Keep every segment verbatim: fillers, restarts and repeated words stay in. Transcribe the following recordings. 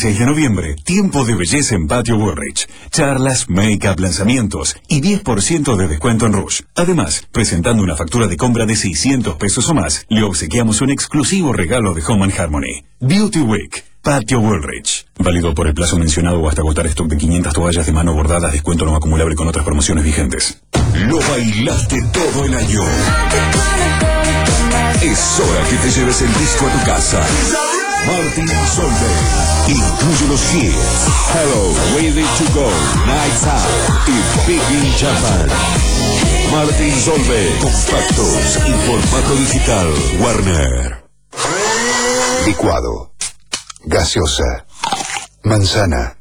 seis de noviembre, tiempo de belleza en Patio Bullrich. Charlas, make-up, lanzamientos y diez por ciento de descuento en Rouge. Además, presentando una factura de compra de seiscientos pesos o más, le obsequiamos un exclusivo regalo de Home and Harmony. Beauty Week, Patio Bullrich. Válido por el plazo mencionado o hasta agotar stock de quinientas toallas de mano bordadas, descuento no acumulable con otras promociones vigentes. Lo bailaste todo el año. Es hora que te lleves el disco a tu casa. Martin Solveig incluye los hits Hello, Ready to Go, Nights Out y Big in Japan. Martin Solveig, compactos y formato digital. Warner. Licuado, gaseosa, manzana,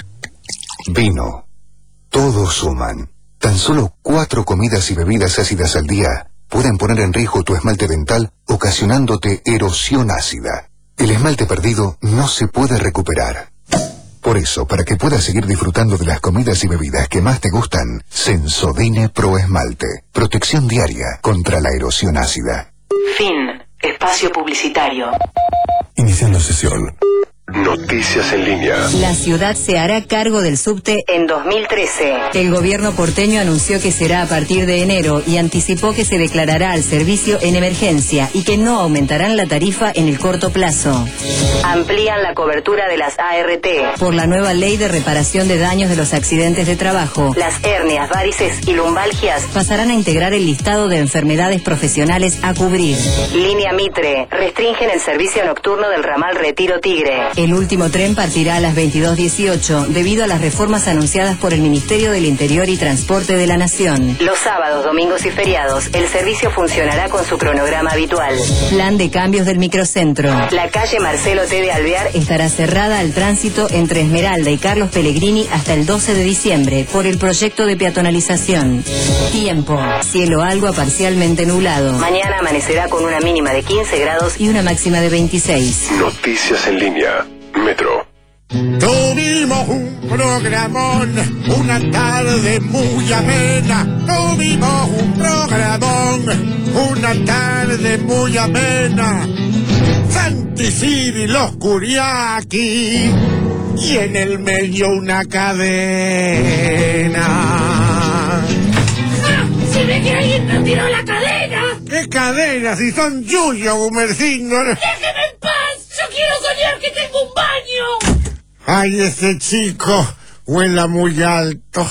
vino, todos suman. Tan solo cuatro comidas y bebidas ácidas al día pueden poner en riesgo tu esmalte dental, ocasionándote erosión ácida. El esmalte perdido no se puede recuperar. Por eso, para que puedas seguir disfrutando de las comidas y bebidas que más te gustan, Sensodine Pro Esmalte. Protección diaria contra la erosión ácida. Fin. Espacio publicitario. Iniciando sesión. Noticias en línea. La ciudad se hará cargo del subte en dos mil trece. El gobierno porteño anunció que será a partir de enero y anticipó que se declarará al servicio en emergencia y que no aumentarán la tarifa en el corto plazo. Amplían la cobertura de las A R T. Por la nueva ley de reparación de daños de los accidentes de trabajo, las hernias, varices y lumbalgias pasarán a integrar el listado de enfermedades profesionales a cubrir. Línea Mitre. Restringen el servicio nocturno del ramal Retiro Tigre. El último tren partirá a las veintidós dieciocho debido a las reformas anunciadas por el Ministerio del Interior y Transporte de la Nación. Los sábados, domingos y feriados, el servicio funcionará con su cronograma habitual. Plan de cambios del microcentro. La calle Marcelo T. de Alvear estará cerrada al tránsito entre Esmeralda y Carlos Pellegrini hasta el doce de diciembre por el proyecto de peatonalización. Tiempo. Cielo algo a parcialmente nublado. Mañana amanecerá con una mínima de quince grados y una máxima de veintiséis. Noticias en línea. Metro. Tuvimos un programón, una tarde muy amena. Tuvimos un programón, una tarde muy amena. Santicidi los Curiaki y en el medio una cadena. ¡Ah! ¡Se ve que alguien nos tiró la cadena! ¿Qué cadena? Si son Yuyo, Gumercingo. ¡Déjeme en paz! ¡Yo quiero soñar que tengo un baño! Ay, ese chico huela muy alto.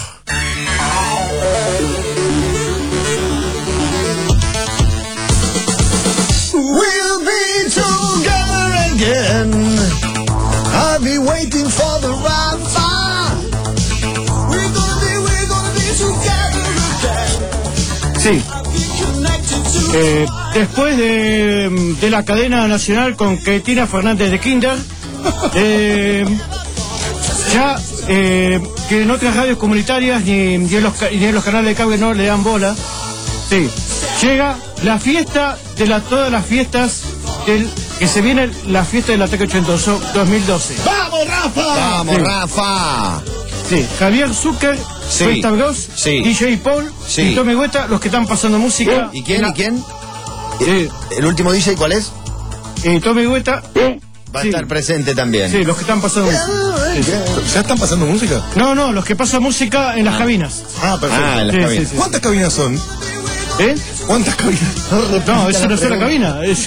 We'll be together again. I'll be waiting for the right time. We're gonna be, we're gonna be together again. Sí. Eh, después de, de la cadena nacional con Cristina Fernández de Kinder, eh, ya eh, que en otras radios comunitarias ni, ni, en los, ni en los canales de cable no le dan bola, sí, llega la fiesta de la, todas las fiestas del, que se viene la fiesta del Ataque ochenta dos mil doce. ¡Vamos, Rafa! ¡Vamos, sí. Rafa! Sí, Javier Zucker, sí. Festa Bros, sí. D J Paul, sí. y Tommy Hueta, los que están pasando música. ¿Y quién? La... ¿Y quién? Eh, ¿El último D J cuál es? Eh, Tommy Hueta. Va a sí. estar presente también. Sí, los que están pasando música. Sí. ¿Ya están pasando música? No, no, los que pasan música en las cabinas. Ah, perfecto. Ah, en las Sí, cabinas. sí, sí. ¿Cuántas cabinas son? ¿Eh? ¿Cuántas cabinas? No, es una sola cabina. Es...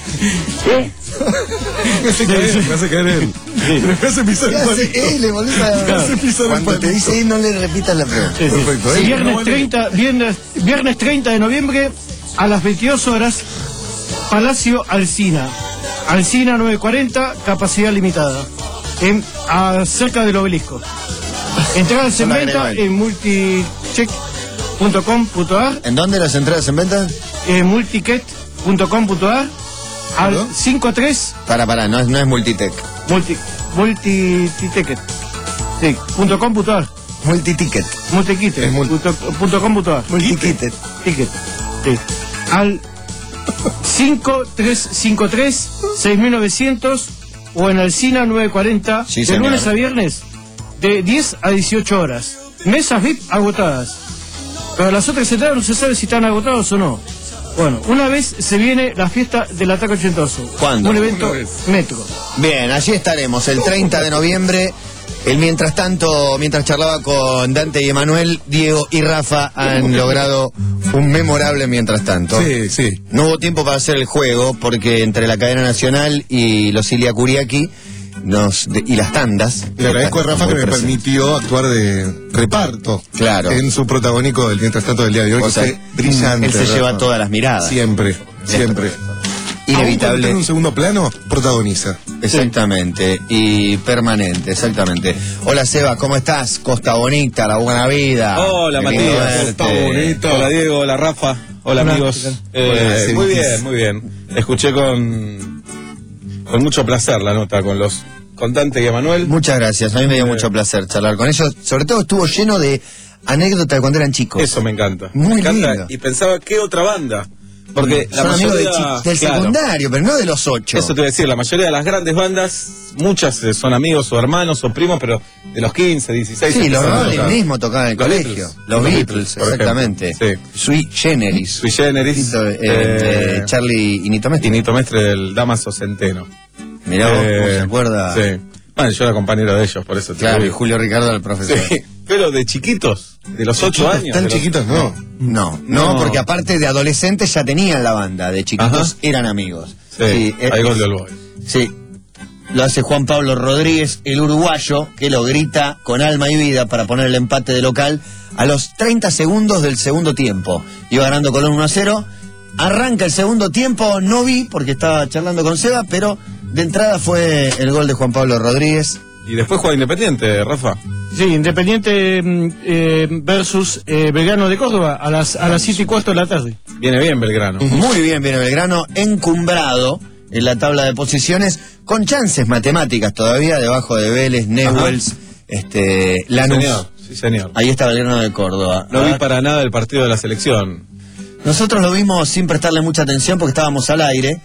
Me hace caer, me hace caer él. Me hace pisar el palito. Eh, le volvés a... Me hace pisar el Cuando te palito. dice, no le repitas la pregunta. Sí, sí. Perfecto, ¿eh? Viernes, No vale. treinta, viernes, viernes treinta de noviembre a las veintidós horas, Palacio Alsina. Alsina nueve cuarenta, capacidad limitada. En, a, cerca del obelisco. Entradas en Zona venta Gregoel. en multicheck punto com punto a r, ¿En dónde las entradas en venta? en multiket punto com punto a r, al ¿Perdón? cinco tres Para, para, no es, no es Multitech. multi, multiticket. Sí, punto com punto a r. Multiticket. Multiquite, Es multi- punto, punto com punto a r. Multiquitet. Ticket. Sí. Al cinco tres cinco tres seis mil novecientos o en Alsina nueve cuarenta, Sí, de señor. lunes a viernes, de diez a dieciocho horas. Mesas V I P agotadas. Pero las otras entradas no se sabe si están agotadas o no. Bueno, una vez se viene la fiesta del ataque ochentoso. ¿Cuándo? Un evento metro. Bien, allí estaremos el treinta de noviembre. El mientras tanto, mientras charlaba con Dante y Emanuel, Diego y Rafa han logrado un memorable mientras tanto. Sí, sí. No hubo tiempo para hacer el juego porque entre la cadena nacional y los Ilia Curiaki nos, de, y las tandas. Le agradezco a Rafa que me presente. permitió actuar de reparto. Claro. En su protagónico del mientras tanto del día de hoy. O que sea, fue brillante. él se Rafa. lleva todas las miradas. Siempre, siempre. Inevitable. En un segundo plano, protagoniza. Exactamente, y permanente, exactamente. Hola Seba, ¿cómo estás? Costa Bonita, la buena vida. Hola Qué lindo Matías, verte. Costa Bonita. Hola Diego, hola Rafa, hola, Hola, amigos. ¿qué tal? Eh, Hola, muy Cevitis. bien, muy bien. Escuché con con mucho placer la nota con los con Dante y Emanuel. Muchas gracias, a mí me dio mucho placer charlar con ellos. Sobre todo estuvo lleno de anécdotas de cuando eran chicos. Eso me encanta. Muy me encanta. lindo. Y pensaba, ¿qué otra banda? Porque la Son amigos de mayoría, chi- del claro, secundario, pero no de los ocho. Eso te voy a decir, la mayoría de las grandes bandas, muchas eh, son amigos o hermanos o primos, pero de los quince, dieciséis. Sí, los empezaron a Rolling tocar. mismos tocaban en el Los colegio. Beatles. Los Los Beatles, Beatles, por exactamente. ejemplo. Sui Generis. Sui Generis. Eh, eh, eh, Charlie y Nito Mestre. y Nito Mestre del Damaso Centeno. Mirá vos, Eh, ¿cómo se acuerda? Sí. Bueno, yo era compañero de ellos, por eso te Claro, lo y digo. Julio Ricardo era el profesor. Sí, pero de chiquitos, de los ocho Chiquitos, años. tan de los- chiquitos, no. No, no, No. porque aparte de adolescentes ya tenían la banda, de chiquitos Ajá. eran amigos. Sí, eh, hay gol es- del Boy. Sí, lo hace Juan Pablo Rodríguez, el uruguayo, que lo grita con alma y vida para poner el empate de local a los treinta segundos del segundo tiempo. Iba ganando Colón uno a cero, arranca el segundo tiempo, no vi porque estaba charlando con Seba, pero de entrada fue el gol de Juan Pablo Rodríguez. Y después juega Independiente, Rafa. Sí, Independiente mm, eh, versus eh, Belgrano de Córdoba a las a las siete y cuarto de la tarde. Viene bien Belgrano. Muy bien, viene Belgrano, encumbrado en la tabla de posiciones, con chances matemáticas todavía, debajo de Vélez, Newells, este, Lanús. Señor, sí, señor. Ahí está Belgrano de Córdoba. No A vi ver, para nada el partido de la selección. Nosotros lo vimos sin prestarle mucha atención porque estábamos al aire,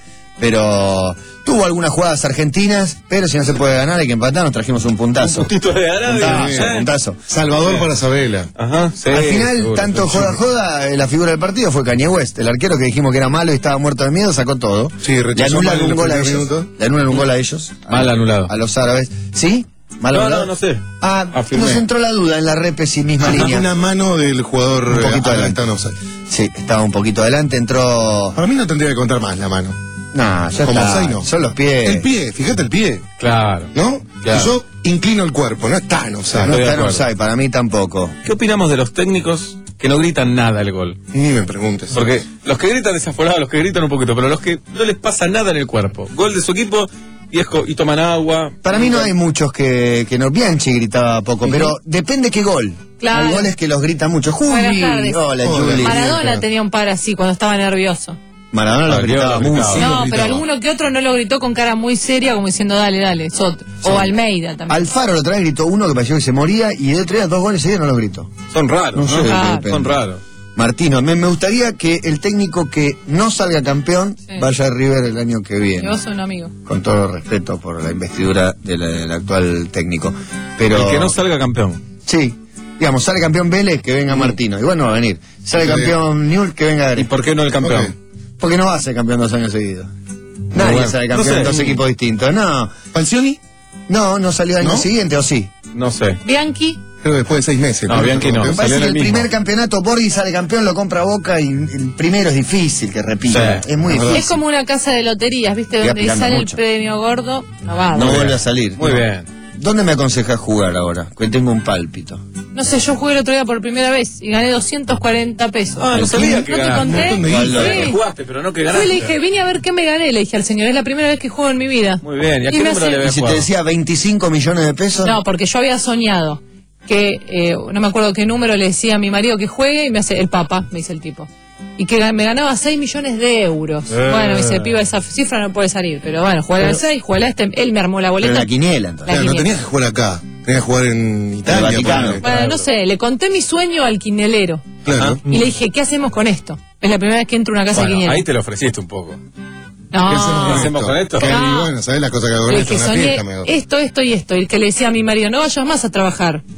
pero tuvo algunas jugadas argentinas, pero si no se puede ganar hay que empatar, nos trajimos un puntazo. Un puntito de Arabia. Puntazo, ¿eh? puntazo. Salvador Bien. para Sabela. Ajá, sí, Al final, seguro. tanto joda joda, eh, la figura del partido fue Kanye West, el arquero que dijimos que era malo y estaba muerto de miedo, sacó todo. Sí, Le rechazó anulan mal en un los gol a primeros ellos. minutos. Le anulan un gol a ellos. Mal a- anulado. A los árabes. ¿Sí? ¿Mal No, anulado? no, no sé. Ah, Afirmé. nos entró la duda en la repe sin misma línea. Una mano del jugador Un poquito eh, adelante. está en offside. Sí, estaba un poquito adelante, entró... Para mí no tendría que contar más la mano. No, ya Como está. offside no. Son los pies. El pie, fíjate el pie, Claro. ¿no? Claro. Si yo inclino el cuerpo, no está en offside. No Estoy de está en acuerdo. offside, para mí tampoco. ¿Qué opinamos de los técnicos que no gritan nada el gol? Ni me preguntes. Porque los que gritan desaforados, los que gritan un poquito, pero los que no les pasa nada en el cuerpo. Gol de su equipo y, es co- y toman agua. Para mí no hay muchos que, que no... Bianchi gritaba poco, pero depende qué gol. Claro. Hay goles que los gritan mucho. Buenas Juli, tardes. hola Hola. Juli. Maradona tenía un par así cuando estaba nervioso. Maradona lo Ariel gritaba lo mucho. gritaba. Sí, No, lo pero gritaba. alguno que otro no lo gritó con cara muy seria, como diciendo, dale, dale, es otro. O Almeida también. Alfaro lo trae, gritó uno que pareció que se moría y de otro día dos goles seguidos no lo gritó. Son raros, No ¿no? sé de qué Ah. depende. Son raros. Martino, me, me gustaría que el técnico que no salga campeón Sí. vaya a River el año que Y viene. vos sos un amigo. Con todo respeto por la investidura del, del actual técnico. Pero El que no salga campeón. sí, digamos, sale campeón Vélez, que venga Martino. Igual no va a venir. Sale Sí. campeón Newell, que venga ¿Y Gare. por qué no el campeón? Ok. Porque no va a ser campeón dos años seguidos. Nadie bueno, sale no campeón sé. en dos equipos distintos. No, ¿Falcioni? no, no salió al año ¿No? siguiente, ¿o sí? No sé. Bianchi, Creo que después de seis meses. No, Bianchi no. Me Salió parece en que el el mismo. primer campeonato Borghi sale campeón, lo compra Boca y el primero es difícil que repita. Sí, es muy es difícil. es como una casa de loterías, ¿viste? Estoy Donde aplicando sale mucho. el premio gordo, no va. No No, vuelve a salir. Muy bien. ¿Dónde me aconsejas jugar ahora? Que tengo un pálpito. no sé, yo jugué el otro día por primera vez y gané doscientos cuarenta pesos. Ah, no sabía que ¿No te ganaste. conté? Un montón de Lo Sí. que jugaste, pero no que Fui ganaste. y le dije, vine a ver qué me gané, le dije al señor, es la primera vez que juego en mi vida. Muy bien. ¿Y a Y qué me número hace- le ¿Y habías si te jugado? decía veinticinco millones de pesos? No, porque yo había soñado que, eh, no me acuerdo qué número le decía a mi marido que juegue y me hace, el papa, me dice el tipo. Y que ga- me ganaba seis millones de euros. Eh. Bueno, me dice, piba, esa cifra no puede salir, pero bueno, jugar al seis, jugar a este, él me armó la Pero boleta. en la quiniela, entonces. Claro, no quiniela. tenías que jugar acá. Tenías que jugar en Italia. Vaticano. ponele. Bueno, no sé, le conté mi sueño al quinelero. Claro. Y le dije, ¿qué hacemos con esto? Es la primera vez que entro a una casa de Bueno, quiniela. ahí te lo ofreciste un poco. ¿Qué hacemos No, con hacemos con esto? Que, No. Bueno, ¿sabés la cosa que hago con le esto? dije, Una soñé fiesta, me hago. esto, esto y esto. Y que le decía a mi marido, no vayas más a trabajar.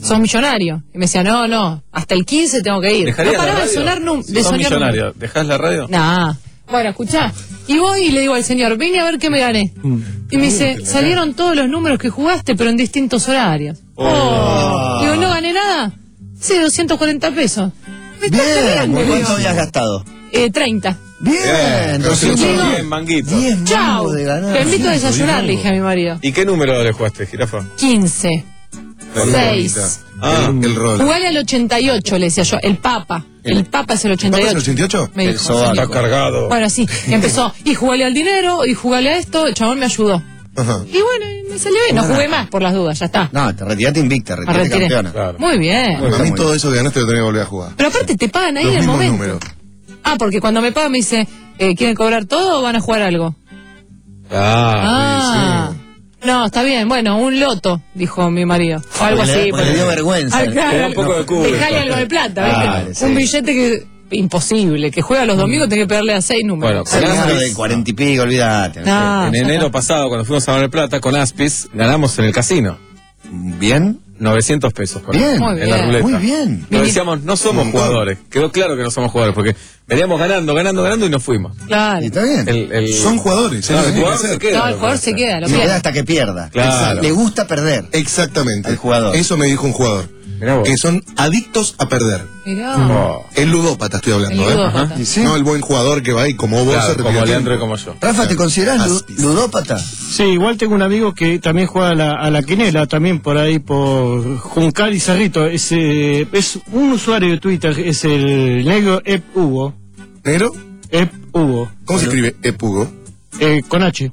sos millonario. Y me decía, no, no, hasta el quince tengo que ir. No paraba de sonar num si de sos soñar millonario, ¿dejás la radio? Nah. Bueno, escuchá. Y voy y le digo al señor, vine a ver qué me gané. Y me dice, salieron todos los números que jugaste, pero en distintos horarios. Oh. Oh. Digo, ¿no gané nada? Sí, doscientos cuarenta pesos. Bien, ¿cuánto habías gastado? Eh, treinta. Bien, doscientos diez manguitos. Chau, te invito a desayunar, le dije a mi marido. ¿Y qué número le jugaste, jirafa? quince. seis. Ah, el rol. Jugale al ochenta y ocho, le decía yo. El Papa. El Papa es el ochenta y ocho. ¿El ochenta y ocho? Me dijo, está cargado. Bueno, sí, empezó. Y jugale al dinero, y jugale a esto. El chabón me ayudó. Ajá. Y bueno, me salió bien. No jugué más por las dudas, ya está. No, te retiraste invicta, Me retiraste retiré. campeona. Claro. Muy bien. Bueno, a mí todo eso que ganaste lo tenés que volver a jugar. Pero aparte te pagan ahí Los en el mismos momento. números. Ah, porque cuando me pagan me dice, eh, ¿quieren cobrar todo o van a jugar algo? Ah, Ah. No, está bien. Bueno, un loto, dijo mi marido. O algo Porque así. le- porque le dio vergüenza. Ah, claro, Le da un poco de cubo. dejale algo de plata, ¿viste? Claro, sí. Un billete que imposible, que juega los domingos tiene que pegarle a seis números. Bueno, Ese con número Aspis, de cuarenta y pico, olvídate. no No. en ya enero está. pasado, cuando fuimos a Mar del Plata con Aspis, ganamos en el casino. sé. ¿Bien? novecientos pesos. por Bien. ahí, Muy en la bien. ruleta. Muy bien. Pero decíamos, no somos jugadores. Quedó claro que no somos jugadores, porque veníamos ganando, ganando, ganando y nos fuimos. Claro. Y está bien. El, el- Son jugadores. Claro, es lo el que jugador tiene se que queda. No, el jugador se queda, lo Se queda pierde. hasta que pierda. Claro. Le gusta perder. hacer. Exactamente. Al jugador. Eso me dijo un jugador. Mirá vos. Que son adictos a perder. Mirá. Oh, El ludópata estoy hablando, El ¿eh? ludópata. ¿Y sí? No el buen jugador que va ahí como vos. claro, se como retira Leandro y tiempo. como yo. Rafa, ¿te considerás lu- Aspis. ludópata? Sí, igual tengo un amigo que también juega a la, a la quinela, también por ahí por Juncal y Cerrito. Es, eh, es un usuario de Twitter, es el negro Ep Hugo. ¿Negro? Ep Hugo. ¿Cómo se escribe Epugo? Eh, con H.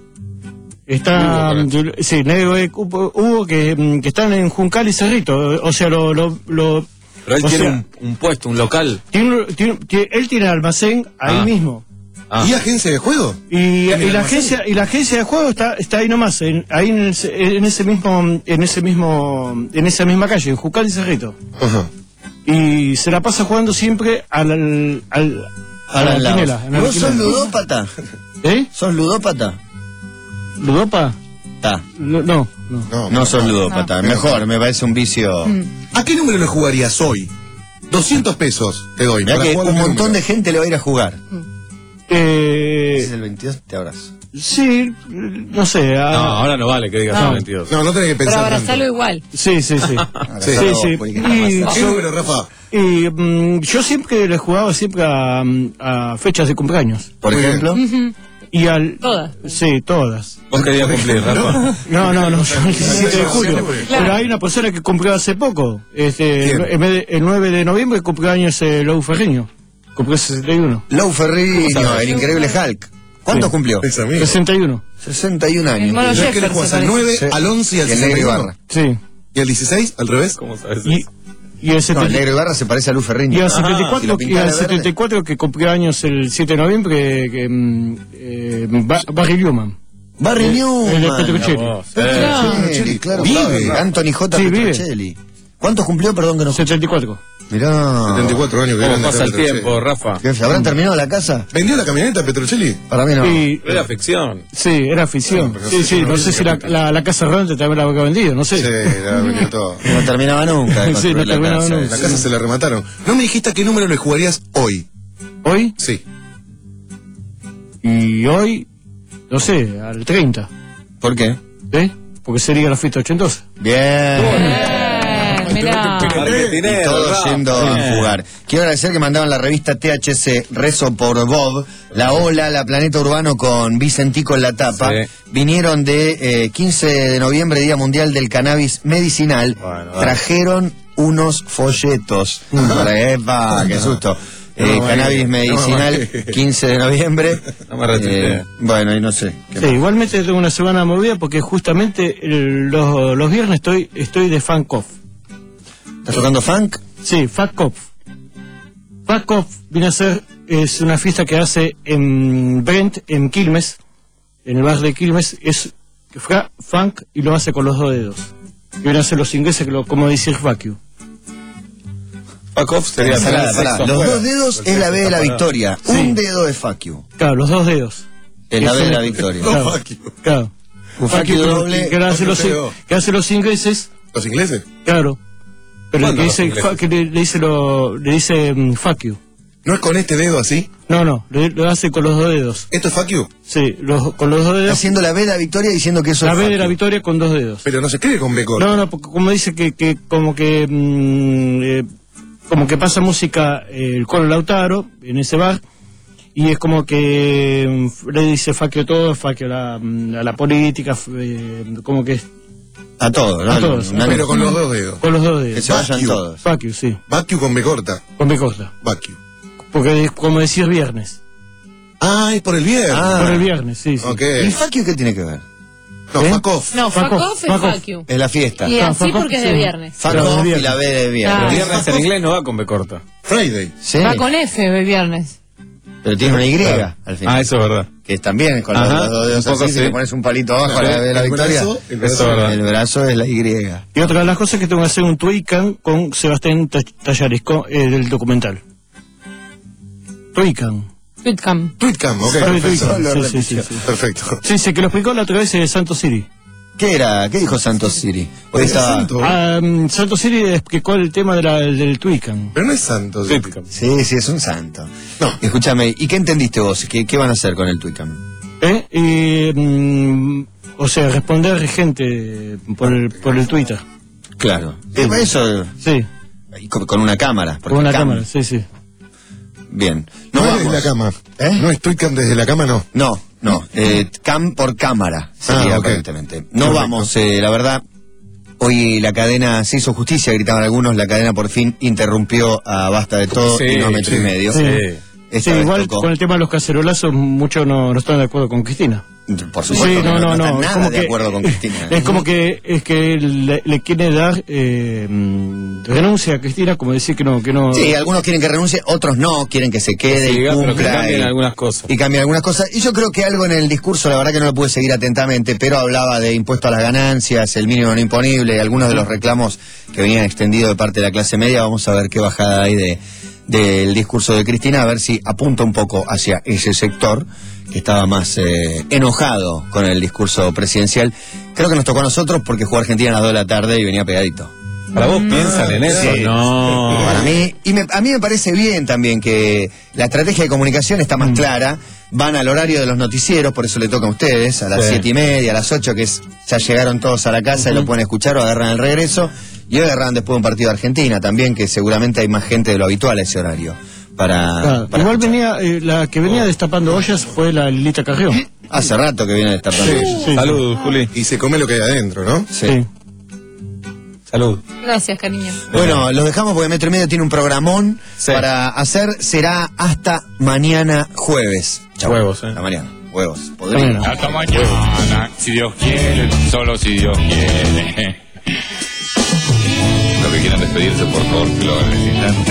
Está, Hugo con sí, negro Ep Hugo, que, mm, que están en Juncal y Cerrito. O sea, lo... lo, lo Pero él o tiene sea, un, un puesto, un local. tiene, tiene- tiene- él tiene almacén ahí Ah. mismo. Ah. ¿Y agencia de juego? Y, ¿En el y la almacén? agencia y la agencia de juego está está ahí nomás, en, ahí en, el- en ese mismo en ese mismo en esa misma calle, en Juncal y Cerrito. Ajá. Y se la pasa jugando siempre al al, al a la Al lado. quinela, en la ¿Vos sos quinela. ludópata? ¿Eh? ¿Sos ludópata? ¿Ludopa? Está. No, no. no. No, No sos no. ludópata. Mejor, me parece un vicio. ¿A qué número le jugarías hoy? doscientos pesos te doy. Mirá para que jugar un a qué montón número. de gente le va a ir a jugar. Eh, Es el veintidós, te abrazo. sí, no sé. ah, No, ahora no vale que digas No. veintidós. No, no tenés que Pero pensar. abrazalo tanto. igual. Sí, sí, sí. Sí. sí, sí. Porque Y ¿Qué yo, número, Rafa? y, mm, yo siempre le jugaba siempre a, mm, a fechas de cumpleaños. Por Muy ejemplo. Y al Todas. Sí, todas. Vos querías cumplir, Rafa. No, no, no, yo el diecisiete de julio. Claro. Pero hay una persona que cumplió hace poco. Este, ¿Quién? en vez de- el nueve de noviembre cumplió años eh, Lou Ferriño. Cumplió sesenta y uno. Lou Ferrigno, el increíble Hulk. ¿Cuánto Sí. cumplió? Es amigo. sesenta y uno. sesenta y un El años. mono ¿Sabés que le Jeffer jugás se al parece. nueve, Sí. al once y al Y el negro sesenta y uno? Ibarra. Sí. ¿Y al dieciséis? ¿Al revés? ¿Cómo sabes Y, eso? y el No, el setenta negro Ibarra se parece a Lou y Ferrigno. al Ah, setenta y ¿y lo cuatro, y pintaba al de verde? setenta y cuatro que cumplió años el siete de noviembre, que, que, mm, eh, Ba- Barry Newman. Barry El de Newman. Petruccelli. Vos, eh. Petrocelli, claro. Vive. sabe. Anthony J. Sí, vive. Petrocelli. ¿Cuántos cumplió? Perdón que no setenta y cuatro. Mirá. setenta y cuatro años que ¿Cómo grande pasa el está Petrocelli. tiempo, Rafa? ¿Qué, ¿Habrán terminado la casa? ¿Vendió la camioneta Petrocelli? Para mí no. Y, Era ficción. sí, era afición. No, pero no sí, sé sí, si no no sé vende si la, capítulo. la, la casa rodante también la había vendido, no sé. Sí, la vendió todo. No terminaba nunca de Sí, construir no la terminaba casa. nunca. La casa se la remataron. No me dijiste a qué número le jugarías hoy. Hoy, Sí. y hoy, no sé, al treinta. ¿Por qué? ¿Eh? Porque sería la fiesta ochentosa. Bien. Bien, mirá. Y Marketinero, todos Rafa. yendo a Bien. jugar. Quiero agradecer que mandaban la revista T H C, Rezo por Bob, La Ola, La Planeta Urbano con Vicentico en la tapa. Sí. Vinieron de eh, quince de noviembre, Día Mundial del Cannabis Medicinal. Bueno, dale. Trajeron unos folletos. Para, epa, qué susto. Eh, No, cannabis no, medicinal, no. quince de noviembre. No me retuiteé. Eh, bueno, y no sé. ¿qué Sí, más? igualmente tengo una semana movida porque justamente el- los, los viernes estoy estoy de Funk Off. ¿Estás tocando funk? Sí, Funk Off. Funk Off viene a ser, es una fiesta que hace en Brent, en Quilmes, en el bar de Quilmes, es fra- funk y lo hace con los dos dedos. Y vienen a ser los ingleses, que lo, como decir fuck you. Fuck off sería Pará, tener pará. sexo Los afuera. dos dedos es la B de la victoria. Sí. Un dedo es fuck you. Claro, los dos dedos. Es la B de Eso- la victoria. No, Claro, fuck you. claro. Un fuck you doble. Que hacen los, otro dedo. que hacen los ingleses, ¿Los ingleses? claro. Pero que dice, fa, que le, le dice, lo, le dice um, fuck you. ¿No es con este dedo así? No, no, lo, lo hace con los dos dedos. ¿Esto es fuck you? Sí, los, con los dos dedos. Haciendo la B de la victoria diciendo que eso la es B fuck de la you. victoria con dos dedos. Pero no se escribe con B corta. No, no, porque como dice que, que como que mmm, eh, como que pasa música eh, el Colo Lautaro en ese bar y es como que mm, le dice fuck you a todo, fuck you a la, a la política, eh, como que a todo, ¿no? A todos. Pero no, con los dos dedos. Con los dos dedos. Que se vayan you. todos. Fuck you, sí. Fuck you con B corta. Con B corta. Fuck you. Porque es como decir viernes. Ah, es por el viernes. Ah. Por el viernes, sí, sí. Okay. ¿Y fuck you qué tiene que ver? No, ¿Eh? fuck off. No, Fuck fuck off, off es fuck off. fuck you. Es la fiesta. Y Ah, así fuck off, porque es de sí. viernes. Fuck Pero off de y la B de Ah. viernes. Viernes en inglés no va con B corta. Friday. Sí. Va con F de viernes. Pero tiene una Y Claro. al final. Ah, eso es verdad. Que es también con los, Ajá, los dos dedos un poco así, si sí. le pones un palito abajo a Claro, la B de la el victoria. brazo, el Eso es brazo. verdad. El brazo es la Y. Y otra de las cosas que tengo que hacer un Twicam con Sebastián Ta- Tallares, con, eh, del documental. Twicam. Twitcam. Tweetcam, ok, Sí, perfecto. Twicam, sí, sí, sí, sí. Perfecto. Sí, sí, que lo explicó la otra vez en Santos City. ¿Qué era? ¿Qué dijo Santos City? Hoy ¿Es estaba... santo? Ah, um, Santos City explicó el tema de la, del Twicam. Pero no es santo. sí. Sí, sí, es un santo. No. Escúchame, ¿y qué entendiste vos? ¿Qué, qué van a hacer con el Twicam? ¿Eh? Y, mm, o sea, responder gente por el, por el Twitter. Claro. Eh, Eso, Sí, y con, con una cámara. porque con una cam- cámara, sí, sí. Bien. No, No, es vamos. desde la cama. ¿Eh? No es Tweetcam desde la cama, no. No, no. Eh, cam por cámara sería Ah, ok. aparentemente. No Correcto. vamos, eh, la verdad. Hoy la cadena se hizo justicia, gritaban algunos. La cadena por fin interrumpió a Basta de Todo Sí, y no Metro sí, y Medio. Sí. Esta Sí, vez igual tocó. con el tema de los cacerolazos, muchos no, no están de acuerdo con Cristina. Por supuesto, Sí, que no, no, no. están es nada como de que- acuerdo con Cristina. Es como que es que le, le quiere dar eh, mm, renuncia a Cristina, como decir que no, que no. Sí, algunos quieren que renuncie, otros no, quieren que se quede Sí, y pero que cumpla. cambien y- algunas cosas. Y cambian algunas cosas. Y yo creo que algo en el discurso, la verdad que no lo pude seguir atentamente, pero hablaba de impuesto a las ganancias, el mínimo no imponible, algunos de los reclamos que venían extendidos de parte de la clase media. Vamos a ver qué bajada hay de del discurso de Cristina, a ver si apunta un poco hacia ese sector que estaba más eh, enojado con el discurso presidencial. Creo que nos tocó a nosotros porque jugó Argentina a las dos de la tarde y venía pegadito. ¿Para vos piensan en eso? Sí. No. Para mí, y me- a mí me parece bien también que la estrategia de comunicación está más clara, van al horario de los noticieros, por eso le toca a ustedes, a las Sí. siete y media, a las ocho, que es, ya llegaron todos a la casa y lo pueden escuchar o agarran el regreso, y hoy agarran después de un partido de Argentina también, que seguramente hay más gente de lo habitual a ese horario. Para, Claro, para igual escuchar. venía, eh, la que venía destapando ollas fue la Lilita Carrión. Hace rato que viene de estar Sí, sí. Salud, Juli. Y se come lo que hay adentro, ¿no? Sí. Salud. Gracias, cariño. Bueno, los dejamos porque Metro y Medio tiene un programón Sí. para hacer, será hasta mañana jueves. Chau. Huevos, eh. Hasta mañana. Huevos. Podrido. Bueno. Hasta mañana, si Dios quiere, solo si Dios quiere. Los que quieran despedirse, por favor, que lo hagan en este instante.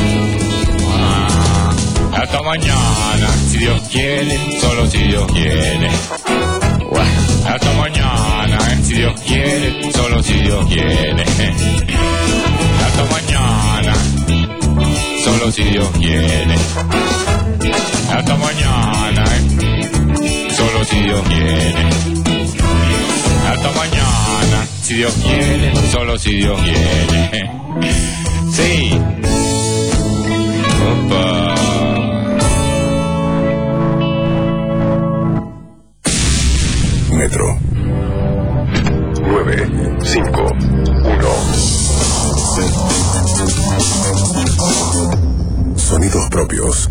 Ah, hasta mañana, si Dios quiere, solo si Dios quiere. Hasta mañana, si Dios quiere, solo si Dios quiere. Hasta mañana, solo si Dios quiere. Hasta mañana, solo si Dios quiere. Hasta mañana, si Dios quiere, solo si Dios quiere. Sí. Opa. Metro. nueve cinco uno. Sonidos propios.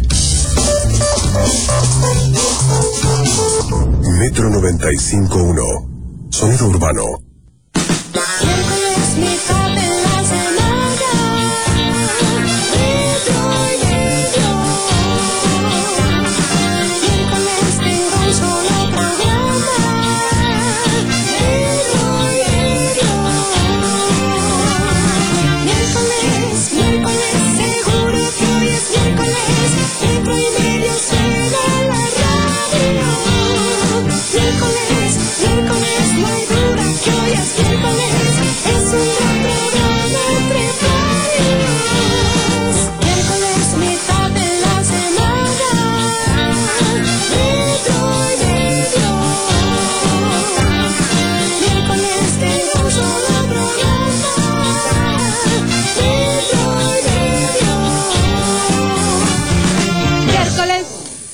Metro noventa y cinco uno. Sonido urbano. Es mi parte en la semana. Metro y medio. Miércoles tengo un solo programa. Metro y medio. Miércoles, miércoles, seguro que hoy es miércoles. Metro y medio suena la radio. Miércoles, miércoles, no hay duda que hoy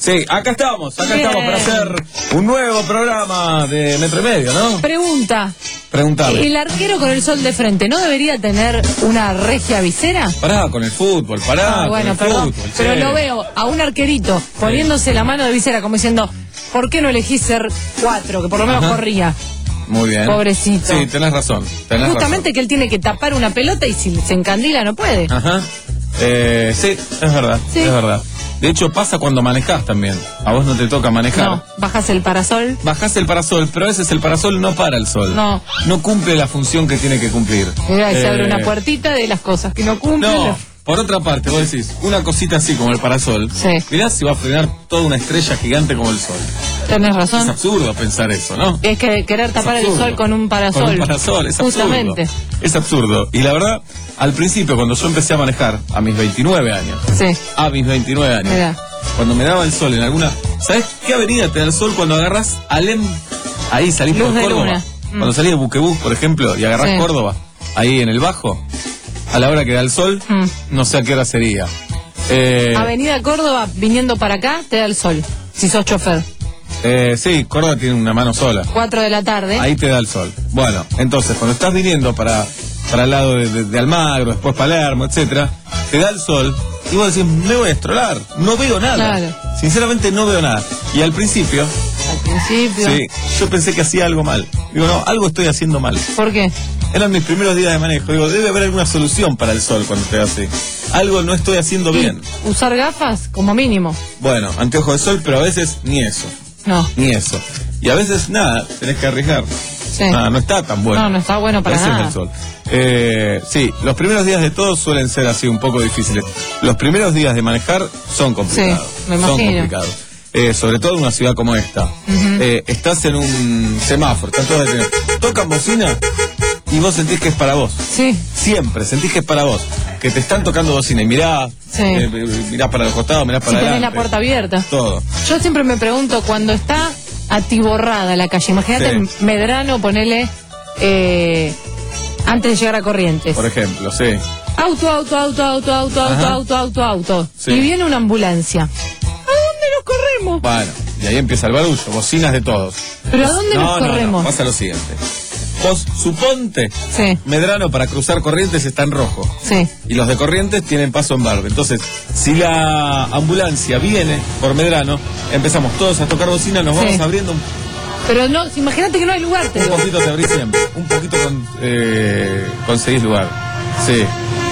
Sí, acá estamos, acá Bien. estamos para hacer un nuevo programa de Metro y Medio, ¿no? Pregunta. Preguntable. ¿El arquero con el sol de frente no debería tener una regia visera? Pará con el fútbol, pará Ah, bueno, con el perdón. fútbol. Pero che. lo veo a un arquerito poniéndose la mano de visera como diciendo, ¿por qué no elegís ser cuatro? Que por lo menos Ajá. corría. Muy bien. Pobrecito. Sí, tenés razón. Tenés Justamente que él tiene que tapar una pelota y si se encandila no puede. razón. Ajá. Eh, sí, es verdad, Sí. es verdad. De hecho, pasa cuando manejás también. A vos no te toca manejar. No, bajas el parasol. Bajás el parasol, pero a veces el parasol no para el sol. No. No cumple la función que tiene que cumplir. Mirá, y se abre Eh, una puertita de las cosas que no cumplen. No, por otra parte, vos decís, una cosita así como el parasol. Sí. Mirá si va a frenar toda una estrella gigante como el sol. Tenés Es razón. absurdo pensar eso, ¿no? Es que querer tapar el absurdo. sol con un parasol. Con un parasol, es absurdo. Justamente. Es absurdo. Y la verdad, al principio, cuando yo empecé a manejar, a mis veintinueve años, Sí. a mis veintinueve años, Mirá. cuando me daba el sol en alguna... ¿Sabes qué avenida te da el sol cuando agarras Alem? Ahí salís Luz por de Córdoba. luna. Mm. Cuando salís de Buquebus, por ejemplo, y agarrás Sí. Córdoba, ahí en el Bajo, a la hora que da el sol, Mm. no sé a qué hora sería. Eh, Avenida Córdoba, viniendo para acá, te da el sol. Si sos chofer. eh, sí, Córdoba tiene una mano sola. Cuatro de la tarde. Ahí te da el sol. Bueno, entonces, cuando estás viniendo para, para el lado de, de- de Almagro, después Palermo, etcétera, te da el sol y vos decís, me voy a estrolar, no veo nada. Claro. Sinceramente no veo nada. Y al principio, Al principio. sí, yo pensé que hacía algo mal. Digo, no, algo estoy haciendo mal. ¿Por qué? Eran mis primeros días de manejo. Digo, debe haber alguna solución para el sol cuando te así. Algo no estoy haciendo bien. Usar gafas, como mínimo. Bueno, anteojos de sol, pero a veces ni eso. No. Ni eso. Y a veces nada, tenés que arriesgar. Sí. Nada, no está tan bueno. No, no está bueno para Ese es nada. el sol. Eh, sí, los primeros días de todos suelen ser así un poco difíciles. Los primeros días de manejar son complicados. Sí, me Son imagino. complicados. Eh, sobre todo en una ciudad como esta. Eh, estás en un semáforo, están todos detenidos. Tocan bocina y vos sentís que es para vos. Sí. Siempre sentís que es para vos. Que te están tocando bocina y mirá, Sí. eh, mirá para el costado, mirá Si para tenés adelante. la puerta abierta. Todo. Yo siempre me pregunto, cuando está atiborrada la calle, imagínate Sí. en Medrano, ponele eh, antes de llegar a Corrientes. Por ejemplo, sí. Auto, auto, auto, auto, auto, auto, Ajá. auto, auto, auto. Sí. Y viene una ambulancia. ¿A dónde nos corremos? Bueno, y ahí empieza el barullo, bocinas de todos. ¿Pero a dónde no, nos no, corremos? No, pasa lo siguiente. Vos, suponte, Sí, Medrano para cruzar Corrientes está en rojo. sí. Y los de Corrientes tienen paso en verde. Entonces, si la ambulancia viene por Medrano, empezamos todos a tocar bocina, nos Sí. vamos abriendo un, Pero no, imagínate que no hay lugar, te un digo. poquito, te abrís siempre. Un poquito con, eh, conseguís lugar. Sí.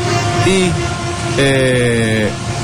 Y, eh,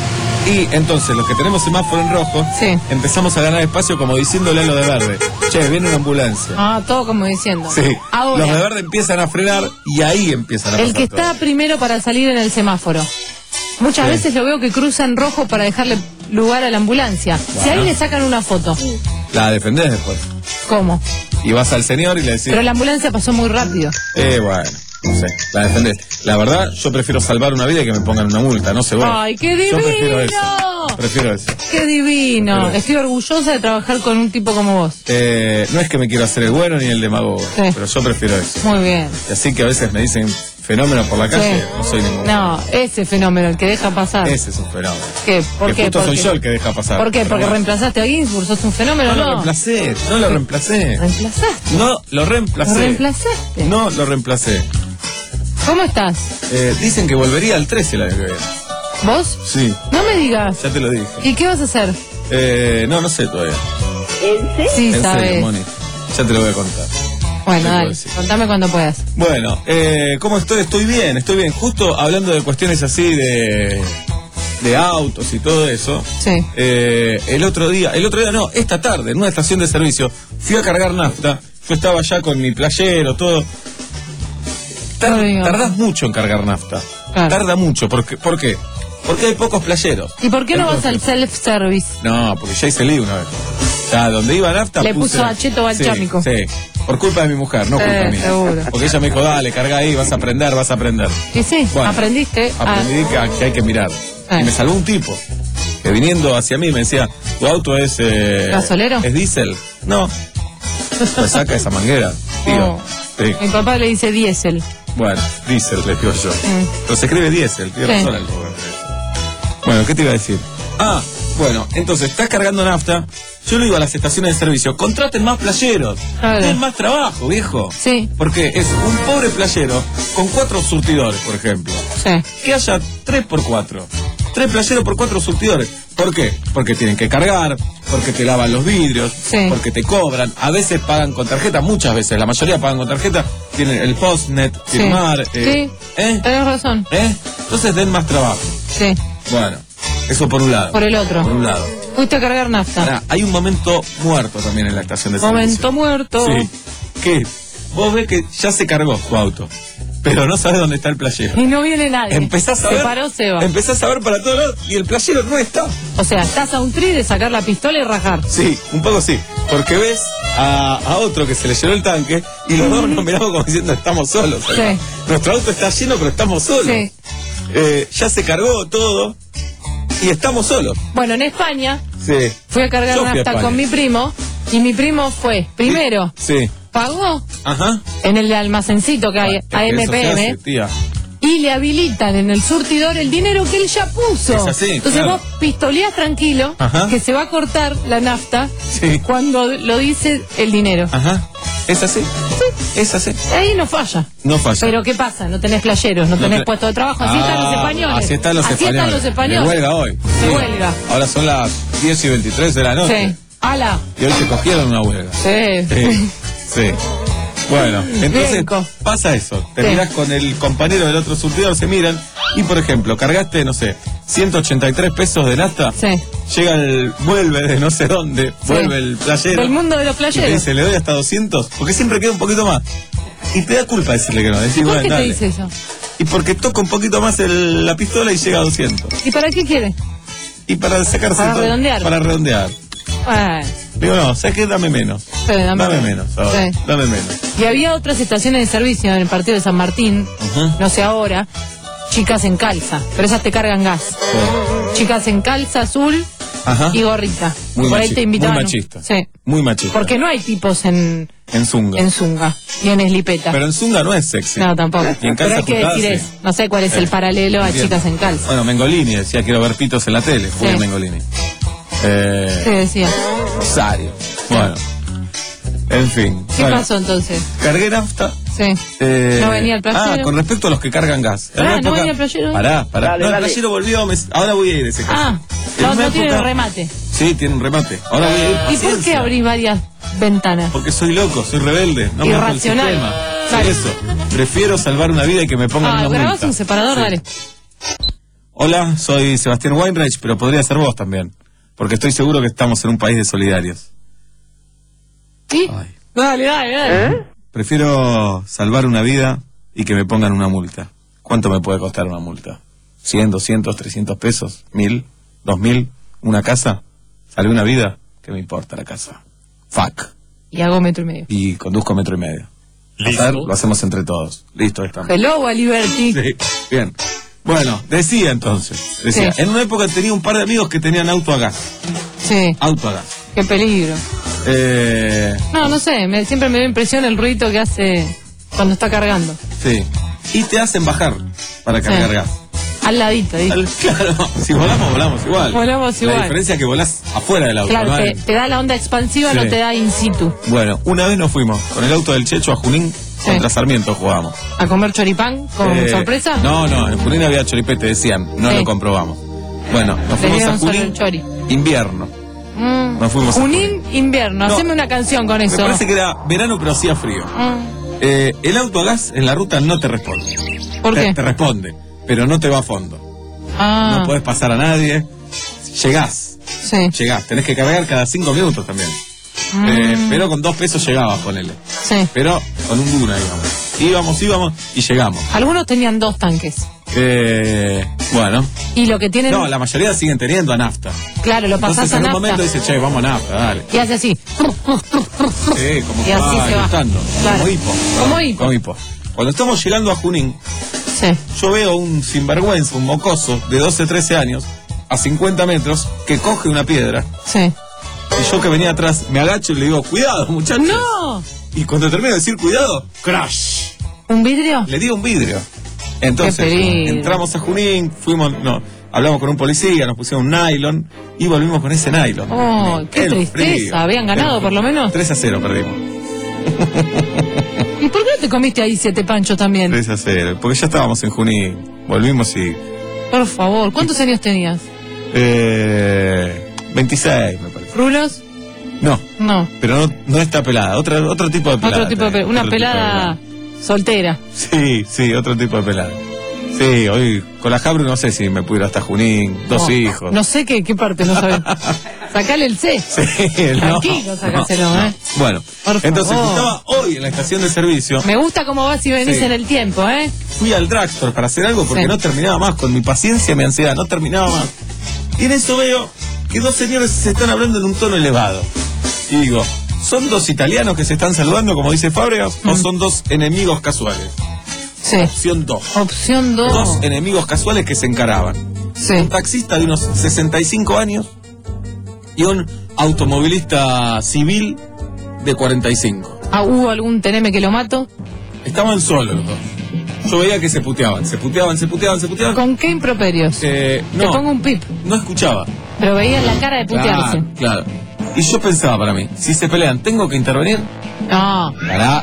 y entonces, los que tenemos semáforo en rojo, Sí. empezamos a ganar espacio como diciéndole a los de verde, che, viene una ambulancia. Ah, todo como diciendo. Sí. Ahora, Los de verde empiezan a frenar y ahí empiezan a el pasar que todo. está primero para salir en el semáforo. Muchas Sí. veces lo veo que cruza en rojo para dejarle lugar a la ambulancia. Si Bueno. ahí le sacan una foto, La defendés después. ¿cómo? Y vas al señor y le decís, Pero la ambulancia pasó muy rápido. eh, bueno, no sé, la defendés. La verdad, yo prefiero salvar una vida y que me pongan una multa, no sé vos. ¡Ay, qué Yo prefiero divino! eso. Prefiero eso. ¡Qué divino! Pero- Estoy orgullosa de trabajar con un tipo como vos. Eh, no es que me quiero hacer el bueno ni el demagogo, Sí. pero yo prefiero eso. Muy bien. Y así que a veces me dicen fenómeno por la calle, Sí. no soy ningún. No, ese fenómeno, el que deja pasar. Ese es un fenómeno. ¿Qué? ¿Por que qué? justo ¿Por soy qué? yo el que deja pasar. ¿Por qué? Pero ¿Porque bueno. reemplazaste a Ginsburg? ¿Sos un fenómeno? No No. lo reemplacé, no lo reemplacé. ¿Reemplazaste? No, lo reemplacé. ¿Lo reemplazaste? No, lo reemplacé. ¿Cómo estás? Eh, dicen que volvería al trece el año que viene. ¿Vos? Sí, No me digas. ya te lo dije. ¿Y qué vas a hacer? Eh, no, no sé todavía. Sí, En sabes. serio, Moni. Ya te lo voy a contar. Bueno, Te dale, puedo decir. contame cuando puedas. Bueno, eh, ¿cómo estoy? Estoy bien, estoy bien. Justo hablando de cuestiones así de, de autos y todo eso. Sí. Eh, el otro día, el otro día no, esta tarde, en una estación de servicio, fui a cargar nafta. Yo estaba ya con mi playero, todo. Tar- No digas. tardás mucho en cargar nafta. Claro. Tarda mucho. ¿Por qué? ¿Por qué? Porque hay pocos playeros. ¿Y por qué no vas al Entonces- self-service? No, porque ya hice lío una vez. O sea, donde iba nafta Le puse- puso a Cheto Balchámico. Sí, sí. Por culpa de mi mujer, no Eh, culpa mía. seguro. Porque ella me dijo, dale, carga ahí, vas a aprender, vas a aprender. Y sí, Bueno, aprendiste. a- Aprendí que, que hay que mirar. Eh. Y me salvó un tipo que viniendo hacia mí me decía, ¿tu auto es... eh, ¿Gasolero? ¿Es diésel? No. Pues saca esa manguera, tío. Oh. Sí. Mi papá le dice diésel. Bueno, diésel, le digo yo. Mm. Pero se escribe diésel, tiene Sí. razón el pobre. Bueno, ¿qué te iba a decir? Ah, Bueno, entonces, estás cargando nafta. Yo le digo a las estaciones de servicio, contraten más playeros. Den más trabajo, viejo. Sí. Porque es un pobre playero con cuatro surtidores, por ejemplo. Sí. Que haya tres por cuatro. Tres playeros por cuatro surtidores. ¿Por qué? Porque tienen que cargar, porque te lavan los vidrios, sí. porque te cobran. A veces pagan con tarjeta, muchas veces, la mayoría pagan con tarjeta. Tienen el postnet, sí. firmar. Sí, eh, ¿eh? tenés razón. ¿Eh? Entonces den más trabajo. Sí. Bueno, eso por un lado. Por el otro. Por un lado. Fuiste a cargar nafta. Ahora, hay un momento muerto también en la estación de servicio. Momento muerto. Sí. ¿Qué? Vos ves que ya se cargó tu auto, pero no sabes dónde está el playero. Y no viene nadie. Empezás a se ver. paró Seba. Empezás a ver para todos lados y el playero no está. O sea, estás a un tri de sacar la pistola y rajar. Sí, un poco sí. Porque ves a, a otro que se le llenó el tanque y los dos nos miramos como diciendo estamos solos. Sí. Nuestro auto está lleno, pero estamos solos. Sí. Eh, ya se cargó todo y estamos solos. Bueno, en España Sí. fui a cargar Yo fui a nafta España. con mi primo y mi primo fue, primero, Sí. pagó Ajá. en el almacencito que hay, Es que A M eso P se M, hace, tía. y le habilitan en el surtidor el dinero que él ya puso. Es así, Entonces claro. vos pistoleás tranquilo, Ajá. que se va a cortar la nafta Sí. cuando lo dice el dinero. Ajá. ¿Es así? Sí. Es así. Ahí no falla. No falla. Pero ¿qué pasa? No tenés playeros, no tenés te- puesto de trabajo. Así Ah, están los españoles. Así están los Así españoles. están los españoles. De huelga hoy. De huelga. Ahora son las diez y veintitrés de la noche. Sí. ¡Hala! Y hoy se cogieron una huelga. Sí. Sí. Sí. Bueno, entonces Bienco. pasa eso. Te Sí. mirás con el compañero del otro surtidor, se miran. Y por ejemplo, cargaste, no sé, ciento ochenta y tres pesos de nafta. Sí. Llega el. Vuelve de no sé dónde. Sí. Vuelve el playero. Del mundo de los Y te playeros. dice, le doy hasta doscientos. Porque siempre queda un poquito más. Y te da culpa decirle que no. Decís, ¿Por bueno, qué te dale. dice eso? Y porque toca un poquito más el- la pistola y llega a doscientos. ¿Y para qué quiere? Y para sacarse Para todo- redondear. Para redondear. Bueno, Digo, no, ¿sabes qué? Dame menos. sí, dame, Dame menos. ahora, Sí. Dame menos. Y había otras estaciones de servicio en el partido de San Martín, Ujú. no sé ahora, chicas en calza, pero esas te cargan gas. Chicas en calza azul Ajá. y gorrita. Muy Por ahí machi- te invitaban. muy machista. Sí. Muy machista. Porque no hay tipos en, En zunga. en zunga y en eslipeta. Pero en zunga no es sexy. No, tampoco. Y en Pero calza hay que ajustada, decir sí. eso. No sé cuál es el Eh, paralelo a entiendo. chicas en calza. Bueno, Mengolini decía quiero ver pitos en la tele. Fue Sí. Mengolini. Eh, ¿Qué decía? Rosario. Bueno. En fin. ¿Qué Bueno, pasó entonces? Cargué nafta. Sí. Eh, ¿No venía el playero? Ah, con respecto a los que cargan gas. En Ah, una ¿no venía el playero? Pará, pará. Dale, no, dale. el playero volvió. me- Ahora voy a ir a ese caso. Ah, En no, una no tiene época- remate. Sí, tiene un remate. Ahora voy a ir. ¿Y por qué paciencia. abrís varias ventanas? Porque soy loco, soy rebelde. No me gusta el Irracional. sistema. Soy Dale. eso. Prefiero salvar una vida y que me pongan Ah, una grabás multa. un separador, Sí. dale. Hola, soy Sebastián Weinreich, pero podría ser vos también. Porque estoy seguro que estamos en un país de solidarios. ¿Sí? Dale, dale, dale. Prefiero salvar una vida y que me pongan una multa. ¿Cuánto me puede costar una multa? ¿cien, doscientos, trescientos pesos? ¿mil? ¿dos mil? ¿Una casa? ¿Salvé una vida? ¿Qué me importa la casa? Fuck. Y hago metro y medio. Y conduzco metro y medio. Pasar, lo hacemos entre todos. Listo, ahí estamos. Hello, a Liberty. Sí, bien. Bueno, decía entonces. Decía, Sí. en una época tenía un par de amigos que tenían auto a gas. Sí, Auto a gas. qué peligro. Eh, No, no sé, me- siempre me da impresión el ruido que hace cuando está cargando. sí. Y te hacen bajar para cargar Sí. gas. Al ladito, ¿viste? Al- Claro, si volamos, volamos igual. Volamos La igual. diferencia es que volás afuera del auto. Claro, ¿no? te, te da la onda expansiva, Sí. no te da in situ. Bueno, una vez nos fuimos con el auto del Checho a Junín, contra Sarmiento jugábamos. A comer choripán con Eh, sorpresa. No, no, en Junín había choripete, decían, no Sí. lo comprobamos. Bueno, nos Le fuimos a dieron solo Junín, el chori. invierno. Mm. Nos fuimos a Junín, invierno. No. Haceme una canción con Me eso. parece que era verano pero hacía frío. Mm. Eh, el auto a gas en la ruta no te responde. ¿Por te, qué? Te responde, pero no te va a fondo. Ah, No podés pasar a nadie. Llegás, sí. llegás. Tenés que cargar cada cinco minutos también. Mm. Eh, pero con dos pesos llegabas, ponele. Sí. Pero con un duna, digamos. Íbamos, íbamos y llegamos. Algunos tenían dos tanques. Eh, bueno. Y lo que tienen. No, la mayoría siguen teniendo a nafta. Claro, lo pasás Entonces a en un nafta. momento dice, che, vamos a nafta, dale. Y hace así. Sí, como Y que así va se va. gritando. Claro. Como hipo. Como hipo. Como hipo. Cuando estamos llegando a Junín, Sí. yo veo un sinvergüenza, un mocoso de doce, trece años, a cincuenta metros, que coge una piedra. Sí. Y yo que venía atrás, me agacho y le digo, cuidado, muchachos. ¡No! Y cuando termino de decir cuidado, crash. ¿Un vidrio? Le di un vidrio. Entonces, Qué peligro. entramos a Junín, fuimos, no, hablamos con un policía, nos pusieron un nylon y volvimos con ese nylon. Oh, qué El tristeza. frío. ¿Habían ganado El- por lo menos? tres a cero perdimos. ¿Y por qué no te comiste ahí siete panchos también? tres a cero, porque ya estábamos en Junín. Volvimos y... Por favor, ¿cuántos años tenías? Eh, veintiséis, me parece. ¿Rulos? No, No. pero no, no está pelada, otro, otro tipo de pelada. Otro tipo de pelada. Una Otro tipo de pelada soltera. Sí, sí, otro tipo de pelada. Sí, hoy con la Jabru no sé si me puedo ir hasta Junín, dos No, hijos. No sé qué, qué parte no sabes. Sacale el C. Sí, no, Tranquilo, sacáselo, no. ¿eh? Bueno, Por entonces favor. estaba hoy en la estación de servicio. Me gusta cómo vas y venís Sí. en el tiempo, ¿eh? Fui al drugstore para hacer algo porque Sí. no terminaba más. Con mi paciencia y mi ansiedad, no terminaba más. Y en eso veo que dos señores se están hablando en un tono elevado. Y digo, ¿son dos italianos que se están saludando, como dice Fábregas, o son dos enemigos casuales? Sí. Opción dos. Opción dos. Dos enemigos casuales que se encaraban. Sí. Un taxista de unos sesenta y cinco años y un automovilista civil de cuarenta y cinco. Ah, ¿hubo algún teneme que lo mato? Estaban solos los dos. Yo veía que se puteaban, se puteaban, se puteaban, se puteaban. ¿Con qué improperios? Eh, Te no, pongo un pip. no escuchaba. Pero veías la cara de putearse. Claro, claro. Y yo pensaba para mí, si se pelean, ¿tengo que intervenir? No. Pará.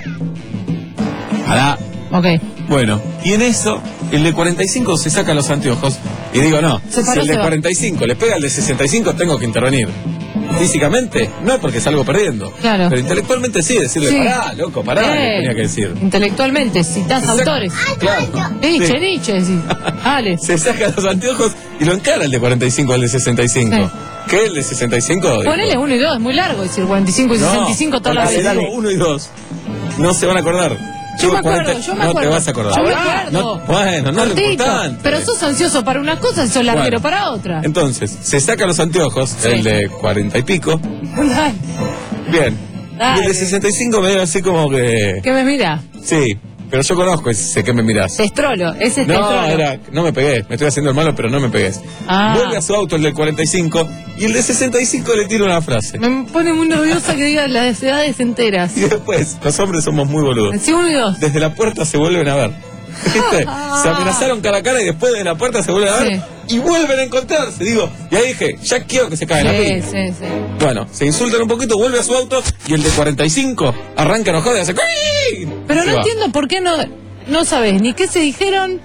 Pará. Ok. Bueno, y en eso, el de cuarenta y cinco se saca los anteojos y digo, no, Se si paró, el se de va. cuarenta y cinco le pega al de sesenta y cinco, tengo que intervenir. Físicamente, no, porque salgo perdiendo. Claro. Pero intelectualmente sí, decirle, Sí. pará, loco, pará, Eh. le tenía que decir. Intelectualmente, citas Exacto. autores. Claro. Nietzsche, Sí. Nietzsche, sí. Dale. Se saca los anteojos y lo encara el de cuarenta y cinco al de sesenta y cinco. Sí. ¿Qué? El de sesenta y cinco. Ponele uno y dos, es muy largo decir cuarenta y cinco y sesenta y cinco toda la porque vez. si digo uno y dos, no se van a acordar. Yo me Digo acuerdo, cuarenta, yo me no acuerdo. te vas a acordar. Yo me acuerdo. No, bueno, no es lo Cortito. importante. Pero sos ansioso para una cosa y sos larguero Bueno. para otra. Entonces, se saca los anteojos, Sí. el de cuarenta y pico. Dale. Bien. Dale. Y el de sesenta y cinco me veo así como que. ¿Qué me mira? Sí, pero yo conozco ese, sé que me mirás. Testrolo, ese es No, testrolo. era, no me pegué, me estoy haciendo el malo, pero no me pegues. Ah. Vuelve a su auto el del cuarenta y cinco y el de sesenta y cinco le tira una frase. Me pone muy nerviosa que digas las edades enteras. Y después, los hombres somos muy boludos. Sí, uno y dos. Desde la puerta se vuelven a ver. ¿Viste? Se amenazaron cara a cara y después de la puerta se vuelven a ver y vuelven a encontrarse. Digo, y ahí dije, ya quiero que se caiga la Sí, piña. sí, sí. Bueno, se insultan un poquito, vuelve a su auto y el de cuarenta y cinco arranca enojado y hace ¡cuii! Pero Se no va. entiendo por qué no, no sabes ni qué se dijeron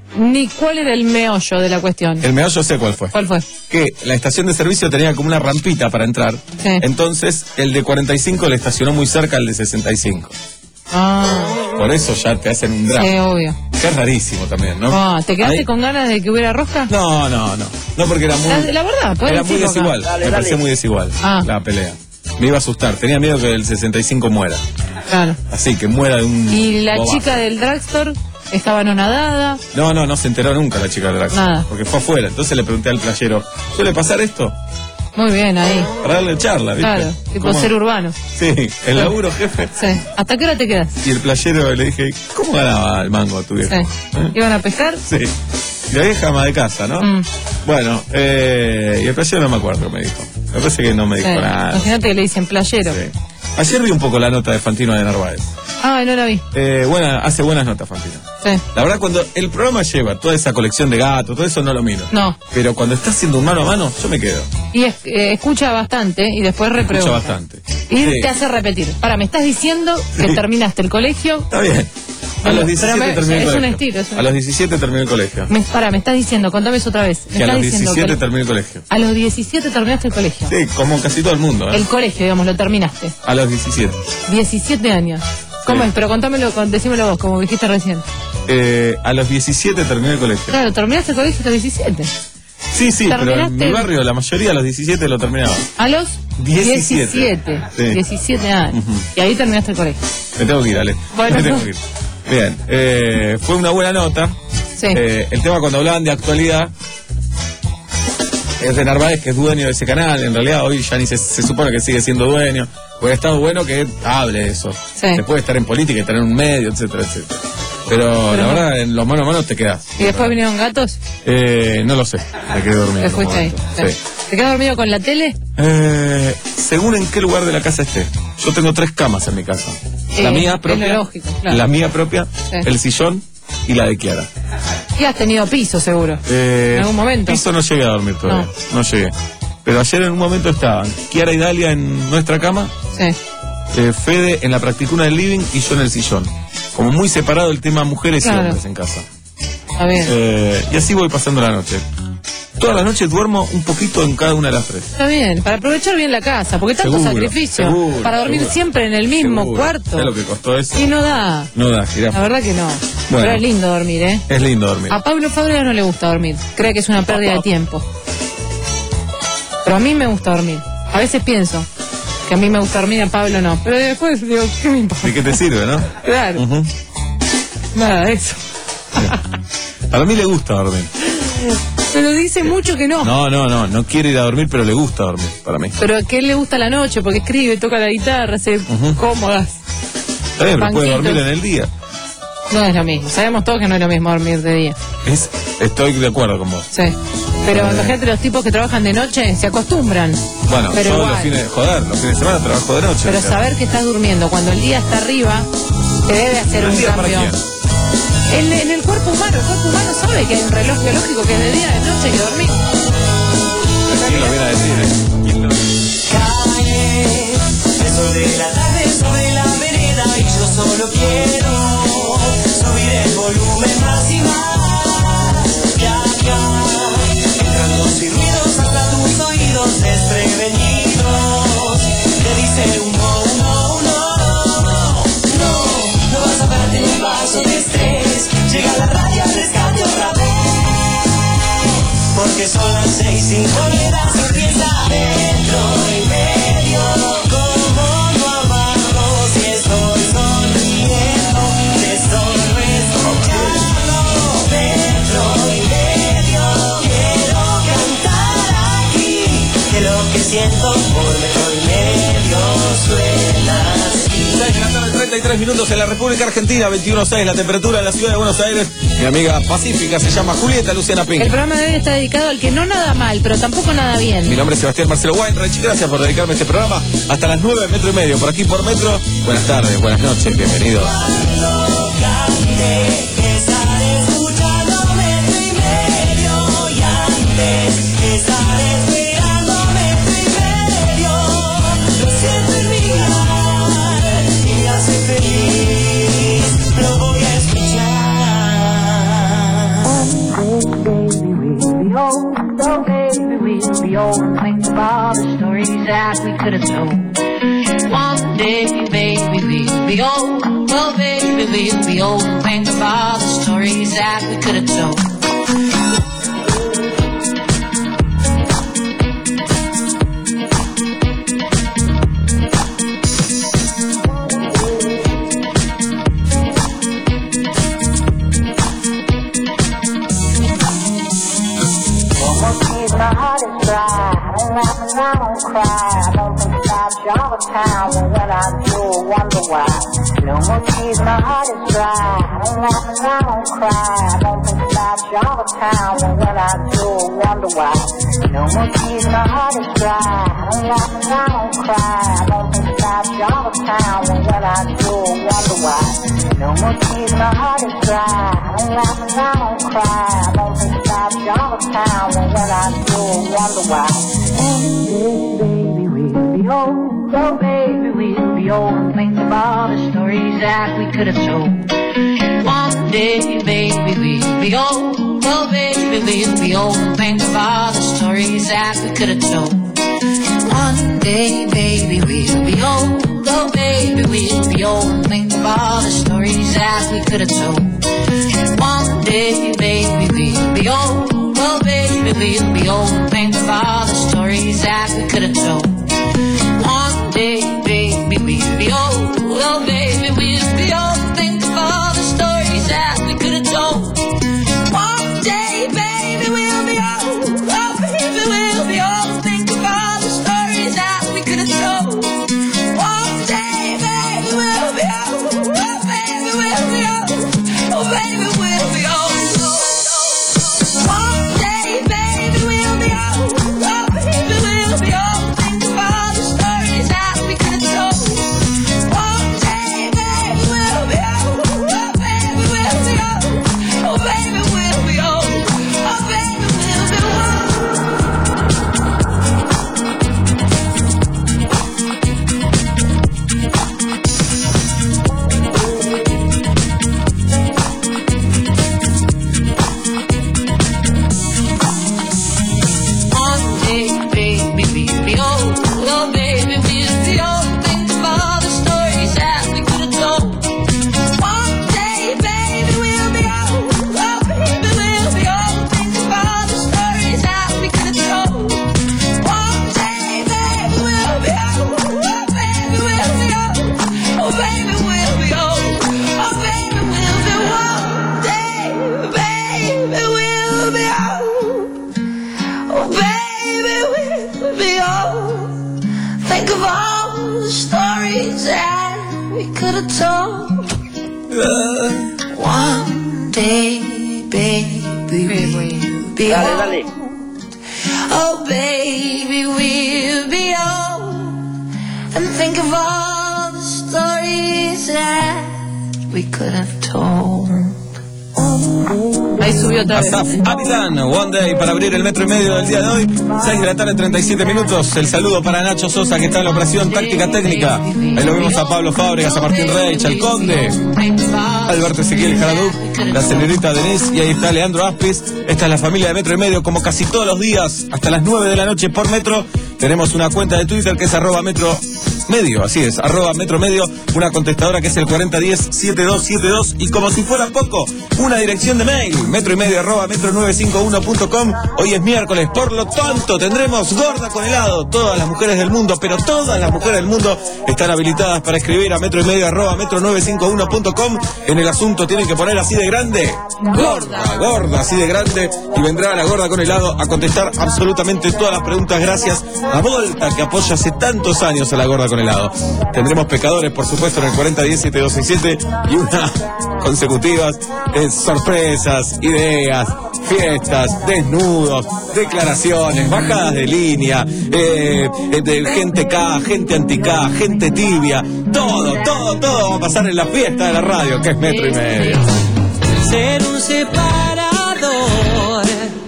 ni cuál era el meollo de la cuestión. El meollo sé cuál fue. ¿Cuál fue? Que la estación de servicio tenía como una rampita para entrar. Sí. Entonces el de cuarenta y cinco le estacionó muy cerca al de sesenta y cinco. Ah, Por eso ya te hacen un drama. sí, obvio. Que es rarísimo también, ¿no? Ah, ¿te quedaste Ahí- con ganas de que hubiera rosca? No, no, no. No, porque era muy. La, la verdad, podés Era muy decirlo acá. desigual. me parecía muy desigual Ah. la pelea. Me iba a asustar. Tenía miedo que el sesenta y cinco muera. Claro. Así que muera de un. Y la bobazo. chica del drugstore estaba anonadada. No, no, no se enteró nunca la chica del drag. Nada. Porque fue afuera. Entonces le pregunté al playero, ¿suele pasar esto? Muy bien ahí. Para darle charla, ¿viste? Claro, tipo ¿Cómo? ser urbano. Sí, el laburo, jefe. Sí. ¿Hasta qué hora te quedas? Y el playero le dije, ¿cómo ganaba el mango a tu viejo? Sí. ¿Eh? ¿Iban a pescar? Sí. Y la vieja ama de casa, ¿no? Mm. Bueno, eh, y el playero no me acuerdo, me dijo. Me parece que no me dijo Sí. nada. Imagínate que le dicen playero. Sí. Ayer vi un poco la nota de Fantino de Narváez. Ay, no la vi. Eh, buena, hace buenas notas, Fantino. Sí. La verdad, cuando el programa lleva toda esa colección de gatos, todo eso no lo miro. No. Pero cuando está haciendo un mano a mano, yo me quedo. Y es- eh, escucha bastante y después Escucha reprueba. bastante. Y Sí. te hace repetir. Para, me estás diciendo que Sí. terminaste el colegio. Está bien. A Pero los diecisiete me- terminé el es un colegio. estilo, es un- A los diecisiete terminé el colegio. Me, para, me estás diciendo, contame eso otra vez. Me Que a estás los diciendo diecisiete que terminé el colegio. a los diecisiete terminaste el colegio. Sí, como casi todo el mundo, ¿eh? El colegio, digamos, lo terminaste. A los diecisiete. diecisiete años. ¿Cómo Sí. es? Pero contámelo, con- decímelo vos, como dijiste recién. Eh, a los diecisiete terminé el colegio. Claro, terminaste el colegio a los diecisiete. Sí, sí, pero en Terminaste- mi barrio la mayoría a los diecisiete lo terminaba. A los diecisiete. diecisiete. Sí. diecisiete años. Ujú. Y ahí terminaste el colegio. Me tengo que ir, Ale. Bueno. Me tengo que ir. Bien, eh, fue una buena nota. Sí. Eh, el tema cuando hablaban de actualidad es de Narváez, que es dueño de ese canal. En realidad hoy ya ni se, se supone que sigue siendo dueño. Hubiera estado bueno que hable de eso. Sí. Se puede estar en política y tener un medio, etcétera, etcétera. Pero, Pero la no. verdad, en los mano a mano te quedas. ¿Y después vinieron gatos? Eh, no lo sé, me quedé dormido. Te en un fuiste ahí. momento. Sí. ¿Te quedas dormido con la tele? Eh, según en qué lugar de la casa esté. Yo tengo tres camas en mi casa. Eh, la mía es propia, lo lógico, claro. la mía propia, Sí. el sillón y la de Kiara. Y has tenido piso, seguro. Eh, en algún momento. Piso no llegué a dormir todavía. No. no llegué. Pero ayer en un momento estaban Kiara y Dalia en nuestra cama. Sí. Eh, Fede en la practicuna del living y yo en el sillón. Como muy separado el tema mujeres Claro. y hombres en casa. Está bien. Eh, y así voy pasando la noche. Todas las noches duermo un poquito en cada una de las tres. Está bien, para aprovechar bien la casa, porque tanto Seguro, sacrificio. seguro, para dormir seguro. siempre en el mismo Seguro. cuarto. ¿Sabes lo que costó eso? Y no da. No da, jirafa. La verdad que no. Bueno. Pero es lindo dormir, ¿eh? Es lindo dormir. A Pablo Fábregas no le gusta dormir. Cree que es una pérdida de tiempo. Pero a mí me gusta dormir. A veces pienso que a mí me gusta dormir y a Pablo no. Pero después digo, ¿qué me importa? ¿De qué te sirve, no? Claro. Uh-huh. Nada de eso. A mí le gusta dormir. Pero dice mucho que no. No, no, no. No quiere ir a dormir, pero le gusta dormir, para mí. Pero que a él le gusta la noche porque escribe, toca la guitarra, hace Uh-huh. cómodas. Está bien, pero puede Banquitos. dormir en el día. No es lo mismo. Sabemos todos que no es lo mismo dormir de día. Es, estoy de acuerdo con vos. Sí. Pero Eh. imagínate, los tipos que trabajan de noche se acostumbran. Bueno, Pero yo igual. los fines de joder, los fines de semana trabajo de noche. Pero o sea. saber que estás durmiendo cuando el día está arriba, te debe hacer ¿El un día para cambio. quién? En, en el cuerpo humano, el cuerpo humano sabe que hay un reloj biológico que es de día, de noche, hay que dormir. ¿Quién lo viene a decir, eh? ¿Quién lo- Cae el sol de la tarde sobre la vereda y yo solo quiero subir el volumen más y más. Ya, ya, entrando sin ruidos hasta tus oídos desprevenidos. Te dice un no, no, no, no, no vas a darte un paso de estrés. Llega la radio al rescate otra vez. Porque son las seis, cinco horas y empieza dentro y medio. Como no amarnos y estoy sonriendo, te estoy escuchando dentro y medio. Quiero cantar aquí de lo que siento por metro y medio suena así. seis de la tarde, treinta y tres minutos en la República Argentina, veintiuno grados seis, la temperatura en la ciudad de Buenos Aires. Mi amiga pacífica se llama Julieta Luciana El Piña. programa de hoy está dedicado al que no nada mal, pero tampoco nada Mi bien. nombre es Sebastián Marcelo Weinreich, gracias por dedicarme a este programa. Hasta las nueve, metro y medio, por aquí por metro. Buenas tardes, buenas noches, bienvenidos. Cuando cante, estaré escuchando metro y medio y antes estaré esperando metro y medio. Lo siento en mi mirar y me hace feliz, lo voy a escuchar. Oh, baby, we'll be old and think of all the stories that we could have told. One day, baby, we'll be old. Oh, baby, we'll be old and think of all the stories that we could have told. My heart is dry. I don't laugh and I don't cry. I don't think about you all the time. And when I do, I wonder why. No more tears, my heart is dry. I don't laugh and I don't cry. I don't think about you all the time. And when I do, I wonder why. No more tears, my heart is dry. I don't laugh and I don't cry. I don't think about you all the time. And when I do, I wonder why. No more tears, my heart is dry. I don't laugh and I don't cry. I don't think about you all the time. And when I do, I wonder why. One day, baby, we'll be old. Oh, baby, we'll be old and think of all the stories that we could have told. One day, baby, we'll be old. Oh, baby, we'll be old and think of all the stories that we could have told. One day, baby, we'll be old. Oh, baby, we'll be old and think of all the stories that we could have told. One day, baby, we'll be old. Oh, baby, we'll be old and think of all the stories that we could have told. One day, baby, we'll be old. Oh, baby, we'll be old and think of all the stories that we could have told. One day, baby, we'll be old. Oh, baby, we'll be old and think of all the stories that we could have told. One day, baby, we'll be old. Oh, baby, we'll be old. Oh, baby, we'll be old. One day, baby, we'll be old. Oh, baby, we'll be old. Think could have told one day, baby, we'll be Dale, old. dale. Oh, baby, we'll be old. And think of all the stories that we could have told. Ahí subió otra vez. Asaf Avilan, One Day, para abrir el metro y medio del día de hoy. seis de la tarde, treinta y siete minutos. El saludo para Nacho Sosa, que está en la operación táctica técnica. Ahí lo vemos a Pablo Fábregas, a Martín Reich, al Conde, Alberto Ezequiel Jaraduc, la señorita Denise, y ahí está Leandro Aspis. Esta es la familia de Metro y Medio, como casi todos los días, hasta las nueve de la noche por Metro. Tenemos una cuenta de Twitter que es arroba Metro Medio, así es, arroba Metro Medio, una contestadora que es el cuarenta diez, setenta y dos setenta y dos, y como si fuera poco, una dirección de mail, metro y medio arroba metro novecientos cincuenta y uno punto com. Hoy es miércoles, por lo tanto tendremos gorda con helado. Todas las mujeres del mundo, pero todas las mujeres del mundo están habilitadas para escribir a metro y medio arroba metro novecientos cincuenta y uno punto com. En el asunto tienen que poner así de grande, gorda, gorda, así de grande, y vendrá la gorda con helado a contestar absolutamente todas las preguntas, gracias a Volta, que apoya hace tantos años a la gorda con helado. Tendremos pecadores, por supuesto, en el cuarenta diez, setenta y dos sesenta y siete, y una consecutivas, eh, sorpresas, ideas, fiestas, desnudos, declaraciones, bajadas de línea, eh, de gente K, gente anti-K, gente tibia, todo, todo, todo va a pasar en la fiesta de la radio, que es Metro y Medio. Ser un separador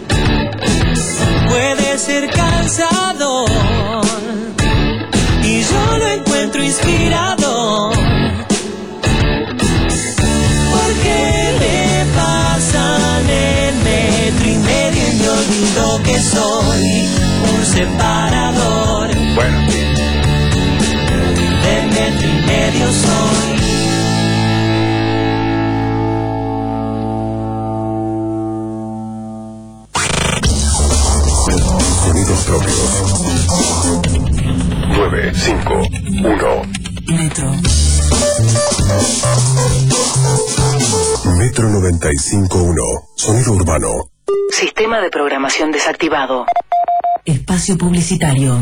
puede ser cansador, y yo lo encuentro inspirador. Porque me pasan el metro y medio y me olvido que soy un separador. Bueno. Del metro y medio soy. Sonidos propios. nueve cinco uno. Metro. Metro noventa y cinco punto uno. Sonido urbano. Sistema de programación desactivado. Espacio publicitario.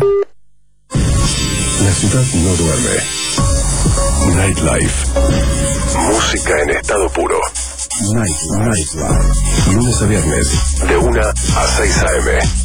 La ciudad no duerme. Nightlife. Música en estado puro. Night, Nightlife. Lunes a viernes, de una a seis a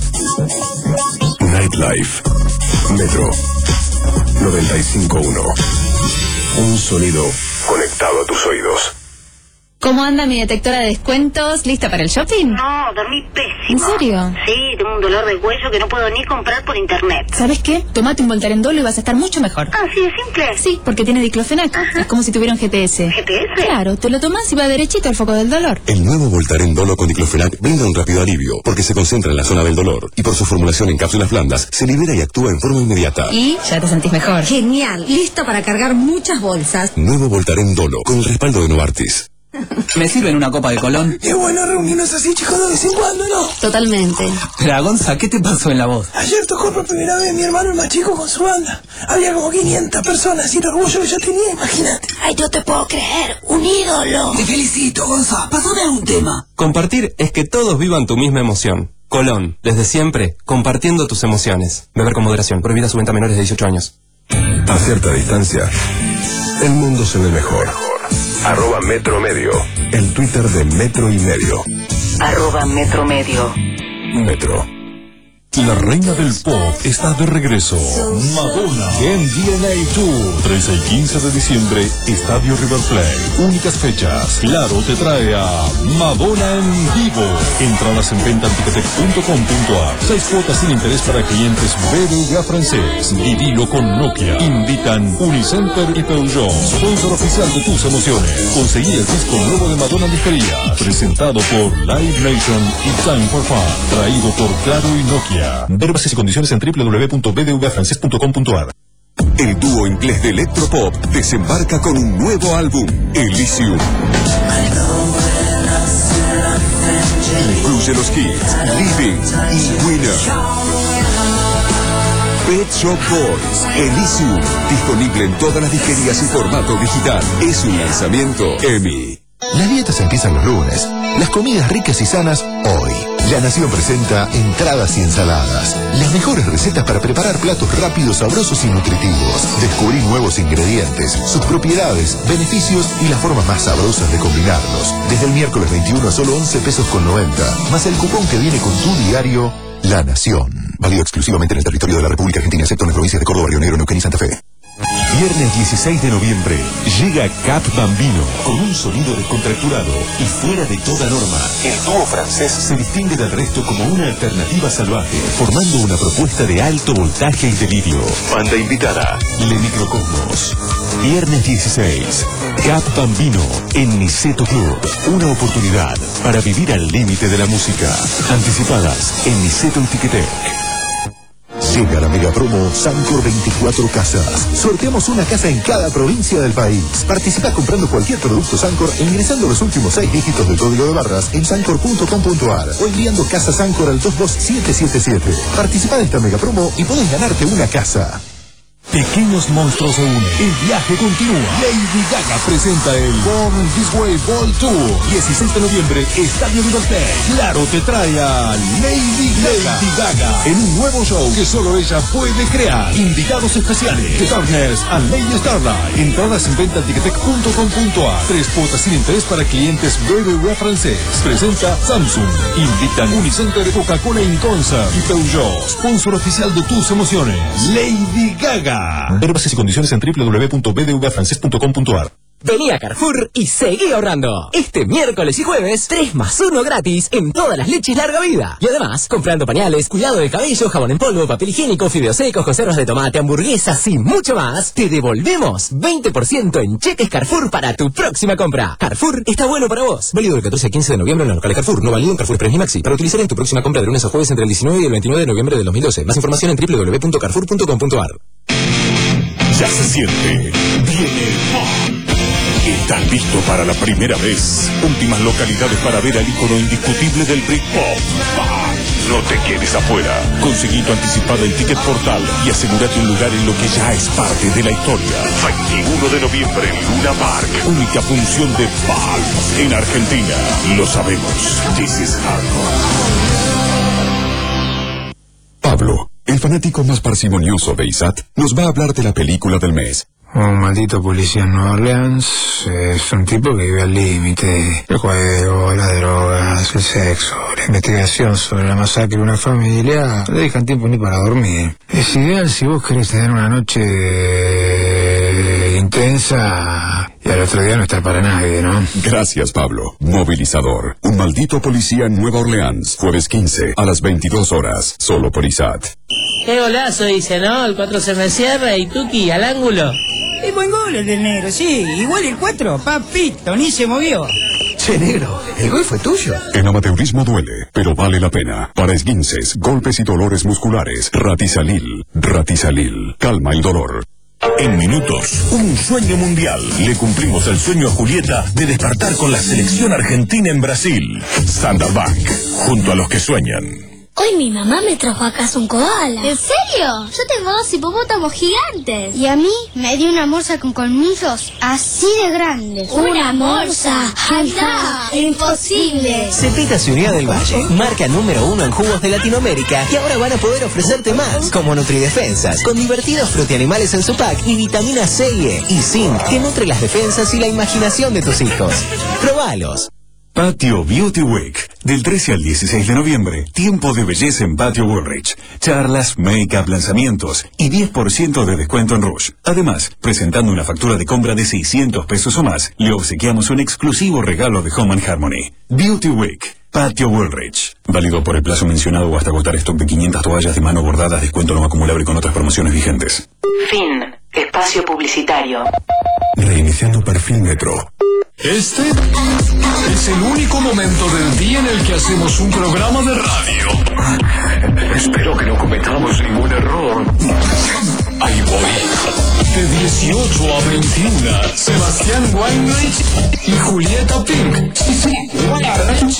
eme. Nightlife. Metro noventa y cinco punto uno. Un sonido conectado a tus oídos. ¿Cómo anda mi detectora de descuentos? ¿Lista para el shopping? No, dormí pésimo. ¿En serio? Sí, tengo un dolor de cuello que no puedo ni comprar por internet. ¿Sabes qué? Tomate un Voltarendolo y vas a estar mucho mejor. Ah, ¿sí es simple? Sí, porque tiene diclofenac. Es como si tuviera un G P S. ¿G P S? Claro, te lo tomas y va derechito al foco del dolor. El nuevo Voltarendolo con diclofenac brinda un rápido alivio porque se concentra en la zona del dolor y por su formulación en cápsulas blandas se libera y actúa en forma inmediata. Y ya te sentís mejor. Genial, listo para cargar muchas bolsas. Nuevo Voltarendolo con el respaldo de Novartis. ¿Me sirven una copa de Colón? Qué bueno reunirnos así, chicos, de vez en cuando, ¿no? Totalmente. Pero, Gonza, ¿qué te pasó en la voz? Ayer tocó por primera vez mi hermano el más chico con su banda. Había como quinientas personas y el orgullo que yo tenía, imagínate. Ay, no te puedo creer, un ídolo. Te felicito, Gonza. Pásame algún tema. Compartir es que todos vivan tu misma emoción. Colón, desde siempre, compartiendo tus emociones. Beber con moderación, prohibida su venta a menores de dieciocho años. A cierta distancia, el mundo se ve mejor. Arroba Metro Medio. El Twitter de Metro y Medio. Arroba Metro Medio. Metro. La reina del pop está de regreso. Madonna en D N A Tour. trece y quince de diciembre, Estadio River Plate. Únicas fechas. Claro te trae a Madonna en vivo. Entradas en venta en ticketek punto com punto a r. Seis cuotas sin interés para clientes B B V A francés. Vivilo con Nokia. Invitan Unicenter y Peugeot. Sponsor oficial de tus emociones. Conseguí el disco nuevo de Madonna en disquería. Presentado por Live Nation y Time for Fun. Traído por Claro y Nokia. Ver bases y condiciones en doble u doble u doble u punto b d v a francés punto com punto a r. El dúo inglés de electropop desembarca con un nuevo álbum, Elysium. Incluye los hits Living y Winner. Pet Shop Boys, Elysium, disponible en todas las disquerías y formato digital. Es un lanzamiento E M I. Las dietas empiezan los lunes, las comidas ricas y sanas hoy. La Nación presenta entradas y ensaladas. Las mejores recetas para preparar platos rápidos, sabrosos y nutritivos. Descubrí nuevos ingredientes, sus propiedades, beneficios y las formas más sabrosas de combinarlos. Desde el miércoles veintiuno a solo once pesos con noventa, más el cupón que viene con tu diario La Nación. Válido exclusivamente en el territorio de la República Argentina, excepto en las provincias de Córdoba, Río Negro, Neuquén y Santa Fe. Viernes dieciséis de noviembre llega Cap Bambino con un sonido descontracturado y fuera de toda norma. El dúo francés se distingue del resto como una alternativa salvaje, formando una propuesta de alto voltaje y delirio. Banda invitada, Le Microcosmos. Viernes dieciséis, Cap Bambino en Niceto Club. Una oportunidad para vivir al límite de la música. Anticipadas en Niceto y Ticketek. Llega la mega promo Sancor veinticuatro Casas. Sorteamos una casa en cada provincia del país. Participa comprando cualquier producto Sancor e ingresando los últimos seis dígitos del código de barras en sancor punto com punto ar o enviando casa Sancor al dos dos siete siete siete. Participa de esta mega promo y podés ganarte una casa. Pequeños monstruos se unen. El viaje continúa. Lady Gaga presenta el Born This Way Ball Tour. dieciséis de noviembre, Estadio River Plate. Claro te trae a Lady Gaga. Lady Gaga en un nuevo show que solo ella puede crear. Invitados especiales: The Darkness and Lady Starlight. Entradas en venta en ticketek punto com punto ar. Tres cuotas sin interés para clientes B B V A francés. Presenta Samsung. Invitan Unicenter, Coca-Cola in Concert y Peugeot. Sponsor oficial de tus emociones. Lady Gaga. Ver bases y condiciones en doble u doble u doble u punto b d v a francés punto com punto ar. Vení a Carrefour y seguí ahorrando. Este miércoles y jueves, tres más uno gratis en todas las leches larga vida. Y además, comprando pañales, cuidado del cabello, jabón en polvo, papel higiénico, fideos secos, conservas de tomate, hamburguesas y mucho más, te devolvemos veinte por ciento en cheques Carrefour para tu próxima compra. Carrefour está bueno para vos. Válido del catorce al quince de noviembre en los locales Carrefour. No válido en Carrefour Express ni Maxi. Para utilizar en tu próxima compra de lunes a jueves entre el diecinueve y el veintinueve de noviembre de dos mil doce. Más información en doble u doble u doble u punto carrefour punto com punto ar. Ya se siente. Viene el pop. ¿Estás listo para la primera vez? Últimas localidades para ver al ícono indiscutible del Britpop. No te quedes afuera. Conseguí tu anticipada en Ticket Portal y asegúrate un lugar en lo que ya es parte de la historia. veintiuno de noviembre en Luna Park. Única función de Pulp en Argentina. Lo sabemos. This is hardcore. Pablo, el fanático más parsimonioso de I S A T, nos va a hablar de la película del mes. Un maldito policía en Nueva Orleans es un tipo que vive al límite. El juego, las drogas, el sexo, la investigación sobre la masacre de una familia no le dejan tiempo ni para dormir. Es ideal si vos querés tener una noche intensa y al otro día no estar para nadie, ¿no? Gracias, Pablo. Movilizador. Un maldito policía en Nueva Orleans. Jueves quince a las veintidós horas. Solo por I S A T. Qué golazo dice, ¿no? El cuatro se me cierra y Tuki al ángulo. Es buen gol el del negro, sí. Igual el cuatro, papito, ni se movió. Che, negro, ¿el gol fue tuyo? El amateurismo duele, pero vale la pena. Para esguinces, golpes y dolores musculares, Ratisalil. Ratisalil. Calma el dolor. En minutos, un sueño mundial. Le cumplimos el sueño a Julieta de despertar con la selección argentina en Brasil. Standard Bank, junto a los que sueñan. Hoy mi mamá me trajo a casa un koala. ¿En serio? Yo tengo dos hipopótamos gigantes. Y a mí me dio una morsa con colmillos así de grandes. ¿Una morsa? ¡Anda! ¡Imposible! Cepita Ciudad del Valle, marca número uno en jugos de Latinoamérica, y ahora van a poder ofrecerte más, como Nutridefensas, con divertidos frutianimales en su pack y vitamina C y E, y zinc, que nutre las defensas y la imaginación de tus hijos. ¡Probalos! Patio Beauty Week. Del trece al dieciséis de noviembre, tiempo de belleza en Patio Woolrich. Charlas, make-up, lanzamientos y diez por ciento de descuento en Rouge. Además, presentando una factura de compra de seiscientos pesos o más, le obsequiamos un exclusivo regalo de Home and Harmony. Beauty Week. Patio Woolrich. Válido por el plazo mencionado o hasta agotar stock de quinientas toallas de mano bordadas, descuento no acumulable con otras promociones vigentes. Fin. Espacio publicitario. Reiniciando perfil Metro. Este es el único momento del día en el que hacemos un programa de radio. Espero que no cometamos ningún error. Ahí voy. De dieciocho a veintiuno, Sebastián Weinreich y Julieta Pink. Sí, sí, Weinreich.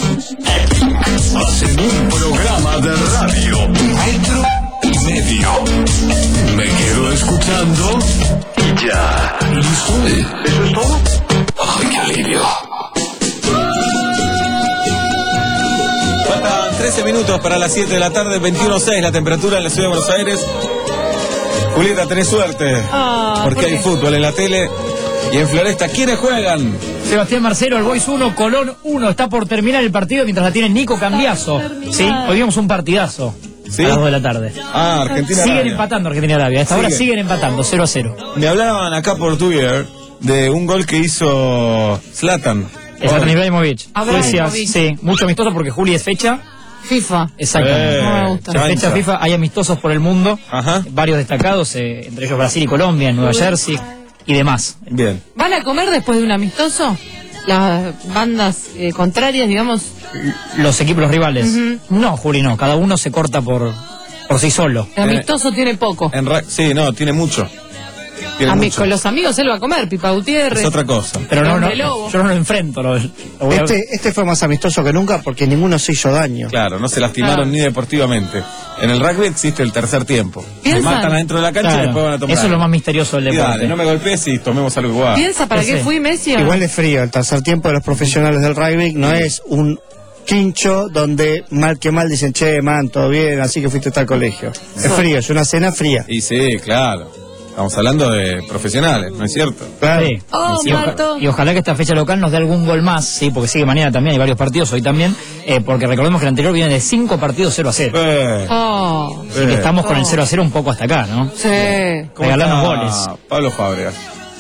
Hacen un programa de radio. Metro y medio. Me quedo escuchando y ya. ¿Listo? ¿Eso es todo? ¡Ay, qué alivio! Faltan tres trece minutos para las siete de la tarde, veintiuno seis la temperatura en la ciudad de Buenos Aires. Julieta, tenés suerte. Ah, porque ¿por hay qué? fútbol en la tele y en Floresta. ¿Quiénes juegan? Sebastián Marcelo, el Boys uno, Colón uno. Está por terminar el partido mientras la tiene Nico Cambiaso. Sí, hoy vimos un partidazo. ¿Sí? A las dos de la tarde. Ah, Argentina. Siguen Arabia. empatando Argentina y Arabia. A esta hora Siguen. siguen empatando, cero a cero. Me hablaban acá por Twitter de un gol que hizo Zlatan. Zlatan Ibrahimovic. Abramovich. Suecia, sí, mucho amistoso porque Juli es fecha. FIFA. Exactamente. Eh, No me gusta. En fecha chancha. FIFA hay amistosos por el mundo. Ajá. Varios destacados, eh, entre ellos Brasil y Colombia, en Nueva Jersey y demás. Bien. ¿Van a comer después de un amistoso? Las bandas eh, contrarias, digamos. Los equipos, los rivales. Ujú. No, Juli, no. Cada uno se corta por, por sí solo. El amistoso tiene poco. En ra- sí, no, tiene mucho. Tiene Ami- mucho. con los amigos él va a comer, Pipa Gutiérrez. Es otra cosa. Pero no, no, Hombre lobo. yo no lo enfrento. Lo, lo voy a- Este, este fue más amistoso que nunca porque ninguno se hizo daño. Claro, no se lastimaron Ah. ni deportivamente. En el rugby existe el tercer tiempo. Se ¿Piensan? matan adentro de la cancha Claro, y después van a tomar. eso es lo más misterioso del Y deporte. dale, no me golpees y tomemos algo igual. ¿Piensa para qué Ese. fui Messi? o no? Igual es frío, el tercer tiempo de los profesionales del rugby no es un quincho donde mal que mal dicen, che, man, todo bien, así que fuiste hasta el colegio. Es frío, es una cena fría. Y sí, claro. Estamos hablando de profesionales, ¿no es cierto? Claro. Sí. Oh, y, oja- Marto. y ojalá que esta fecha local nos dé algún gol más, sí, porque sigue mañana también, hay varios partidos, hoy también, eh, porque recordemos que el anterior viene de cinco partidos cero a cero. Eh, Oh, Así que estamos con el Oh. cero a cero un poco hasta acá, ¿no? sí. ¿cómo Regalamos está goles. Pablo Fábregas.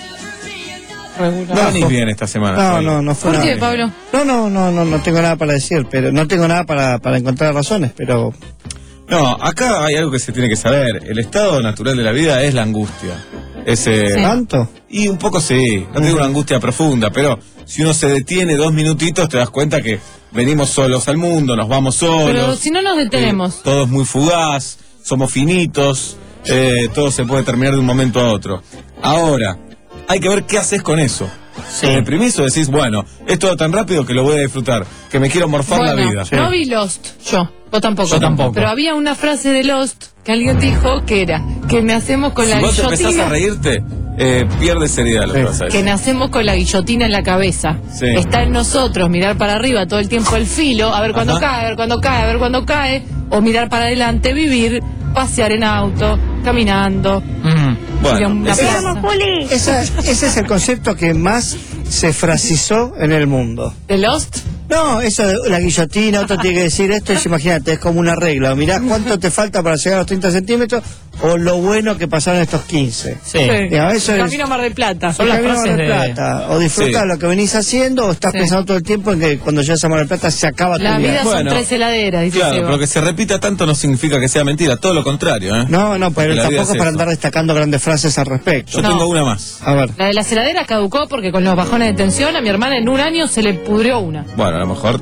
Regular. No venís bien esta semana. No, Pablo. no, no fue ¿Por nada. qué, Pablo? No, no, no, no, no tengo nada para decir, pero no tengo nada para, para encontrar razones, pero No, acá hay algo que se tiene que saber. El estado natural de la vida es la angustia. Ese... Sí. ¿tanto? Y un poco sí, no tengo una angustia profunda, pero si uno se detiene dos minutitos te das cuenta que venimos solos al mundo, nos vamos solos. Pero si no nos detenemos. Eh, todo es muy fugaz, somos finitos, eh, todo se puede terminar de un momento a otro. Ahora, hay que ver qué haces con eso. Sí. ¿Te deprimís o decís, bueno, es todo tan rápido que lo voy a disfrutar, que me quiero morfar Bueno, la vida? no vi Lost, yo. Vos tampoco. Yo tampoco. Pero había una frase de Lost que alguien dijo que era que nacemos con Si la vos te empezás a guillotina. reírte, eh, pierde seriedad lo que Sí. vas a Que decir. nacemos con la guillotina en la cabeza. Sí. Está en nosotros mirar para arriba todo el tiempo el filo, a ver cuándo Ajá. cae, a ver cuándo cae, a ver cuándo cae, o mirar para adelante, vivir, pasear en auto, caminando. Mm. Bueno, ir a una ese- plaza. Juli. Esa- ese es el concepto que más se frasizó en el mundo. ¿De Lost? No, eso de la guillotina, otro tiene que decir esto, es, imagínate, es como una regla. Mirá cuánto te falta para llegar a los treinta centímetros o lo bueno que pasaron estos quince. Sí. Digamos, eso es- Camino a Mar del Plata. Son las Camino a Mar frases del de- Plata. O disfrutas Sí. lo que venís haciendo o estás Sí. pensando todo el tiempo en que cuando llegas a Mar del Plata se acaba La tu vida vida. son Bueno, tres heladeras, dice Claro, Seba. pero que se repita tanto no significa que sea mentira, todo lo contrario, ¿eh? No, no, pero Porque la vida tampoco es para eso. andar destacando grandes frases al respecto. Yo No. tengo una más. A ver. La de las heladeras caducó porque con los bajones de tensión a mi hermana en un año se le pudrió una. Bueno, a lo mejor.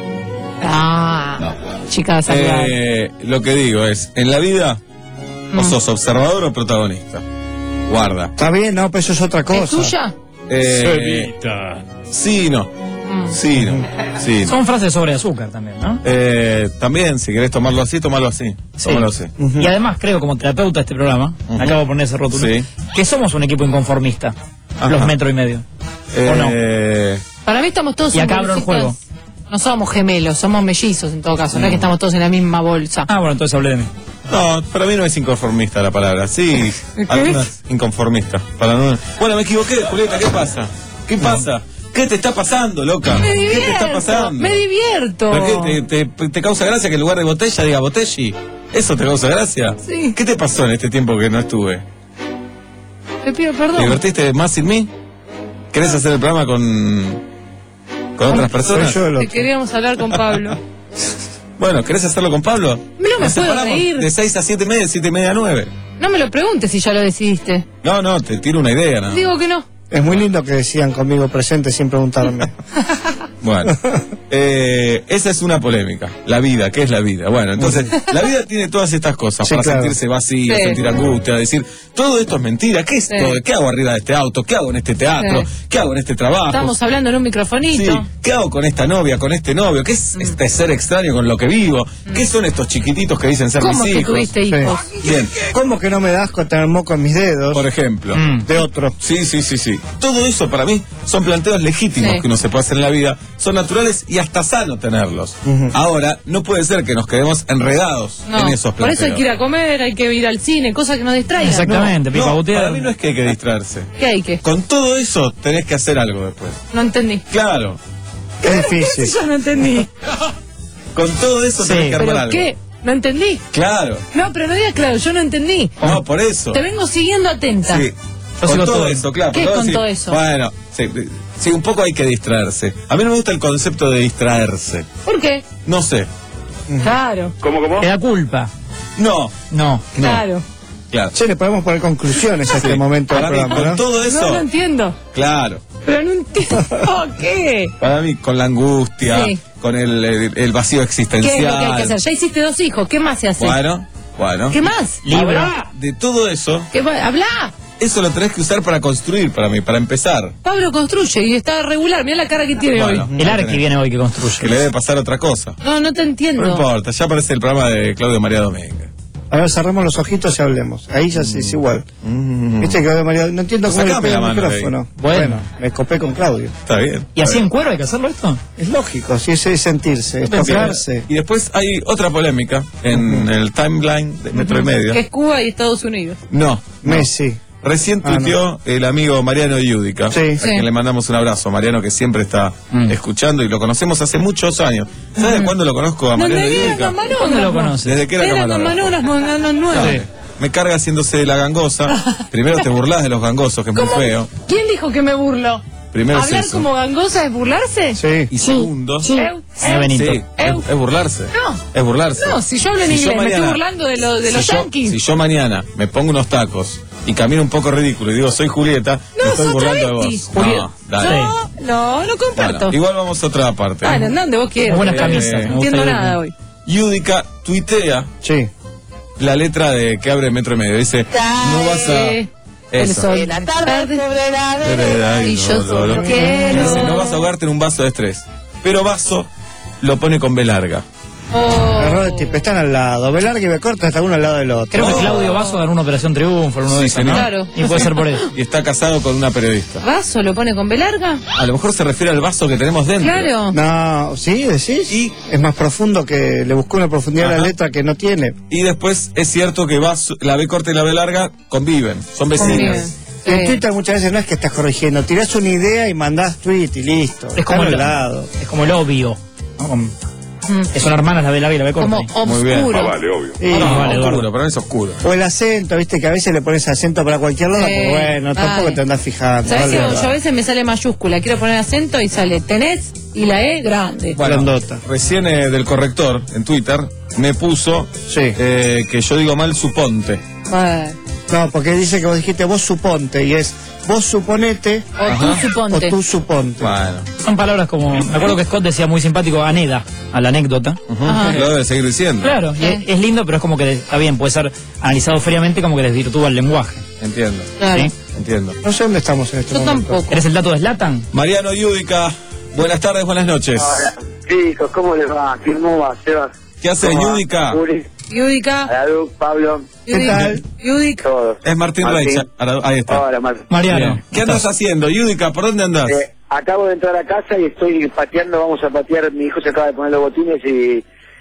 Ah, chica saludable. Eh, lo que digo es, en la vida, o Mm. sos observador o protagonista. Guarda. Está bien, no, pero eso es otra cosa. ¿Es tuya? Eh, sí, no. Mm. Sí, no. Sí, no. Son frases sobre azúcar también, ¿no? Eh, también, si querés tomarlo así, tomalo así. Sí. Tómalo así. Y además creo, como terapeuta de este programa, Ujú. acabo de poner ese rótulo, Sí. que somos un equipo inconformista. Ajá. Los metro y medio. ¿O no? Eh, Para mí estamos todos Y acá abro el bolsitas. No somos gemelos, somos mellizos en todo caso. No es que estamos todos en la misma bolsa. Ah, bueno, entonces hablé de mí. no, para mí no es inconformista la palabra. Sí, ¿Qué? algunas inconformista. Para no... Bueno, me equivoqué, Julieta, ¿qué pasa? ¿Qué pasa? ¿Qué te está pasando, loca? Me ¿Qué te está divierto, pasando? me divierto. ¿Pero qué, te, te- te causa gracia que en lugar de botella diga botelli? ¿Eso te causa gracia? Sí. ¿Qué te pasó en este tiempo que no estuve? Te pido ¿Te perdón. divertiste más sin mí? ¿Querés hacer el programa con, con otras personas? Soy yo el Te otro. queríamos hablar con Pablo. Bueno, ¿querés hacerlo con Pablo? No me Nos puedo separamos reír. de seis a siete y media, siete y media a nueve. No me lo preguntes si ya lo decidiste. No, no, te tiro una idea, ¿no? Digo que no. Es muy lindo que decían conmigo presente sin preguntarme. Bueno, eh, esa es una polémica. La vida, ¿qué es la vida? Bueno, entonces, la vida tiene todas estas cosas Sí, para claro. sentirse vacío, Sí. sentir angustia, decir, todo esto es mentira. ¿Qué es Sí. todo? ¿Qué hago arriba de este auto? ¿Qué hago en este teatro? Sí. ¿Qué hago en este trabajo? Estamos hablando en un Sí, microfonito. ¿qué hago con esta novia, con este novio? ¿Qué es este ser extraño con lo que vivo? ¿Qué son estos chiquititos que dicen ser ¿Cómo mis que hijos? tuviste Sí. hijos? Bien, ¿Cómo que no me das con tener moco en mis dedos? por ejemplo. Mm. De otro. Sí, sí, sí, sí. Todo eso para mí son planteos legítimos Sí. que uno se puede hacer en la vida, son naturales y y hasta sano tenerlos. Uh-huh. Ahora, no puede ser que nos quedemos enredados no, en esos por planteos. eso hay que ir a comer, hay que ir al cine, cosas que nos distraigan. Exactamente, no, no, para mí no es que hay que distraerse. ¿Qué hay que? Con todo eso tenés que hacer algo después. No entendí. Claro. Es difícil. Yo no entendí. Con todo eso Sí. tenés que armar ¿Pero algo. qué? No entendí. Claro. No, pero no digas claro, yo no entendí. No, por eso. Te vengo siguiendo atenta. Sí. Yo Con sigo todo todo. eso, claro. ¿Qué todo con así. todo eso? Bueno, sí, sí, un poco hay que distraerse. A mí no me gusta el concepto de distraerse. ¿Por qué? No sé. Claro. ¿Cómo, cómo? Te da culpa. No. No. Claro. Claro. Che, le podemos poner conclusiones a Sí. este momento del Para mí, programa, con ¿no? todo eso. No lo entiendo. Claro. Pero no entiendo. ¿Qué? Para mí, con la angustia, Sí. con el, el, el vacío ¿Qué existencial. es lo que hay que hacer? Ya hiciste dos hijos, ¿qué más se hace? Bueno, bueno. ¿Qué más? Libro. Habla. De todo eso, ¿Qué va- Habla. eso lo tenés que usar para construir, para mí, para empezar. Pablo construye y está regular. Mira la cara que tiene Bueno, hoy. El Arqui viene hoy que construye. Que le debe pasar otra cosa. No, no te entiendo. No importa, ya aparece el programa de Claudio María Dominga. A ver, cerremos los ojitos y hablemos. Ahí ya se es igual. Mm. Viste que María, no entiendo cómo le Sacame pega la el mano de micrófono. ahí. Bueno. Bueno. me copé con Claudio. Está bien. ¿Y así en cuero hay que hacerlo esto? Es lógico, si ese es sentirse, es tocarse. Y después hay otra polémica en el timeline de Metro y Medio. Que es Cuba y Estados Unidos. No, no. Messi. Recién Ah, tuiteó el amigo Mariano Yudica, Sí. a Sí. quien le mandamos un abrazo. Mariano, que siempre está Mm. escuchando y lo conocemos hace muchos años. ¿Sabes cuándo lo conozco a No Mariano me digas Yudica? camarógrafo. ¿Cuándo lo conoces? Desde que era, Era camarógrafo. camarógrafo, no, no, Dale. Me carga haciéndose la gangosa. Primero te burlás de los gangosos, que es muy ¿Cómo? feo. ¿Quién dijo que me burlo? Primero es ¿Hablar eso. como gangosa es burlarse? Sí. Y segundo, Eu, Eh, eu, Benito. sí, es, Eu. es burlarse. No. Es burlarse. No, si yo hablo en Si yo inglés, me mañana- estoy burlando de, lo- de los si yo, yankees. si yo mañana me pongo unos tacos y camino un poco ridículo y digo soy Julieta, me No, estoy sos burlando de travesti. vos. Julieta. No, dale. No, no, no comparto. Bueno, igual vamos a otra parte. Ah, no, ¿dónde vos quieres? Buenas Eh, camisas. me No me entiendo gusta nada el- hoy. Yudica tuitea Sí. la letra de que abre Metro y Medio. Dice, no vas a... El Eso. sol de la tarde sobre la vereda y yo No, no, solo no. quiero. Dice, no vas a ahogarte en un vaso de estrés. Pero vaso lo pone con B larga. Oh. Error de tipo, están al lado. Velarga y Becorta están uno al lado del otro. Creo que Oh. Claudio Vaso ganó una Operación Triunfo, uno Sí, de esos, señor. ¿no? Claro. Y puede ser por eso. Y está casado con una periodista. ¿Vaso lo pone con B larga? A lo mejor se refiere al vaso que tenemos dentro. Claro. No, ¿sí? ¿Decís? Y- Es más profundo que le buscó una profundidad a la Ajá. letra que no tiene. Y después es cierto que vaso, la B corta y la B larga conviven, son Conviven. vecinas. Sí. En Twitter muchas veces no es que estás corrigiendo, tirás una idea y mandás tweet y listo. Es como, Están el, al lado. es como el obvio. ¿no? Como- Mm. que son hermanas la B larga y la B corta. Como Muy bien. oscuro. obvio. Sí. No, vale, oscuro, Eduardo. pero no es oscuro. O el acento, viste que a veces le pones acento para cualquier lado, Sí. pero bueno, tampoco Ay. te andás fijando. ¿Sabes vale, que verdad. yo a veces me sale mayúscula? Quiero poner acento y sale tenés y la E grande. Bueno, Grandota. recién eh, del corrector en Twitter me puso Sí. eh, que yo digo mal suponte. Bueno. No, porque dice que vos dijiste vos suponte y es vos suponete O Ajá. tú suponte. o tú suponte. Bueno, Son palabras como. Me acuerdo que Scott decía muy simpático aneda a la anécdota. ujú, Ajá. lo debe seguir diciendo. Claro, y es, es lindo, pero es como que está bien, puede ser analizado fríamente como que desvirtúa el lenguaje. Entiendo, Claro. ¿Sí? entiendo. No sé dónde estamos en este Yo momento. tampoco. ¿Eres el dato de Zlatan? Mariano Yudica, buenas tardes, buenas noches. Chicos, ¿cómo les va? ¿Cómo va, Sebas? ¿Qué hace ¿Cómo va? Yudica? Uri, Yudica. Aradu, Pablo, ¿Qué tal? Yudica. todos. Es Martín Martín. Reich. Ahora- Ahí está. Hola, Martín. Mariano. Bien. ¿Qué andas haciendo, Yudica? ¿Por dónde andás? Eh, acabo de entrar a casa y estoy pateando, vamos a patear, mi hijo se acaba de poner los botines y,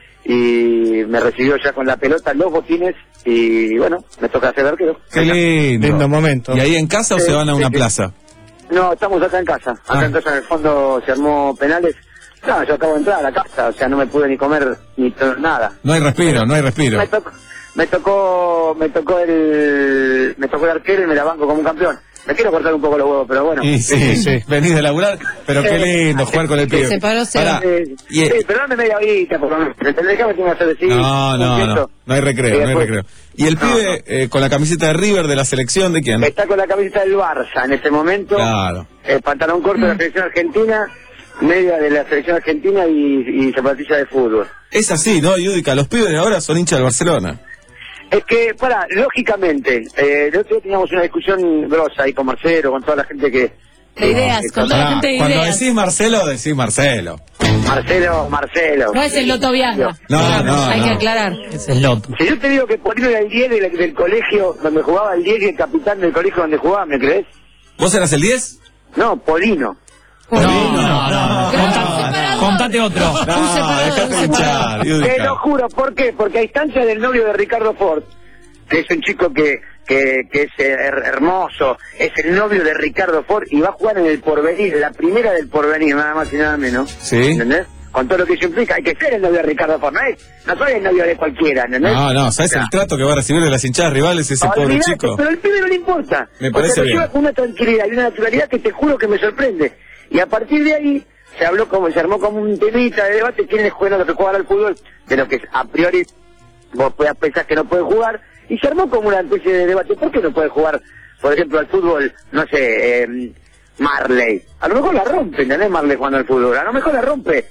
y me recibió ya con la pelota los botines y bueno, me toca hacer arquero. Qué lindo. Lindo momento. ¿Y ahí en casa o Sí, se van a sí, una sí. plaza? No, estamos acá en casa, acá Ah. en casa en el fondo se armó penales. No, yo acabo de entrar a la casa, o sea, no me pude ni comer ni to- nada. No hay respiro, no hay respiro. Me tocó, me tocó, me tocó el, me tocó el arquero y me la banco como un campeón. Me quiero cortar un poco los huevos, pero bueno. Y sí, sí. venís de laburar, pero qué lindo jugar con el pibe. Se paró Seba. Pará. Sí, Y- sí, pero dame media horita, por lo menos. Déjame que me hacer decir. No, no, un no, gesto. no hay recreo, Y no hay después- recreo. ¿Y el No, pibe eh, con la camiseta de River de la selección de quién? Está con la camiseta del Barça en este momento. Claro. Eh, pantalón corto de la selección argentina, media de la selección argentina y, y zapatilla de fútbol. Es así, ¿no, Yudica? Los pibes de ahora son hinchas del Barcelona. Es que, para, lógicamente, eh, el otro día teníamos una discusión grosa ahí con Marcelo, con toda la gente que... De ideas, que- con toda la Pará, gente de cuando ideas. decís Marcelo, decís Marcelo. Marcelo, Marcelo. No es el Loto Viagra. No, no, Hay no. que aclarar. Es el Loto. Si yo te digo que Polino era el diez del, del colegio donde jugaba, el diez y el capitán del colegio donde jugaba, ¿me crees? ¿Vos eras el diez? No, Polino. No, no, no. no. Pero están separados Contate otro. No, dejate hinchar, Te Yudica. lo juro, ¿por qué? Porque a instancia del novio de Ricardo Ford, que es un chico que, que, que es her- hermoso, es el novio de Ricardo Ford y va a jugar en el Porvenir, la primera del Porvenir, nada más y nada menos. Sí. ¿Entendés? Con todo lo que eso implica, hay que ser el novio de Ricardo Ford, no es, no soy el novio de cualquiera, ¿entendés? No, no, ¿sabes el trato que va a recibir de las hinchadas rivales ese pobre Olvidate, chico? pero al pibe no le importa. Me O parece sea, lo bien. lleva con una tranquilidad y una naturalidad que te juro que me sorprende. Y a partir de ahí se habló como, se armó como un temita de debate, quién es bueno lo que juega al fútbol, de lo que a priori vos puedas pensar que no puede jugar, y se armó como una especie de debate, ¿por qué no puede jugar, por ejemplo, al fútbol, no sé, eh, Marley? A lo mejor la rompe, ¿entendés? Marley jugando al fútbol, a lo mejor la rompe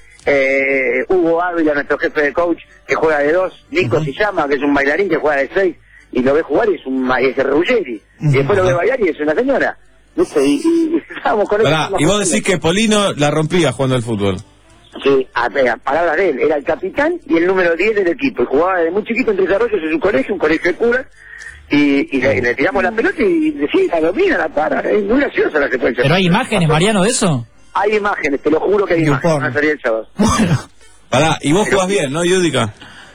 eh, Hugo Ávila, nuestro jefe de coach, que juega de dos, Nico se llama, que es un bailarín que juega de seis, y lo ve jugar y es un ma- es Ruggeri, y después lo ve bailar y es una señora. No sé, y, y, y estábamos con Pará, eso. y vos decís que Polino la rompía jugando al fútbol. Sí, a, a palabras de él, era el capitán y el número diez del equipo, y jugaba desde muy chiquito en Tres Arroyos en su colegio, un colegio de curas, y, y le, le tiramos la pelota y sí, la domina, la para, es muy graciosa la secuencia. ¿Pero hay imágenes, Mariano, de eso? Hay imágenes, te lo juro que hay imágenes, van a salir el sábado. Pará, y vos jugás bien, ¿no, Yudica?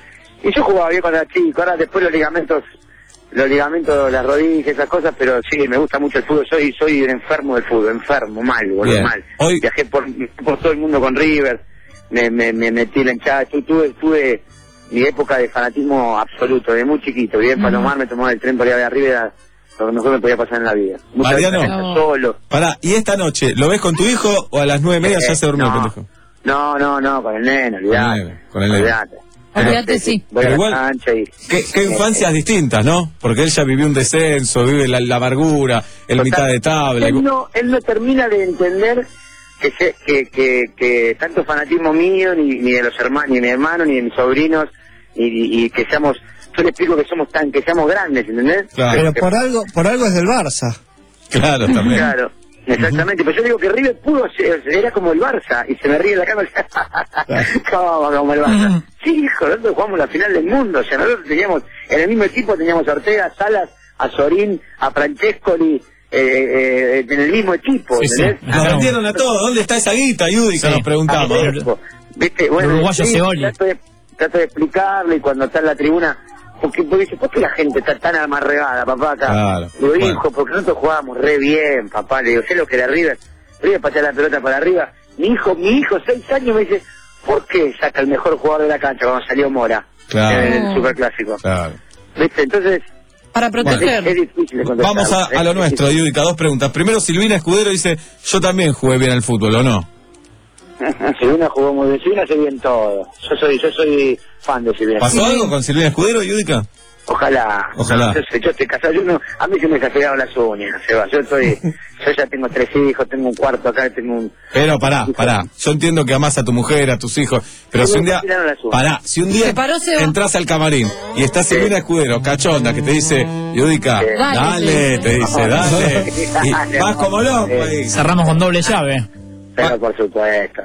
Y yo jugaba bien cuando era chico, ahora después los ligamentos, los ligamentos, las rodillas, esas cosas, pero sí, me gusta mucho el fútbol, soy soy un enfermo del fútbol, enfermo, mal, boludo, Bien. mal. Hoy- Viajé por, por todo el mundo con River, me, me, me metí en la hinchada, tu- tuve, tuve mi época de fanatismo absoluto, de muy chiquito, vivía en Palomar, me tomaba el tren por allá de arriba, era lo que mejor me podía pasar en la vida. Muchas Mariano. veces solo. Pará, ¿y esta noche lo ves con tu hijo o a las nueve y media ya se durmió el no, pendejo? no, no, no, con el nene, olvidate. Con el nene. Olvidate. Olvídate, sí. Voy a Pero la igual, cancha y... Qué, qué infancias distintas, ¿no? Porque él ya vivió un descenso, vive la, la amargura, el Total, mitad de tabla. Él no, él no termina de entender que, se, que, que, que tanto fanatismo mío, ni, ni de los hermanos, ni de mi hermano, ni de mis sobrinos, y, y, y que seamos, yo le explico que somos tan, que seamos grandes, ¿entendés? Pero Que- por algo, por algo es del Barça. Claro, también. Claro, exactamente, pero yo digo que River pudo ser, era como el Barça, y se me ríe en la cama, como, como el Barça. Sí, hijo, nosotros jugamos la final del mundo, o sea, nosotros teníamos, en el mismo equipo teníamos a Ortega, Salas, a Sorín, a Francescoli, eh, eh, en el mismo equipo, Sí, sí. ¿entendés? Nos vendieron a todos. ¿Dónde está esa guita, Yudica? Sí. Nos preguntamos. Ah, eso. ¿Viste? Bueno, El uruguayo sí, Scioli. trato de, trato de explicarle y cuando está en la tribuna, porque, porque dice, ¿por qué la gente está tan amarregada, papá, acá? Claro. Le digo, Bueno. hijo, porque nosotros jugábamos re bien, papá, le digo, sé lo que era River, River patea la pelota para arriba, mi hijo, mi hijo, seis años, me dice, ¿por qué saca el mejor jugador de la cancha cuando salió Mora? Claro. En el Superclásico. Claro. ¿Viste? Entonces, Para es, proteger. es difícil de contestar. Vamos a, a lo Es nuestro, difícil. Yudica. Dos preguntas. Primero, Silvina Escudero dice, yo también jugué bien al fútbol, ¿o no? Silvina jugó muy bien, Silvina hace bien todo. Yo soy, yo soy fan de Silvina. ¿Pasó algo con Silvina Escudero, Yudica? Ojalá. Ojalá. Yo, sé, yo estoy casado, yo no, a mí se me exageraron las uñas, Seba. Yo estoy, yo ya tengo tres hijos, tengo un cuarto acá, tengo un... Pero pará, pará. Yo entiendo que amás a tu mujer, a tus hijos, pero Sí, si un me día... tiraron las uñas. Pará, si un día Se paró, Seba. entras al camarín y está Silvina Escudero, cachonda, que te dice, Yudica, Dale, dale, te dice, dale. Y Dale, vas como loco ahí. Cerramos con doble llave. Pero por supuesto.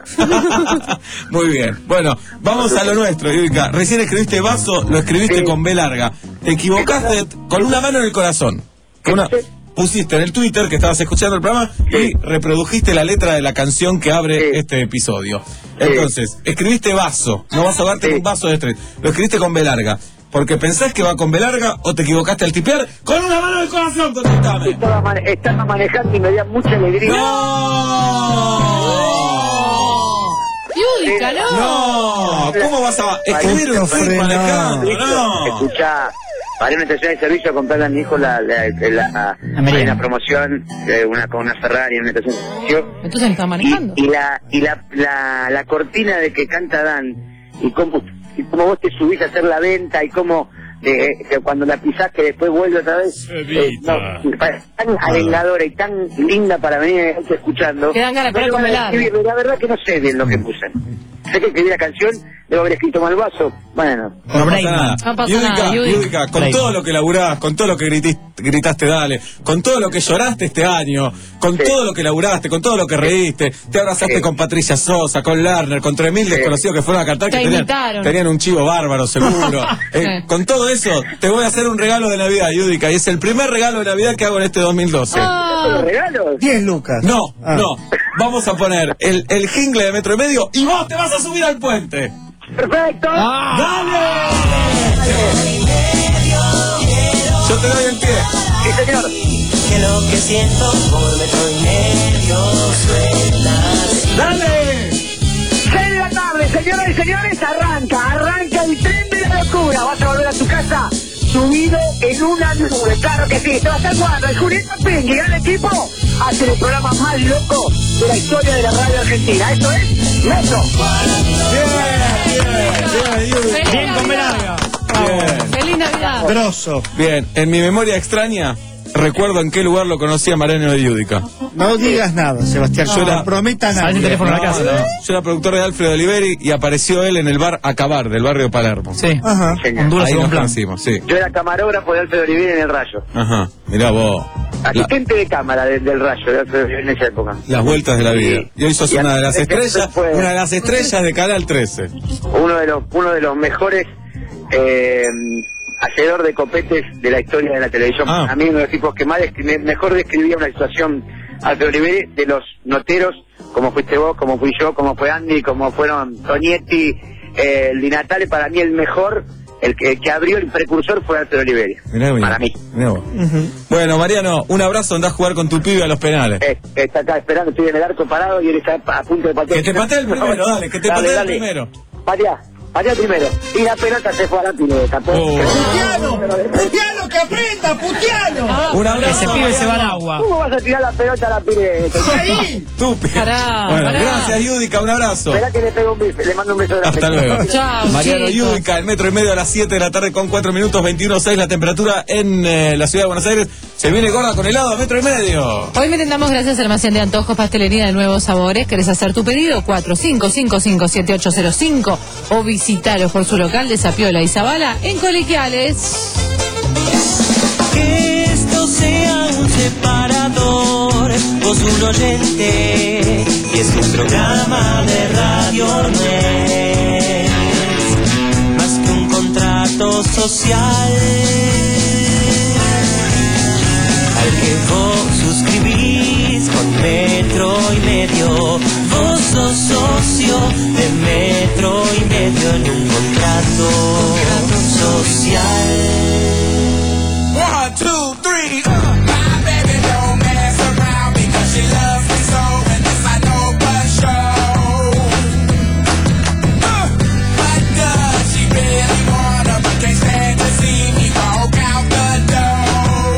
Muy bien. Bueno, vamos a lo nuestro, Yudica. Recién escribiste vaso, lo escribiste Sí. con B larga. Te equivocaste con una mano en el corazón. Con una- pusiste en el Twitter que estabas escuchando el programa y reprodujiste la letra de la canción que abre Sí. este episodio. Entonces, escribiste vaso. No vas a darte Sí. un vaso de tres. Lo escribiste con B larga. ¿Porque pensás que va con B larga o te equivocaste al tipear? ¡Con una mano en el corazón! Contestame. Estaba, mane- estaba manejando y me dio mucha alegría. Yudica, no. ¡No! ¿Cómo vas a escribir un tweet manejando? ¡No! Escuchá, paré una estación de servicio a comprarle a mi hijo la, la, la, la- merienda. hay una promoción, eh, una, con una Ferrari en una estación de servicio. Entonces está manejando. Y, y la y la, la, la cortina de que canta Dan y cómo, y cómo vos te subís a hacer la venta y cómo eh, que cuando la pisás que después vuelve otra vez eh, no, me parece tan arengadora y tan linda para venir de noche escuchando. Que dan ganas de No lo poner van a con escribir, la verdad que no sé bien lo que puse. Sé que escribí la canción, debo haber escrito mal vaso. Bueno. No pasa nada. No pasa Yudica, nada, Yudica. Yudica, con Break. todo lo que laburás, con todo lo que griti- gritaste, dale, con todo lo que lloraste este año, con Sí. todo lo que laburaste, con todo lo que reíste, te abrazaste Sí. con Patricia Sosa, con Lerner, con tres mil Sí. desconocidos que fueron a cantar, Te que tenían, imitaron. tenían un chivo bárbaro, seguro. Eh, Sí. con todo eso, te voy a hacer un regalo de Navidad, Yudica, y es el primer regalo de Navidad que hago en este dos mil doce. ¿Los regalos? diez lucas. No, Ah. no. Vamos a poner el, el jingle de Metro y Medio y vos te vas a subir al puente. ¡Perfecto! ¡Dale! Yo te doy el pie. Sí, señor. Que lo que siento por metro y medio suena. ¡Dale! seis de la tarde, señoras y señores, arranca, arranca el tren de la locura. Vas a volver a tu casa subido en una nube. Claro que sí, te va a estar jugando el Julieta Pin, que gana el equipo, hace el programa más loco de la historia de la radio argentina. Esto es Metro. Bien, bien, Yudica. Bien con Belaga. Bien. ¡Feliz Navidad! Grosso. Bien, en mi memoria extraña, recuerdo en qué lugar lo conocí a Mariano de Yudica. No digas nada, Sebastián. Yo No era- prometa nada. Sale el teléfono a la casa. Yo era productor de Alfredo Oliveri y apareció él en el bar Acabar, del barrio Palermo. Sí. Ajá. Señor. Honduras Ahí y nos Buen Plan. conocimos, sí. Yo era camarógrafo de Alfredo Olivera en el Rayo. Ajá, mirá vos. La- Asistente de cámara de- del Rayo de Alfredo Olivera en esa época. las vueltas de la vida. Y hoy sos Y una de las antes de que estrellas, se fue- una de las estrellas de Canal trece. Uno de los, uno de los mejores eh, hacedor de copetes de la historia de la televisión. Ah. A mí uno de los tipos que más descri- mejor describía una situación Alfredo Oliveri de los noteros, como fuiste vos, como fui yo, como fue Andy, como fueron Tonietti, eh, el Di Natale. Para mí el mejor, el que, el que abrió el precursor fue Alfredo Oliveri. Mirá vos. Para mí. Mirá vos. Bueno, Mariano, un abrazo, andás a jugar con tu pibe a los penales. Eh, está acá esperando, estoy en el arco parado y él está a punto de patear. Que te patee el primero, dale, que te patee el primero. Patea, patea primero. Y la pelota se fue a la pileta. Oh. ¡Putealo! ¡Putealo que aprenda! ¡Putealo! Un abrazo. Ese pibe se va al agua. ¿Cómo vas a tirar la pelota a la pileta? ¡Ahí! Tú, pibe. Pará, Bueno, pará. gracias, Yudica, un abrazo. Esperá que le pego un bife, le mando un beso de la Hasta pequeña. luego. Chao, Mariano chicos. Yudica, el metro y medio a las siete de la tarde con cuatro minutos, veintiuno seis la temperatura en eh, la ciudad de Buenos Aires. Se viene gorda con helado, metro y medio. Hoy merendamos gracias al almacén de antojos, pastelería de nuevos sabores. ¿Querés hacer tu pedido? cuatro cinco cinco cinco siete ocho cero cinco o visitaros por su local de Zapiola y Zabala en Colegiales. Que esto sea un separador, vos un oyente, y es un programa de radio no es más que un contrato social al que vos suscribís con Metro y Medio. Vos sos socio de Metro y Medio en un contrato social. One, two, three. My baby don't mess around because she loves me so, and this I know for sure. Uh, but does she really wanna, but can't stand to see me walk out the door?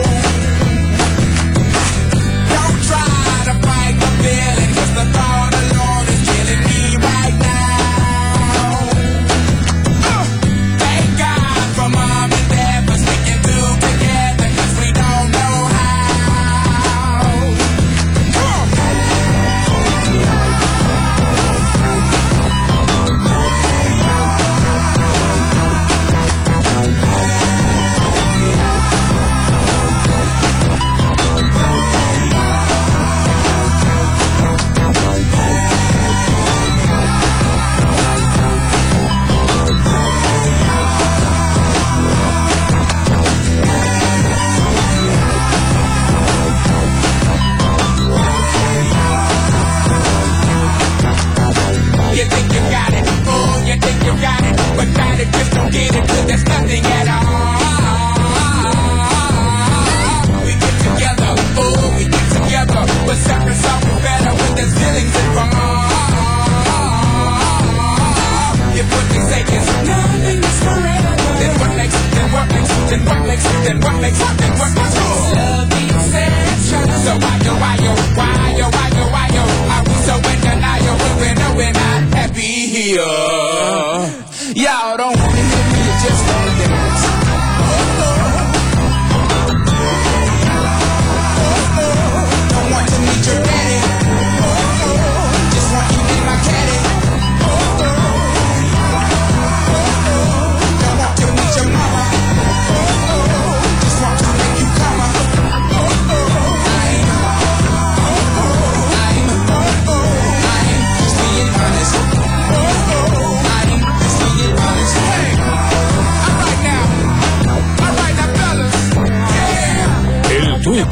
Don't try to fight the feeling, 'cause the thought alone is killing me right now. Uh, thank God for mom and dad for sticking two together, 'cause we don't know how. You think you got it, oh, you think you got it, but got it, just don't get it, 'cause there's nothing at all. We get together, oh, we get together, but something's something better when there's feelings involved. If what they say is nothing is forever, then what makes, then what makes, then what makes, then what makes, then what makes love the exception? So why yo, why yo, why yo, why yo, why yo, are we so in denial when we know we're not happy here? Y'all don't wanna hear me, just wanna dance.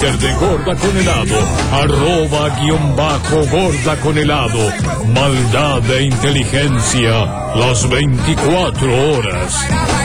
Twitter de Gorda con Helado, arroba guión bajo Gorda con Helado. Maldad e inteligencia, las veinticuatro horas.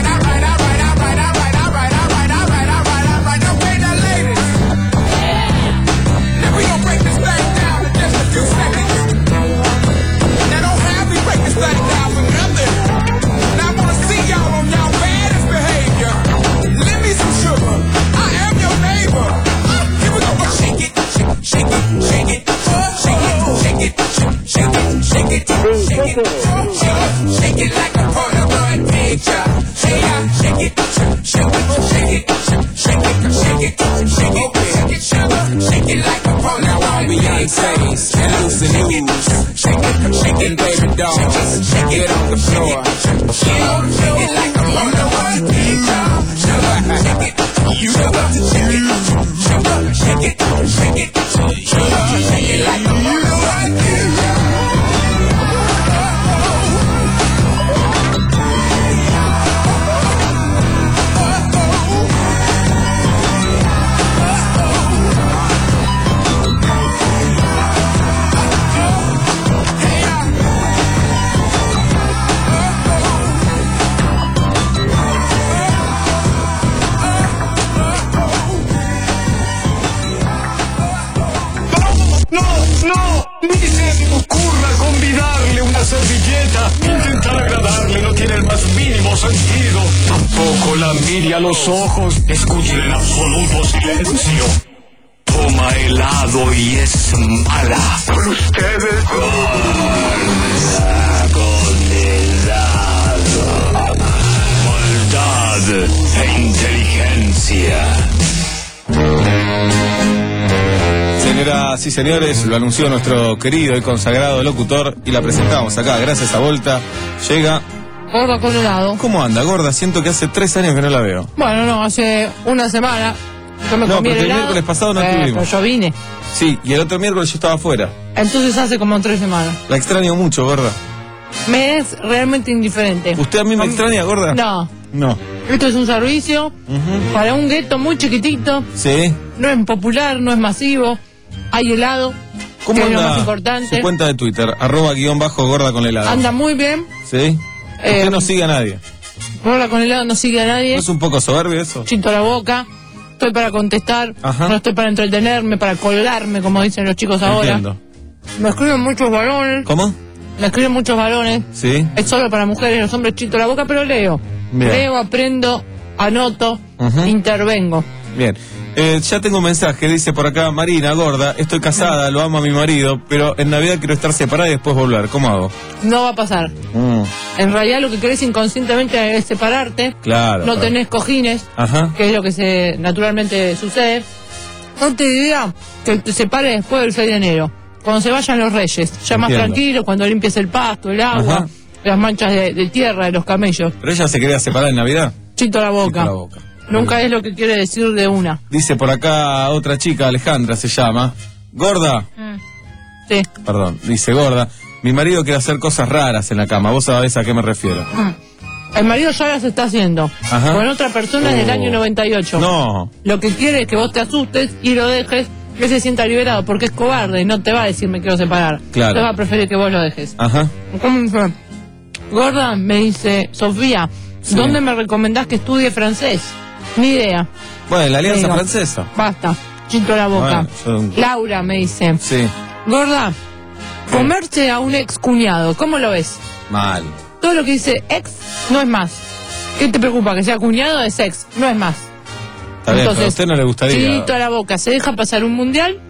Shake it like a Polaroid picture. Shake it, shake it, shake it, shake it, shake it, shake it, shake it, shake it, shake it like a Polaroid picture. And lose the news. Shake it, shake it, baby doll. Shake it on the floor. Shake it like a Polaroid picture. Shake it, you got to shake it, shake it, shake it, shake it, shake it like a Polaroid picture. Ni se me ocurra convidarle una servilleta. Intentar agradarle no tiene el más mínimo sentido. Tampoco la mire a los ojos. Escuche en absoluto silencio. Toma helado y es mala. Por ustedes. Gorda con helado. Maldad e inteligencia. Señoras y señores, lo anunció nuestro querido y consagrado locutor y la presentamos acá, gracias a Volta. Llega... Gorda con helado. ¿Cómo anda, Gorda? Siento que hace tres años que no la veo. Bueno, no, hace una semana yo me No, comí porque el helado. miércoles pasado no Eh, estuvimos. pero yo vine. Sí, y el otro miércoles yo estaba afuera. Entonces hace como tres semanas. La extraño mucho, Gorda. Me es realmente indiferente. ¿Usted a mí me extraña, Gorda? No. No. Esto es un servicio para un gueto muy chiquitito. Sí. No es popular, no es masivo. Hay helado, ¿Cómo que es lo más anda importante. su cuenta de Twitter? Arroba guión bajo Gorda con helado. Anda muy bien. Sí. Eh, Usted no sigue a nadie. Gorda con helado no sigue a nadie. ¿No es un poco soberbio eso? Chito la boca. Estoy para contestar. Ajá. No estoy para entretenerme, para colgarme, como dicen los chicos ahora. Entiendo. Me escriben muchos varones. ¿Cómo? Me escriben muchos varones. Sí. Es solo para mujeres, los hombres chito la boca, pero leo. Bien. Leo, aprendo, anoto, Ujú. intervengo. Bien. Eh, ya tengo un mensaje, dice por acá, Marina, Gorda, estoy casada, lo amo a mi marido, pero en Navidad quiero estar separada y después volver. ¿Cómo hago? No va a pasar. Mm, En realidad lo que querés inconscientemente es separarte. claro. No claro. tenés cojines, Ajá. que es lo que se naturalmente sucede. No te diría que te separes después del seis de enero, cuando se vayan los reyes, ya más Entiendo. tranquilo, cuando limpies el pasto, el agua, Ajá. las manchas de, de tierra de los camellos. ¿Pero ella se quería separar en Navidad? Chito la boca. Chito la boca. Nunca es lo que quiere decir de una. Dice por acá otra chica, Alejandra se llama. Gorda, Sí. perdón, dice Gorda, mi marido quiere hacer cosas raras en la cama, vos sabés a qué me refiero. El marido ya las está haciendo. Ajá. Con otra persona del Oh. año noventa y ocho. No. Lo que quiere es que vos te asustes y lo dejes, que se sienta liberado, porque es cobarde y no te va a decir me quiero separar. Claro. Te va a preferir que vos lo dejes. Ajá. ¿Cómo me fue? Gorda, me dice, Sofía, Sí. ¿dónde me recomendás que estudie francés? Ni idea. Bueno, la Alianza Digo, Francesa. Basta, chito la boca. Bueno, yo- Laura me dice, Sí, Gorda, comerse a un ex cuñado, ¿cómo lo ves? mal. Todo lo que dice ex no es más. ¿Qué te preocupa? Que sea cuñado es ex, no es más. Está bien, pero a usted no le gustaría. Chito a la boca, se deja pasar un mundial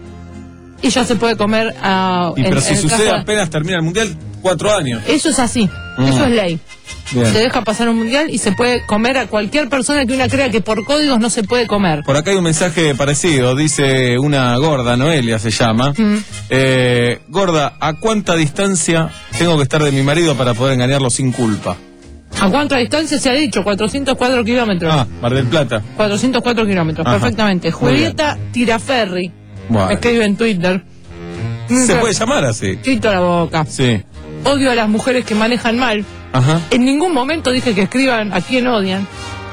y ya se puede comer a. Y pero si el sucede caso- apenas termina el mundial, cuatro años. Eso es así, Mm. eso es ley. Bien. Se deja pasar un mundial y se puede comer a cualquier persona que una crea que por códigos no se puede comer. Por acá hay un mensaje parecido, dice una gorda, Noelia se llama. Mm. Eh, gorda, ¿a cuánta distancia tengo que estar de mi marido para poder engañarlo sin culpa? ¿A cuánta distancia se ha dicho? cuatrocientos cuatro kilómetros. Ah, Mar del Plata. cuatrocientos cuatro kilómetros, Ajá. perfectamente. Muy bien. Julieta Tiraferri, Bueno. me escribe en Twitter. Se puede llamar así. Chito a la boca. Sí. Odio a las mujeres que manejan mal. Ajá. En ningún momento dije que escriban a quién odian.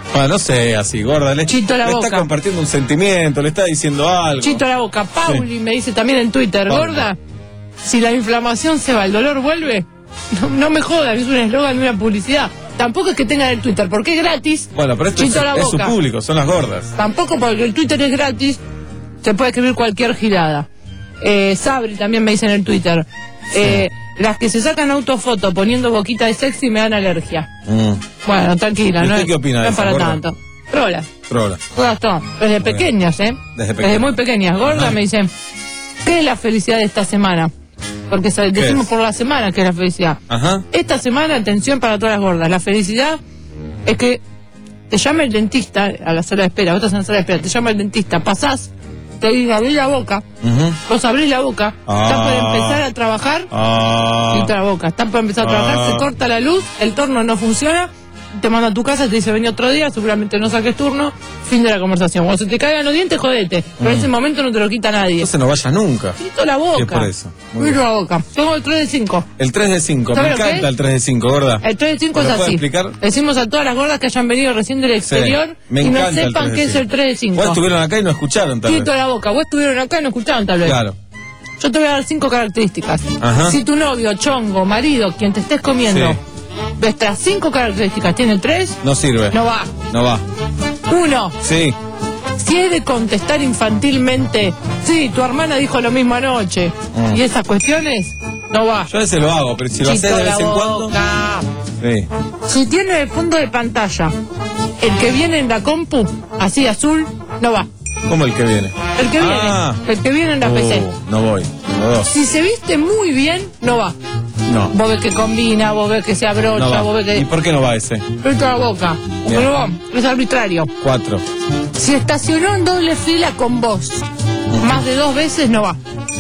Bueno, no sé, así, gorda. Le, Chito la le boca. está compartiendo un sentimiento, le está diciendo algo. Chito a la boca. Pauli Sí. me dice también en Twitter, Pauli. gorda, si la inflamación se va, el dolor vuelve. No, no me jodan, es un eslogan de una publicidad. Tampoco es que tengan el Twitter, porque es gratis. Bueno, pero esto es, Chito a la es su boca. público, son las gordas. Tampoco porque el Twitter es gratis, se puede escribir cualquier girada. Eh, Sabri también me dice en el Twitter. Eh, las que se sacan autofoto poniendo boquita de sexy me dan alergia. Mm. Bueno, tranquila, ¿Y no usted es, qué opina no de es esa, para gorda? tanto. Trola, Trola. todas, todas. Desde pequeñas, ¿eh? Desde pequeñas. muy pequeñas. Gorda Ajá. me dicen, ¿qué es la felicidad de esta semana? Porque sa- decimos es? por la semana que es la felicidad. Ajá. Esta semana, atención para todas las gordas, la felicidad es que te llama el dentista a la sala de espera, vos estás en la sala de espera, te llama el dentista, pasás, te dice abrí la boca, Ujú. vos abrís la boca, Ah. estás por empezar a trabajar, Ah. quita la boca, estás por empezar a trabajar, Ah. se corta la luz, el turno no funciona, te manda a tu casa, te dice vení otro día, seguramente no saques turno, fin de la conversación. Cuando se te caigan los dientes, jodete, pero en Mm. ese momento no te lo quita nadie. Entonces no vayas nunca. Quito la boca. Sí, es por eso. Muy Quito bien. la boca. Tengo el tres de cinco. El tres de cinco, me ¿Sabe lo que encanta es? el tres de cinco, gorda. El tres de cinco ¿Me es lo puede así. explicar? Decimos a todas las gordas que hayan venido recién del exterior Sí, me y no encanta el sepan tres de qué es cinco. el tres de cinco. Vos estuvieron acá y no escucharon tal vez. Quito la boca. Vos estuvieron acá y no escucharon tal vez. Claro. Yo te voy a dar cinco características. Ajá. Si tu novio, chongo, marido, quien te estés comiendo, Sí. de estas cinco características tiene tres, No sirve. no va. No va. Uno, Sí. si es de contestar infantilmente, sí, tu hermana dijo lo mismo anoche, Mm. y esas cuestiones, no va. Yo a veces lo hago, pero si lo haces Chito de la vez en cuando. boca. Sí. Si tiene el fondo de pantalla, el que viene en la compu, así azul, no va. ¿Cómo el que viene? El que Ah. viene, el que viene en la P C. Uh, no voy. No dos. Si se viste muy bien, no va. No. Vos ves que combina, vos ves que se No abrocha, va. vos ves que... ¿Y por qué no va ese? Frito a la boca. Bien. Pero vos, es arbitrario. Cuatro. Si estacionó en doble fila con vos, más de dos veces, no va.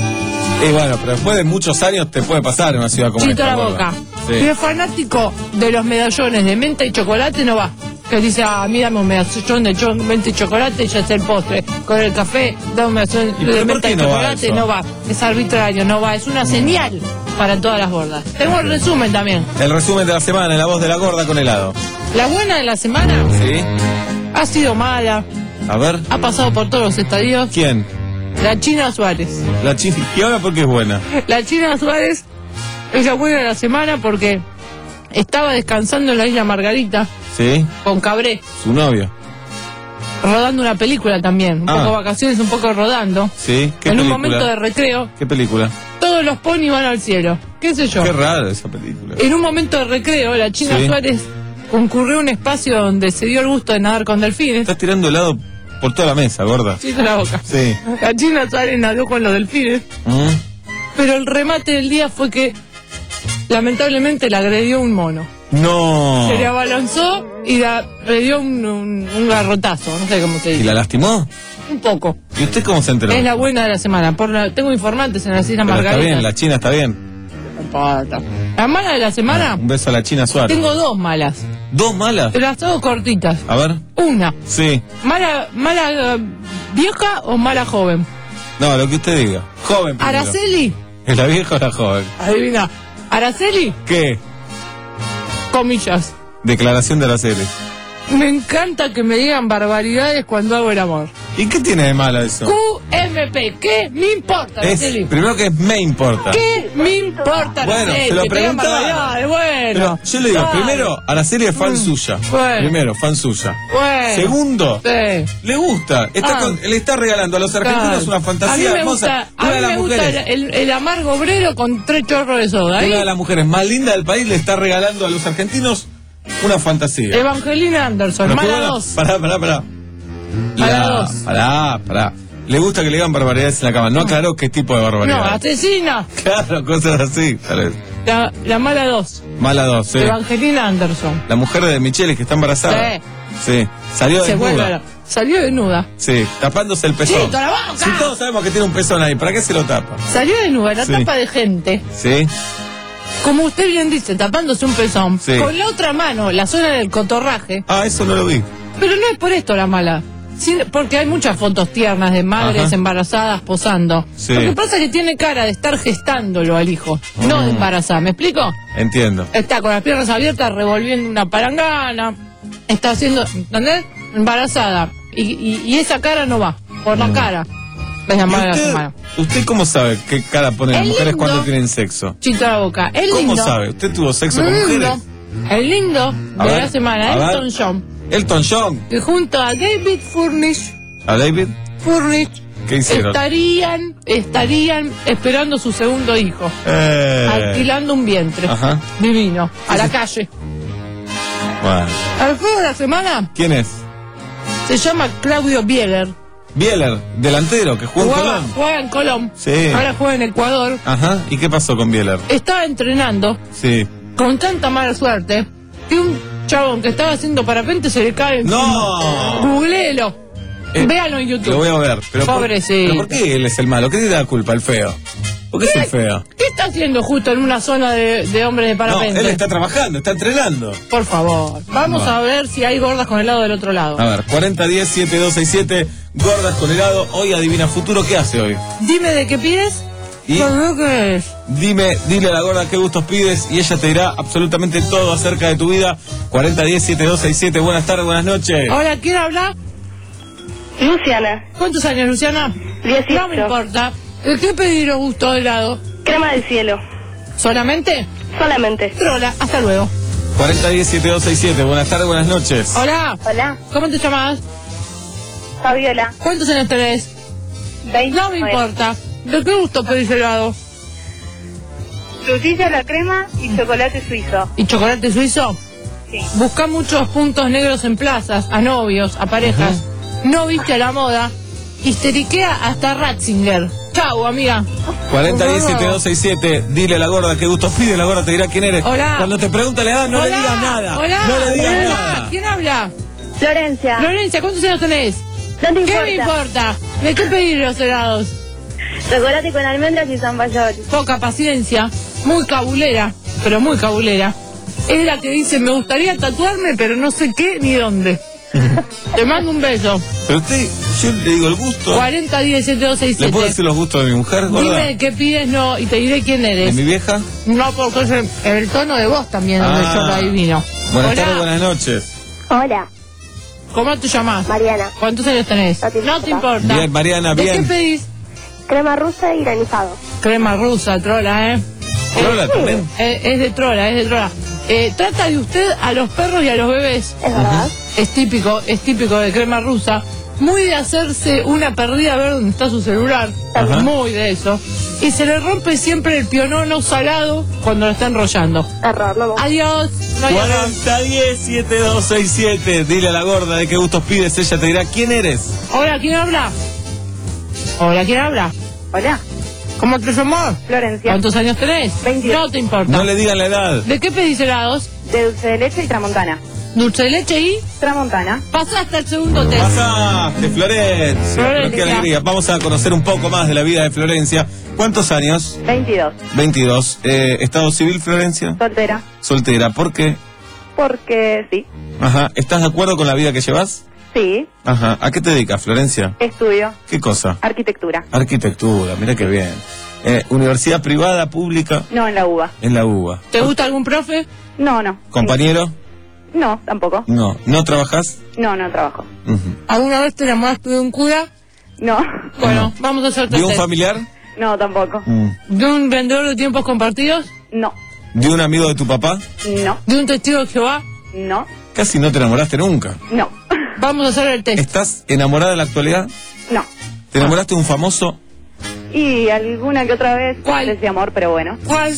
Y bueno, pero después de muchos años te puede pasar en una ciudad como Chito esta, la gorda. boca. Sí. Si es fanático de los medallones de menta y chocolate, no va. Que dice, ah, mírame un medallón de cho- menta y chocolate y ya es el postre. Con el café, da un medallón ¿Y de pero por menta qué y no va chocolate, eso? no va. Es arbitrario, no va. Es una señal para todas las gordas. Tengo el resumen también. El resumen de la semana en la voz de la gorda con helado. La buena de la semana ¿Sí? ha sido mala, A ver. ha pasado por todos los estadios. ¿Quién? La China Suárez. La China. ¿Y ahora por qué es buena? La China Suárez es la buena de la semana porque estaba descansando en la isla Margarita ¿Sí? con Cabré, Su novio. rodando una película también. Un Ah. poco vacaciones, un poco rodando. ¿Sí? ¿Qué En película? un momento de recreo, ¿Qué película? todos los ponis van al cielo. ¿Qué sé yo? Qué rara esa película. En un momento de recreo, la China Sí. Suárez concurrió a un espacio donde se dio el gusto de nadar con delfines. Estás tirando helado por toda la mesa, gorda. Chito la boca. Sí. La China Suárez nadó con los delfines. Mm. Pero el remate del día fue que lamentablemente la agredió un mono. No. Se le abalanzó y la, le dio un, un- un garrotazo, no sé cómo se ¿Y dice. la lastimó? Un poco. ¿Y usted cómo se enteró? Es la buena de la semana. Por la- tengo informantes en la Islas Pero está Margarita. bien, la China está bien. No importa. La mala de la semana, Un beso a la China Suárez. tengo dos malas. ¿Dos malas? Te las hago cortitas. A ver. Una, Sí. mala, mala eh, vieja o mala joven. No, lo que usted diga. Joven primero. Araceli, ¿Es la vieja o la joven? adivina. Araceli, ¿Qué? comillas. Declaración de Araceli. Me encanta que me digan barbaridades cuando hago el amor. ¿Y qué tiene de malo eso? Q M P, ¿qué me importa, Es, Araceli? primero que me importa. ¿Qué me importa, Bueno, Araceli? se lo Que te digan preguntaba. barbaridades, bueno. Pero yo le digo, Dale. primero, Araceli es fan Mm, suya. bueno. Primero, fan suya. Bueno. Segundo, Sí. le gusta. Está Ah. con- le está regalando a los argentinos Claro. una a mí fantasía me hermosa. gusta, a Una mí de las me gusta mujeres, el, el amargo obrero con tres chorros de soda. ¿eh? una de las mujeres más lindas del país le está regalando a los argentinos una fantasía. Evangelina Anderson, Pero mala qué bueno. dos. Pará, pará, pará. Mala La- dos. Pará, pará. Le gusta que le digan barbaridades en la cama. No aclaró qué tipo de No, barbaridades. asesina. Claro, cosas así, tal vez. La, la mala dos. Mala dos, sí. Evangelina Anderson. La mujer de Michelle que está embarazada. Sí. Sí. Salió Se vuelve a desnuda. la- Salió desnuda. Sí, tapándose el pezón. Chito, la boca. Si todos sabemos que tiene un pezón ahí, ¿para qué se lo tapa? Salió desnuda, la Sí. tapa de gente. Sí. Como usted bien dice, tapándose un pezón. Sí. Con la otra mano, la zona del cotorraje. Ah, eso no lo vi. Pero no es por esto la mala. Sí, porque hay muchas fotos tiernas de madres Ajá. embarazadas posando. Sí. Lo que pasa es que tiene cara de estar gestándolo al hijo, no de Mm. embarazada. ¿Me explico? Entiendo. Está con las piernas abiertas revolviendo una palangana. está haciendo, ¿entendés? Embarazada. Y, y, y esa cara no va, por la cara. Es la ¿Y madre de la usted, semana. ¿Usted cómo sabe qué cara ponen las Es mujeres lindo. cuando tienen sexo? Chito a la boca. Es ¿Cómo lindo. sabe? ¿Usted tuvo sexo con Lindo. mujeres? El lindo A de ver, la semana, a ver. Elton John. Elton John. Que junto a David Furnish, ¿A David? Furnish ¿Qué hicieron? estarían, estarían esperando su segundo hijo. Eh, Alquilando un vientre. Ajá. Divino. A la calle. Bueno. Al juego de la semana ¿Quién es? se llama Claudio Bieler. Bieler, delantero, que jugó en Jugaba, Colón. juega en Colón. Sí. Ahora juega en Ecuador. Ajá. ¿Y qué pasó con Bieler? Estaba entrenando Sí. con tanta mala suerte que un chabón que estaba haciendo parapente se le cae encima. ¡No! Googleelo. Eh, Véanlo en YouTube. Lo voy a ver. Pero por, Pobrecito. ¿pero por qué él es el malo? ¿Qué le da la culpa, el feo? ¿Por qué es el feo? ¿Qué está haciendo justo en una zona de, de hombres de No, parapente? él está trabajando, está entrenando. Por favor. Vamos No. a ver si hay gordas con helado del otro lado. A ver, cuarenta diez siete dos seis siete, gordas con helado. Hoy adivina futuro, ¿qué hace hoy? Dime de qué pides. ¿Y? No sé qué es. Dime, dile a la gorda qué gustos pides y ella te dirá absolutamente todo acerca de tu vida. cuarenta diez siete dos seis siete, buenas tardes, buenas noches. Hola, ¿quién habla? Luciana. ¿Cuántos años, Luciana? dieciocho. No me importa. ¿De qué pedir gusto de helado? Crema del cielo. ¿Solamente? Solamente. Trola, hasta luego. cuarenta diez siete dos seis siete, buenas tardes, buenas noches. Hola. Hola. ¿Cómo te llamas? Fabiola. ¿Cuántos años tenés? veinte. No me importa. ¿De qué gusto pedís helado? Frutilla a la crema y chocolate suizo. ¿Y chocolate suizo? Sí. Busca muchos puntos negros en plazas, a novios, a parejas. No viste a la moda. Histeriquea hasta Ratzinger. Chau, amiga. cuarenta diez siete dos seis siete, dile a la gorda qué gustos pide, la gorda te dirá quién eres. Hola. Cuando te pregunta la edad, no Hola. le digas nada. Hola. No le digas Hola. nada. ¿Quién habla? Florencia. Florencia, ¿cuántos años tenés? No te ¿Qué me importa. importa? ¿De qué pedir los helados? Chocolate con almendras y zamballón. Poca paciencia. Muy cabulera, pero muy cabulera. Es la que dice, me gustaría tatuarme, pero no sé qué ni dónde. Te mando un beso. Pero usted, yo le digo el gusto. cuarenta diez siete dos seis ¿Le puedo siete. decir los gustos de mi mujer, gorda? Dime qué pides, no, y te diré quién ¿De eres. mi vieja? No, porque es el, el tono de voz también donde Ah. yo lo adivino. Buenas Hola. tardes, buenas noches. Hola. ¿Cómo te llamas? Mariana. ¿Cuántos años tenés? No te No te importa. importa. Bien, Mariana, ¿De bien. qué pedís? Crema rusa y granizado. Crema rusa, trola, ¿eh? Trola Eh, también. eh, es de trola, es de trola. Eh, trata de usted a los perros y a los bebés. ¿Es verdad? Es típico, es típico de crema rusa. Muy de hacerse una perdida a ver dónde está su celular. Ajá. Muy de eso. Y se le rompe siempre el pionono salado cuando lo está enrollando. Error, no. Adiós. No hay error. cuarenta diez siete dos seis siete, dile a la gorda de qué gustos pides, ella te dirá quién eres. Hola, ¿quién habla? Hola, ¿quién habla? Hola. ¿Cómo te llamas? Florencia. ¿Cuántos años tenés? veintidós. No te importa. No le digan la edad. ¿De qué pedís helados? De dulce de leche y tramontana. Dulce de leche y Tramontana. pasaste al segundo test. Pasaste, Florencia. Florencia. Pero qué alegría. Vamos a conocer un poco más de la vida de Florencia. ¿Cuántos años? veintidós. veintidós. Eh, ¿Estado civil, Florencia? Soltera. Soltera. ¿Por qué? Porque sí. Ajá. ¿Estás de acuerdo con la vida que llevas? Sí. Ajá. ¿A qué te dedicas, Florencia? Estudio. ¿Qué cosa? Arquitectura. Arquitectura. Mira qué bien. Eh, ¿Universidad privada, pública? No, en la U B A. En la U B A. ¿Te gusta algún profe? No, no. ¿Compañero? No, tampoco. No. ¿No trabajás? No, no trabajo. Ujú. ¿Alguna vez te enamoraste de un cura? No. Bueno, vamos a hacerte ¿De un test. familiar? No, tampoco. Mm. ¿De un vendedor de tiempos compartidos? No. ¿De un amigo de tu papá? No. ¿De un testigo de Jehová? No. Casi no te enamoraste nunca. No. Vamos a hacer el test. ¿Estás enamorada en la actualidad? No. ¿Te enamoraste de un famoso? Y alguna que otra vez ¿Cuál? ese amor, pero bueno. ¿Cuál?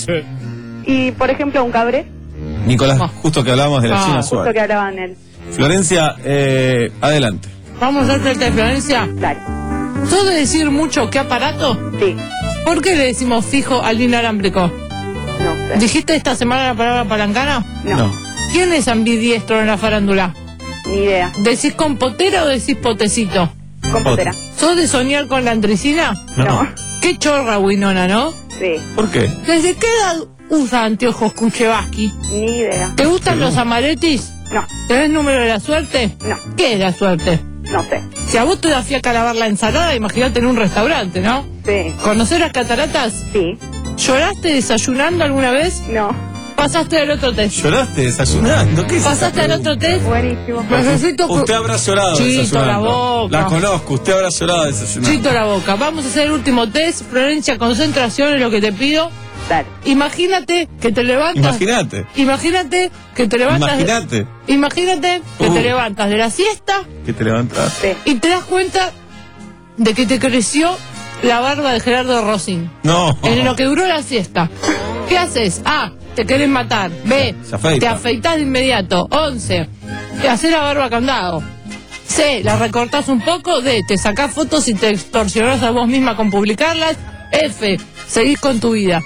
Y por ejemplo, un cabré. Nicolás, justo que hablábamos de la Ah, China Justo Suárez. que hablaban él. Florencia, eh, adelante. Vamos a hacerte el test, Florencia. Dale. ¿Sos de decir mucho qué aparato? Sí. ¿Por qué le decimos fijo al inalámbrico? No sé. ¿Dijiste esta semana la palabra palancana? No. ¿Quién es ambidiestro en la farándula? Ni idea. ¿Decís compotera o decís potecito? Computera. ¿Sos de soñar con la andricina? No. Qué chorra, Winona, ¿no? Sí. ¿Por qué? ¿Desde qué edad usa anteojos Kuchevaski? Ni idea. ¿Te gustan los amaretis? No. ¿Tenés número de la suerte? No. ¿Qué es la suerte? No sé. Si a vos te da fiaca lavar la ensalada, imagínate en un restaurante, ¿no? Sí. ¿Conocés las cataratas? Sí. ¿Lloraste desayunando alguna vez? No. Pasaste al otro test. ¿Lloraste desayunando? ¿Qué es esa Pasaste al otro test. Buenísimo. Necesito cu- Usted habrá llorado Chito desayunando. la boca. La conozco, usted habrá llorado desayunando. Chito la boca. Vamos a hacer el último test. Florencia, concentración es lo que te pido. Dale. Imagínate que te levantas. Imagínate. Imagínate que te levantas. Imagínate. Imagínate que Uh. te levantas de la siesta Que te levantas. Sí. y te das cuenta de que te creció la barba de Gerardo Rosín. No. En lo que duró la siesta. ¿Qué haces? A. Te querés matar. B. Se afeita. Te afeitás de inmediato. once. Te haces la barba candado. C. La recortás un poco. D. Te sacás fotos y te extorsionás a vos misma con publicarlas. F. Seguís con tu vida.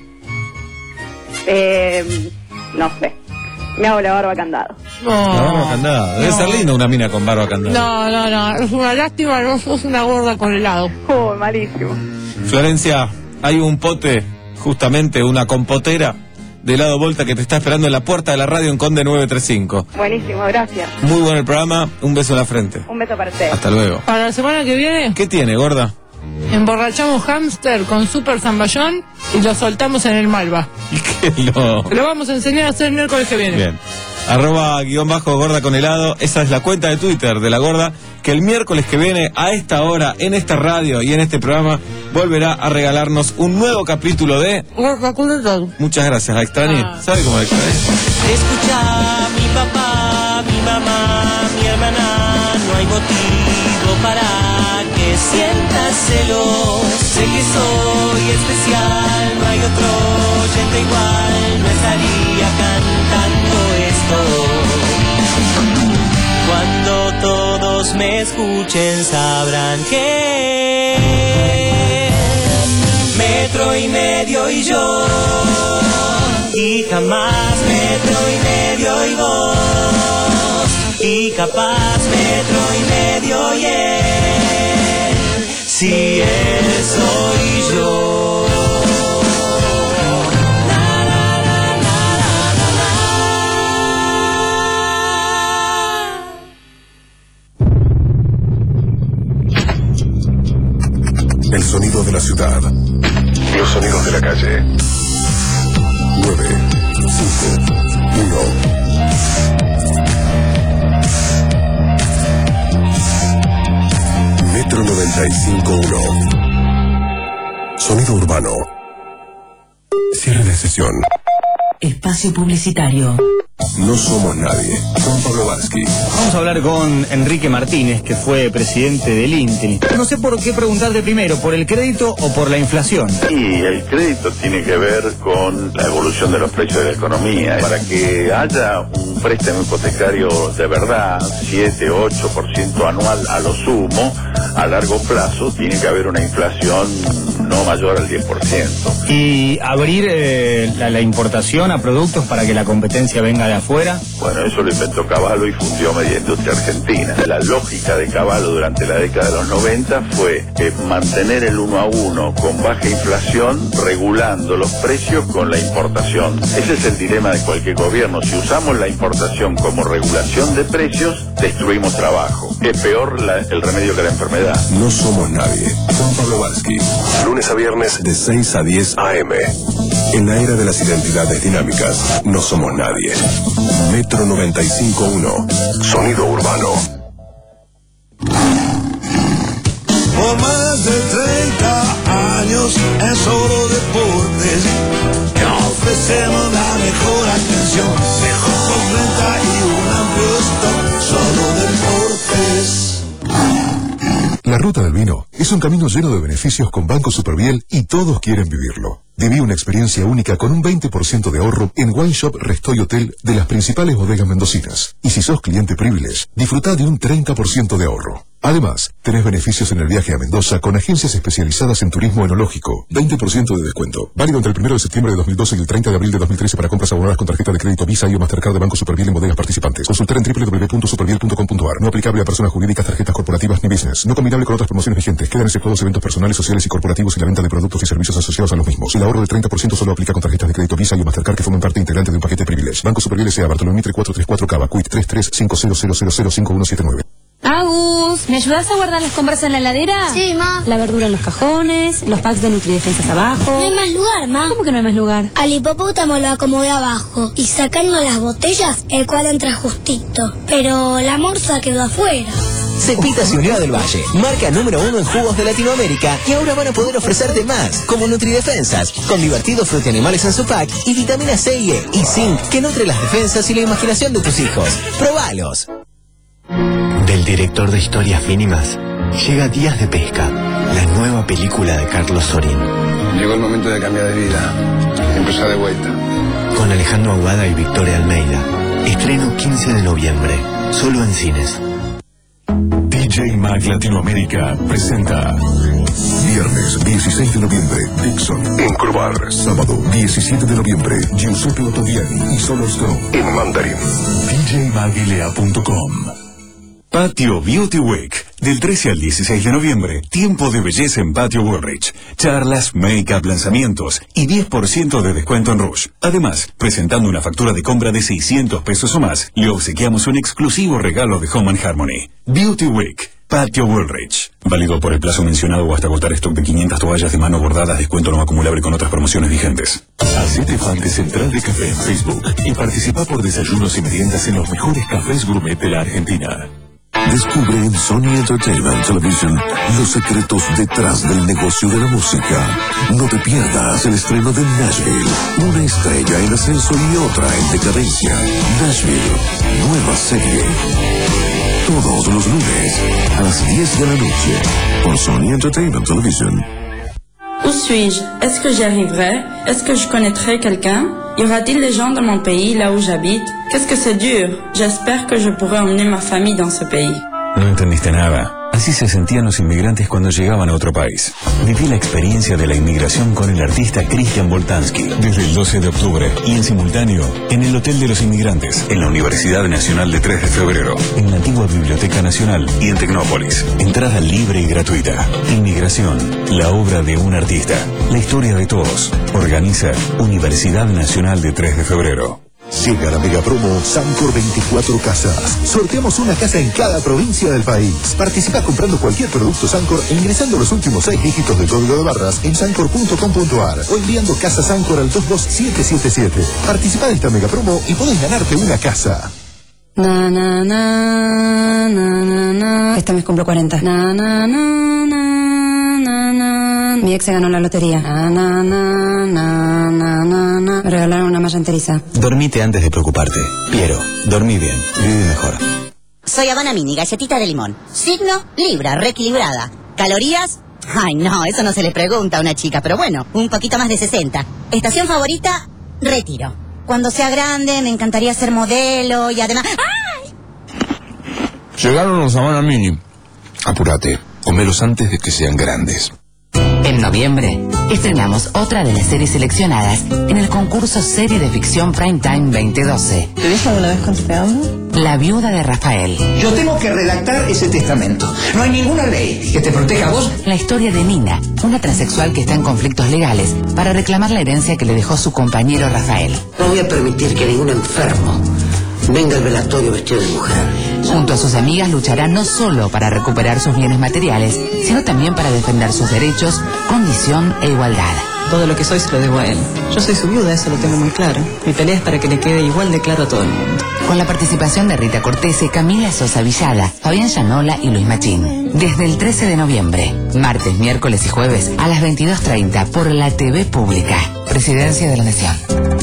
Eh, no sé. Me hago la barba candado. La barba candada. Debe No. ser linda una mina con barba candada. No, no, no. Es una lástima, no sos una gorda con helado. Oh, malísimo. Florencia, hay un pote, justamente una compotera de helado Volta que te está esperando en la puerta de la radio en Conde nueve treinta y cinco. Buenísimo, gracias. Muy bueno el programa, un beso en la frente. Un beso para ustedes. Hasta luego. Para la semana que viene, ¿Qué tiene, gorda? emborrachamos hámster con super zamballón y lo soltamos en el Malva. ¿Qué lo...? Lo vamos a enseñar a hacer el miércoles que viene. Bien. Arroba guión bajo gorda con helado. Esa es la cuenta de Twitter de la gorda, que el miércoles que viene, a esta hora, en esta radio y en este programa, volverá a regalarnos un nuevo capítulo de... Gorda con helado. Muchas gracias, la extrañé. Ah. ¿Sabe cómo la extrañé? Escucha, mi papá, mi mamá, mi hermana, no hay motivo para que sientas celos. Sé que soy especial, no hay otro oyente igual, no estaría cantando esto. Cuando todos me escuchen sabrán que metro y medio y yo, y jamás metro y medio y vos, y capaz metro y medio y él, si él soy yo. El sonido de la ciudad. Los sonidos de la calle. nueve, cinco, uno. Metro noventa y cinco uno. Sonido urbano. Cierre de sesión. Espacio publicitario. No somos nadie. Juan Pablo Varsky. Vamos a hablar con Enrique Martínez, que fue presidente del Intel. No sé por qué preguntarte primero, ¿por el crédito o por la inflación? Y el crédito tiene que ver con la evolución de los precios de la economía. Para que haya un préstamo hipotecario de verdad, siete, ocho por ciento anual a lo sumo, a largo plazo, tiene que haber una inflación no mayor al diez por ciento. ¿Y abrir eh, la, la importación a productos para que la competencia venga de afuera? Bueno, eso lo inventó Cavallo y fundió media industria argentina. La lógica de Cavallo durante la década de los noventa fue eh, mantener el uno a uno con baja inflación, regulando los precios con la importación. Ese es el dilema de cualquier gobierno. Si usamos la importación como regulación de precios, destruimos trabajo. Es peor la, el remedio que la enfermedad. No somos nadie. Juan Pablo Varsky. Lunes a viernes de seis a diez a eme. En la era de las identidades dinámicas, no somos nadie. Metro noventa y cinco uno. Sonido urbano. Por más de treinta años en Solo Deportes te ofrecemos la mejor atención, mejor postventa y un amplio stock. Solo Deportes. La ruta del vino es un camino lleno de beneficios con Banco Superviel y todos quieren vivirlo. Viví una experiencia única con un veinte por ciento de ahorro en Wine Shop Resto y Hotel de las principales bodegas mendocinas. Y si sos cliente Privilege, disfruta de un treinta por ciento de ahorro. Además, tenés beneficios en el viaje a Mendoza con agencias especializadas en turismo enológico. veinte por ciento de descuento. Válido entre el primero de septiembre de dos mil doce y el treinta de abril de dos mil trece para compras abonadas con tarjeta de crédito Visa y o Mastercard de Banco Superviel en bodegas participantes. Consultar en doble u doble u doble u punto superviel punto com punto a r. No aplicable a personas jurídicas, tarjetas corporativas ni business. No combinable con otras promociones vigentes. Quedan exceptuados eventos personales, sociales y corporativos y la venta de productos y servicios asociados a los mismos. El ahorro del treinta por ciento solo aplica con tarjetas de crédito Visa y o Mastercard que forman parte integrante de un paquete Privilege. Banco Superviel S A. Bartolomé cuatrocientos treinta y cuatro Cava. Quit tres tres cinco cero cero cero cero cinco uno siete nueve. Agus, ¿me ayudas a guardar las compras en la heladera? Sí, ma. La verdura en los cajones, los packs de Nutridefensas abajo. No hay más lugar, ma. ¿Cómo que no hay más lugar? Al hipopótamo lo acomodé abajo y sacando las botellas, el cual entra justito. Pero la morsa quedó afuera. Cepita se unió a Del Valle, marca número uno en jugos de Latinoamérica, y ahora van a poder ofrecerte más, como Nutridefensas, con divertidos fruti-animales en su pack y vitamina C y E y zinc que nutre las defensas y la imaginación de tus hijos. ¡Probalos! Del director de Historias Mínimas, llega Días de Pesca, la nueva película de Carlos Sorín. Llegó el momento de cambiar de vida, empezar de vuelta. Con Alejandro Aguada y Victoria Almeida. Estreno quince de noviembre, solo en cines. D J Mag Latinoamérica presenta viernes dieciséis de noviembre, Dixon en Crobar. Sábado diecisiete de noviembre, Giuseppe Ottaviani y Solo Stone en Mandarin. D J Maguilea punto com. Patio Beauty Week. Del trece al dieciséis de noviembre, tiempo de belleza en Patio Woolrich. Charlas, make-up, lanzamientos y diez por ciento de descuento en Rouge. Además, presentando una factura de compra de seiscientos pesos o más, le obsequiamos un exclusivo regalo de Home and Harmony. Beauty Week. Patio Woolrich. Válido por el plazo mencionado o hasta agotar stock de quinientas toallas de mano bordadas, descuento no acumulable con otras promociones vigentes. Hacete fan de Central de Café en Facebook y participa por desayunos y meriendas en los mejores cafés gourmet de la Argentina. Descubre en Sony Entertainment Television los secretos detrás del negocio de la música. No te pierdas el estreno de Nashville, una estrella en ascenso y otra en decadencia. Nashville, nueva serie. Todos los lunes a las diez de la noche por Sony Entertainment Television. Où suis-je? Est-ce que j'y arriverai? Est-ce que je connaîtrai quelqu'un? Y aura-t-il des gens dans mon pays, là où j'habite? Qu'est-ce que c'est dur? J'espère que je pourrai emmener ma famille dans ce pays. No entendiste nada. Así se sentían los inmigrantes cuando llegaban a otro país. Viví la experiencia de la inmigración con el artista Christian Boltanski desde el doce de octubre y en simultáneo en el Hotel de los Inmigrantes, en la Universidad Nacional de tres de febrero, en la antigua Biblioteca Nacional y en Tecnópolis. Entrada libre y gratuita. Inmigración, la obra de un artista, la historia de todos. Organiza Universidad Nacional de tres de febrero. Llega la mega promo Sancor veinticuatro Casas. Sorteamos una casa en cada provincia del país. Participa comprando cualquier producto Sancor e ingresando los últimos seis dígitos del código de barras en sancor punto com punto ar o enviando casa Sancor al dos dos siete siete siete. Participa de esta mega promo y podés ganarte una casa. Na, na, na, na, na, na. Este mes cumplo cuarenta. Na, na, na, na, na, na. Mi ex se ganó la lotería. Na, na, na, na, na, na, na. Me regalaron una malla enteriza. Dormite antes de preocuparte. Piero, dormí bien, vive mejor. Soy Habana Mini, galletita de limón. Signo, Libra, reequilibrada. Calorías, ay no, eso no se le pregunta a una chica, pero bueno, un poquito más de sesenta. Estación favorita, retiro. Cuando sea grande me encantaría ser modelo y además... ¡Ay! Llegaron los Habana Mini. Apúrate, comelos antes de que sean grandes. En noviembre, estrenamos otra de las series seleccionadas en el concurso Serie de Ficción Primetime veinte doce. ¿Te ves alguna vez con tu peón? La viuda de Rafael. Yo tengo que redactar ese testamento. No hay ninguna ley que te proteja a vos. La historia de Nina, una transexual que está en conflictos legales para reclamar la herencia que le dejó su compañero Rafael. No voy a permitir que ningún enfermo venga al velatorio vestido de mujer. Junto a sus amigas luchará no solo para recuperar sus bienes materiales, sino también para defender sus derechos, condición e igualdad. Todo lo que soy se lo debo a él. Yo soy su viuda, eso lo tengo muy claro. Mi pelea es para que le quede igual de claro a todo el mundo. Con la participación de Rita Cortese, Camila Sosa Villada, Fabián Llanola y Luis Machín. Desde el trece de noviembre, martes, miércoles y jueves a las veintidós treinta por la T V Pública. Presidencia de la Nación.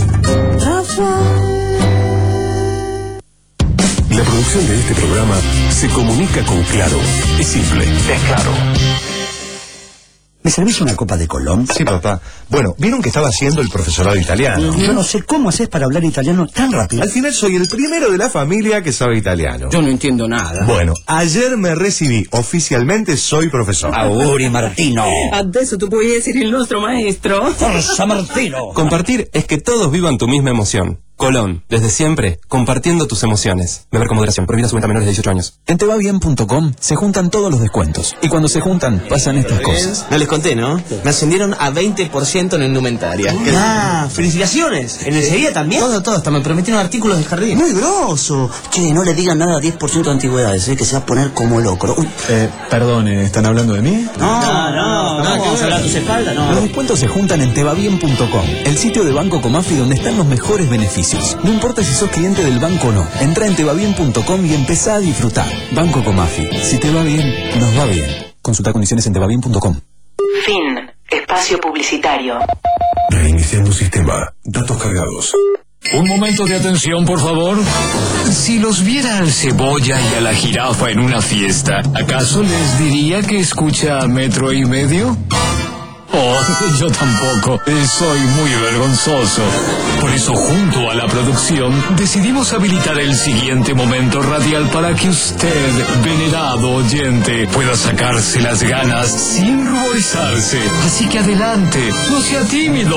La producción de este programa se comunica con Claro. Es simple, es claro. ¿Me servís una copa de Colón? Sí, papá. Bueno, vieron que estaba haciendo el profesorado italiano. Yo no sé cómo haces para hablar italiano tan rápido. Al final soy el primero de la familia que sabe italiano. Yo no entiendo nada. Bueno, ayer me recibí. Oficialmente soy profesor. Auguri, Martino. Adesso tu puoi essere il nostro maestro. Forza, Martino. Compartir es que todos vivan tu misma emoción. Colón, desde siempre, compartiendo tus emociones. Beber con moderación, prohibida su venta a menores de dieciocho años. En tebabien punto com se juntan todos los descuentos. Y cuando se juntan, pasan estas cosas. No les conté, ¿no? Me ascendieron a veinte por ciento en indumentaria. ¡Ah! ¡Felicitaciones! ¿En enseguida también? Todo, todo. Hasta me prometieron artículos de jardín. ¡Muy grosso! Che, no le digan nada a diez por ciento de antigüedades, ¿eh? Que se va a poner como loco. Uy. Eh, perdón, ¿están hablando de mí? No, no, no. no, no vamos a hablar a tus espaldas, no. Los descuentos se juntan en tebabien punto com, el sitio de Banco Comafi donde están los mejores beneficios. No importa si sos cliente del banco o no. Entra en tebabien punto com y empezá a disfrutar. Banco Comafi. Si te va bien, nos va bien. Consulta condiciones en tebabien punto com. Fin. Espacio publicitario. Reiniciando sistema. Datos cargados. Un momento de atención, por favor. Si los viera al cebolla y a la jirafa en una fiesta, ¿acaso les diría que escucha Metro y Medio? Oh, yo tampoco. Soy muy vergonzoso. Por eso, junto a la producción, decidimos habilitar el siguiente momento radial para que usted, venerado oyente, pueda sacarse las ganas sin ruborizarse. Así que adelante, no sea tímido.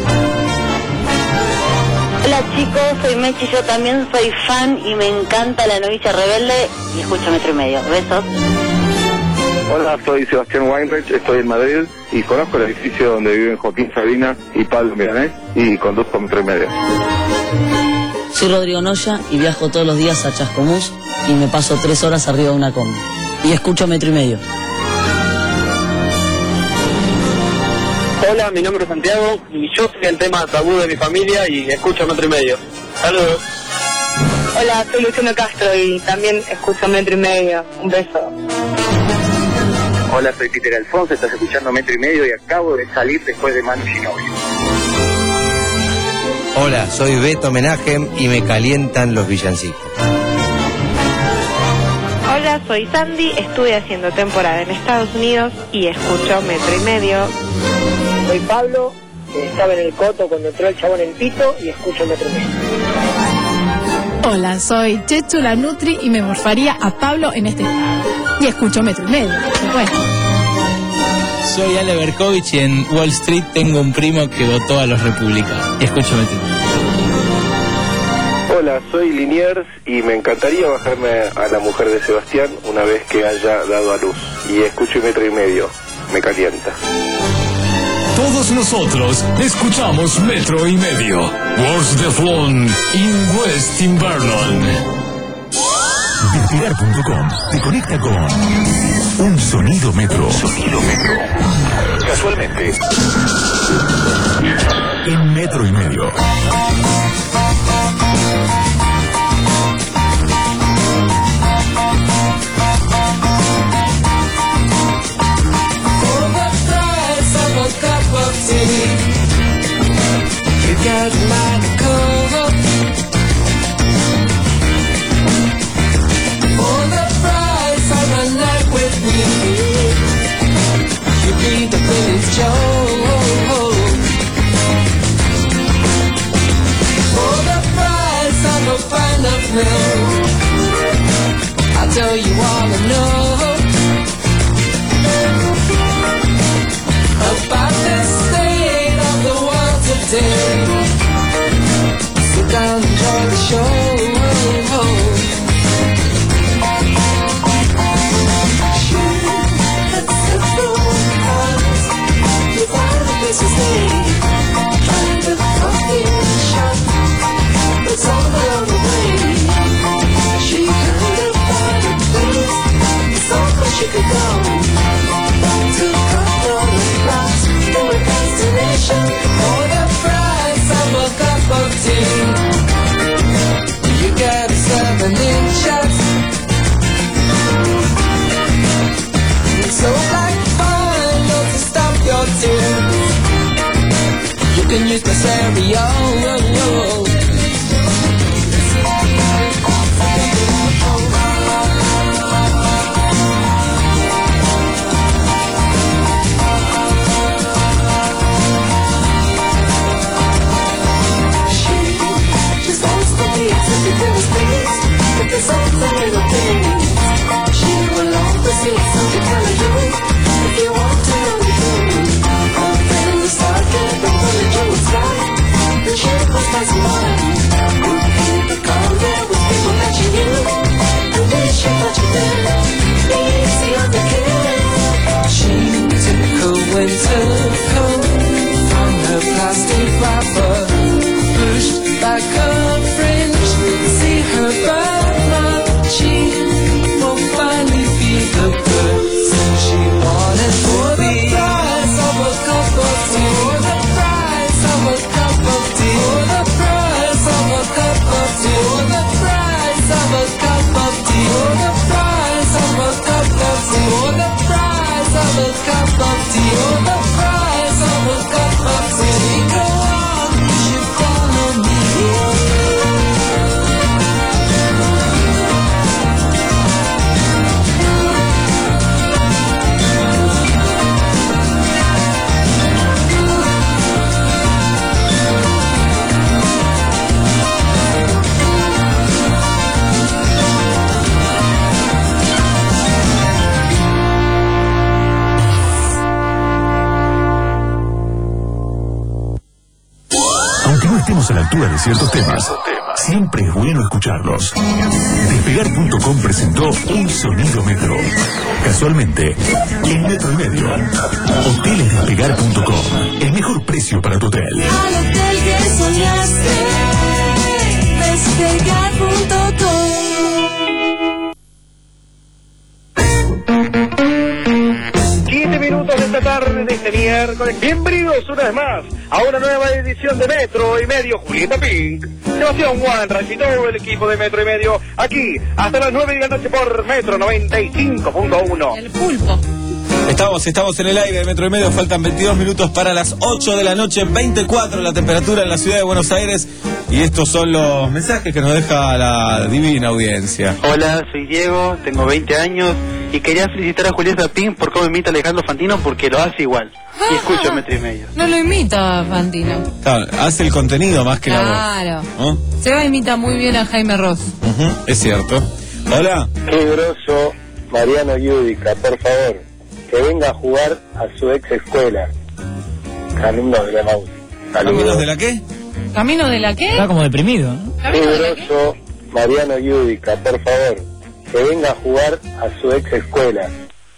Hola chicos, soy Mechi, yo también soy fan y me encanta La Novicia Rebelde y escucho Metro y Medio. Besos. Hola, soy Sebastián Weinreich, estoy en Madrid y conozco el edificio donde viven Joaquín Sabina y Pablo Milanés y conduzco Metro y Medio. Soy Rodrigo Noya y viajo todos los días a Chascomús y me paso tres horas arriba de una combi. Y escucho Metro y Medio. Hola, mi nombre es Santiago y yo soy el tema tabú de mi familia y escucho Metro y Medio. Saludos. Hola, soy Luciano Castro y también escucho Metro y Medio. Un beso. Hola, soy Peter Alfonso, estás escuchando Metro y Medio y acabo de salir después de Manu Ginóbili. Hola, soy Beto Menagem y me calientan los villancicos. Hola, soy Sandy, estuve haciendo temporada en Estados Unidos y escucho Metro y Medio. Soy Pablo, estaba en el coto cuando entró el chabón en pito y escucho Metro y Medio. Hola, soy Chechu la Nutri y me morfaría a Pablo en este estado. Y escucho Metro y Medio, bueno. Soy Ale Berkovich y en Wall Street tengo un primo que votó a los republicanos. Y escucho Metro y Medio. Hola, soy Liniers y me encantaría bajarme a la mujer de Sebastián una vez que haya dado a luz. Y escucho Metro y Medio, me calienta. Todos nosotros escuchamos Metro y Medio. Wars de Flon in West Invernon. Despegar punto com te conecta con un sonido metro. Sonido metro. Casualmente. En Metro y Medio. You got my cover for the price of a night with me. You be the village Joe for the price of a pint of milk. I'll tell you all I know about the state of the world today. Sit down and enjoy the show. She had several cars without a place to stay. Trying to coffee in the shop, it's all along the way. She couldn't find a place, so far she could go. Back to Colorado. To a destination for the price of a cup of tea. You got seven inches. It's so like fun not to stop your tears. You can use my stereo. She will always see something kind of you. If you want to know the truth, I'm feeling the star, get up on the jungle sky. The ship was passing by. a la altura de ciertos temas, siempre es bueno escucharlos. Despegar punto com presentó Un Sonido Metro. Casualmente, en Metro y Medio. Hoteles Despegar punto com. El mejor precio para tu hotel. Al hotel que soñaste, Despegar punto com. Siete minutos de esta tarde de este miércoles. Bienvenidos una vez más a una nueva edición de Metro y Medio. Julieta Pink, Sebastián Wanreich y todo el equipo de Metro y Medio. Aquí hasta las nueve de la noche por Metro noventa y cinco punto uno. El pulpo. Estamos, estamos en el aire de Metro y Medio, faltan veintidós minutos para las ocho de la noche, veinticuatro la temperatura en la ciudad de Buenos Aires, y estos son los mensajes que nos deja la divina audiencia. Hola, soy Diego, tengo veinte años y quería felicitar a Julieta Pink por cómo imita a Alejandro Fantino, porque lo hace igual. Y escucho Metro y Medio. No lo imita Fantino. Claro, hace el contenido más que Claro. la voz, ¿no? Seba imita muy bien a Jaime Ross. Uh-huh, es cierto. Hola. Qué groso Mariano Yudica, por favor, que venga a jugar a su ex escuela. Caminos de la Maus. ¿Caminos de la qué? ¿Camino de la qué? Está como deprimido, ¿no? Qué groso Mariano Yudica, por favor, que venga a jugar a su ex escuela.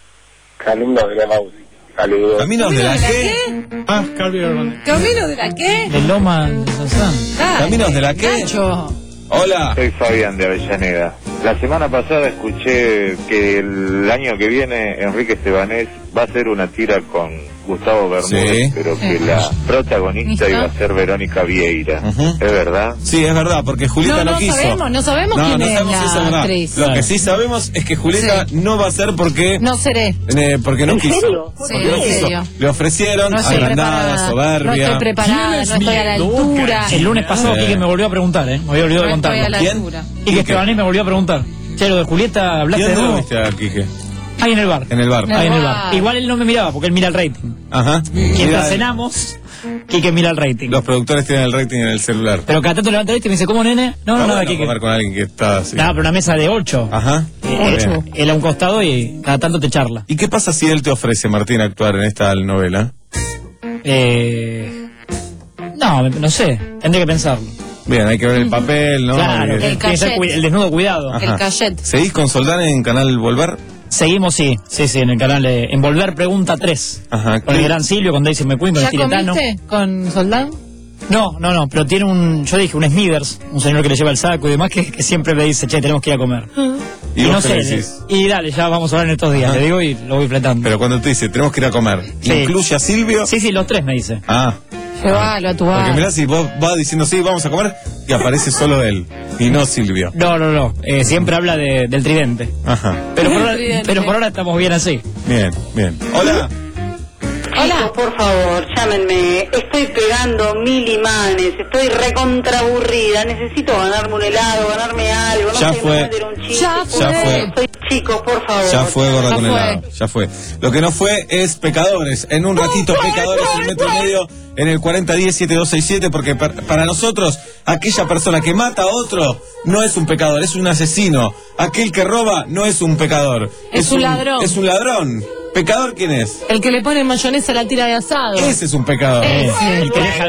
Caminos de la Maus. Saludos. ¿Caminos de la qué? Ah, Calvi Hernández. ¿Camino de la qué? De Loma de Sazán. ¿Caminos de la qué? Nacho. Hola. Soy Fabián de Avellaneda. La semana pasada escuché que el año que viene Enrique Estebanés va a hacer una tira con Gustavo Bermúdez, Sí. pero que Sí. la protagonista iba a ser Verónica Vieira. Uh-huh. ¿Es verdad? Sí, es verdad, porque Julieta No, no, no quiso. sabemos, no sabemos no, quién no es sabemos la si es verdad. actriz. Lo que sí sabemos es que Julieta no va a ser porque No seré. eh, porque no ¿En quiso. serio? Porque Sí, no en quiso. serio. Le ofrecieron, No estoy agrandada, preparada. soberbia. No estoy preparada, no estoy a la altura. El lunes pasado Sí. Quique me volvió a preguntar, ¿eh? Me había olvidado de No estoy contarlo. a la ¿Quién? altura. Quique Estebanés me volvió a preguntar. Che, lo de Julieta, ¿hablaste ¿Quién de lo nuevo? viste a Quique? Ahí en el bar. En el bar. Ahí en el bar. bar. Igual él no me miraba porque él mira el rating. Ajá. Mientras Mira, cenamos, Quique mira el rating. los productores tienen el rating en el celular. Pero cada tanto levanta el y me dice, ¿cómo, nene? No, no, Está nada, bueno Quique. comer con alguien que está así. Nada, pero una mesa de ocho. Ajá. Eh, Bien. él a un costado y cada tanto te charla. ¿Y qué pasa si él te ofrece, Martín, actuar en esta novela? Eh... No, me- no sé. Tendría que pensarlo. Bien, hay que ver el papel, ¿no? Claro, Eh, tiene que ser cachet. cu- el desnudo cuidado. Ajá. El cachet. ¿Seguís con Soldán en Canal Volver? Seguimos, sí, sí, sí, en el canal de Envolver Pregunta tres. Ajá. Con el gran Silvio, con Daisy McQueen, con ¿Ya el tibetano. comiste con Soldán? No, no, no, pero tiene un, yo dije, un Smithers, un señor que le lleva el saco y demás, que, que siempre me dice, che, tenemos que ir a comer. ¿Y Y, vos no qué sé, le le- decís? y dale, ya vamos a hablar en estos días, Ajá. le digo y lo voy fletando. Pero cuando te dice, tenemos que ir a comer, Sí. ¿incluye a Silvio? Sí, sí, los tres me dice. Ah, Llévalo a tu porque bar. mirá si vos vas diciendo, sí, vamos a comer, y aparece solo él, y no Silvio. No, no, no, eh, siempre habla de, del tridente. Ajá. Pero por, El ahora, tridente. pero por ahora estamos bien así. Bien, bien. Hola. Chicos, por favor, llámenme. Estoy pegando mil imanes, estoy recontraburrida. Necesito ganarme un helado, ganarme algo. No Ya sé, fue. me mandar un chiste, Ya por fue. favor. Soy chicos, por favor. Ya fue, gorda Ya con fue. helado. Ya fue. Lo que no fue es Pecadores. En un ratito, Pecadores en Metro y Medio, en el cuarenta diez siete dos seis siete, porque per- para nosotros, aquella persona que mata a otro no es un pecador, es un asesino. Aquel que roba no es un pecador. Es un ladrón. Es un ladrón. ¿Pecador quién es? El que le pone mayonesa a la tira de asado. Ese es un pecador. Ese. El que deja,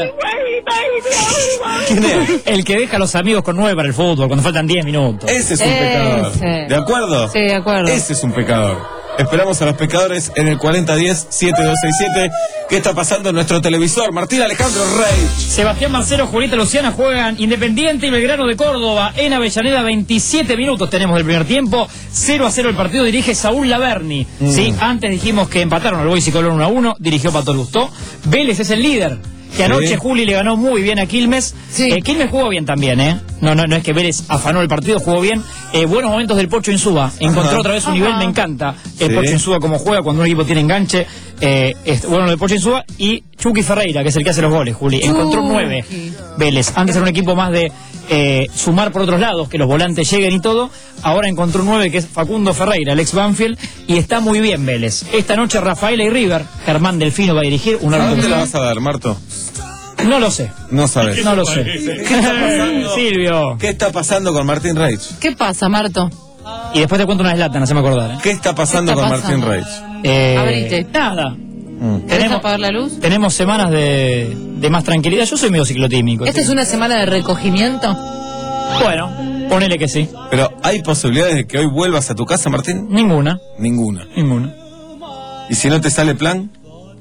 ¿Quién es? el que deja a los amigos con nueve para el fútbol, cuando faltan diez minutos. Ese es un Ese. pecador. ¿De acuerdo? Sí, de acuerdo. Ese es un pecador. Esperamos a los pecadores en el cuarenta diez siete dos seis siete. ¿Qué está pasando en nuestro televisor? Martín Alejandro Rey. Sebastián Marcelo, Julieta Luciana juegan Independiente y Belgrano de Córdoba en Avellaneda. veintisiete minutos tenemos del primer tiempo. cero a cero el partido, dirige Saúl Laverni. Mm. Sí, antes dijimos que empataron al Boys y Colón uno a uno, dirigió Pato Lustó. Vélez es el líder. Que anoche Sí. Juli le ganó muy bien a Quilmes. Sí. Eh, Quilmes jugó bien también, ¿eh? No, no, no es que Vélez afanó el partido, jugó bien. Eh, buenos momentos del Pocho Insúa. Encontró Ajá. otra vez un nivel, me encanta. El Sí. Pocho Insúa como juega cuando un equipo tiene enganche. Eh, es bueno de Pocho Insúa. Y Chucky Ferreira, que es el que hace los goles, Juli. Encontró Chucky. nueve. Vélez. Antes era un equipo más de eh, sumar por otros lados, que los volantes lleguen y todo. Ahora encontró nueve, que es Facundo Ferreira, el ex Banfield. Y está muy bien Vélez. Esta noche Rafaela y River. Germán Delfino va a dirigir. Un ¿A árbitro- dónde la vas a dar, Marto? No lo sé. No sabes. No lo sé. ¿Qué está pasando? Silvio. ¿Qué está pasando con Martín Reich? ¿Qué pasa, Marto? Y después te cuento una eslatan, haceme acordar. ¿eh? ¿Qué está pasando ¿Qué está con Martín pasando? Reich? Eh, Abrite. Nada. ¿Querés apagar la luz? Tenemos semanas de, de más tranquilidad. Yo soy medio ciclotímico. ¿Esta es una semana de recogimiento? Bueno, ponele que sí. Pero, ¿hay posibilidades de que hoy vuelvas a tu casa, Martín? Ninguna. Ninguna. Ninguna. ¿Y si no te sale plan?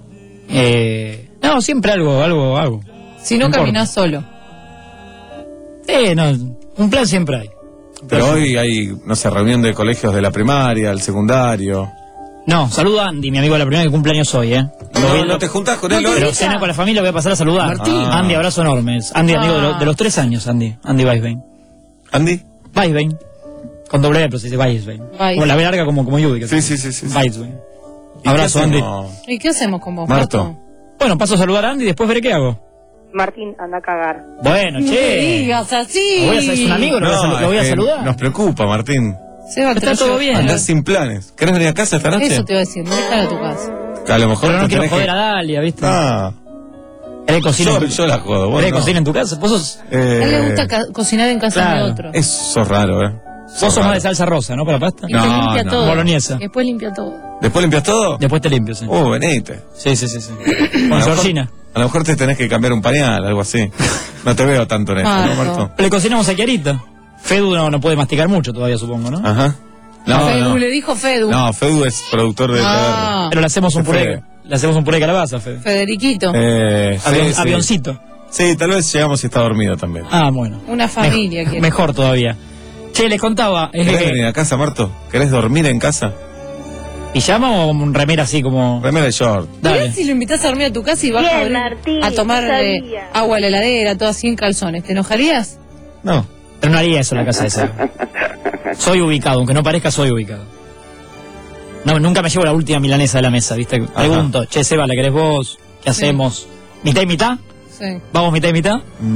Eh, no, siempre algo, algo hago. Si no, caminás solo. Eh, no, un plan siempre hay. Pero hoy hay, no sé, reunión de colegios de la primaria, el secundario. No, saludo a Andy, mi amigo de la primera que cumpleaños hoy, ¿eh? No, Lo- no te juntás con él hoy. Pero cena con la familia, voy a pasar a saludar. Martín. Ah. Andy, abrazo enorme. Es Andy, amigo de, lo- de los tres años, Andy. Andy Weisbein. ¿Andy? Weisbein. Con doble E, pero se dice Weisbein. Weis. Como la B larga como, como Yubi. Sí, sí, sí, sí. Weisbein. ¿Y Abrazo, qué Andy. hacemos? ¿Y qué hacemos con vos, Marto. Bueno, paso a saludar a Andy y después veré qué hago. Martín, anda a cagar. Bueno, No me che. digas así. Lo voy a hacer- es un amigo, lo voy a salu- lo voy a es que saludar. Nos preocupa, Martín. Seba, Está te lo todo llevo. bien. Andás sin planes. ¿Querés venir a casa esta noche? Eso te iba a decir, no a tu casa. A lo mejor Pero no te quiero tenés joder que... a Dalia, ¿viste? Ah, ¿Querés cocina yo, en tu, yo la jodo. vos ¿querés no. cocina en tu casa? Vos sos, Eh, A él le gusta ca- cocinar en casa claro. de otro. Eso es raro, ¿eh? vos sos más de salsa rosa, ¿no? Para pasta. Y te No, limpia no. todo. Boloñesa. Y después limpia todo. ¿Después limpias todo? Después te limpio, sí. Oh, venite. Sí, sí, sí, sí. A Con lo mejor- Georgina. A lo mejor te tenés que cambiar un pañal, algo así. No te veo tanto en esto, ¿no, Marco. Marto? Le cocinamos a Chiarita. Fedu no, no puede masticar mucho todavía, supongo, ¿no? Ajá. No, Fedu, no. le dijo Fedu. No, Fedu es productor de Ah. Pero le hacemos un Qué puré. feo. Le hacemos un puré de calabaza, Fedu. Federiquito. T V. Eh, Avion- sí, sí. Avioncito. Sí, tal vez llegamos y está dormido también. Ah, bueno. Una familia quiere. Mejor todavía. Che, les contaba. eh, ¿Querés venir a casa, Marto? ¿Querés dormir en casa? ¿Pijama o un remera así como...? Remera de short. Mirá Dale. si lo invitas a dormir a tu casa y vas Bien, a, abrir- Martín, a tomar no eh, sabía. agua a la heladera, todo así en calzones. ¿Te enojarías? No. Pero no haría eso en la casa esa. Soy ubicado, aunque no parezca, soy ubicado. No, nunca me llevo la última milanesa de la mesa, ¿viste? Pregunto, che, Seba, ¿la querés vos? ¿Qué hacemos? ¿Mitad y mitad? Sí. ¿Vamos mitad y mitad?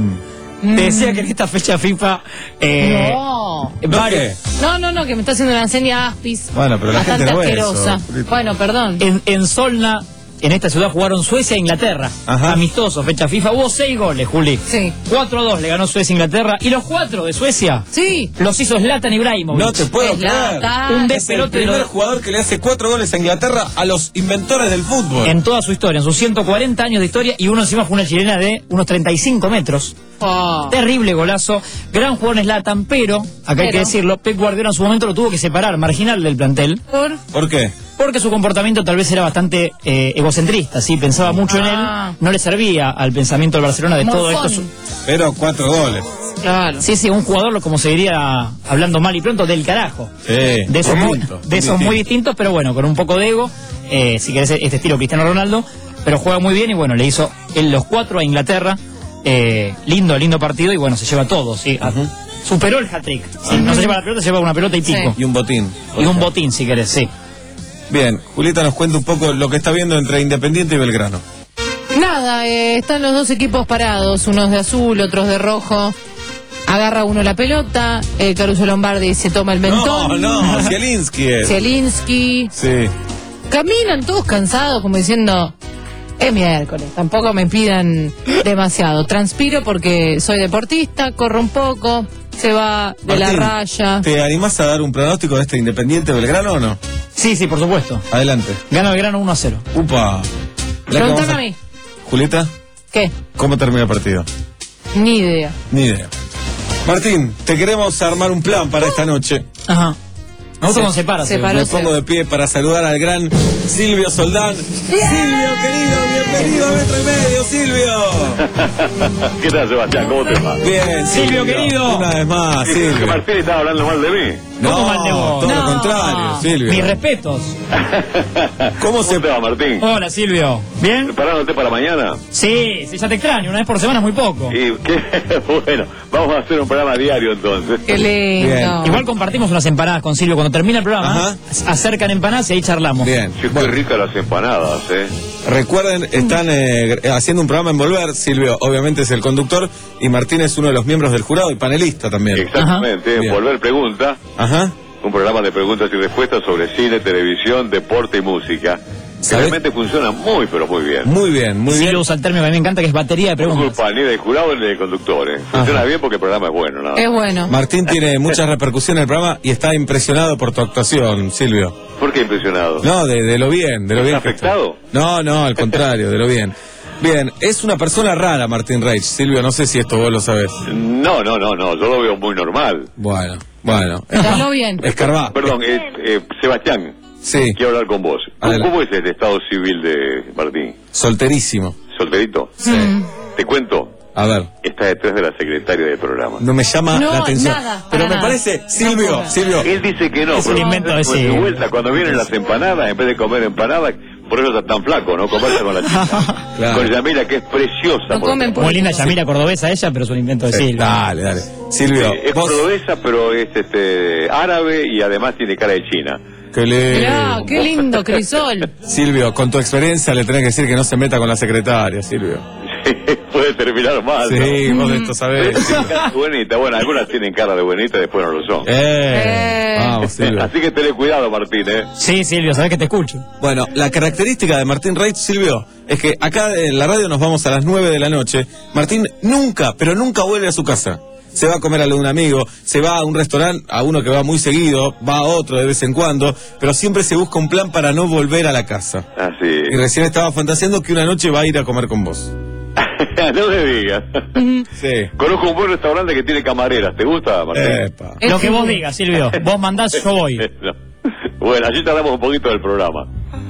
Mm. Te decía que en esta fecha FIFA... Eh, No. ¿No varios- qué? No, no, no, que me está haciendo una enseña Aspis. Bueno, pero la bastante gente no ve asquerosa. eso. Bueno, perdón. En, en Solna, en esta ciudad jugaron Suecia e Inglaterra. Ajá. Amistoso, fecha FIFA. Hubo seis goles, Juli. Sí. cuatro a dos le ganó Suecia e Inglaterra. Y los cuatro de Suecia Sí. los hizo Zlatan Ibrahimovic. No te puedo Es creer. lata. Un Es el despelote de primer los- jugador que le hace cuatro goles a Inglaterra a los inventores del fútbol. en toda su historia, en sus ciento cuarenta años de historia. Y uno encima fue una chilena de unos treinta y cinco metros. Oh. Terrible golazo. Gran jugador Zlatan, pero, acá hay que Pero. decirlo, Pep Guardiola en su momento lo tuvo que separar, marginal del plantel. ¿Por? ¿Por qué? Porque su comportamiento tal vez era bastante eh, egocentrista, sí, pensaba mucho Ah. en él, no le servía al pensamiento del Barcelona de todo Morfón. esto. Pero cuatro goles. Claro. Sí, sí, un jugador, lo- como se diría, hablando mal y pronto, del carajo. Sí. De esos, muy, distinto, de esos muy distintos, pero bueno, con un poco de ego, eh, si querés este estilo Cristiano Ronaldo, pero juega muy bien y bueno, le hizo él los cuatro a Inglaterra, eh, lindo, lindo partido y bueno, se lleva todo, sí, a- superó el hat-trick. Si no se lleva la pelota, se lleva una pelota y pico. Y un botín. Y un botín, si querés, sí. Bien, Julieta nos cuenta un poco lo que está viendo entre Independiente y Belgrano. Nada, eh, están los dos equipos parados, unos de azul, otros de rojo. Agarra uno la pelota, eh, Caruso Lombardi se toma el mentón. No, no, Zielinski es. Zielinski. Sí. Caminan todos cansados como diciendo, es miércoles, tampoco me pidan demasiado. Transpiro porque soy deportista, corro un poco, se va de la Martín, raya. ¿te animás a dar un pronóstico de este Independiente Belgrano o no? Sí, sí, por supuesto. Adelante. Gana Belgrano uno a cero. Upa. La que Pregúntame vamos a mí. Julieta, ¿Qué? ¿cómo termina el partido? Ni idea. Ni idea. Martín, te queremos armar un plan para esta noche. Ajá. Nosotros nos separas. se Seba. paró. Me pongo de pie para saludar al gran Silvio Soldán. Silvio, querido, bienvenido a Metro y Medio, Silvio. ¿Qué tal, Sebastián? ¿Cómo te va? Bien, Silvio, querido. Una vez más, Sí, que Silvio. Martín estaba hablando mal de mí. No, ¿Cómo mal de vos? todo No. lo contrario, Silvio. Mis respetos. ¿Cómo se te va, Martín? Hola, Silvio. ¿Bien? ¿Preparándote para mañana? Sí, sí, ya te extraño. Una vez por semana es muy poco. Y qué bueno, vamos a hacer un programa diario entonces. Qué lindo. Bien. Igual compartimos unas empanadas con Silvio. Cuando termina el programa, Ajá. acercan empanadas y ahí charlamos. Bien. Sí, qué ricas las empanadas, ¿eh? Recuerden, están eh, haciendo un programa en Volver. Silvio, obviamente, es el conductor. Y Martín es uno de los miembros del jurado y panelista también. Exactamente. Bien. Volver Pregunta, Ajá. un programa de preguntas y respuestas sobre cine, televisión, deporte y música. Que ¿Sabés? realmente funciona muy, pero muy bien. Muy bien, muy Silvio bien. usa el término que a mí me encanta, que es batería de No es preguntas. culpa ni del jurado ni del conductor, ¿eh? Funciona Ajá. bien porque el programa es bueno, ¿no? Es bueno. Martín tiene mucha repercusión en el programa y está impresionado por tu actuación, Silvio. ¿Por qué impresionado? No, de, de lo bien, de lo bien. ¿Afectado? No, no, al contrario, de lo bien. Bien, es una persona rara Martín Reich. Silvio, no sé si esto vos lo sabés. No, no, no, no, yo lo veo muy normal. Bueno, bueno. Dalo bien. Escarbá. Perdón, eh, eh, Sebastián. Sí. Quiero hablar con vos. ¿Cómo, ¿Cómo es el estado civil de Martín? Solterísimo. ¿Solterito? Sí. Te cuento. A ver. Está detrás de la secretaria del programa. No me llama No, la atención. nada, Pero para me nada. parece, Silvio, No, Silvio. Él dice que no. Es un pero invento de después sí. de vuelta, cuando vienen las empanadas, en vez de comer empanadas, por eso está tan flaco, ¿no? Conversa con la chica. Claro. Con Yamila, que es preciosa. No por comen ejemplo. Muy linda Yamila cordobesa ella, pero es un invento de Sí, Silvio. dale, dale. Silvio, Sí, es vos. cordobesa, pero es este árabe y además tiene cara de china. Que le... Mirá, qué lindo, Crisol. Silvio, con tu experiencia le tenés que decir que no se meta con la secretaria, Silvio. Puede terminar mal. Sí, ¿no? vos de esto sabés. Pero tienen cara de buenita. Bueno, algunas tienen cara de buenita y después no lo son. Eh, vamos, Silvio. Así que tenle cuidado, Martín, ¿eh? Sí, Silvio, sabés que te escucho. Bueno, la característica de Martín Reich, Silvio, es que acá en la radio nos vamos a las nueve de la noche. Martín nunca, pero nunca vuelve a su casa. Se va a comer a lo de un amigo, se va a un restaurante, a uno que va muy seguido, va a otro de vez en cuando, pero siempre se busca un plan para no volver a la casa. Así. Y recién estaba fantaseando que una noche va a ir a comer con vos. No me digas. Sí. Conozco un buen restaurante que tiene camareras. ¿Te gusta, Martín? Epa. Lo que vos digas, Silvio. Vos mandás, yo voy. No. Bueno, allí te hablamos un poquito del programa.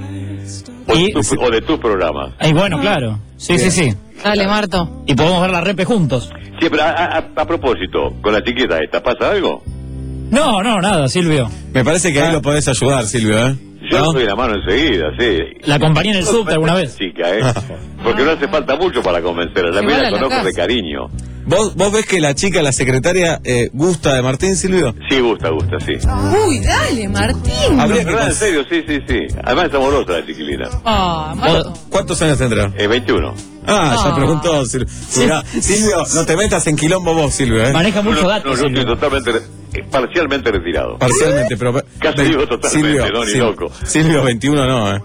O, Y- de tu- o de tus programas. Y bueno, claro. Sí, sí, sí. Dale, Marto. Y podemos ver la repe juntos. Sí, pero a, a- a propósito, con la chiquita esta, ¿pasa algo? No, no, nada, Silvio. Me parece que ahí lo podés ayudar, Silvio, ¿eh? Yo ¿No? doy la mano enseguida, sí. La acompañé en el subte alguna vez. Chica, ¿eh? Porque no hace falta mucho para convencerla. La Igual mira a la con ojos casa. de cariño. ¿Vos, ¿Vos ves que la chica, la secretaria, eh, gusta de Martín, Silvio? Sí, gusta, gusta, sí. Uy, dale, Martín. Habría que ¿Verdad? En cons- serio, sí, sí, sí. Además es amorosa la chiquilina. Ah, Marto. ¿Cuántos años tendrá? Eh, veintiuno. Ah, ya Ah. preguntó. Silvio. Mirá, Silvio, no te metas en quilombo vos, Silvio, ¿eh? Maneja mucho No, datos, no, yo estoy Silvio. totalmente, eh, parcialmente retirado. Parcialmente, pero... Casi Ve- digo totalmente, Silvio, no, ni Silvio, loco. Silvio, veintiuno no, ¿eh?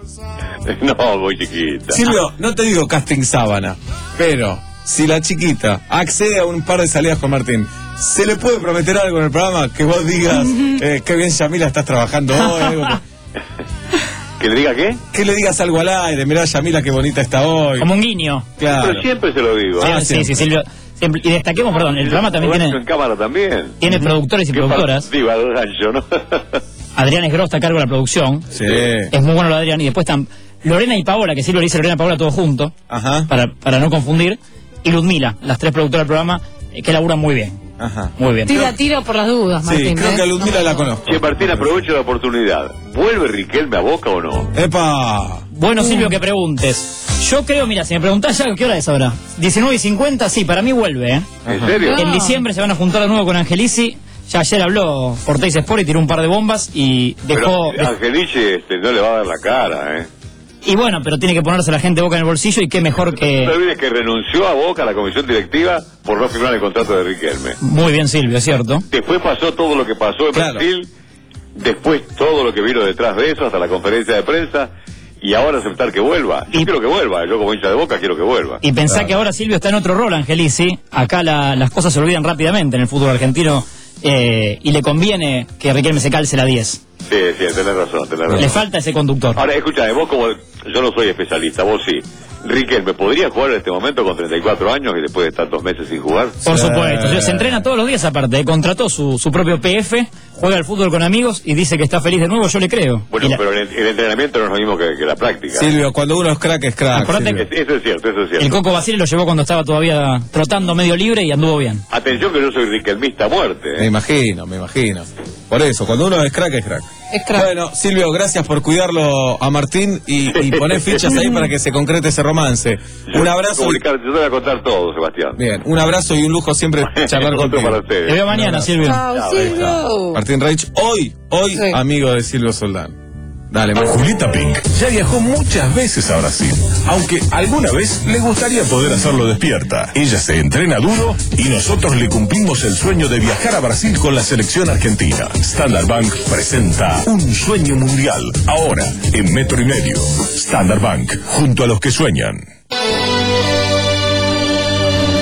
No, muy chiquita. Silvio, no te digo casting sábana, pero si la chiquita accede a un par de salidas con Martín, ¿se le puede prometer algo en el programa? Que vos digas, eh, qué bien Yamila estás trabajando hoy, algo que, ¿Que le diga qué? que le digas algo al aire, mirá Yamila qué bonita está hoy. Como un guiño. Claro. Pero siempre se lo digo. Ah, sí, siempre. sí, Silvio. Siempre. Y destaquemos, perdón, el programa también Rancho tiene, en cámara también. tiene productores y Qué productoras. Viva el rancho, ¿no? Adrián Esgro está a cargo de la producción. Sí. Es muy bueno lo de Adrián. Y después están Lorena y Paola, que Silvio le dice Lorena y Paola todo junto, Ajá, para, para no confundir. Y Ludmila, las tres productoras del programa, eh, que laburan muy bien. ajá. Muy bien. Tira tiro por las dudas, Sí, Martín. creo ¿eh? que a Ludmila la conozco. Che, Martín, aprovecho la oportunidad. ¿Vuelve Riquelme a Boca o no? ¡Epa! Bueno, Silvio, que preguntes. Yo creo, mira, si me preguntás ya, ¿qué hora es ahora? diecinueve y cincuenta, sí, para mí vuelve, ¿eh? ¿En serio? En diciembre se van a juntar de nuevo con Angelici. Ya ayer habló Forteis Sport y tiró un par de bombas y dejó... Pero Angelici este, no le va a dar la cara, ¿eh? Y bueno, pero tiene que ponerse la gente Boca en el bolsillo y qué mejor No te que... olvides que renunció a Boca, a la comisión directiva, por no firmar el contrato de Riquelme. Muy bien, Silvio, es cierto. Después pasó todo lo que pasó en Claro. Brasil, después todo lo que vino detrás de eso, hasta la conferencia de prensa, y ahora aceptar que vuelva. Yo Y- quiero que vuelva, yo como hincha de Boca quiero que vuelva. Y pensá Claro. que ahora Silvio está en otro rol, Angelici. Acá la- las cosas se olvidan rápidamente en el fútbol argentino eh, y le conviene que Riquelme se calce la diez. Sí, sí, tenés razón, tenés razón. Le falta ese conductor. Ahora, escúchame, vos como... Yo no soy especialista, vos sí. Riquelme, ¿podría jugar en este momento con treinta y cuatro años y después de estar dos meses sin jugar? Por Sí. supuesto, se entrena todos los días aparte, eh, contrató su, su propio P F, juega al fútbol con amigos y dice que está feliz de nuevo, yo le creo. Bueno, Y la- pero el, el entrenamiento no es lo mismo que, que la práctica. Silvio, cuando uno es crack, es crack. Acordate Silvio. Es- eso es cierto, eso es cierto. el Coco Basile lo llevó cuando estaba todavía trotando medio libre y anduvo bien. Atención que yo soy riquelmista a muerte. Me ¿eh? imagino, me imagino. Por eso, cuando uno es crack, es crack. Es crack. Bueno, Silvio, gracias por cuidarlo a Martín y, y poner fichas ahí para que se concrete ese romance. Un abrazo. y- Comunicar, yo te voy a contar todo, Sebastián. Bien, un abrazo y un lujo siempre charlar Otro contigo. para ustedes. Te veo mañana, abrazo. Silvio. Chao, Chao, ahí Silvio. Martín Reich, hoy, hoy, Sí. amigo de Silvio Soldán. Dale, Martín. Julieta Pink ya viajó muchas veces a Brasil, aunque alguna vez le gustaría poder hacerlo despierta. Ella se entrena duro y nosotros le cumplimos el sueño de viajar a Brasil con la selección argentina. Standard Bank presenta Un Sueño Mundial, ahora en Metro y Medio. Standard Bank, junto a los que sueñan. Farah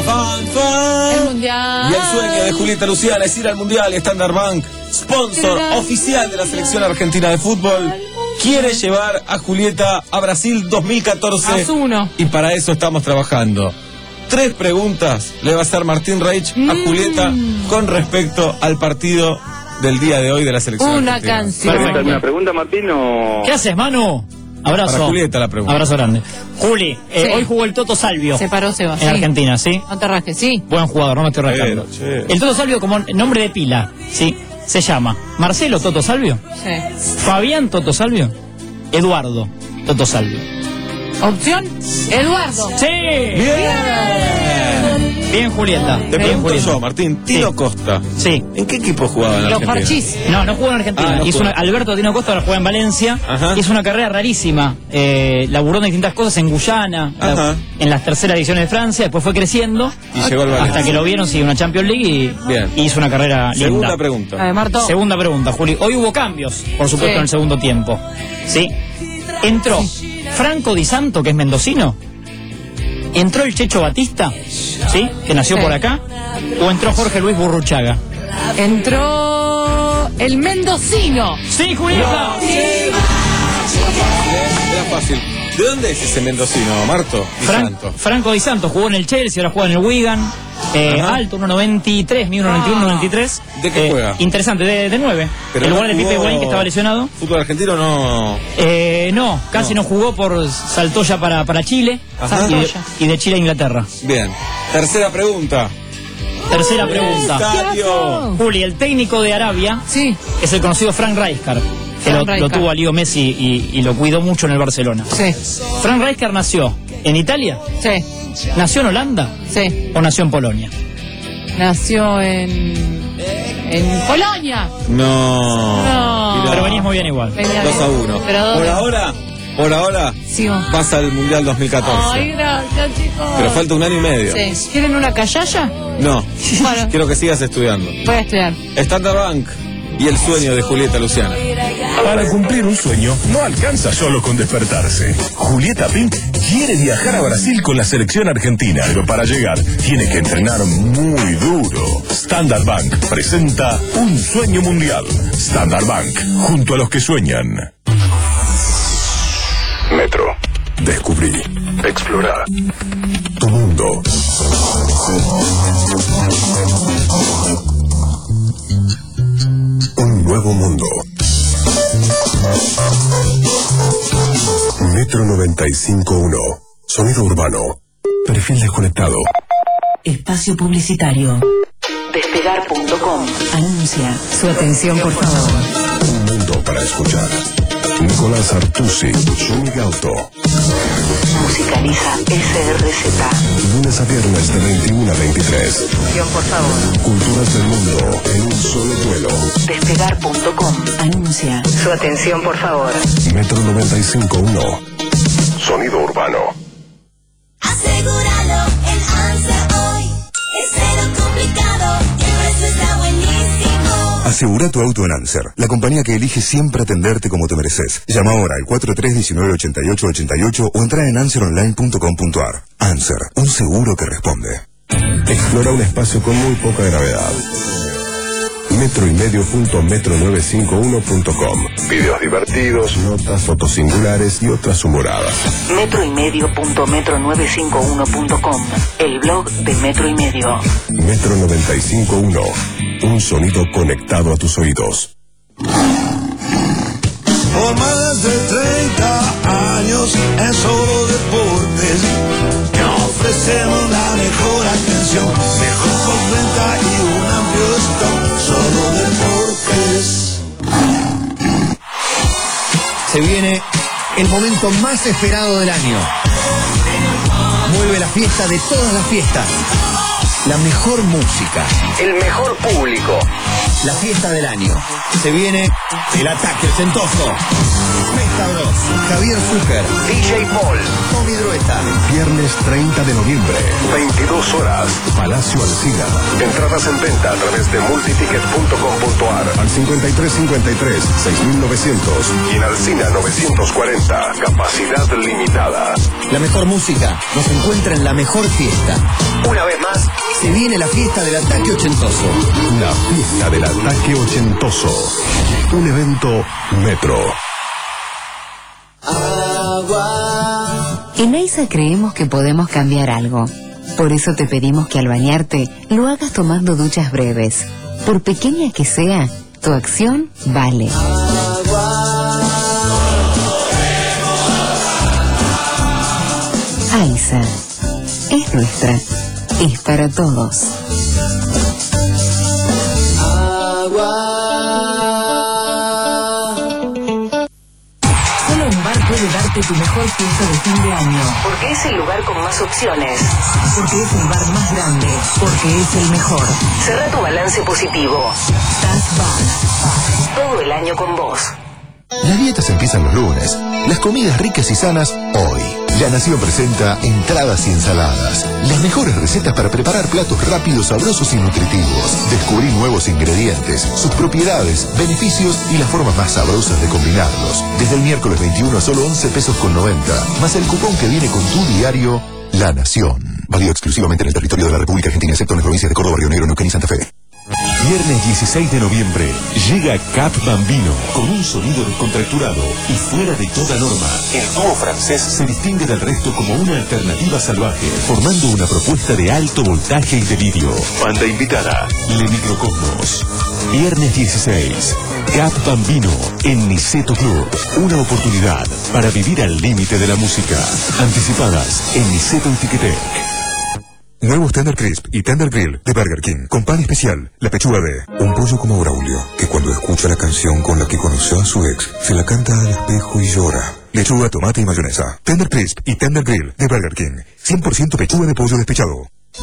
Fan, fan. El mundial. Y el sueño de Julieta Luciana es ir al mundial. Standard Bank, sponsor oficial de la selección argentina de fútbol, quiere llevar a Julieta a Brasil dos mil catorce. Haz uno. Y para eso estamos trabajando. Tres preguntas le va a hacer Martín Reich a Julieta con respecto al partido del día de hoy de la selección Una argentina. canción. ¿Alguna pregunta, Martín, o...? ¿Qué haces, Manu? Abrazo. Para Julieta la pregunta. Abrazo grande. Juli, eh, Sí. hoy jugó el Toto Salvio. Se paró Seba. En sí. Argentina, ¿sí? No te rasques, sí. Buen jugador, no me estoy rascando. Pero, che. El Toto Salvio como nombre de pila, ¿sí? Se llama Marcelo Toto Salvio, Sí. Fabián Toto Salvio, Eduardo Toto Salvio. Opción, Eduardo. ¡Sí! Bien. Bien, Julieta. Te Bien, pregunto Julieta. yo, Martín. Tino Sí. Costa. Sí. ¿En qué equipo jugaba en Los Argentina? Parchís. No, no jugó en Argentina. Ah, no Hizo jugó. una- Alberto Tino Costa ahora juega en Valencia. Ajá. Hizo una carrera rarísima. Eh, laburó en distintas cosas en Guyana, Ajá. la- en las terceras divisiones de Francia. Después fue creciendo. Y llegó al Valencia. Hasta que lo vieron, sí, una Champions League y, Bien. y hizo una carrera linda. Segunda pregunta. A ver, Marto. Segunda pregunta, Juli. Hoy hubo cambios, por supuesto, Sí. en el segundo tiempo. ¿Sí? Entró Franco Di Santo, que es mendocino. Entró el Checho Batista, ¿sí? Que nació Sí. por acá. O entró Jorge Luis Burruchaga. Entró el mendocino. ¡Sí, Julieta! Era fácil. ¿De dónde es ese mendocino, Marto? Di Fran- Santo. Franco Di Santo jugó en el Chelsea, ahora juega en el Wigan. Eh, Ajá. alto, uno noventa y tres, mide uno noventa y uno, noventa y tres. ¿De qué Eh, juega? Interesante, de, de nueve. Pero el no lugar de Pipe jugó- Higuaín, que estaba lesionado. ¿Fútbol argentino no? Eh, no, casi No. no. jugó por saltó ya para, para Chile. Ajá. Y de, y de Chile a Inglaterra. Bien. Tercera pregunta. Tercera pregunta. Estadio. Juli, el técnico de Arabia Sí. es el conocido Frank Rijkaard, que Frank lo, lo Rijkaard. tuvo a Leo Messi y, y lo cuidó mucho en el Barcelona. Sí. Frank Rijkaard nació en Italia, Sí. nació en Holanda Sí. o nació en Polonia. Nació en. En Polonia. No. No. Mirá. Pero venías muy bien igual. Venía dos a bien. uno. Pero Por ¿dónde? ahora, por ahora, Sigo. pasa el Mundial dos mil catorce. Ay, gracias, chicos. Pero falta un año y medio. Sí. ¿Quieren una callaya? No. Bueno. Quiero que sigas estudiando. Voy a estudiar. Standard Bank y el sueño de Julieta Luciana. Para cumplir un sueño, no alcanza solo con despertarse. Julieta Pink quiere viajar a Brasil con la selección argentina, pero para llegar tiene que entrenar muy duro. Standard Bank presenta Un Sueño Mundial. Standard Bank, junto a los que sueñan. Metro. Descubrí. Explorar. Tu mundo. Un nuevo mundo. Metro noventa y cinco punto uno. Sonido urbano. Perfil desconectado. Espacio publicitario. Despegar punto com. Anuncia. Su atención, por favor. Un mundo para escuchar. Nicolás Artusi, Juni Gauto. Musicaliza S R Z. Lunes a viernes de veintiuno a veintitrés. Atención, por favor. Culturas del mundo en un solo duelo. Despegar punto com. Anuncia. Su atención, por favor. Metro noventa y cinco punto uno. Sonido urbano. Asegúralo en ANSER hoy. Es cero complicado y el precio está buenísimo. Asegura tu auto en Anser, la compañía que elige siempre atenderte como te mereces. Llama ahora al cuatro tres uno nueve, ocho ocho ocho ocho o entra en anser online punto com punto ar. Anser, un seguro que responde. Explora un espacio con muy poca gravedad. metro y medio punto metro novecientos cincuenta y uno punto com. Videos divertidos, notas, fotos singulares y otras humoradas. Metro y medio punto metro novecientos cincuenta y uno punto com. El blog de Metro y Medio. Metro noventa y cinco punto uno. Un sonido conectado a tus oídos. Por más de treinta años en Solo Deportes te ofrecemos la mejor atención, mejor postventa y un amplio stock. Solo Deportes. Se viene el momento más esperado del año. Vuelve la fiesta de todas las fiestas. La mejor música. El mejor público. La fiesta del año. Se viene el ataque, el centoso. Festa Bros, Javier Zucker, D J Paul, Tommy Drueta. Viernes treinta de noviembre, veintidós horas, Palacio Alsina. Entradas en venta a través de multiticket punto com punto a r al cincuenta y tres cincuenta y tres seis mil novecientos y en Alsina novecientos cuarenta, capacidad limitada. La mejor música nos encuentra en la mejor fiesta. Una vez más, se viene la fiesta del ataque ochentoso. La fiesta del ataque ochentoso. Un evento Metro. En Eisa creemos que podemos cambiar algo. Por eso te pedimos que al bañarte lo hagas tomando duchas breves. Por pequeña que sea, tu acción vale. Eisa es nuestra, es para todos. Puede darte tu mejor fiesta de fin de año. Porque es el lugar con más opciones. Porque es el bar más grande. Porque es el mejor. Cerra tu balance positivo. Taz Bar. Todo el año con vos. Las dietas empiezan los lunes. Las comidas ricas y sanas hoy. La Nación presenta entradas y ensaladas. Las mejores recetas para preparar platos rápidos, sabrosos y nutritivos. Descubrí nuevos ingredientes, sus propiedades, beneficios y las formas más sabrosas de combinarlos. Desde el miércoles veintiuno a solo once pesos con noventa. Más el cupón que viene con tu diario La Nación. Válido exclusivamente en el territorio de la República Argentina, excepto en las provincias de Córdoba, Río Negro, Neuquén y Santa Fe. Viernes dieciséis de noviembre llega Cap Bambino con un sonido descontracturado y fuera de toda norma. El dúo francés se distingue del resto como una alternativa salvaje, formando una propuesta de alto voltaje y delirio. Banda invitada, Le Microcosmos. Viernes dieciséis, Cap Bambino en Niceto Club. Una oportunidad para vivir al límite de la música. Anticipadas en Niceto y Ticketek. Nuevos Tender Crisp y Tender Grill de Burger King, con pan especial, la pechuga de... Un pollo como Braulio, que cuando escucha la canción con la que conoció a su ex, se la canta al espejo y llora. Lechuga, tomate y mayonesa. Tender Crisp y Tender Grill de Burger King, cien por ciento pechuga de pollo despechado.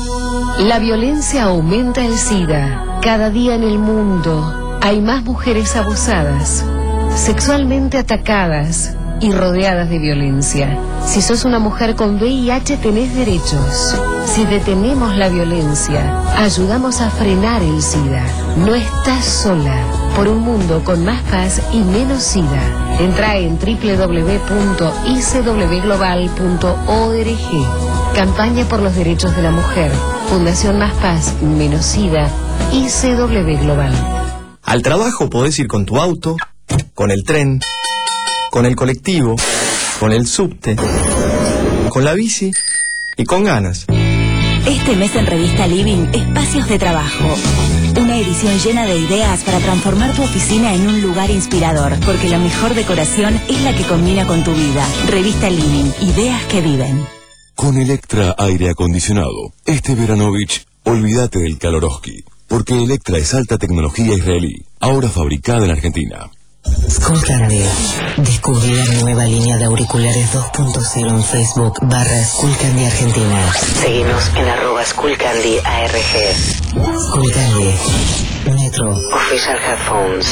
La violencia aumenta el SIDA. Cada día en el mundo hay más mujeres abusadas, sexualmente atacadas y rodeadas de violencia. Si sos una mujer con V I H tenés derechos. Si detenemos la violencia, ayudamos a frenar el SIDA. No estás sola. Por un mundo con más paz y menos SIDA. Entra en doble u doble u doble u punto i c w global punto org. Campaña por los derechos de la mujer. Fundación Más Paz, Menos SIDA. I C W Global. Al trabajo podés ir con tu auto, con el tren, con el colectivo, con el subte, con la bici y con ganas. Este mes en Revista Living, Espacios de Trabajo. Una edición llena de ideas para transformar tu oficina en un lugar inspirador, porque la mejor decoración es la que combina con tu vida. Revista Living, ideas que viven. Con Electra Aire Acondicionado, este Veranovich, olvídate del Kaloroski, porque Electra es alta tecnología israelí, ahora fabricada en Argentina. Skullcandy. Descubrí la nueva línea de auriculares dos punto cero en Facebook barra Skullcandy Argentina. Seguimos en arroba Skullcandy A R G. Skullcandy. Metro. Official Headphones.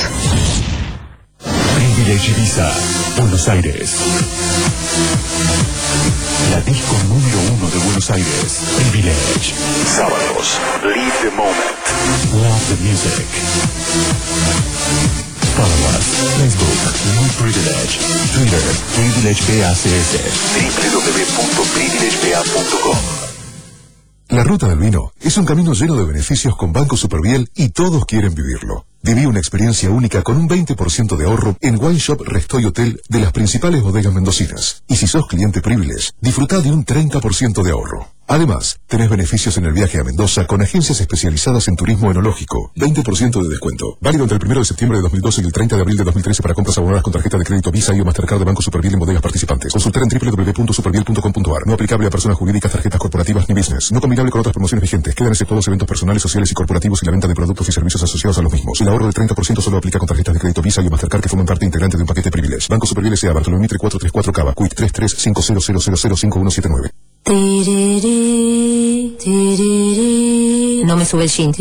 Privilege Ibiza, Buenos Aires. La disco número uno de Buenos Aires. Privilege. Sábados, Leave the Moment. Love the Music. Follow us. Facebook, New Privilege. Twitter, Privilege B A C S. doble u doble u doble u punto privilege b a punto com. La Ruta del Vino es un camino lleno de beneficios con Banco Superviel y todos quieren vivirlo. Viví una experiencia única con un veinte por ciento de ahorro en Wine Shop, Resto y Hotel de las principales bodegas mendocinas. Y si sos cliente Privilege, disfrutá de un treinta por ciento de ahorro. Además, tenés beneficios en el viaje a Mendoza con agencias especializadas en turismo enológico. veinte por ciento de descuento. Válido entre el primero de septiembre de dos mil doce y el treinta de abril de dos mil trece para compras abonadas con tarjeta de crédito Visa y o Mastercard de Banco Superviel en bodegas participantes. Consultar en doble u doble u doble u punto superviel punto com punto a r. No aplicable a personas jurídicas, tarjetas corporativas ni business. No combinable con otras promociones vigentes. Quedan exceptuados eventos personales, sociales y corporativos y la venta de productos y servicios asociados a los mismos. El ahorro del treinta por ciento solo aplica con tarjetas de crédito Visa y o Mastercard que forman parte integrante de un paquete Privilege. Banco Superviel S A Bartolomé Mitre cuatrocientos treinta y cuatro Cava. Quit tres tres cinco cero cero cero cero cinco uno siete nueve. no me sube el jean.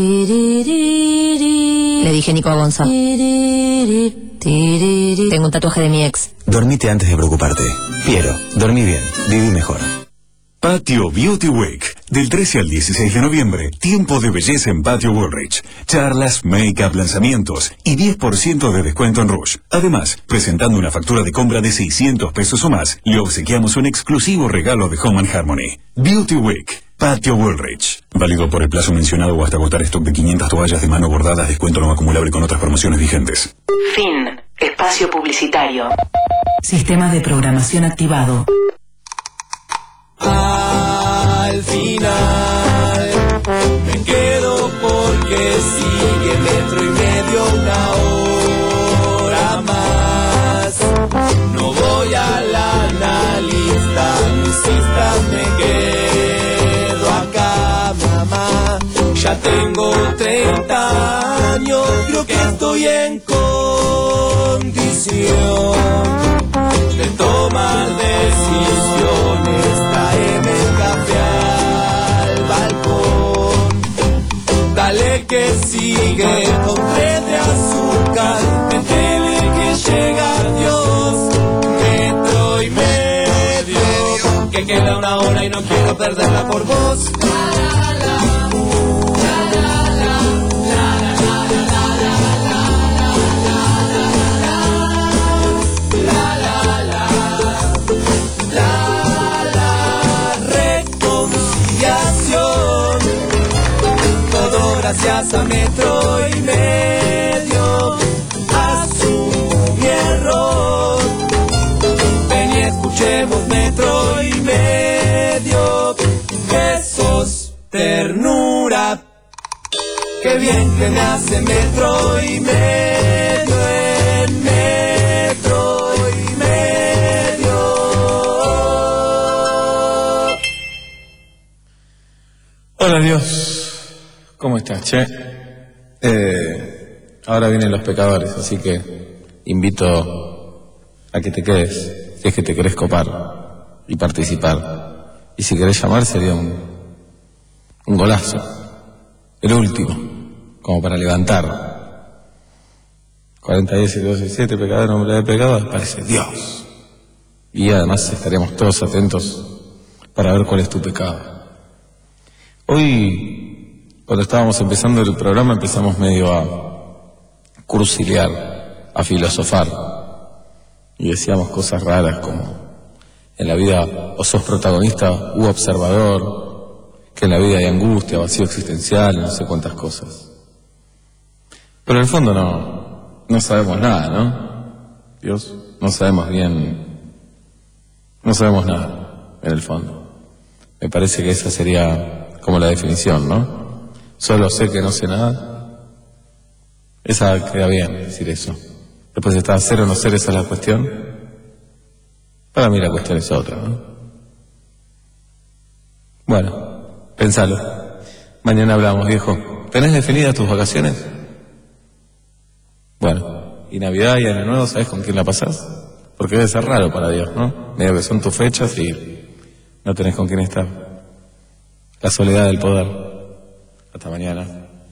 Le dije Nico a Gonza. Tengo un tatuaje de mi ex. Dormite antes de preocuparte. Piero, dormí bien, viví mejor. Patio Beauty Week, del trece al dieciséis de noviembre, tiempo de belleza en Patio Woolrich. Charlas, make-up, lanzamientos y diez por ciento de descuento en Rouge. Además, presentando una factura de compra de seiscientos pesos o más, le obsequiamos un exclusivo regalo de Home and Harmony. Beauty Week, Patio Woolrich. Válido por el plazo mencionado o hasta agotar stock de quinientas toallas de mano bordadas, descuento no acumulable con otras promociones vigentes. Fin. Espacio publicitario. Sistema de programación activado. Al final me quedo porque sigue metro y medio una hora más. No voy a la analista, no insistas, me quedo acá, mamá. Ya tengo treinta años, creo que estoy en condición de tomar decisiones. Traeme café al balcón, dale que sigue con tres de azúcar, métele que llega Dios, metro y medio, que queda una hora y no quiero perderla por vos. Gracias a metro y medio, asumo mi error. Ven y escuchemos metro y medio, que sos ternura. Qué bien que me hace metro y medio en metro y medio. Hola Dios. ¿Cómo estás, che? Eh, ahora vienen los pecadores, así que invito a que te quedes, si es que te querés copar y participar. Y si querés llamar sería un, un golazo, el último, como para levantar. cuarenta, diez, dos, seis, siete, pecador, nombre de pecador, parece Dios. Y además estaremos todos atentos para ver cuál es tu pecado. Hoy... Cuando estábamos empezando el programa empezamos medio a cursilear, a filosofar, y decíamos cosas raras como en la vida o sos protagonista u observador, que en la vida hay angustia, vacío existencial, no sé cuántas cosas. Pero en el fondo no, no sabemos nada, ¿no? Dios, no sabemos bien, no sabemos nada en el fondo. Me parece que esa sería como la definición, ¿no? Solo sé que no sé nada. Esa queda bien decir eso. Después está ser o no ser, esa es la cuestión. Para mí la cuestión es otra, ¿no? Bueno, pensalo. Mañana hablamos, viejo. ¿Tenés definidas tus vacaciones? Bueno, y Navidad y Año Nuevo, ¿sabés con quién la pasás? Porque debe ser raro para Dios, ¿no? Medio que son tus fechas y no tenés con quién estar. La soledad del poder. Hasta mañana.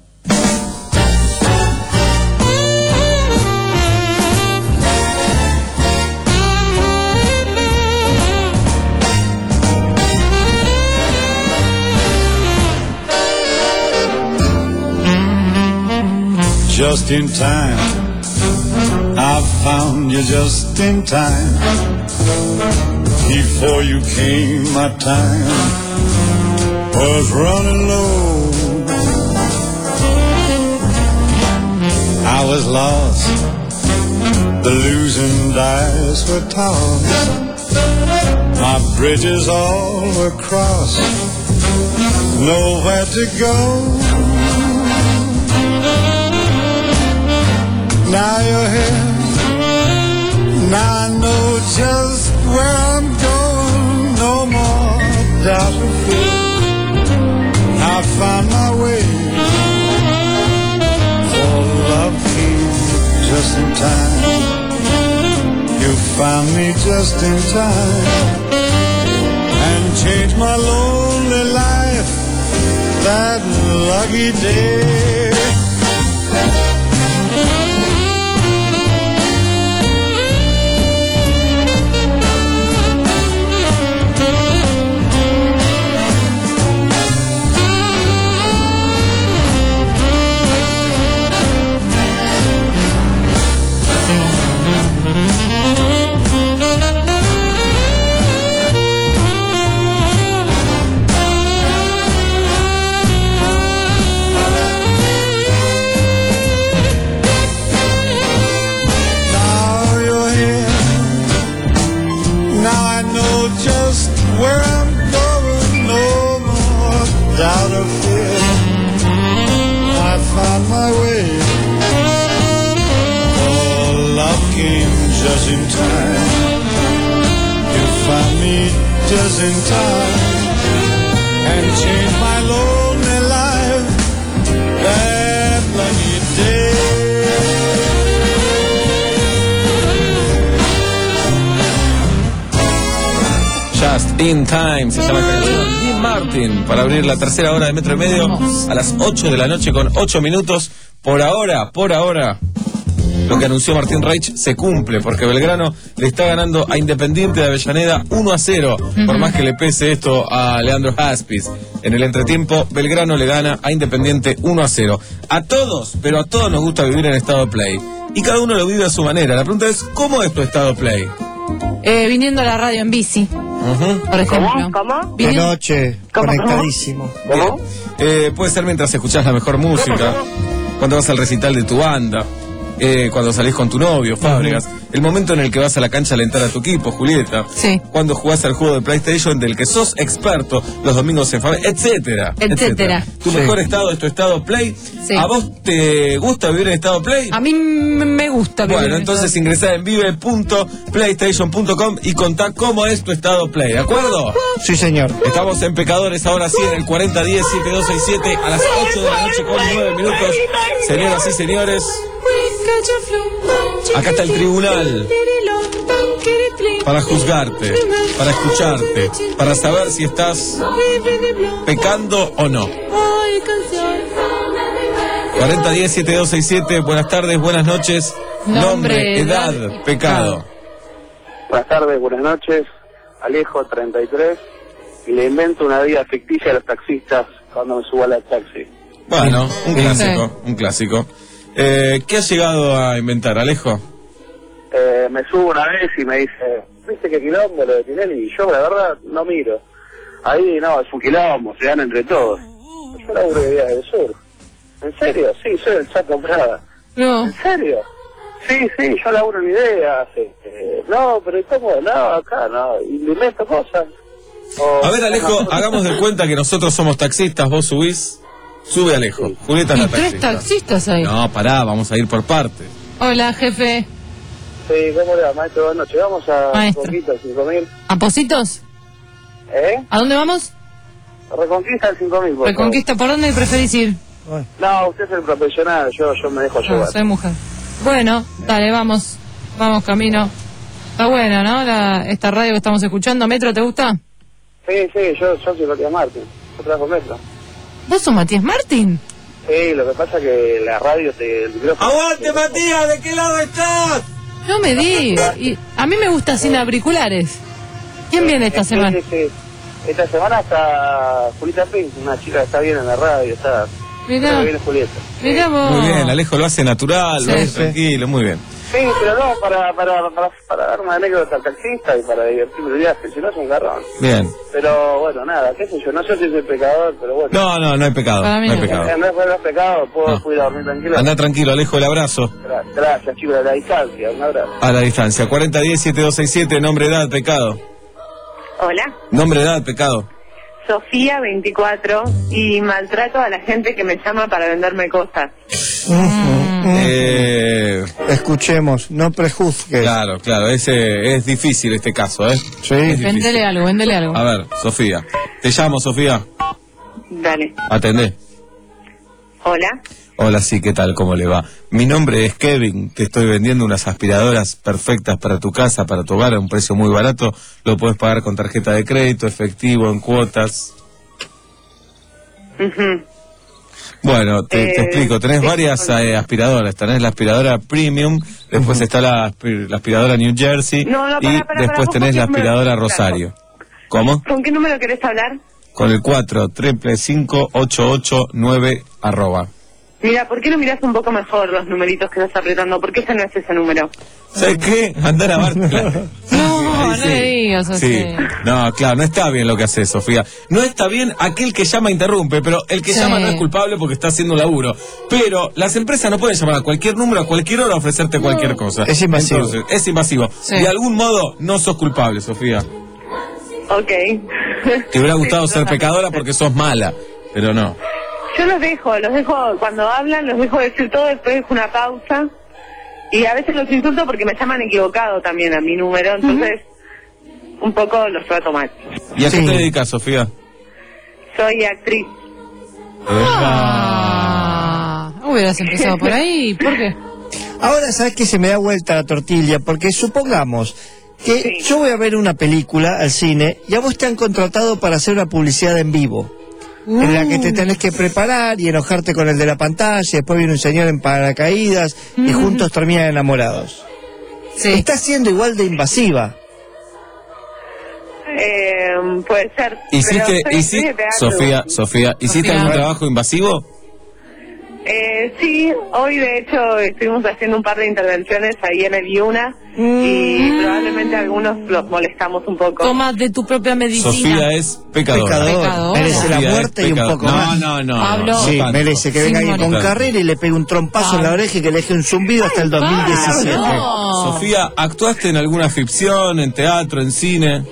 Just in time, I found you just in time. Before you came, my time was running low. I was lost, the losing dice were tossed. My bridges all were crossed, nowhere to go. Now you're here, now I know just where I'm going. No more doubt or fear, I found my way. Love came just in time. You found me just in time and changed my lonely life. that lucky day. Where I'm going, no more doubt or fear. I found my way. Oh, love came just in time. You found me just in time and changed my lonely life. That lucky day. Just in Time se llama la canción. Dean Martin para abrir la tercera hora de Metro y Medio a las ocho de la noche con ocho minutos. Por ahora, por ahora, lo que anunció Martín Reich se cumple, porque Belgrano le está ganando a Independiente de Avellaneda uno a cero, uh-huh. por más que le pese esto a Leandro Haspis. En el entretiempo, Belgrano le gana a Independiente uno a cero. A todos, pero a todos nos gusta vivir en estado play. Y cada uno lo vive a su manera. La pregunta es, ¿cómo es tu estado play? Eh, viniendo a la radio en bici. Uh-huh. Por ejemplo. ¿Cómo? Bien. De noche, ¿Cómo? conectadísimo. ¿Cómo? Eh, puede ser mientras escuchás la mejor música, cuando vas al recital de tu banda, eh, cuando salís con tu novio, Fábregas, uh-huh. el momento en el que vas a la cancha a alentar a tu equipo, Julieta, sí. cuando jugás al juego de PlayStation del que sos experto los domingos en familia, etcétera, etcétera. etcétera. Tu sí. mejor estado es tu estado Play. Sí. ¿A vos te gusta vivir en estado Play? A mí me gusta vivir. Bueno, entonces ingresá en vive punto playstation punto com y contá cómo es tu estado Play, ¿de acuerdo? Sí, señor. Estamos en Pecadores ahora sí en el cuarenta diez siete dos seis siete a las ocho de la noche con nueve minutos. Señoras y señores, acá está el tribunal para juzgarte, para escucharte, para saber si estás pecando o no. cuarenta diez siete dos seis siete, buenas tardes, buenas noches. Nombre, edad, pecado. Buenas tardes, buenas noches. Alejo, treinta y tres. Y le invento una vida ficticia a los taxistas cuando me subo a la taxi. Bueno, un clásico, un clásico. Eh, ¿Qué has llegado a inventar, Alejo? Eh, me subo una vez y me dice, ¿viste qué quilombo lo de Tinelli? Y yo, la verdad, no miro. Ahí, no, es un quilombo, se dan entre todos. Yo laburo de Viajes del Sur. ¿En serio? Sí, soy el Chaco Prada. No. ¿En serio? Sí, sí, yo laburo en ideas. Este, no, pero ¿cómo? No, acá no. Y le invento cosas. O, a ver, Alejo, no, hagamos de cuenta que nosotros somos taxistas, vos subís. Sube, Alejo. Sí. Julieta es la taxista. ¿Y tres taxistas ahí? No, pará, vamos a ir por parte. Hola, jefe. Sí, ¿cómo le va, maestro? Buenas noches. Vamos a Reconquista al cinco mil. ¿A Positos? ¿Eh? ¿A dónde vamos? Reconquista al cinco mil, por Reconquista, ¿por dónde preferís ir? No, usted es el profesional, yo, yo me dejo llevar. No, soy mujer. Bueno, dale, vamos. Vamos, camino. Está buena, ¿no? La, esta radio que estamos escuchando. ¿Metro te gusta? Sí, sí, yo, yo soy Matías Martín. Yo trabajo en Metro. ¿Vos sos Matías Martín? Sí, lo que pasa es que la radio te... El micrófono... ¡Aguante, Matías! ¿De qué lado estás? No me digas. Y a mí me gusta sin auriculares. ¿Quién viene esta sí, semana? Sí, sí. Esta semana está Julieta Pink, una chica que está bien en la radio, está... Mirá. Viene Julieta. Mirá vos. Muy bien, Alejo lo hace natural, Sí, lo hace sí. tranquilo, muy bien. Sí, pero no, para, para, para, para dar una anécdota al taxista y para divertirme el viaje, si no es un garrón. Bien. Pero bueno, nada, qué sé yo, no sé si soy pecador, pero bueno. No, no, no hay pecado, Para mí no hay no. pecado. No es, no es pecado, puedo, No. puedo ir a dormir tranquilo. Andá tranquilo, Alejo, el abrazo. Gra- Gracias, chicos, a la distancia, un abrazo. A la distancia. cuarenta diez siete dos seis siete, nombre, edad, pecado. Hola, Nombre, edad, pecado. Sofía, veinticuatro, y maltrato a la gente que me llama para venderme cosas. Eh, Escuchemos, no prejuzgues. claro, claro, ese es difícil este caso, ¿eh? Sí. Es difícil. Véndele algo, véndele algo. A ver, Sofía. Te llamo, Sofía. Dale. Atendé. Hola. Hola, sí, ¿qué tal? ¿Cómo le va? Mi nombre es Kevin, te estoy vendiendo unas aspiradoras perfectas para tu casa, para tu hogar, a un precio muy barato. Lo puedes pagar con tarjeta de crédito, efectivo, en cuotas. Ujú. Bueno, te, te Eh, explico, tenés sí, varias eh, aspiradoras, tenés la aspiradora Premium, después está la, aspi- la aspiradora New Jersey No, no, y pará, pará, después pará, tenés la vos, ¿con qué aspiradora número? Rosario. ¿Cómo? ¿Con qué número querés hablar? Con el cuatro, triple cinco, ocho ocho nueve arroba. Mira, ¿por qué no mirás un poco mejor los numeritos que estás apretando? Porque ese no es ese número. ¿Sabes qué? Andar a Bartla. No, no sí. le digas así. Sí, no, claro, no está bien lo que hace Sofía. No está bien aquel que llama interrumpe, pero el que Sí. llama no es culpable porque está haciendo un laburo. Pero las empresas no pueden llamar a cualquier número, a cualquier hora, a ofrecerte cualquier cosa. Es invasivo. Entonces, es invasivo. Sí. De algún modo, no sos culpable, Sofía. Ok. Te hubiera gustado Sí, ser no, pecadora porque sos mala, pero no. Yo los dejo, los dejo, cuando hablan, los dejo decir todo, después dejo una pausa. Y a veces los insulto porque me llaman equivocado también a mi número, entonces un poco los trato mal. ¿Y a qué Sí. te dedicas, Sofía? Soy actriz. Ah, hubieras empezado por ahí. ¿Por qué? Ahora, ¿sabes que se me da vuelta la tortilla? Porque supongamos que Sí. yo voy a ver una película al cine y a vos te han contratado para hacer una publicidad en vivo. En la que te tenés que preparar y enojarte con el de la pantalla, y después viene un señor en paracaídas y juntos terminan enamorados. Sí. Está siendo igual de invasiva. Eh, puede ser. ¿Hiciste, pero soy hici- actriz de teatro. Sofía, Sofía, ¿hiciste Sofía. algún trabajo invasivo? Eh, sí, hoy de hecho estuvimos haciendo un par de intervenciones ahí en el IUNA y probablemente algunos los molestamos un poco. Toma de tu propia medicina. Sofía es pecadora. Pecador. Pecadora. Merece la Sofía es muerte y un pecadora. poco no, más. No, no, Pablo. no. Sí, tanto. merece que Sí, venga alguien con Mónica. carrera y le pegue un trompazo en la oreja y que le deje un zumbido hasta el dos mil diecisiete. No. Sofía, ¿actuaste en alguna ficción, en teatro, en cine?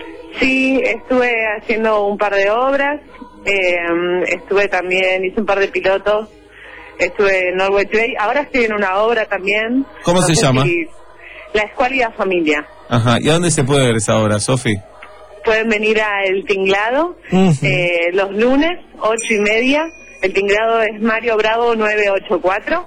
Sí, estuve haciendo un par de obras, eh, estuve también, hice un par de pilotos, estuve en Norway Today, ahora estoy en una obra también. ¿Cómo se sé llama? si- La Escuálida Familia. Ajá, ¿y a dónde se puede ver esa obra, Sofi? Pueden venir a El Tinglado Ujú. eh, los lunes, ocho y media. El Tinglado es Mario Bravo nueve ocho cuatro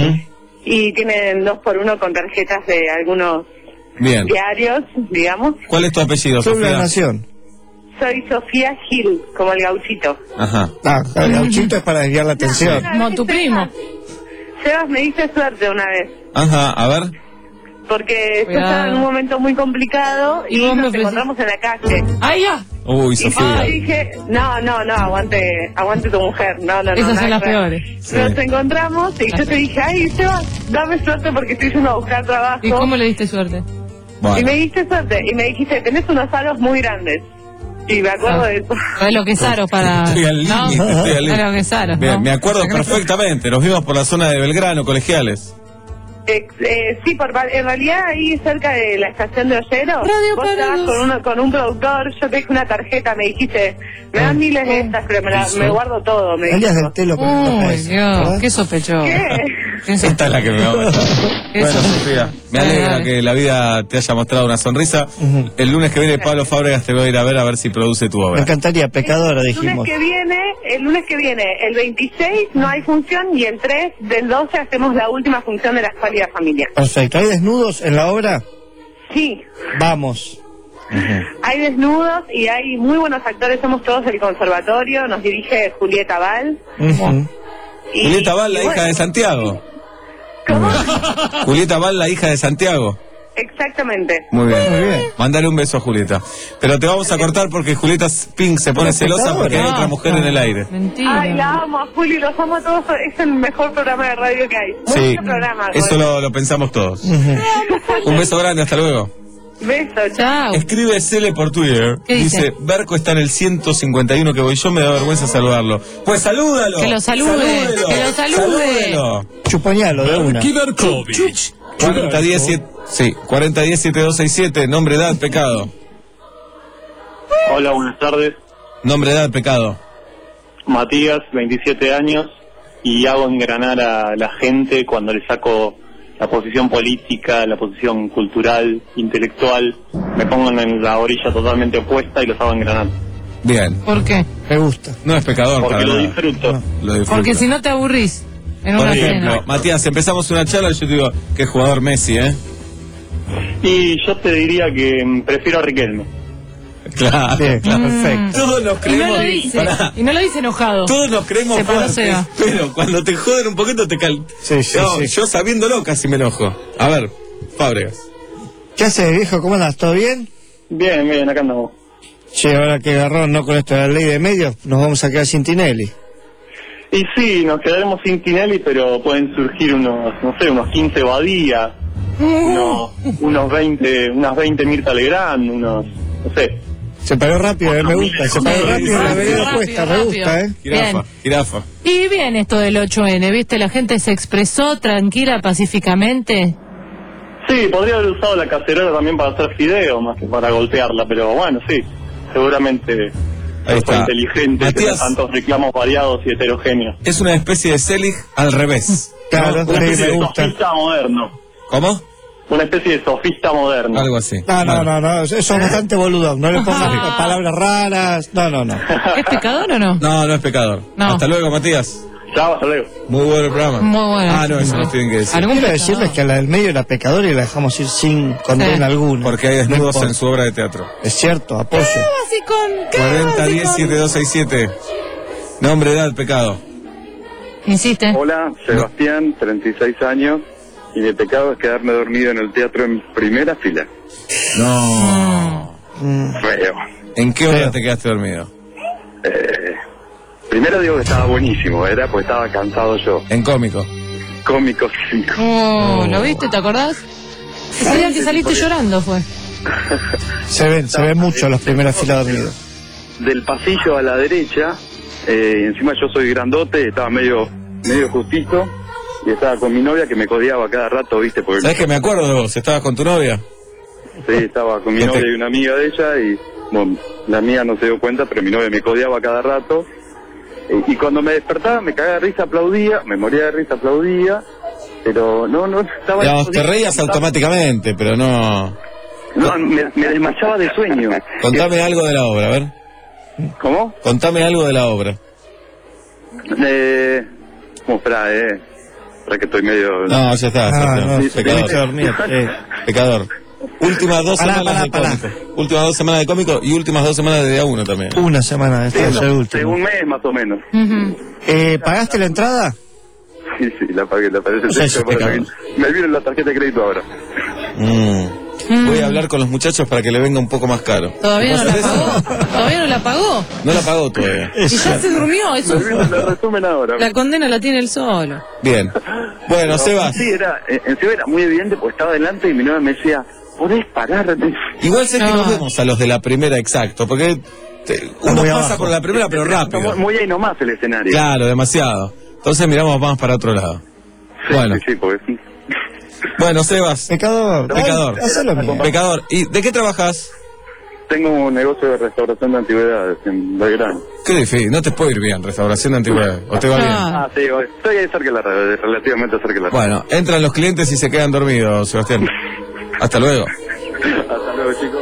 y tienen dos por uno con tarjetas de algunos Bien. diarios, digamos. ¿Cuál es tu apellido, Soy una Sofía? nación. Soy Sofía Gil, como el gauchito. Ajá. Ah, el gauchito es para desviar la atención. Como tu primo. Sebas, me diste suerte una vez, Ajá, a ver. porque yo Cuidado. estaba en un momento muy complicado y, Y vos me nos ofreciste- encontramos en la calle. ¡Ay, ya! Uy, Y yo Sofía. dije, no, no, no, aguante, aguante tu mujer, no, no, no. Esas nada son las que ver. peores. Sí. Nos encontramos y yo te dije, ay, Sebas, dame suerte porque estoy yendo a buscar trabajo. ¿Y cómo le diste suerte? Y Bueno. me diste suerte y me dijiste, tenés unos aros muy grandes. Y me acuerdo Ah. de eso. Es lo que es Aro para... Estoy al ¿no? límite, estoy al Es límite. lo que es Aro, Bien, ¿no? me acuerdo perfectamente, nos vimos por la zona de Belgrano, colegiales. Eh, eh, sí, por, en realidad ahí cerca de la estación de Ollero, Radio vos estabas Parados. con, uno, con un productor, yo te dije una tarjeta, me dijiste, me dan miles de estas, pero me, la- me guardo todo, me Alias dijo. del telo con el Uy, país, Dios, ¿verdad? qué sospechoso. ¿Qué? Qué so- Esta es la que me va a matar. Bueno, Eso. Sofía, me Dale, alegra dale. que la vida te haya mostrado una sonrisa. Ujú. El lunes que viene Pablo Fábregas te voy a ir a ver a ver si produce tu Me obra. encantaría, pecadora, El lunes dijimos. que viene, el lunes que viene, el veintiséis no hay función y el tres del doce hacemos la última función de la Escuálida Familia. Perfecto. ¿Hay desnudos en la obra? Sí, Vamos. hay desnudos y hay muy buenos actores, somos todos del conservatorio, nos dirige Julieta Val. Ujú. y- Julieta Val, la y hija bueno, de Santiago. ¿Cómo? Julieta Val, la hija de Santiago. Exactamente. Muy bien. Muy bien. Mándale un beso a Julieta. Pero te vamos a cortar porque Julieta Pink se pone Pero celosa pecadora. porque hay otra mujer en el aire. Mentira. Ay, la amo a Juli, los amo a todos, es el mejor programa de radio que hay. Muy Sí, buen programa. eso lo, lo pensamos todos. Un beso grande, hasta luego. Beso, Chao. Escribe Cele por Twitter. ¿Qué dice? Dice, Berco está en el ciento cincuenta y uno que voy yo, me da vergüenza saludarlo. Pues salúdalo. Que lo salude, Salúdelo, que lo salude. salúdelo. Chupoñalo de una. Kiberkovich. cuarenta diez siete Sí, cuarenta diez siete dos seis siete, nombre, edad, pecado. Hola, buenas tardes. Nombre, edad, pecado. Matías, veintisiete años, y hago engranar a la gente cuando le saco la posición política, la posición cultural, intelectual. Me pongo en la orilla totalmente opuesta y los hago engranar. Bien. ¿Por qué? Me gusta. No es pecador Porque para lo nada. disfruto. Lo disfruto. Porque si no te aburrís en Por una ejemplo, cena. Matías, empezamos una charla y yo te digo, qué jugador Messi, ¿eh? Y yo te diría que mm, prefiero a Riquelme. Claro, Bien, claro. perfecto. Todos nos Y no creemos. lo dice. Pará. Y no lo dice enojado. Todos nos creemos Se paró fuertes, Seba. pero cuando te joden un poquito te cal... Sí, sí, No, sí. yo sabiéndolo casi me enojo. A ver, Fábregas. ¿Qué haces, viejo? ¿Cómo andas? ¿Todo bien? Bien, bien, acá andamos. Che, ahora que agarrón, ¿no? Con esto de la ley de medios, nos vamos a quedar sin Tinelli. Y sí, nos quedaremos sin Tinelli, pero pueden surgir unos, no sé, unos quince Badía, unos, unos veinte, unas veinte Mirta Legrand, unos, no sé. Se paró rápido, eh, me gusta. Se paró Sí, rápido, la rápido, vereda rápido, puesta, me rápido. gusta, ¿eh? Jirafa, Bien. jirafa. Y bien esto del ocho ene, ¿viste? La gente se expresó tranquila, pacíficamente. Sí, podría haber usado la cacerola también para hacer fideo, más que para golpearla, pero bueno, sí, seguramente Ahí fue está. inteligente tener Matías. tantos reclamos variados y heterogéneos. Es una especie de Selig al revés. Claro, ¿No? Una sí, especie me de- gusta. Sofista moderno, ¿Cómo? una especie de sofista moderno. Algo así. No, no, Bueno. no, no, eso es bastante boludo. No le pongas palabras raras. No, no, no. ¿Es pecador o no? No, no es pecador. No. Hasta luego, Matías. Chao, hasta luego. Muy bueno el programa. Muy bueno. Ah, no, eso no tienen que decir. ¿Algún Quiero pecador? decirles que a la del medio era pecadora y la dejamos ir sin condena Sí. alguna. Porque hay No desnudos importa. en su obra de teatro. Es cierto, apoyo. Así con... cuarenta diez con- setenta y dos sesenta y siete. Nombre, edad, pecado. Insiste. Hola, Sebastián, treinta y seis años, y mi pecado es quedarme dormido en el teatro en primera fila. No. Mm. Feo. ¿En qué hora Feo. te quedaste dormido? Eh, primero digo que estaba buenísimo, era porque estaba cansado yo. En cómico. Cómico cinco. Oh, ¿lo viste? ¿Te acordás? Ese día que saliste llorando fue. Se ven, se ven mucho las primeras filas dormidos. Del pasillo a la derecha, eh, encima yo soy grandote, estaba medio medio justito, y estaba con mi novia que me codeaba cada rato, ¿viste? Porque ¿Sabés que me acuerdo de vos? ¿Estabas con tu novia? sí, estaba con mi ¿Qué te- novia y una amiga de ella, y bueno, la mía no se dio cuenta, pero mi novia me codeaba cada rato. Y, y cuando me despertaba me cagaba de risa, aplaudía, me moría de risa, aplaudía, pero no, no estaba... Digamos, te reías automáticamente, pero no... No, me, me desmayaba de sueño. Contame algo de la obra, a ver. ¿Cómo? Contame algo de la obra. Eh... ¿Cómo espera, eh? Espera que estoy medio... No, ya está. ya Ah, está. no, Sí, se Pecador. quedó dormido. Eh, Pecador. Últimas dos Pará, semanas pará, de pará. cómico. Últimas dos semanas de cómico y últimas dos semanas de A uno también. Una semana, este es el último. Un mes más o menos. Ujú. Eh, ¿Pagaste la entrada? Sí, sí, la pagué, la pagué. O sea, es pecador. Me vieron la tarjeta de crédito ahora. Mm. Voy a hablar con los muchachos para que le venga un poco más caro. ¿Todavía no la ¿Vos sabés eso? pagó? ¿Todavía no la pagó? No la pagó todavía. Y ya se durmió. Eso, Me vieron el resumen ahora. la condena la tiene él solo. Bien. Bueno, Sebas. Sí, era, eh, encima era muy evidente porque estaba delante y mi novia me decía, ¿podés parar? Igual sé que No. nos vemos a los de la primera exacto, porque te- uno muy pasa abajo. por la primera pero rápido. Muy, muy ahí nomás el escenario. Claro, demasiado. Entonces miramos más para otro lado. Sí, Bueno. sí, sí, porque sí. Bueno, Sebas. Pecador. Pecador. Haz lo mismo. Pecador. ¿Y de qué trabajas? Tengo un negocio de restauración de antigüedades en Belgrano. Qué difícil, no te puede ir bien, restauración de antigüedades. ¿O te va bien? Ah, sí, estoy ahí cerca de la radio, relativamente cerca de la radio. Bueno, entran los clientes y se quedan dormidos, Sebastián. Hasta luego. Hasta luego, chicos.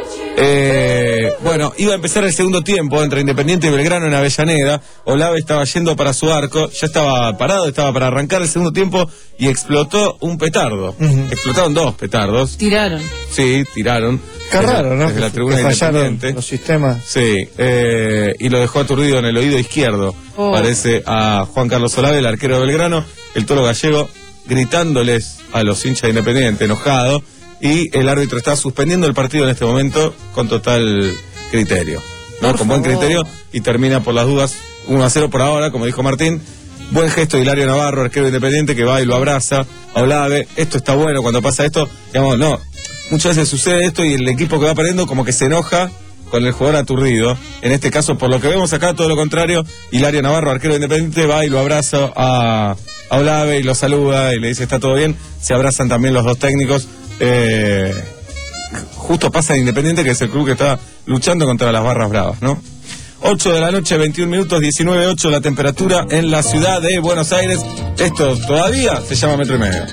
Eh, bueno, iba a empezar el segundo tiempo entre Independiente y Belgrano en Avellaneda. Olave estaba yendo para su arco, ya estaba parado, estaba para arrancar el segundo tiempo y explotó un petardo. Explotaron dos petardos. Tiraron. Sí, tiraron. Qué Desde- raro, ¿no? Desde la Que tribuna fallaron Independiente. los sistemas. Sí, eh, y lo dejó aturdido en el oído izquierdo. Oh. Parece a Juan Carlos Olave, el arquero de Belgrano, el toro gallego, gritándoles a los hinchas de Independiente, enojado. Y el árbitro está suspendiendo el partido en este momento con total criterio, ¿no? Por Con buen favor. criterio y termina por las dudas uno a cero por ahora, como dijo Martín. Buen gesto de Hilario Navarro, arquero Independiente, que va y lo abraza a Olave. Esto está bueno cuando pasa esto. Digamos, no, muchas veces sucede esto y el equipo que va perdiendo como que se enoja con el jugador aturdido. En este caso, por lo que vemos acá, todo lo contrario. Hilario Navarro, arquero Independiente, va y lo abraza a, a Olave y lo saluda y le dice está todo bien. Se abrazan también los dos técnicos. Eh, justo pasa en Independiente, que es el club que está luchando contra las barras bravas, ¿no? ocho de la noche, veintiún minutos, diecinueve ocho la temperatura en la ciudad de Buenos Aires. Esto todavía se llama Metro y Medio.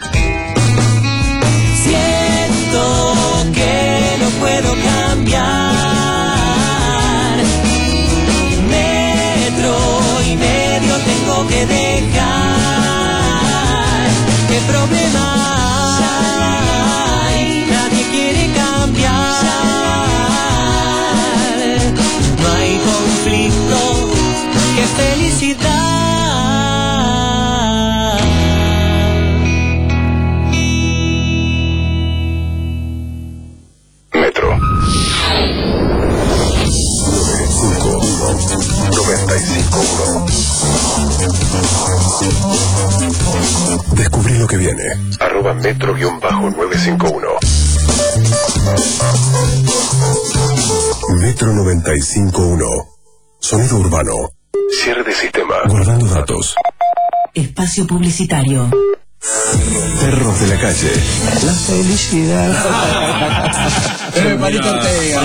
Siento que no puedo cambiar. Metro y medio tengo que dejar. ¿Qué problema hay? Nadie quiere cambiar. felicidad. Metro. noventa y cinco uno. Descubrí lo que viene. Arroba metro guión bajo nueve cinco uno. Metro noventa y cinco uno. Sonido urbano. Cierre de sistema. Guardando datos. Espacio publicitario. Perros de la calle. La felicidad. Eh, Palito Ortega.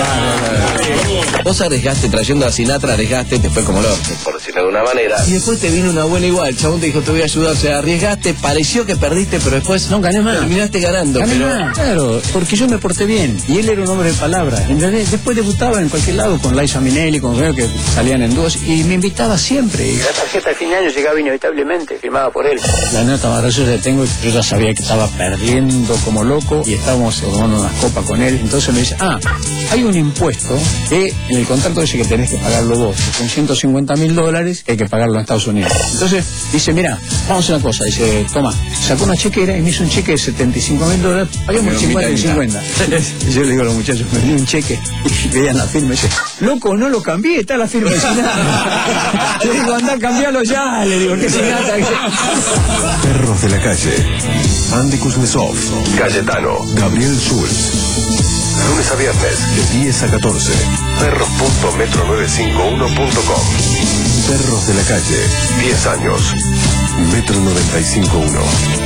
Vos arriesgaste trayendo a Sinatra, arriesgaste, te fue como loco, por decirlo de una manera. Y después te vino una buena igual, el chabón te dijo te voy a ayudar, o sea, arriesgaste, pareció que perdiste, pero después no gané más. Terminaste ganando, Gané pero... más, claro, porque yo me porté bien y él era un hombre de palabra. ¿Entendés? Después debutaba en cualquier lado con Liza Minnelli, con creo que salían en dúos y me invitaba siempre. La tarjeta de fin de año llegaba inevitablemente, firmada por él. La nota más graciosa que tengo, yo ya sabía que estaba perdiendo como loco y estábamos tomando unas copas con él. Entonces me dice, ah, hay un impuesto que en el contrato dice que tenés que pagarlo vos, con ciento cincuenta mil dólares que hay que pagarlo en Estados Unidos. Entonces dice, mira, vamos a hacer una cosa, dice, toma, sacó una chequera y me hizo un cheque de setenta y cinco mil dólares, pagamos cincuenta y cincuenta. Y yo le digo a los muchachos, me di un cheque y veían la firma y dice, loco, no lo cambié, está la firma de Sinatra. Le digo, anda, cambialo ya, le digo, ¿qué Sinatra? Perros de la calle. Andy Kuznetsov, Cayetano, Gabriel Schulz. Lunes a viernes, de diez a catorce. perros punto metro nueve cinco uno punto com. Perros de la calle, diez años. Metro noventa y cinco uno.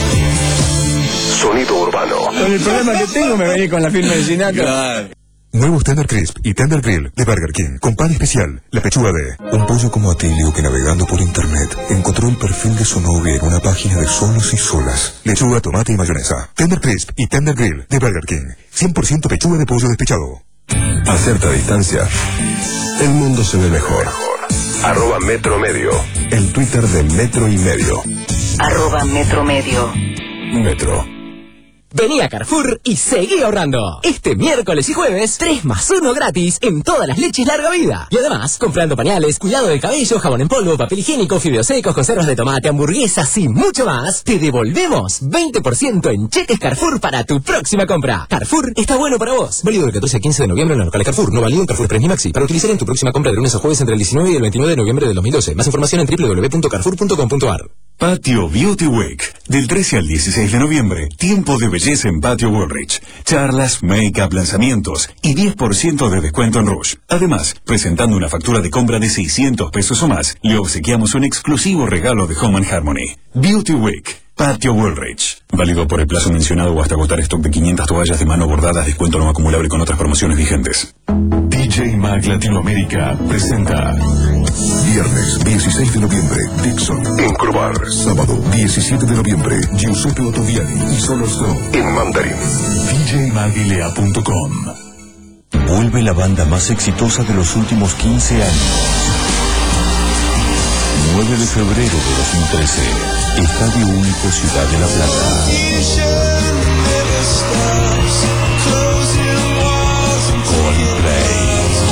Sonido urbano. Con el problema que tengo me vení con la firma de Sinatra. Nuevos Tender Crisp y Tender Grill de Burger King con pan especial, la pechuga de Un pollo como Atilio que navegando por internet encontró el perfil de su novia en una página de solos y solas. lechuga, tomate y mayonesa. Tender Crisp y Tender Grill de Burger King. cien por ciento pechuga de pollo despechado. A cierta distancia, el mundo se ve mejor. Arroba Metro Medio. El Twitter de Metro y Medio. Arroba Metro Medio. Metro. Vení a Carrefour y seguí ahorrando. Este miércoles y jueves, tres más uno gratis en todas las leches larga vida. Y además, comprando pañales, cuidado del cabello, jabón en polvo, papel higiénico, fideos secos, conservas de tomate, hamburguesas y mucho más, te devolvemos veinte por ciento en cheques Carrefour para tu próxima compra. Carrefour está bueno para vos. Válido del catorce al quince de noviembre en los locales Carrefour. No válido en Carrefour Express ni Maxi. Para utilizar en tu próxima compra de lunes a jueves entre el diecinueve y el veintinueve de noviembre de dos mil doce. Más información en doble u doble u doble u punto carrefour punto com punto a r. Patio Beauty Week. Del trece al dieciséis de noviembre, tiempo de belleza en Patio Woolrich. Charlas, make-up, lanzamientos y diez por ciento de descuento en Rouge. Además, presentando una factura de compra de seiscientos pesos o más, le obsequiamos un exclusivo regalo de Home and Harmony. Beauty Week. Patio Woolrich. Válido por el plazo mencionado o hasta agotar stock de quinientas toallas de mano bordadas, descuento no acumulable con otras promociones vigentes. D J Mag Latinoamérica presenta viernes dieciséis de noviembre, Dixon en Crobar. Sábado diecisiete de noviembre, Giuseppe Ottaviani y Solo Snow en Mandarín. D J Maguilea punto com. Vuelve la banda más exitosa de los últimos quince años. nueve de febrero de dos mil trece. Estadio Único Ciudad de La Plata. Coldplay.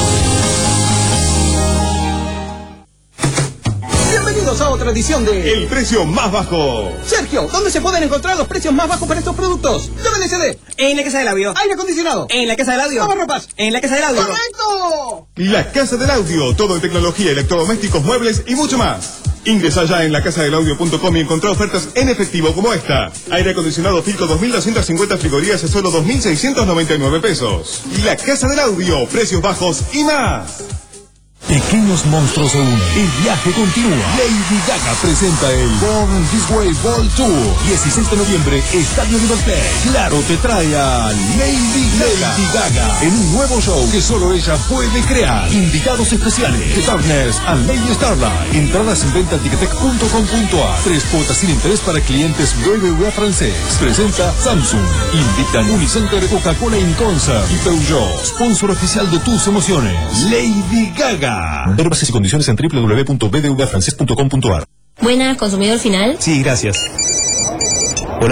Bienvenidos a otra edición de El Precio Más Bajo. Sergio, ¿dónde se pueden encontrar los precios más bajos para estos productos? D V D C D. En la Casa del Audio. Aire acondicionado. En la Casa del Audio. Lavarropas. En la Casa del Audio. ¡Correcto! La Casa del Audio, todo en tecnología, electrodomésticos, muebles y mucho más. Ingresa ya en la casa del audio punto com y encontrá ofertas en efectivo como esta. Aire acondicionado Filco dos mil doscientas cincuenta frigorías a solo dos mil seiscientos noventa y nueve pesos. La Casa del Audio, precios bajos y más. Pequeños monstruos se unen. El viaje continúa. Lady Gaga presenta el Born This Way World Tour. dieciséis de noviembre, Estadio River Plate. Claro te trae a Lady Gaga. Lady Gaga en un nuevo show que solo ella puede crear. Invitados especiales: The Darkness and Lady Starlight. Entradas en venta en ticketek punto com punto a r. Tres cuotas sin interés para clientes B B V A francés. Presenta Samsung. Invitan Unicenter, Coca-Cola in Concert y Peugeot. Sponsor oficial de tus emociones. Lady Gaga. Ver bases y condiciones en doble u doble u doble u punto b d v a francés punto com punto a r. Buenas, consumidor final. Sí, gracias. Hola,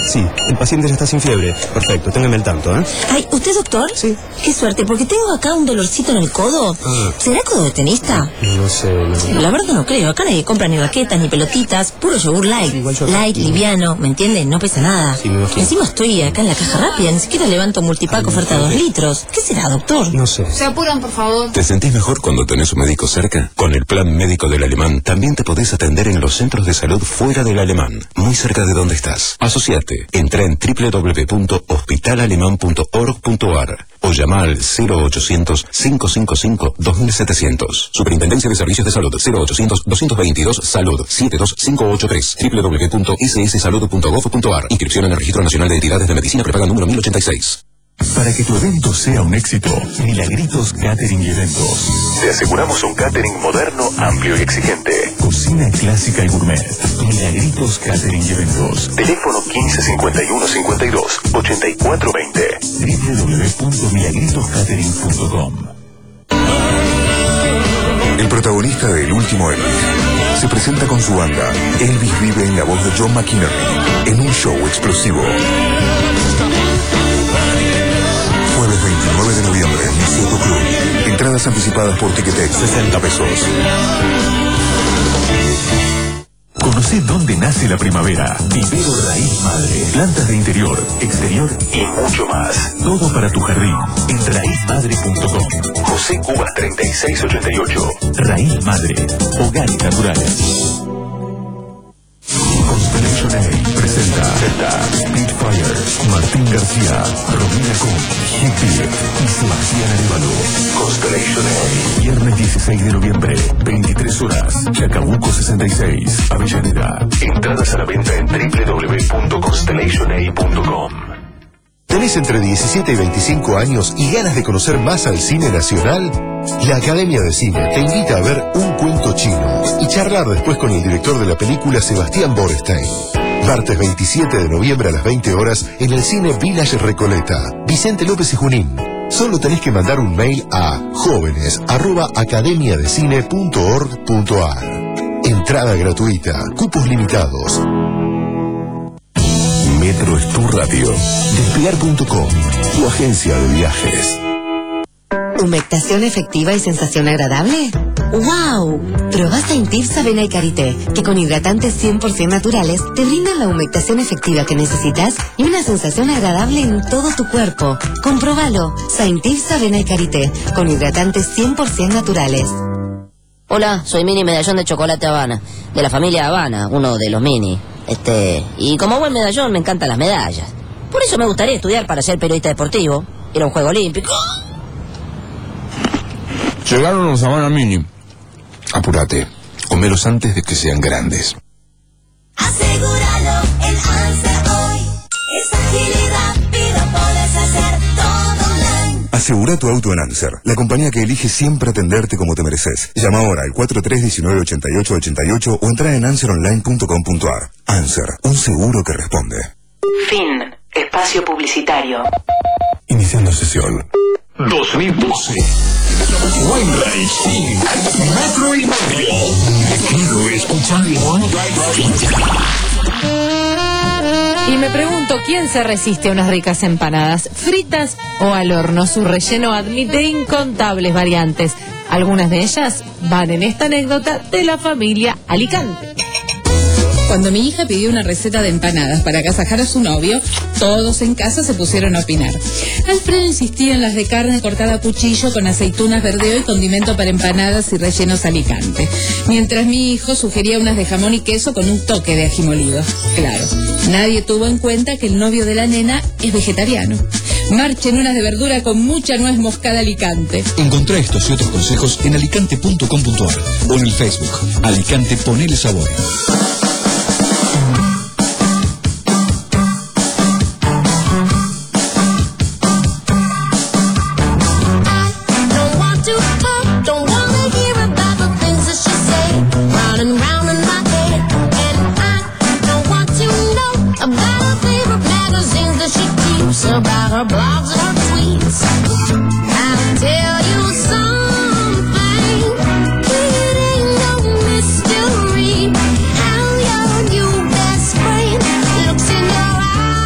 Sí, el paciente ya está sin fiebre. Perfecto, téngame al tanto, ¿eh? Ay, ¿usted es doctor? Sí. Qué suerte, porque tengo acá un dolorcito en el codo. Ah. ¿Será codo de tenista? No sé, no. La verdad no creo. Acá nadie compra ni raquetas ni pelotitas. Puro yogur light. Light, liviano, ¿me entienden? No pesa nada. Sí, me imagino. Encima estoy acá en la caja rápida. Ni siquiera levanto multipack oferta dos litros. ¿Qué será, doctor? No sé. Se apuran, por favor. ¿Te sentís mejor cuando tenés un médico cerca? Con el plan médico del Alemán también te podés atender en los centros de salud fuera del Alemán, muy cerca de donde estás. Asociate. Entra en doble u doble u doble u punto hospital alemán punto org punto a r o llama al cero ochocientos, cinco cinco cinco, dos mil setecientos. Superintendencia de Servicios de Salud cero ochocientos, doscientos veintidós Salud siete dos cinco ocho tres. doble u doble u doble u punto s s salud punto gov punto a r. Inscripción en el Registro Nacional de Entidades de Medicina Prepaga número mil ochenta y seis. Para que tu evento sea un éxito, Milagritos Catering y Eventos. Te aseguramos un catering moderno, amplio y exigente. Cocina clásica y gourmet. Milagritos Catering y Eventos. Teléfono quince cincuenta y uno cincuenta y dos, ochenta y cuatro veinte. doble u doble u doble u punto milagritos catering punto com. El protagonista de El Último Elvis se presenta con su banda. Elvis vive en la voz de John McInerney en un show explosivo. Jueves veintinueve de noviembre en Soto Club. Entradas anticipadas por Ticketex, sesenta pesos. Conoce dónde nace la primavera. Vivero Raíz Madre. Plantas de interior, exterior y mucho más. Todo para tu jardín en raíz madre punto com. José Cubas treinta y seis ochenta y ocho. Raíz Madre. Hogares naturales. Constellation A presenta Spitfire, Martín García, Romina Con, Hitler y Sebastián Arevalo. Constellation A. Viernes dieciséis de noviembre, veintitrés horas, Chacabuco sesenta y seis, Avellaneda. Entradas a la venta en doble u doble u doble u punto constellation a punto com. ¿Tenés entre diecisiete y veinticinco años y ganas de conocer más al cine nacional? La Academia de Cine te invita a ver Un Cuento Chino y charlar después con el director de la película, Sebastián Borestein. Martes veintisiete de noviembre a las veinte horas en el Cine Village Recoleta, Vicente López y Junín. Solo tenés que mandar un mail a jóvenes arroba academia de cine punto org punto a r. Entrada gratuita, cupos limitados. Metro es tu radio. Despegar punto com, tu agencia de viajes. ¿Humectación efectiva y sensación agradable? ¡Wow! Probá Saintifs Avena y Karité, que con hidratantes cien por ciento naturales te brindan la humectación efectiva que necesitas y una sensación agradable en todo tu cuerpo. Compróbalo. Saintifs Avena y Karité, con hidratantes cien por ciento naturales. Hola, soy Mini Medallón de Chocolate Habana, de la familia Habana, uno de los Mini. Este, y como buen medallón me encantan las medallas. Por eso me gustaría estudiar para ser periodista deportivo, ir a un juego olímpico. Llegaron los Habana Mini. Apúrate, comelos antes de que sean grandes. Asegúralo en Anser hoy. Es ágil y rápido, puedes hacer todo online. Asegura tu auto en Anser, la compañía que elige siempre atenderte como te mereces. Llama ahora al cuatro tres uno nueve, ocho ocho ocho ocho o entra en anser online punto com punto a r. Anser, un seguro que responde. Fin. Espacio publicitario. Iniciando sesión. dos mil doce. Buen Racing. Metro y medio. Quiero escuchar Buen Racing. Y me pregunto, ¿quién se resiste a unas ricas empanadas? ¿Fritas o al horno? Su relleno admite incontables variantes. Algunas de ellas van en esta anécdota de la familia Alicante. Cuando mi hija pidió una receta de empanadas para agasajar a su novio, todos en casa se pusieron a opinar. Alfredo insistía en las de carne cortada a cuchillo con aceitunas, verdeo y condimento para empanadas y rellenos Alicante. Mientras mi hijo sugería unas de jamón y queso con un toque de ají molido. Claro, nadie tuvo en cuenta que el novio de la nena es vegetariano. Marchen unas de verdura con mucha nuez moscada Alicante. Encontrá estos y otros consejos en alicante punto com punto a r o en el Facebook. Alicante, ponele sabor. About her blogs and her tweets. I'll tell you something, it ain't no mystery how your new best friend looks in your eyes.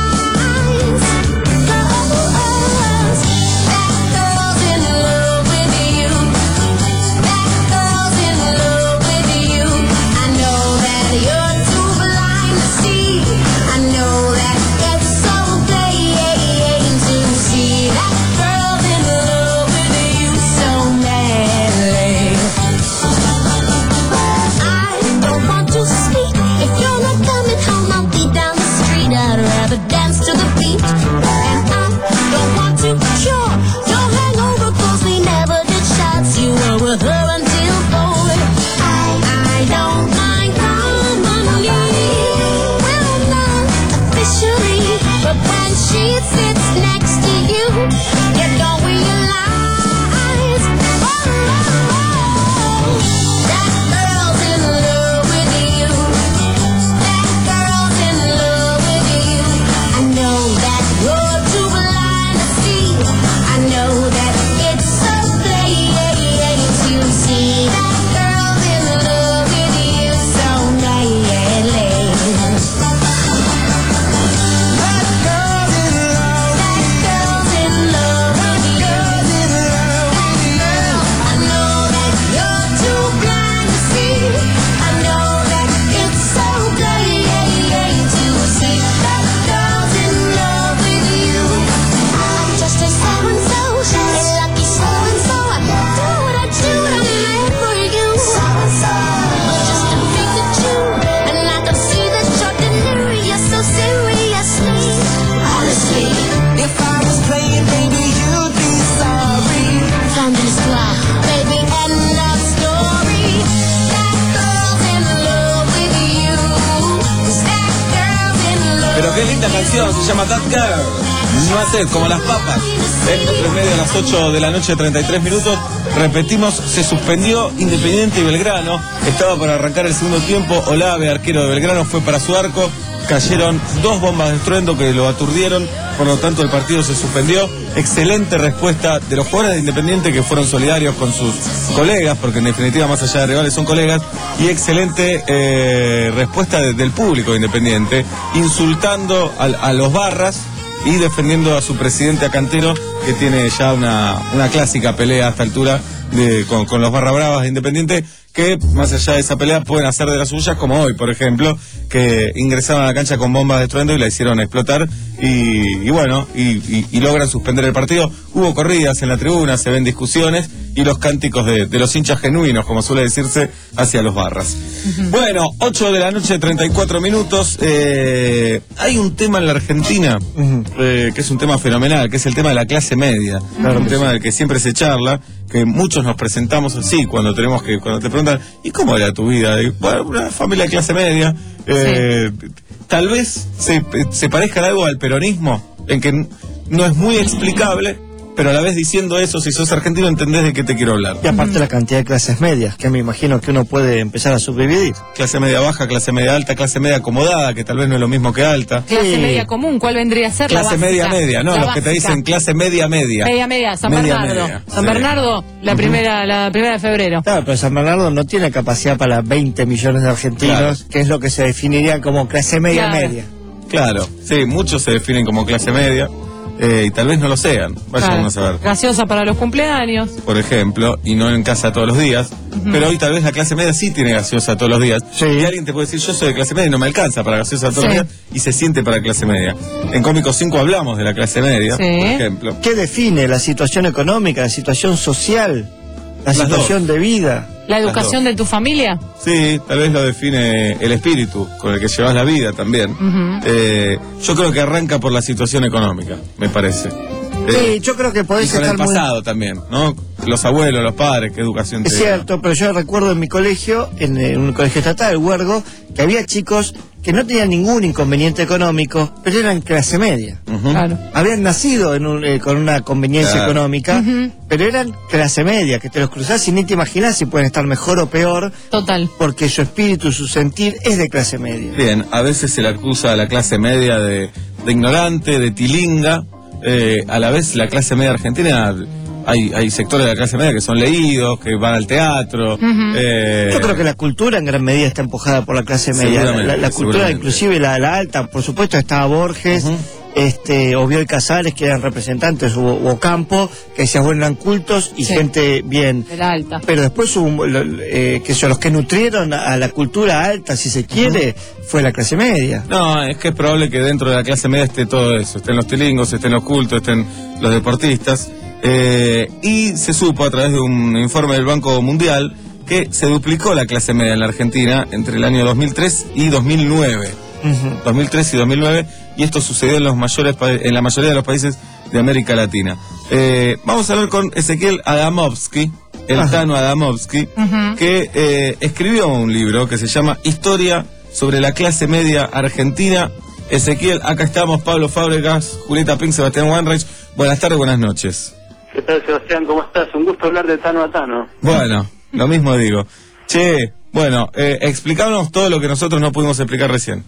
canción se llama That Girl. No haces como las papas. Es tres y media a las ocho de la noche, treinta y tres minutos. Repetimos, se suspendió Independiente y Belgrano. Estaba para arrancar el segundo tiempo. Olave, arquero de Belgrano, fue para su arco. Cayeron dos bombas de estruendo que lo aturdieron, por lo tanto el partido se suspendió. Excelente respuesta de los jugadores de Independiente, que fueron solidarios con sus colegas, porque en definitiva más allá de rivales son colegas, y excelente eh, respuesta de, del público de Independiente, insultando a, a los barras y defendiendo a su presidente, a Cantero, que tiene ya una, una clásica pelea a esta altura de, con, con los barra bravas de Independiente, que más allá de esa pelea pueden hacer de las suyas, como hoy, por ejemplo, que ingresaron a la cancha con bombas de estruendo y la hicieron explotar, y, y bueno, y, y, y logran suspender el partido. Hubo corridas en la tribuna, se ven discusiones, y los cánticos de, de los hinchas genuinos, como suele decirse, hacia los barras. Uh-huh. Bueno, ocho de la noche, treinta y cuatro minutos. Eh, hay un tema en la Argentina, uh-huh. eh, que es un tema fenomenal, que es el tema de la clase media. Claro, un tema del que siempre se charla, que muchos nos presentamos así cuando tenemos que, cuando te preguntan, ¿y cómo era tu vida? Y, bueno, una familia de clase media. Eh, sí. Tal vez se, se parezca algo al peronismo, en que no es muy explicable, pero a la vez diciendo eso, si sos argentino entendés de qué te quiero hablar. Y aparte la cantidad de clases medias, que me imagino que uno puede empezar a subdividir. Clase media baja, clase media alta, clase media acomodada, que tal vez no es lo mismo que alta. Clase sí. media común, ¿cuál vendría a ser clase la básica? Media media, no, la los básica. que te dicen clase media media. Media media, San media, Bernardo. media. San Sí. Bernardo, la uh-huh. primera la primera de febrero. Claro, pero San Bernardo no tiene capacidad para veinte millones de argentinos, claro. que es lo que se definiría como clase media claro. media. Claro, sí, muchos se definen como clase media. Eh, y tal vez no lo sean, vayan claro. a saber. Gaseosa para los cumpleaños, por ejemplo, y no en casa todos los días. Uh-huh. Pero hoy tal vez la clase media sí tiene gaseosa todos los días. Sí. Y alguien te puede decir, yo soy de clase media y no me alcanza para gaseosa todos sí. los días, y se siente para clase media. En Cómicos cinco hablamos de la clase media, sí. por ejemplo. ¿Qué define la situación económica, la situación social, la Las situación dos. de vida? ¿La educación de tu familia? Sí, tal vez lo define el espíritu con el que llevas la vida también. Uh-huh. eh, yo creo que arranca por la situación económica, me parece. Sí, eh, yo creo que podés y con estar el pasado muy... también, ¿no? Los abuelos, los padres, qué educación Es te cierto, pero yo recuerdo en mi colegio, en, en un colegio estatal, Huergo, que había chicos que no tenían ningún inconveniente económico, pero eran clase media. Uh-huh. Claro. Habían nacido en un, eh, con una conveniencia claro. económica, uh-huh. pero eran clase media, que te los cruzás y ni te imaginás si pueden estar mejor o peor. Total. Porque su espíritu, su sentir es de clase media. Bien, a veces se le acusa a la clase media de, de ignorante, de tilinga. Eh, a la vez la clase media argentina, hay, hay sectores de la clase media que son leídos, que van al teatro. Uh-huh. eh, Yo creo que la cultura en gran medida está empujada por la clase media. La, la, la cultura, inclusive la, la alta, por supuesto, estaba Borges, uh-huh. este, o Bioy Casares, que eran representantes, o, o Campo, que decían, bueno, eran cultos y sí. gente bien. De la alta. Pero después hubo, eh, que son los que nutrieron a la cultura alta, si se quiere, uh-huh. fue la clase media. No, es que es probable que dentro de la clase media esté todo eso, estén los tilingos, estén los cultos, estén los deportistas. Eh, y se supo a través de un informe del Banco Mundial que se duplicó la clase media en la Argentina entre el año dos mil tres y dos mil nueve. Uh-huh. dos mil tres y dos mil nueve, y esto sucedió en los mayores en la mayoría de los países de América Latina. Eh, vamos a hablar con Ezequiel Adamovsky, el uh-huh. Tano Adamovsky, uh-huh. que eh, escribió un libro que se llama Historia sobre la clase media argentina. Ezequiel, acá estamos, Pablo Fábregas, Julieta Pink, Sebastián Wanreich. Buenas tardes, buenas noches. ¿Qué tal, Sebastián? ¿Cómo estás? Un gusto hablar de Tano a Tano. Bueno, lo mismo digo. Che, bueno, eh, explicanos todo lo que nosotros no pudimos explicar recién.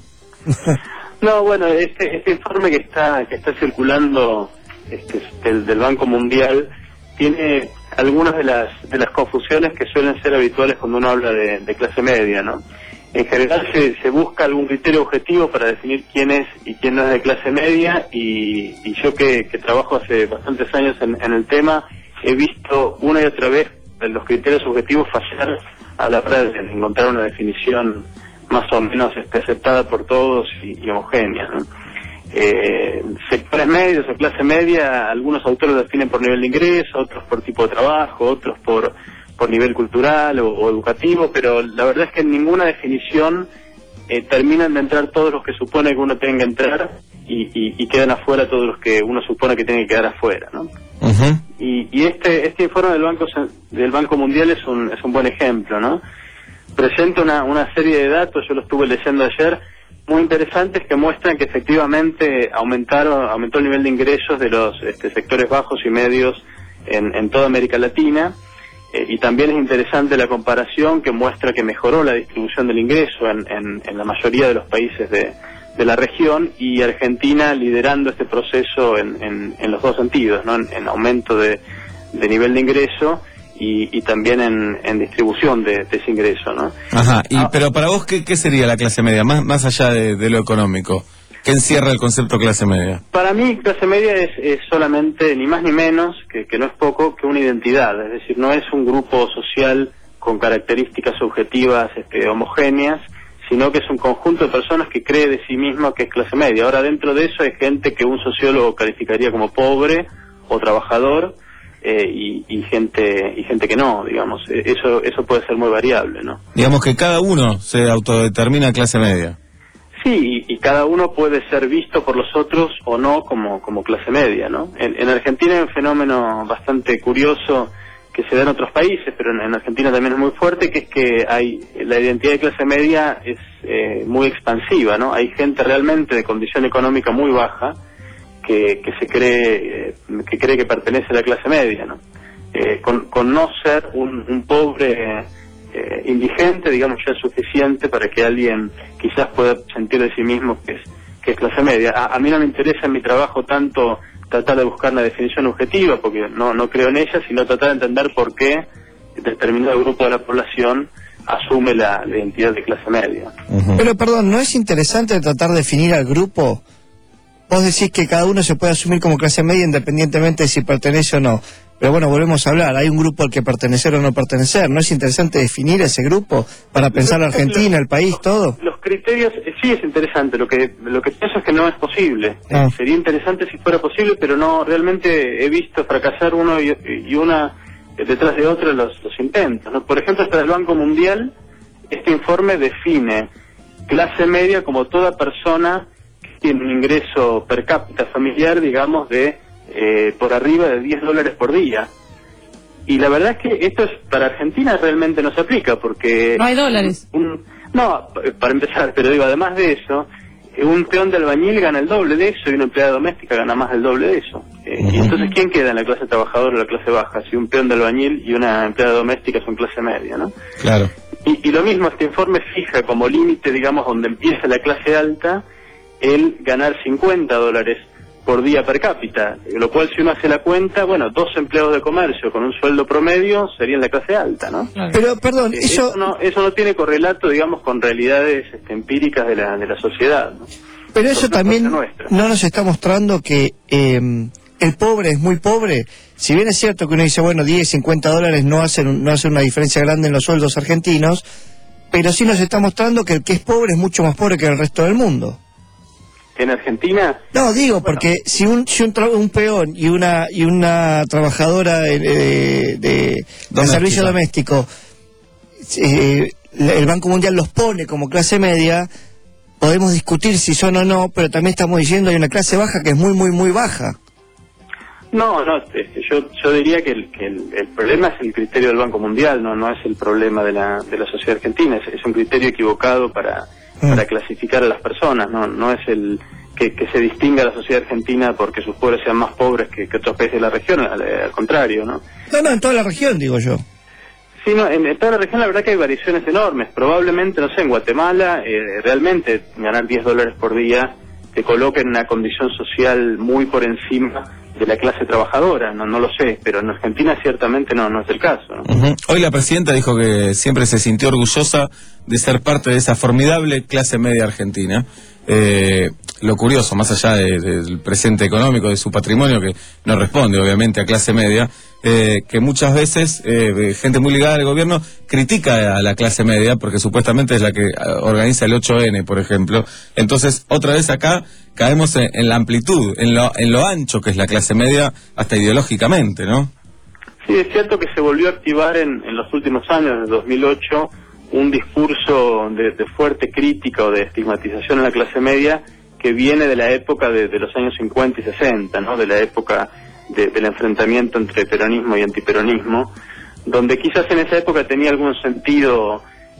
No, bueno, este, este informe que está que está circulando este, del, del Banco Mundial tiene algunas de las de las confusiones que suelen ser habituales cuando uno habla de, de clase media, ¿no? En general se, se busca algún criterio objetivo para definir quién es y quién no es de clase media, y, y yo que, que trabajo hace bastantes años en, en el tema, he visto una y otra vez los criterios objetivos fallar a la hora de encontrar una definición más o menos este, aceptada por todos y, y homogénea, ¿no? Eh, sectores medios o clase media, algunos autores lo definen por nivel de ingreso, otros por tipo de trabajo, otros por por nivel cultural o, o educativo, pero la verdad es que en ninguna definición eh, terminan de entrar todos los que supone que uno tiene que entrar y, y, y quedan afuera todos los que uno supone que tienen que quedar afuera, ¿no? Uh-huh. Y, y este este informe del Banco del Banco Mundial es un es un buen ejemplo, ¿no? presenta una, una serie de datos, yo lo estuve leyendo ayer, muy interesantes que muestran que efectivamente aumentaron, aumentó el nivel de ingresos de los este, sectores bajos y medios en, en toda América Latina, eh, y también es interesante la comparación que muestra que mejoró la distribución del ingreso en, en, en la mayoría de los países de, de la región, y Argentina liderando este proceso en, en, en los dos sentidos, ¿no? En, en aumento de, de nivel de ingreso y, y también en, en distribución de, de ese ingreso, ¿no? Ajá, y, ah, pero para vos, ¿qué, qué sería la clase media? Más, más allá de, de lo económico, ¿qué encierra el concepto clase media? Para mí, clase media es, es solamente, ni más ni menos, que, que no es poco, que una identidad. Es decir, no es un grupo social con características subjetivas este, homogéneas, sino que es un conjunto de personas que cree de sí mismo que es clase media. Ahora, dentro de eso hay gente que un sociólogo calificaría como pobre o trabajador, Eh, y, y gente y gente que no, digamos, eh, eso eso puede ser muy variable, ¿no? Digamos que cada uno se autodetermina clase media. Sí, y, y cada uno puede ser visto por los otros o no como como clase media, ¿no? En, en Argentina hay un fenómeno bastante curioso que se da en otros países, pero en, en Argentina también es muy fuerte, que es que hay la identidad de clase media es eh, muy expansiva, ¿no? Hay gente realmente de condición económica muy baja Que, que se cree eh, que cree que pertenece a la clase media, ¿no? Eh, con, con no ser un, un pobre eh, indigente, digamos, ya es suficiente para que alguien quizás pueda sentir de sí mismo que es que es clase media. A, a mí no me interesa en mi trabajo tanto tratar de buscar una definición objetiva, porque no no creo en ella, sino tratar de entender por qué determinado grupo de la población asume la, la identidad de clase media. Uh-huh. Pero perdón, ¿no es interesante tratar de definir al grupo? Vos decís que cada uno se puede asumir como clase media independientemente de si pertenece o no. Pero bueno, volvemos a hablar. Hay un grupo al que pertenecer o no pertenecer. ¿No es interesante definir ese grupo para pensar la Argentina, el país, todo? Los criterios, eh, sí es interesante. Lo que lo que pienso es que no es posible. Ah. Eh, sería interesante si fuera posible, pero no, realmente he visto fracasar uno y, y una eh, detrás de otra los, los intentos, ¿no? Por ejemplo, hasta el Banco Mundial, este informe define clase media como toda persona tiene un ingreso per cápita familiar, digamos, de eh, por arriba de diez dólares por día. Y la verdad es que esto es para Argentina realmente no se aplica, porque... No hay dólares. Un, no, para empezar, pero digo, además de eso, un peón de albañil gana el doble de eso y una empleada doméstica gana más del doble de eso. Eh, uh-huh. Y entonces, ¿quién queda en la clase trabajadora o la clase baja? Si un peón de albañil y una empleada doméstica son clase media, ¿no? Claro. Y, y lo mismo, este informe fija como límite, digamos, donde empieza la clase alta, el ganar cincuenta dólares por día per cápita, lo cual si uno hace la cuenta, bueno, dos empleados de comercio con un sueldo promedio serían la clase alta, ¿no? Pero, perdón, eso... Eso no, eso no tiene correlato, digamos, con realidades este, empíricas de la, de la sociedad, ¿no? Pero eso también no nos está mostrando que eh, el pobre es muy pobre. Si bien es cierto que uno dice, bueno, diez, cincuenta dólares no hacen, no hacen una diferencia grande en los sueldos argentinos, pero sí nos está mostrando que el que es pobre es mucho más pobre que el resto del mundo. ¿En Argentina? No, digo, porque bueno, si un si un, tra un peón y una y una trabajadora de, de, de, de servicio doméstico, eh, el Banco Mundial los pone como clase media, podemos discutir si son o no, pero también estamos diciendo hay una clase baja que es muy, muy, muy baja. No, no, yo yo diría que el, que el, el problema es el criterio del Banco Mundial, no no es el problema de la de la sociedad argentina, es, es un criterio equivocado para para clasificar a las personas, no no es el que, que se distinga la sociedad argentina porque sus pobres sean más pobres que, que otros países de la región, al, al contrario, ¿no? No, no, en toda la región, digo yo. Sí, no, en, en toda la región la verdad que hay variaciones enormes, probablemente, no sé, en Guatemala, eh, realmente ganar diez dólares por día te coloca en una condición social muy por encima de la clase trabajadora, no no lo sé, pero en Argentina ciertamente no no es el caso, ¿no? Uh-huh. Hoy la presidenta dijo que siempre se sintió orgullosa de ser parte de esa formidable clase media argentina. Eh, lo curioso, más allá de, de, del presente económico, de su patrimonio, que no responde obviamente a clase media, eh, que muchas veces eh, gente muy ligada al gobierno critica a la clase media porque supuestamente es la que organiza el ocho ene, por ejemplo. Entonces, otra vez acá caemos en, en la amplitud, en lo, en lo ancho que es la clase media, hasta ideológicamente, ¿no? Sí, es cierto que se volvió a activar en, en los últimos años, desde dos mil ocho, un discurso de, de fuerte crítica o de estigmatización a la clase media que viene de la época de, de los años cincuenta y sesenta, ¿no? De la época de, del enfrentamiento entre peronismo y antiperonismo, donde quizás en esa época tenía algún sentido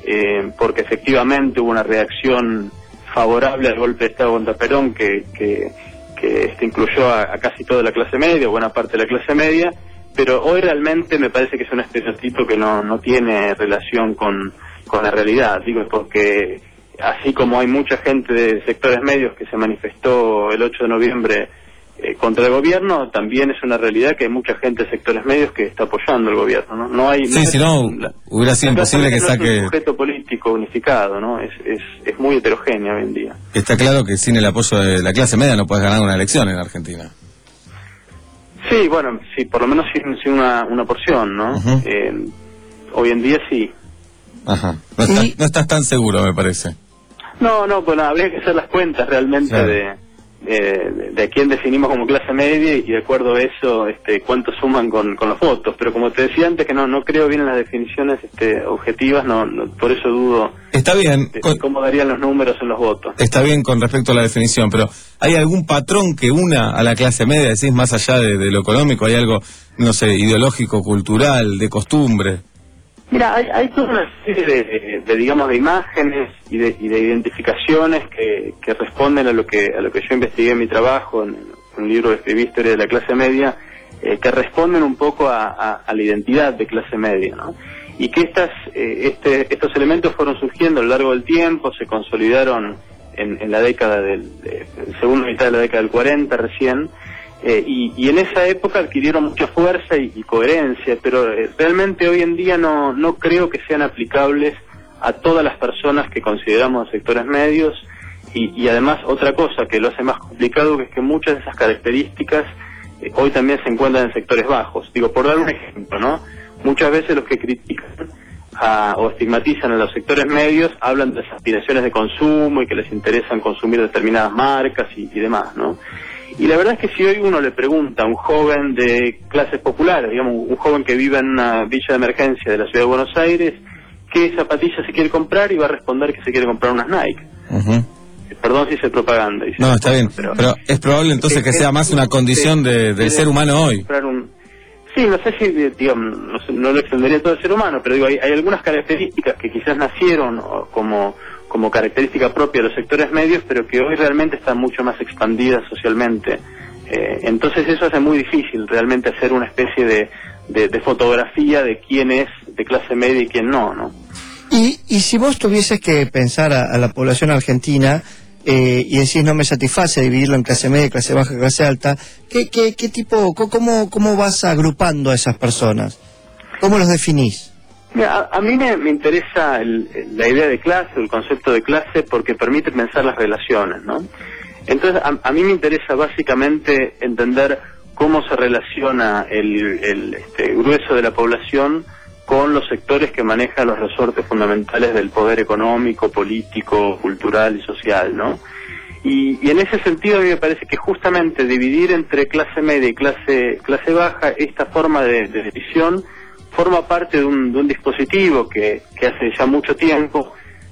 eh, porque efectivamente hubo una reacción favorable al golpe de Estado contra Perón que, que, que este, incluyó a, a casi toda la clase media, buena parte de la clase media, pero hoy realmente me parece que es un estereotipo que no, no tiene relación con, con la realidad, digo, porque así como hay mucha gente de sectores medios que se manifestó el ocho de noviembre eh, contra el gobierno, también es una realidad que hay mucha gente de sectores medios que está apoyando el gobierno, ¿no? No hay, sí, no si no, la, hubiera sido imposible que no saque... es un sujeto político unificado, ¿no? Es, es, es muy heterogéneo hoy en día. Está claro que sin el apoyo de la clase media no puedes ganar una elección en Argentina. Sí, bueno, sí, por lo menos sin, sin una, una porción, ¿no? Uh-huh. eh, hoy en día sí. Ajá. No, está, no estás tan seguro, me parece. No, no, bueno, habría que hacer las cuentas realmente claro. de, de, de a quién definimos como clase media y de acuerdo a eso, este, cuánto suman con, con los votos. Pero como te decía antes que no no creo bien en las definiciones este, objetivas, no, no por eso dudo. Está bien. De, de cómo darían los números en los votos. Está bien con respecto a la definición, pero ¿hay algún patrón que una a la clase media? Decís, más allá de, de lo económico, ¿hay algo, no sé, ideológico, cultural, de costumbre? Mira, hay, hay toda una serie de, de, de, digamos, de imágenes y de, y de identificaciones que, que responden a lo que a lo que yo investigué en mi trabajo, en, en un libro que escribí, Historia de la clase media, eh, que responden un poco a, a, a la identidad de clase media, ¿no? Y que estas eh, este, estos elementos fueron surgiendo a lo largo del tiempo, se consolidaron en, en la década del de, segunda mitad de la década del cuarenta recién. Eh, y, y en esa época adquirieron mucha fuerza y, y coherencia, pero eh, realmente hoy en día no, no creo que sean aplicables a todas las personas que consideramos sectores medios y, y además otra cosa que lo hace más complicado que es que muchas de esas características eh, hoy también se encuentran en sectores bajos. Digo, por dar un ejemplo, ¿no? Muchas veces los que critican a, o estigmatizan a los sectores medios hablan de las aspiraciones de consumo y que les interesan consumir determinadas marcas y, y demás, ¿no? Y la verdad es que si hoy uno le pregunta a un joven de clases populares, digamos, un joven que vive en una villa de emergencia de la ciudad de Buenos Aires, qué zapatillas se quiere comprar, y va a responder que se quiere comprar unas Nike. Uh-huh. Perdón si hice propaganda. Dice, no, está bien, pero, pero es probable entonces que, que sea más una condición de, del ser humano hoy. Un, sí, no sé si, digamos, no, no lo extendería todo el ser humano, pero digo, hay, hay algunas características que quizás nacieron como... como característica propia de los sectores medios, pero que hoy realmente están mucho más expandidas socialmente. Eh, entonces eso hace muy difícil realmente hacer una especie de, de, de fotografía de quién es de clase media y quién no, ¿no? Y, y si vos tuvieses que pensar a, a la población argentina eh, y decís no me satisface dividirlo en clase media, clase baja, clase alta, ¿qué, qué, qué tipo, cómo, cómo vas agrupando a esas personas? ¿Cómo los definís? Mira, a, a mí me, me interesa el, la idea de clase, el concepto de clase, porque permite pensar las relaciones, ¿no? Entonces, a, a mí me interesa básicamente entender cómo se relaciona el, el este, grueso de la población con los sectores que manejan los resortes fundamentales del poder económico, político, cultural y social, ¿no? Y, y en ese sentido a mí me parece que justamente dividir entre clase media y clase, clase baja, esta forma de, de división forma parte de un, de un dispositivo que, que hace ya mucho tiempo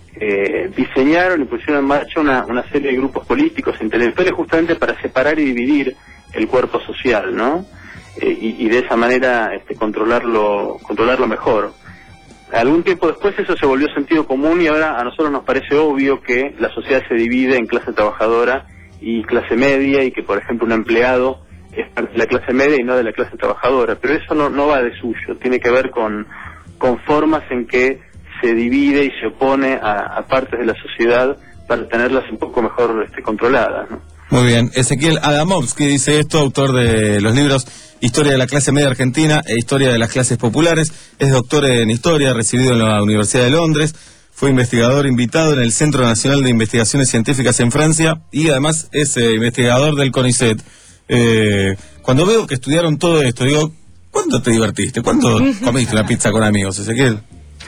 eh, diseñaron y pusieron en marcha una, una serie de grupos políticos intelectuales justamente para separar y dividir el cuerpo social, ¿no? Eh, y, y de esa manera este, controlarlo, controlarlo mejor. Algún tiempo después eso se volvió sentido común y ahora a nosotros nos parece obvio que la sociedad se divide en clase trabajadora y clase media y que, por ejemplo, un empleado es parte de la clase media y no de la clase trabajadora, pero eso no, no va de suyo, tiene que ver con, con formas en que se divide y se opone a, a partes de la sociedad para tenerlas un poco mejor este, controladas, ¿no? Muy bien, Ezequiel Adamovsky dice esto, autor de los libros Historia de la clase media argentina e Historia de las clases populares, es doctor en Historia, recibido en la Universidad de Londres, fue investigador invitado en el Centro Nacional de Investigaciones Científicas en Francia y además es eh, investigador del CONICET. Eh, cuando veo que estudiaron todo esto, digo, ¿cuándo te divertiste? ¿Cuándo comiste una pizza con amigos, Ezequiel?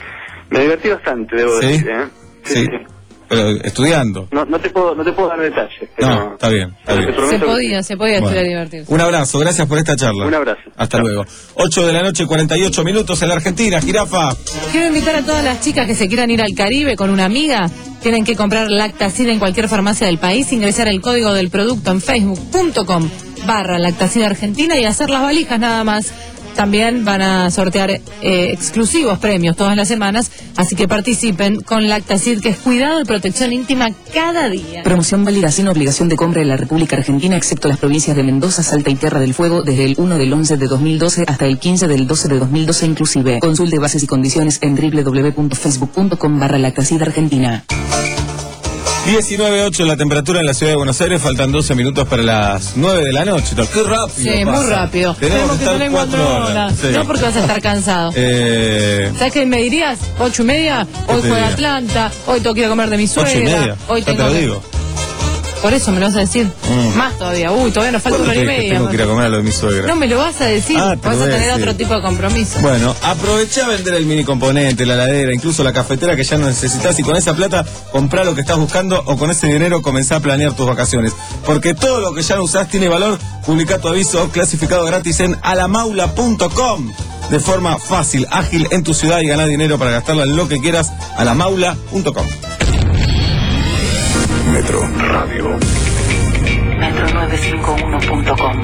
Me divertí bastante, debo ¿Sí? decir, ¿eh? Sí, sí. sí. Pero estudiando. No, no te puedo, no te puedo dar detalles. Pero no, está bien. Está bien. Se podía, se podía bueno. estudiar divertirse. Un abrazo, gracias por esta charla. Un abrazo. Hasta Chao. Luego. ocho de la noche, cuarenta y ocho minutos en la Argentina, Jirafa. Quiero invitar a todas las chicas que se quieran ir al Caribe con una amiga. Tienen que comprar Lactacida en cualquier farmacia del país, ingresar el código del producto en facebook punto com barra Lactacida Argentina y hacer las valijas nada más. también van a sortear eh, exclusivos premios todas las semanas, así que participen con Lactacid, que es cuidado y protección íntima cada día. Promoción válida sin obligación de compra en la República Argentina, excepto las provincias de Mendoza, Salta y Tierra del Fuego, desde el uno del once de dos mil doce hasta el quince del doce de dos mil doce inclusive. Consulte bases y condiciones en w w w punto facebook punto com barra Lactacid Argentina. diecinueve ocho la temperatura en la ciudad de Buenos Aires, faltan doce minutos para las nueve de la noche. Qué rápido. Sí, pasa. muy rápido. Tenemos, Tenemos que tener cuatro horas. Sí. No porque vas a estar cansado. Eh... ¿Sabes qué me dirías? Ocho y media, hoy juega Atlanta, hoy tengo que ir a comer de mi suegra. Ocho y media, hoy ya tengo te lo que... digo. Por eso me lo vas a decir. Mm. Más todavía. Uy, todavía nos falta una hora y media. Tengo que ir a comer a lo de mi suegra. No me lo vas a decir. Ah, te vas lo a voy a tener decir. otro tipo de compromiso. Bueno, aprovecha a vender el mini componente, la heladera, incluso la cafetera que ya no necesitas, y con esa plata comprá lo que estás buscando, o con ese dinero comenzá a planear tus vacaciones. Porque todo lo que ya no usás tiene valor. Publica tu aviso clasificado gratis en alamaula punto com. De forma fácil, ágil en tu ciudad, y ganá dinero para gastarlo en lo que quieras. alamaula punto com. Metro Radio. metro novecientos cincuenta y uno punto com.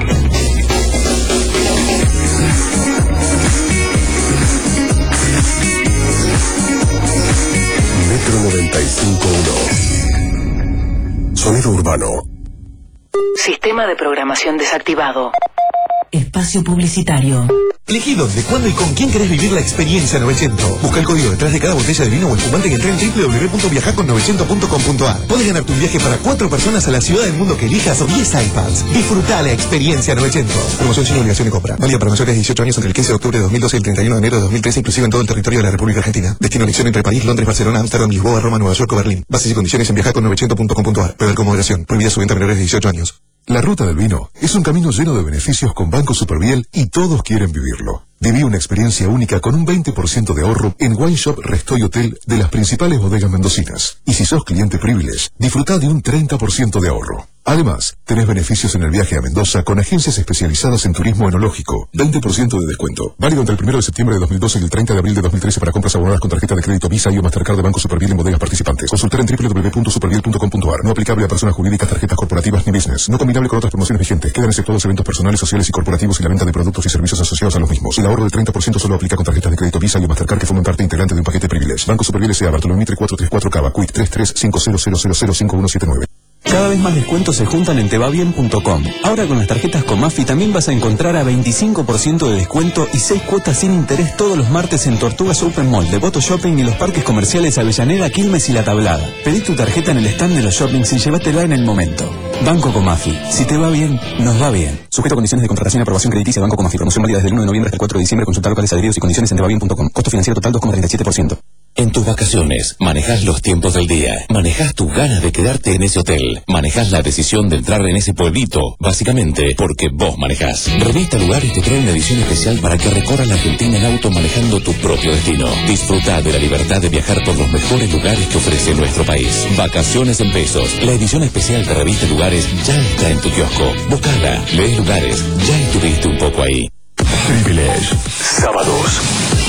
Metro noventa y cinco punto uno. Sonido urbano. Sistema de programación desactivado. Espacio publicitario. Elegí dónde, cuándo y con quién querés vivir la experiencia novecientos. Busca el código detrás de cada botella de vino o espumante que entra en w w w punto viajar con novecientos punto com punto a r. Podés ganarte un viaje para cuatro personas a la ciudad del mundo que elijas o diez iPads. Disfrutá la experiencia novecientos. Promoción sin obligación de compra. Válida para mayores de dieciocho años entre el quince de octubre de dos mil doce y el treinta y uno de enero de dos mil trece, inclusive en todo el territorio de la República Argentina. Destino elección entre París, Londres, Barcelona, Amsterdam, Lisboa, Roma, Nueva York o Berlín. Bases y condiciones en viajar con novecientos punto com punto a r. Beber con moderación. Prohibida su venta a menores de dieciocho años. La ruta del vino es un camino lleno de beneficios con Banco Superviel, y todos quieren vivirlo. Viví una experiencia única con un veinte por ciento de ahorro en Wine Shop, Resto y Hotel de las principales bodegas mendocinas. Y si sos cliente Privilege, disfrutá de un treinta por ciento de ahorro. Además, tenés beneficios en el viaje a Mendoza con agencias especializadas en turismo enológico. veinte por ciento de descuento. Válido entre el primero de septiembre de dos mil doce y el treinta de abril de dos mil trece para compras abonadas con tarjeta de crédito Visa y o Mastercard de Banco Superviel en bodegas participantes. Consultar en w w w punto superviel punto com punto a r. No aplicable a personas jurídicas, tarjetas corporativas ni business. No combinable con otras promociones vigentes. Quedan exceptuados eventos personales, sociales y corporativos y la venta de productos y servicios asociados a los mismos. El ahorro del treinta por ciento solo aplica con tarjetas de crédito Visa y o Mastercard que forman parte integrante de un paquete Privilege. Banco Superviel S A. Bartolomé Mitre cuatrocientos treinta y cuatro Cava. Quick tres tres cinco cero cero cero cero cinco uno siete nueve. Cada vez más descuentos se juntan en te va bien punto com. Ahora con las tarjetas Comafi también vas a encontrar a veinticinco por ciento de descuento y seis cuotas sin interés todos los martes en Tortugas Open Mall, Devoto Shopping y los parques comerciales Avellaneda, Quilmes y La Tablada. Pedí tu tarjeta en el stand de los shoppings y llévatela en el momento. Banco Comafi. Si te va bien, nos va bien. Sujeto a condiciones de contratación y aprobación crediticia. Banco Comafi. Promoción válida desde el uno de noviembre hasta el cuatro de diciembre. Consulta locales, adheridos y condiciones en te va bien punto com. Costo financiero total dos coma treinta y siete por ciento. En tus vacaciones, manejás los tiempos del día, manejás tus ganas de quedarte en ese hotel, manejás la decisión de entrar en ese pueblito, básicamente porque vos manejás. Revista Lugares te trae una edición especial para que recorras la Argentina en auto manejando tu propio destino. Disfruta de la libertad de viajar por los mejores lugares que ofrece nuestro país. Vacaciones en pesos. La edición especial de Revista Lugares ya está en tu kiosco. Buscala, lees Lugares, ya estuviste un poco ahí. Privilege. Sábados.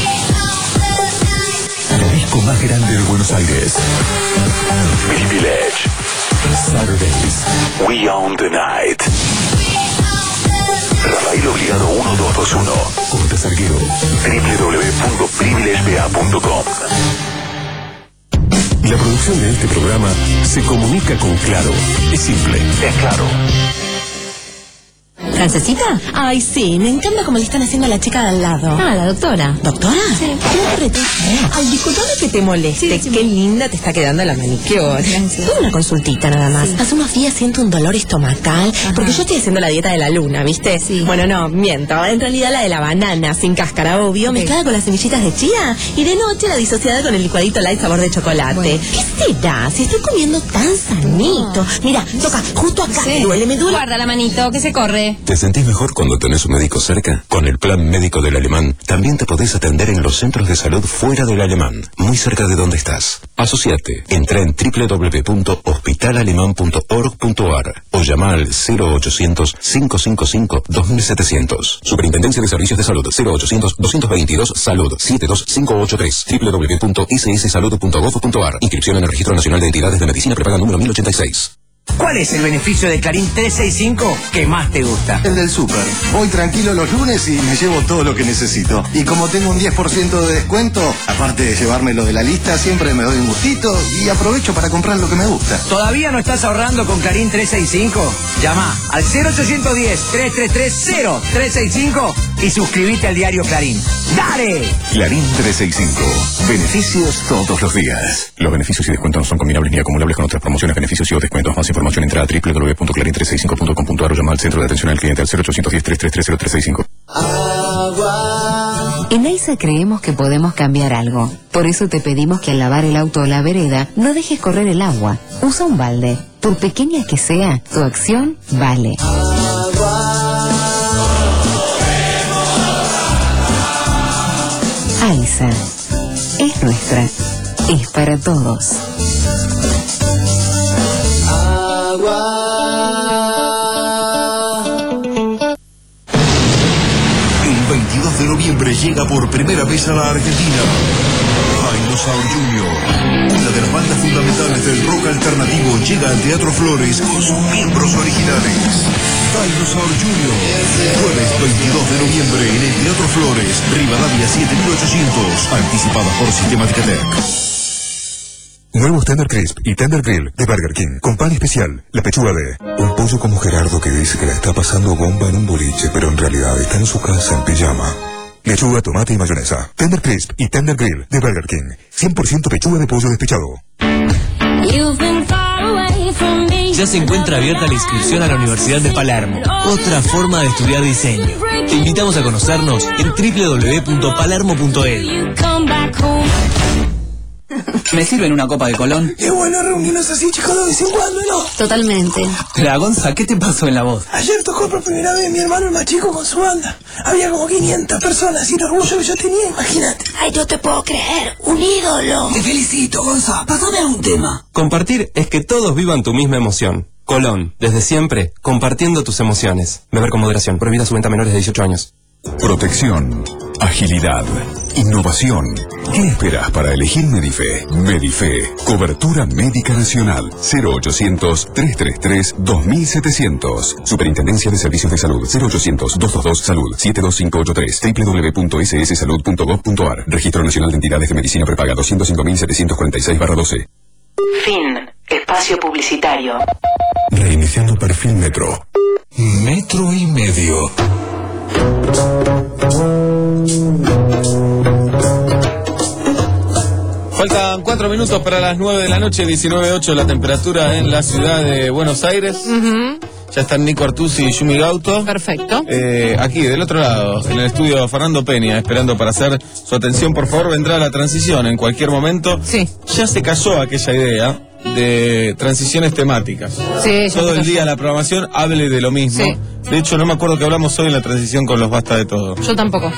La disco más grande de Buenos Aires. Privilege. Saturdays. We own the night. Rafael Obligado uno dos dos uno. Corte Sarguero. w w w punto privilege b a punto com. La producción de este programa se comunica con Claro. Es simple, es claro. ¿Francesita? Ay, sí, me encanta cómo le están haciendo a la chica de al lado. Ah, la doctora. ¿Doctora? Sí. ¿Qué aprete? Ay, disculpame que te moleste. Sí, sí, qué linda te está quedando la manicure. Gracias. Una consultita nada más. Sí. Hace unos días siento un dolor estomacal. Ajá. Porque yo estoy haciendo la dieta de la luna, ¿viste? Sí. Bueno, no, miento. En realidad la de la banana, sin cáscara, obvio, okay, mezclada con las semillitas de chía. Y de noche la disociada con el licuadito light sabor de chocolate. Bueno. ¿Qué será? Si estoy comiendo tan sanito. Mira, toca justo acá. Sí. Duele, me duele. Guarda la manito, que se corre. ¿Te sentís mejor cuando tenés un médico cerca? Con el plan médico del Alemán, también te podés atender en los centros de salud fuera del Alemán, muy cerca de donde estás. Asociate. Entra en w w w punto hospital alemán punto org punto a r o llama al cero ochocientos cinco cinco cinco dos mil setecientos. Superintendencia de Servicios de Salud. Cero ochocientos doscientos veintidós Salud siete dos cinco ocho tres. w w w punto i c s salud punto gov punto a r. Inscripción en el Registro Nacional de Entidades de Medicina Prepaga número mil ochenta y seis. ¿Cuál es el beneficio de Clarín trescientos sesenta y cinco que más te gusta? El del súper. Voy tranquilo los lunes y me llevo todo lo que necesito. Y como tengo un diez por ciento de descuento, aparte de llevarme lo de la lista, siempre me doy un gustito y aprovecho para comprar lo que me gusta. ¿Todavía no estás ahorrando con Clarín trescientos sesenta y cinco? Llama al cero ochocientos diez, trescientos treinta y tres, cero trescientos sesenta y cinco y suscríbete al diario Clarín. ¡Dale! Clarín trescientos sesenta y cinco. Beneficios todos los días. Los beneficios y descuentos no son combinables ni acumulables con otras promociones, beneficios y o descuentos. Más información entra a w w w punto clarín trescientos sesenta y cinco punto com punto a r o llama al centro de atención al cliente al cero ochocientos diez, trescientos treinta y tres, cero trescientos sesenta y cinco. En AISA creemos que podemos cambiar algo. Por eso te pedimos que al lavar el auto o la vereda no dejes correr el agua. Usa un balde. Por pequeña que sea, tu acción vale. AISA. Es nuestra. Es para todos. El veintidós de noviembre llega por primera vez a la Argentina Dinosaur junior, una de las bandas fundamentales del rock alternativo, llega al Teatro Flores con sus miembros originales. Dinosaur junior, jueves veintidós de noviembre en el Teatro Flores, Rivadavia siete mil ochocientos, anticipada por Sistemática Tech. Nuevos Tender Crisp y Tender Grill de Burger King, con pan especial, la pechuga de... Un pollo como Gerardo que dice que la está pasando bomba en un boliche, pero en realidad está en su casa en pijama. Lechuga, tomate y mayonesa. Tender Crisp y Tender Grill de Burger King. cien por ciento pechuga de pollo despechado. Ya se encuentra abierta la inscripción a la Universidad de Palermo, otra forma de estudiar diseño. Te invitamos a conocernos en w w w punto palermo punto e d u. ¿Me sirven una copa de Colón? Es bueno reunirnos así, chicos, de vez en cuando, ¿no? Totalmente. La Gonza, ¿qué te pasó en la voz? Ayer tocó por primera vez mi hermano el más chico con su banda. Había como quinientas personas y el orgullo que yo tenía, imagínate. Ay, no te puedo creer. Un ídolo. Te felicito, Gonza. Pásame un tema. Compartir es que todos vivan tu misma emoción. Colón, desde siempre, compartiendo tus emociones. Beber con moderación. Prohibida su venta a menores de dieciocho años. Protección, agilidad, innovación. ¿Qué esperas para elegir Medife? Medife, cobertura médica nacional. cero ochocientos, trescientos treinta y tres, dos mil setecientos. Superintendencia de Servicios de Salud. cero ochocientos, doscientos veintidós, salud. siete dos cinco ocho tres. w w w punto s s salud punto gov punto a r. Registro Nacional de Entidades de Medicina Prepaga doscientos cinco mil setecientos cuarenta y seis barra doce. Fin. Espacio publicitario. Reiniciando perfil Metro. Metro y medio. Faltan cuatro minutos para las nueve de la noche, diecinueve ocho la temperatura en la ciudad de Buenos Aires. Ujú. Ya están Nico Artusi y Yumi Gauto. Perfecto. Eh, aquí, del otro lado, en el estudio Fernando Peña, esperando para hacer su atención. Por favor, vendrá la transición en cualquier momento. Sí. Ya se cayó aquella idea de transiciones temáticas. Sí, ya Todo se el cayó. día la programación hable de lo mismo. Sí. De hecho, no me acuerdo que hablamos hoy en la transición con los Basta de Todo. Yo tampoco.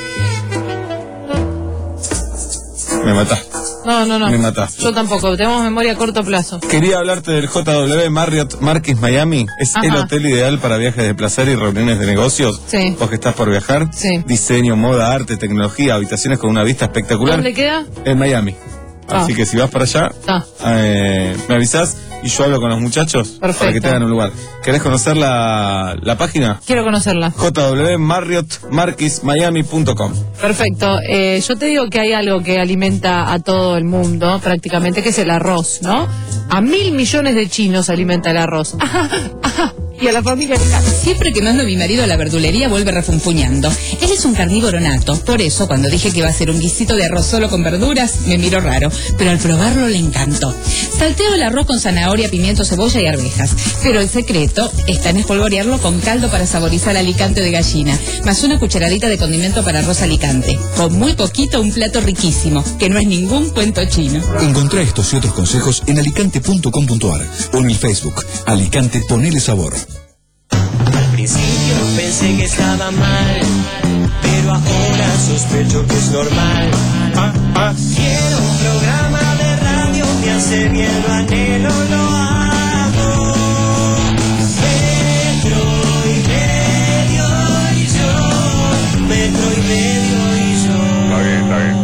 Me matás. No, no, no. Me mataste. Yo tampoco. Tenemos memoria a corto plazo. Quería hablarte del J W Marriott Marquis Miami. Es Ajá. el hotel ideal para viajes de placer y reuniones de negocios. Sí. Vos que estás por viajar. Sí. Diseño, moda, arte, tecnología, habitaciones con una vista espectacular. ¿Dónde queda? En Miami. Ah. Así que si vas para allá, Ah. eh, me avisás y yo hablo con los muchachos para Perfecto. que te hagan un lugar. ¿Querés conocer la, la página? Quiero conocerla. J W Marriott Marquis Miami punto com. Perfecto. Eh, yo te digo que hay algo que alimenta a todo el mundo, prácticamente, que es el arroz, ¿no? A mil millones de chinos alimenta el arroz. Ajá, ajá. Y a la familia le encanta. Siempre que mando a mi marido a la verdulería vuelve refunfuñando. Él es un carnívoro nato, por eso cuando dije que iba a hacer un guisito de arroz solo con verduras, me miró raro, pero al probarlo le encantó. Salteo el arroz con zanahoria, pimiento, cebolla y arvejas, pero el secreto está en espolvorearlo con caldo para saborizar alicante de gallina, más una cucharadita de condimento para arroz alicante. Con muy poquito un plato riquísimo, que no es ningún cuento chino. Encontrá estos y otros consejos en alicante punto com punto a r o en el Facebook Alicante Ponele Sabor. Al principio pensé que estaba mal, pero ahora sospecho que es normal. Ah, ah. Quiero un programa de radio, me hace bien, lo anhelo, lo hago. Metro y medio y yo, metro y medio y yo. Está bien, está bien,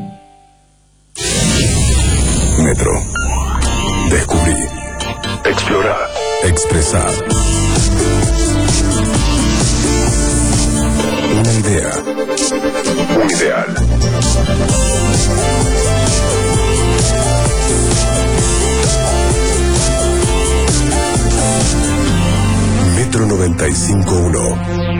está bien. Metro. Descubrí. Explora. noventa y cinco punto uno.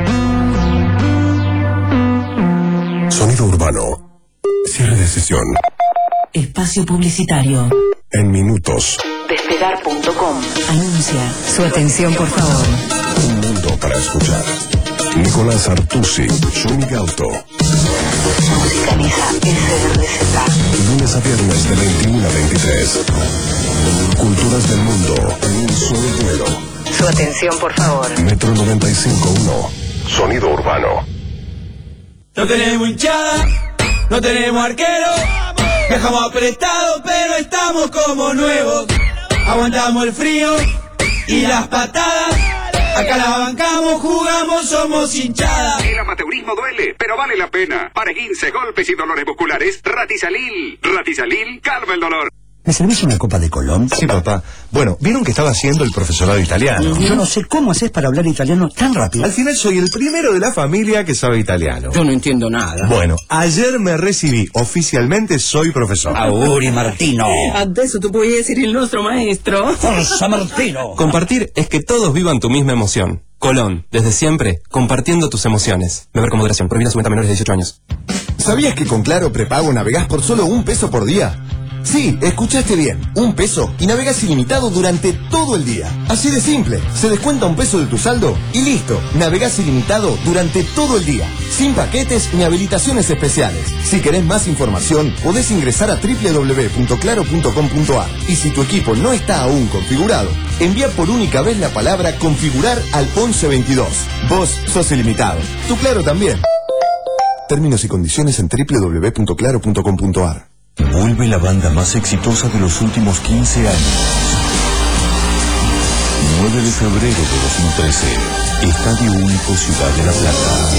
Sonido urbano. Cierre de sesión. Espacio publicitario. En minutos. Despegar punto com. Anuncia. Su atención, por favor. Un mundo para escuchar. Nicolás Artusi, Sonic Auto. Musicaliza S R Z. Lunes a viernes de veintiuno a veintitrés. Culturas del mundo en un solo vuelo. Su atención, por favor. Metro noventa y cinco punto uno. Sonido urbano. No tenemos hinchada, no tenemos arquero. Viajamos apretados, pero estamos como nuevos. Aguantamos el frío y las patadas. Acá la bancamos, jugamos, somos hinchada. El amateurismo duele, pero vale la pena. Para esguince, golpes y dolores musculares, Ratisalil. Ratisalil calma el dolor. ¿Me servís una copa de Colón? Sí, papá. Bueno, vieron que estaba haciendo el profesorado italiano. Yo no sé cómo haces para hablar italiano tan rápido. Al final soy el primero de la familia que sabe italiano. Yo no entiendo nada. Bueno, ayer me recibí. Oficialmente soy profesor. Auguri Martino. Adesso tu puoi essere il nostro maestro. Forza Martino. Compartir es que todos vivan tu misma emoción. Colón, desde siempre, compartiendo tus emociones. Beber con moderación. Prohibida su venta a menores de dieciocho años. ¿Sabías que con Claro Prepago navegás por solo un peso por día? Sí, escuchaste bien, un peso y navegas ilimitado durante todo el día. Así de simple, se descuenta un peso de tu saldo y listo, navegás ilimitado durante todo el día, sin paquetes ni habilitaciones especiales. Si querés más información, podés ingresar a doble u doble u doble u punto claro punto com punto a r y si tu equipo no está aún configurado, envía por única vez la palabra configurar al once veintidós. Vos sos ilimitado, tu Claro también. Términos y condiciones en doble u doble u doble u punto claro punto com punto a r. Vuelve la banda más exitosa de los últimos quince años. nueve de febrero de dos mil trece. Estadio Único Ciudad de La Plata.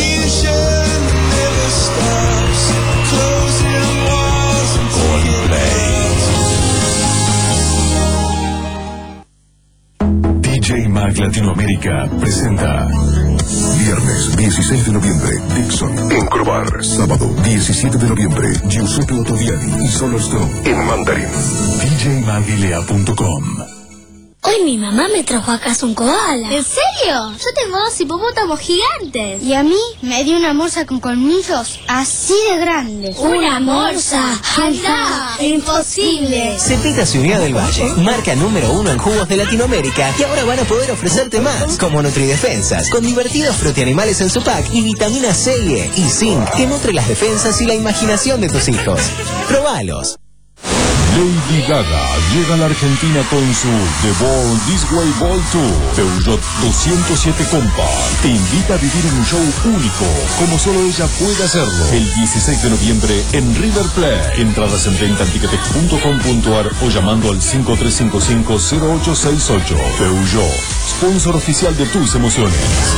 Coldplay. D J Mag Latinoamérica presenta viernes dieciséis de noviembre, Dixon en Crobar. Sábado diecisiete de noviembre, Giuseppe Ottaviani y Solarstone en Mandarín. D J Magilea punto com. Hoy mi mamá me trajo a casa un koala. ¿En serio? Yo tengo dos hipopótamos gigantes. Y a mí me dio una morsa con colmillos así de grandes. ¿Una morsa? ¡Anda! ¡Imposible! Cepita Unidad del Valle, marca número uno en jugos de Latinoamérica, y ahora van a poder ofrecerte más, como Nutridefensas, con divertidos frutianimales en su pack y vitamina C y E y zinc, que nutre las defensas y la imaginación de tus hijos. ¡Probalos! Lady Gaga llega a la Argentina con su The Born This Way Ball Tour. Peugeot doscientos siete Compact te invita a vivir un show único, como solo ella puede hacerlo. El dieciséis de noviembre en River Plate. Entradas en venta en ticketex punto com punto a r o llamando al cinco tres cinco cinco cero ocho seis ocho. Peugeot, sponsor oficial de tus emociones.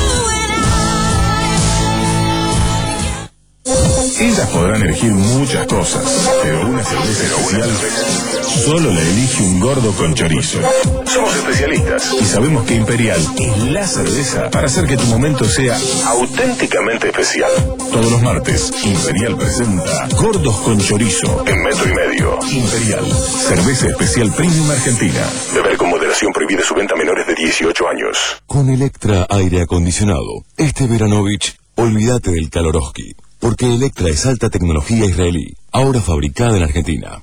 Ellas podrán elegir muchas cosas, pero una cerveza especial solo la elige un gordo con chorizo. Somos especialistas y sabemos que Imperial es la cerveza para hacer que tu momento sea auténticamente especial. Todos los martes, Imperial presenta Gordos con Chorizo en metro y medio. Imperial, cerveza especial premium argentina. Beber con moderación, prohibida su venta a menores de dieciocho años. Con Electra Aire Acondicionado, este Veranovich, olvídate del Kaloroski. Porque Electra es alta tecnología israelí, ahora fabricada en Argentina.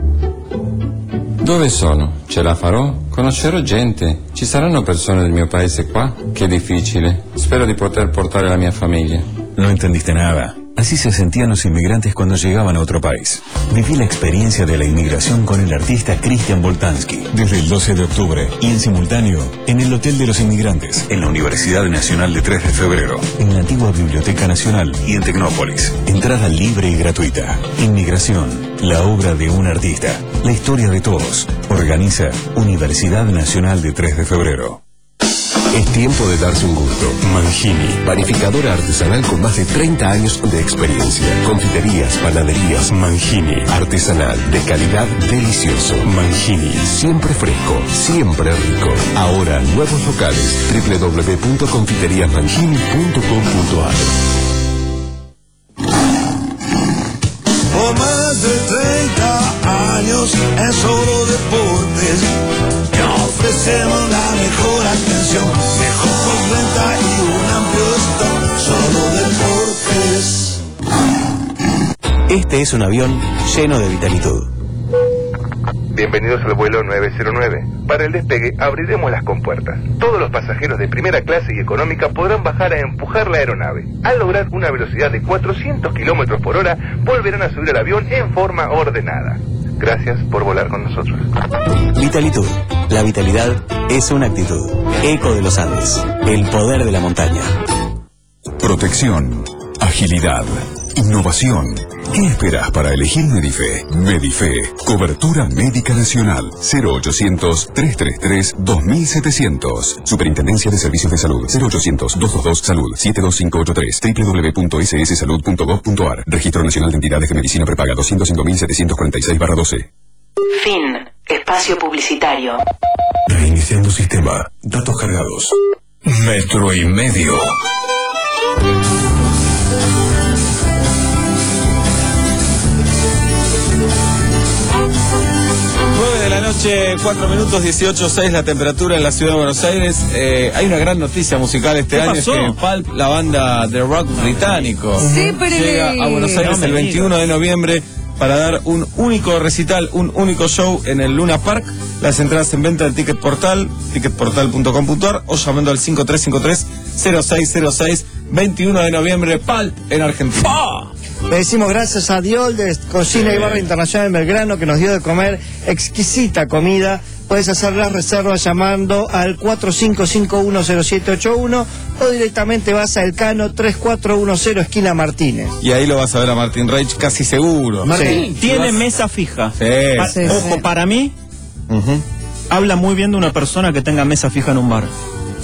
Dove sono? Ce la farò? Conoscerò gente. Ci saranno persone del mio paese qua? Che difficile. Spero di poter portare la mia famiglia. No entendiste nada. Así se sentían los inmigrantes cuando llegaban a otro país. Viví la experiencia de la inmigración con el artista Cristian Boltanski, desde el doce de octubre y en simultáneo en el Hotel de los Inmigrantes, en la Universidad Nacional de tres de febrero, en la antigua Biblioteca Nacional y en Tecnópolis. Entrada libre y gratuita. Inmigración, la obra de un artista, la historia de todos. Organiza Universidad Nacional de tres de febrero. Es tiempo de darse un gusto. Mangini, panificadora artesanal con más de treinta años de experiencia. Confiterías, panaderías, Mangini, artesanal, de calidad, delicioso. Mangini, siempre fresco, siempre rico. Ahora, nuevos locales, doble u doble u doble u punto confiterías mangini punto com punto a r. Por más de treinta años en Solo Deportes, te ofrecemos la mejor atención, mejor renta y un amplio stock, solo deportes. Este es un avión lleno de vitalitud. Bienvenidos al vuelo nueve cero nueve. Para el despegue abriremos las compuertas. Todos los pasajeros de primera clase y económica podrán bajar a empujar la aeronave. Al lograr una velocidad de cuatrocientos kilómetros por hora, volverán a subir al avión en forma ordenada. Gracias por volar con nosotros. Vitalitud. La vitalidad es una actitud. Eco de los Andes. El poder de la montaña. Protección, agilidad, innovación. ¿Qué esperas para elegir Medife? Medife, cobertura médica nacional. cero ochocientos, trescientos treinta y tres, dos mil setecientos. Superintendencia de Servicios de Salud. cero ochocientos, doscientos veintidós, salud. siete dos cinco ocho tres. doble u doble u doble u punto ese ese salud punto gov punto a r. Registro Nacional de Entidades de Medicina Prepaga doscientos cinco mil setecientos cuarenta y seis barra doce. Fin. Espacio publicitario. Reiniciando sistema. Datos cargados. Metro y medio. nueve de la noche, cuatro minutos, dieciocho seis la temperatura en la ciudad de Buenos Aires. Eh, hay una gran noticia musical este ¿Qué año, pasó? es que Pulp, la banda de rock británico, Sí, pero- llega a Buenos Aires No me el veintiuno de noviembre para dar un único recital, un único show en el Luna Park. Las entradas en venta en Ticket Portal, ticket portal punto com punto a r o llamando al cinco tres cinco tres, cero seis cero seis, veintiuno de noviembre, Pulp en Argentina. Le decimos gracias a Dioldes, Cocina y Barra Internacional en Belgrano, que nos dio de comer exquisita comida. Puedes hacer las reservas llamando al cuatro cinco cinco uno cero siete ocho uno o directamente vas a Elcano tres cuatro uno cero, esquina Martínez. Y ahí lo vas a ver a Martín Reich casi seguro. Martín, Sí. tiene Vas- mesa fija. Sí, Pa- sí, Ojo, sí. para mí, Ujú. habla muy bien de una persona que tenga mesa fija en un bar.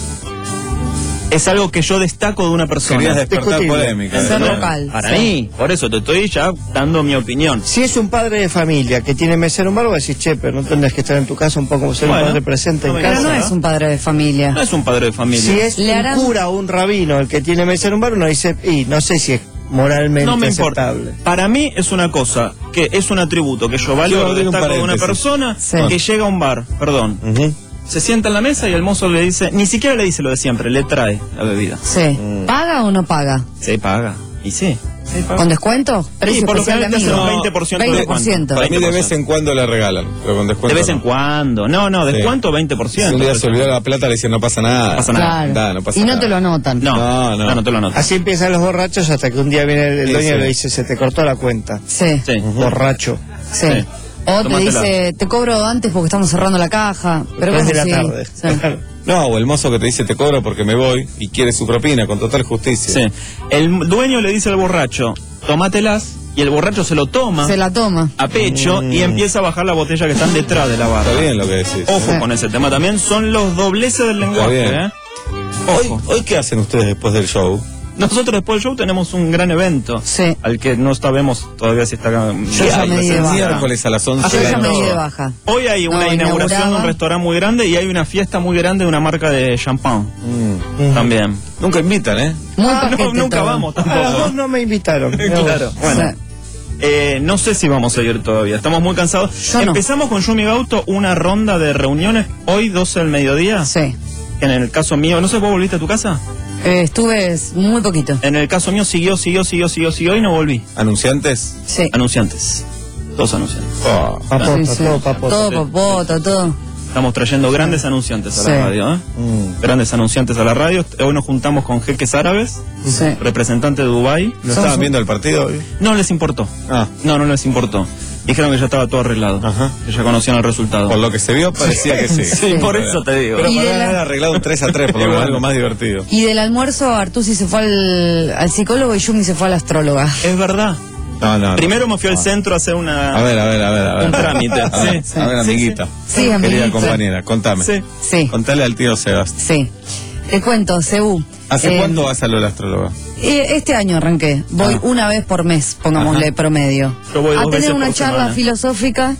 Es algo que yo destaco de una persona. Querías despertar Discutible. polémica. Ser ¿no? local. Para Sí. mí, por eso te estoy ya dando mi opinión. Si es un padre de familia que tiene mesa en un bar, vos decís, che, pero no tendrás que estar en tu casa un poco como ser Bueno, un padre presente no en me casa. Pero no es un padre de familia. No es un padre de familia. Si es Le un harán- cura o un rabino el que tiene mesa en un bar, uno dice, y no sé si es moralmente No me importa. aceptable. Para mí es una cosa, que es un atributo que yo Quiero valoro, abrir un destaco de una paréntesis. persona Sí. que llega a un bar, perdón, Ujú. se sienta en la mesa y el mozo le dice, ni siquiera le dice lo de siempre, le trae la bebida. Sí. ¿Paga o no paga? Se paga. Y sí. sí paga. ¿Con descuento? Precio por lo especial de general te hacen amigo. un veinte por ciento de veinte por ciento. Para mí de vez en cuando le regalan, pero con descuento De vez en no. cuando. No, no, descuento veinte por Si ciento. un día se olvidó la plata, le dicen no pasa nada. No pasa nada. Claro. Da, no pasa y no nada. te lo anotan. No, No, no, no. no, te lo notas. Así empiezan los borrachos hasta que un día viene el Sí, dueño sí. y le dice, se te cortó la cuenta. Sí. Sí. Borracho. Sí. Sí. O te Tómatela. dice, te cobro antes porque estamos cerrando la caja. Pero Tres de bueno, la sí. tarde. Sí. No, o el mozo que te dice te cobro porque me voy y quiere su propina con total justicia. Sí. El dueño le dice al borracho, tómatelas, y el borracho se lo toma Se la toma. a pecho Mm. y empieza a bajar la botella que están detrás de la barra. Está bien lo que decís. Ojo Sí. con ese tema también, son los dobleces del lenguaje, bien. ¿eh? Hoy, Ojo. hoy, ¿qué hacen ustedes después del show? Nosotros después del show tenemos un gran evento. Sí. Al que no sabemos todavía si está... Yo ya me di de El baja. miércoles a las once Yo de ya la me di noche. de baja. Hoy hay una No, inauguración de un inauguraba. restaurante muy grande y hay una fiesta muy grande de una marca de champán. Mm. También. Nunca invitan, ¿eh? Muy Ah, paquete no, nunca todo. vamos A las tampoco. dos no me invitaron. Claro, bueno. Sí. Eh, no sé si vamos a ir todavía, estamos muy cansados. Yo no. Empezamos con Yumi Gauto una ronda de reuniones hoy doce del mediodía. Sí. En el caso mío, no sé, ¿vos volviste a tu casa? Eh, estuve muy poquito. En el caso mío siguió, siguió, siguió, siguió, siguió y no volví. ¿Anunciantes? Sí. Anunciantes. Dos anunciantes. Oh. Papota, Sí, sí. todo papota. Todo popota, todo. Estamos trayendo grandes anunciantes a la Sí. radio, ¿eh? Mm. Grandes anunciantes a la radio. Hoy nos juntamos con jeques árabes, Sí. representante de Dubái. ¿No estaban viendo el partido hoy? No les importó. Ah. No, no les importó. Dijeron que ya estaba todo arreglado. Ajá. Que ya conocían el resultado. Por lo que se vio, parecía que sí. Sí, por eso te digo. Pero Y para de la- haber arreglado un tres a tres, por lo menos algo más divertido. Y del almuerzo, Artusi se fue al, al psicólogo y Yumi se fue a la astróloga. Es verdad. No, no. no. Primero me fui al centro a hacer una... A ver, a ver, a ver, a ver. Un trámite, A ver, sí. a ver, Sí, amiguita. sí. Sí, Querida amiguita. compañera, contame. Sí. Sí, Contale al tío Sebas. sí. Te cuento, Cebú. ¿Hace Eh, cuánto vas a lo de la astróloga? eh, Este año arranqué. Voy Ah. una vez por mes, pongámosle Ajá. promedio. Yo voy a dos tener veces una por charla semana. filosófica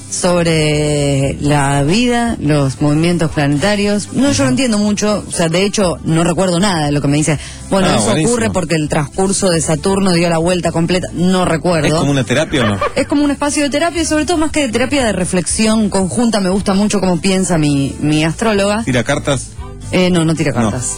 sobre la vida, los movimientos planetarios. No, yo no entiendo mucho, o sea, de hecho no recuerdo nada de lo que me dice. Bueno, Ah, eso buenísimo. ocurre porque el transcurso de Saturno dio la vuelta completa, no recuerdo. ¿Es como una terapia o no? Es como un espacio de terapia, y sobre todo más que de terapia, de reflexión conjunta. Me gusta mucho cómo piensa mi, mi astróloga. ¿Tira cartas? Eh, no, no tira cartas.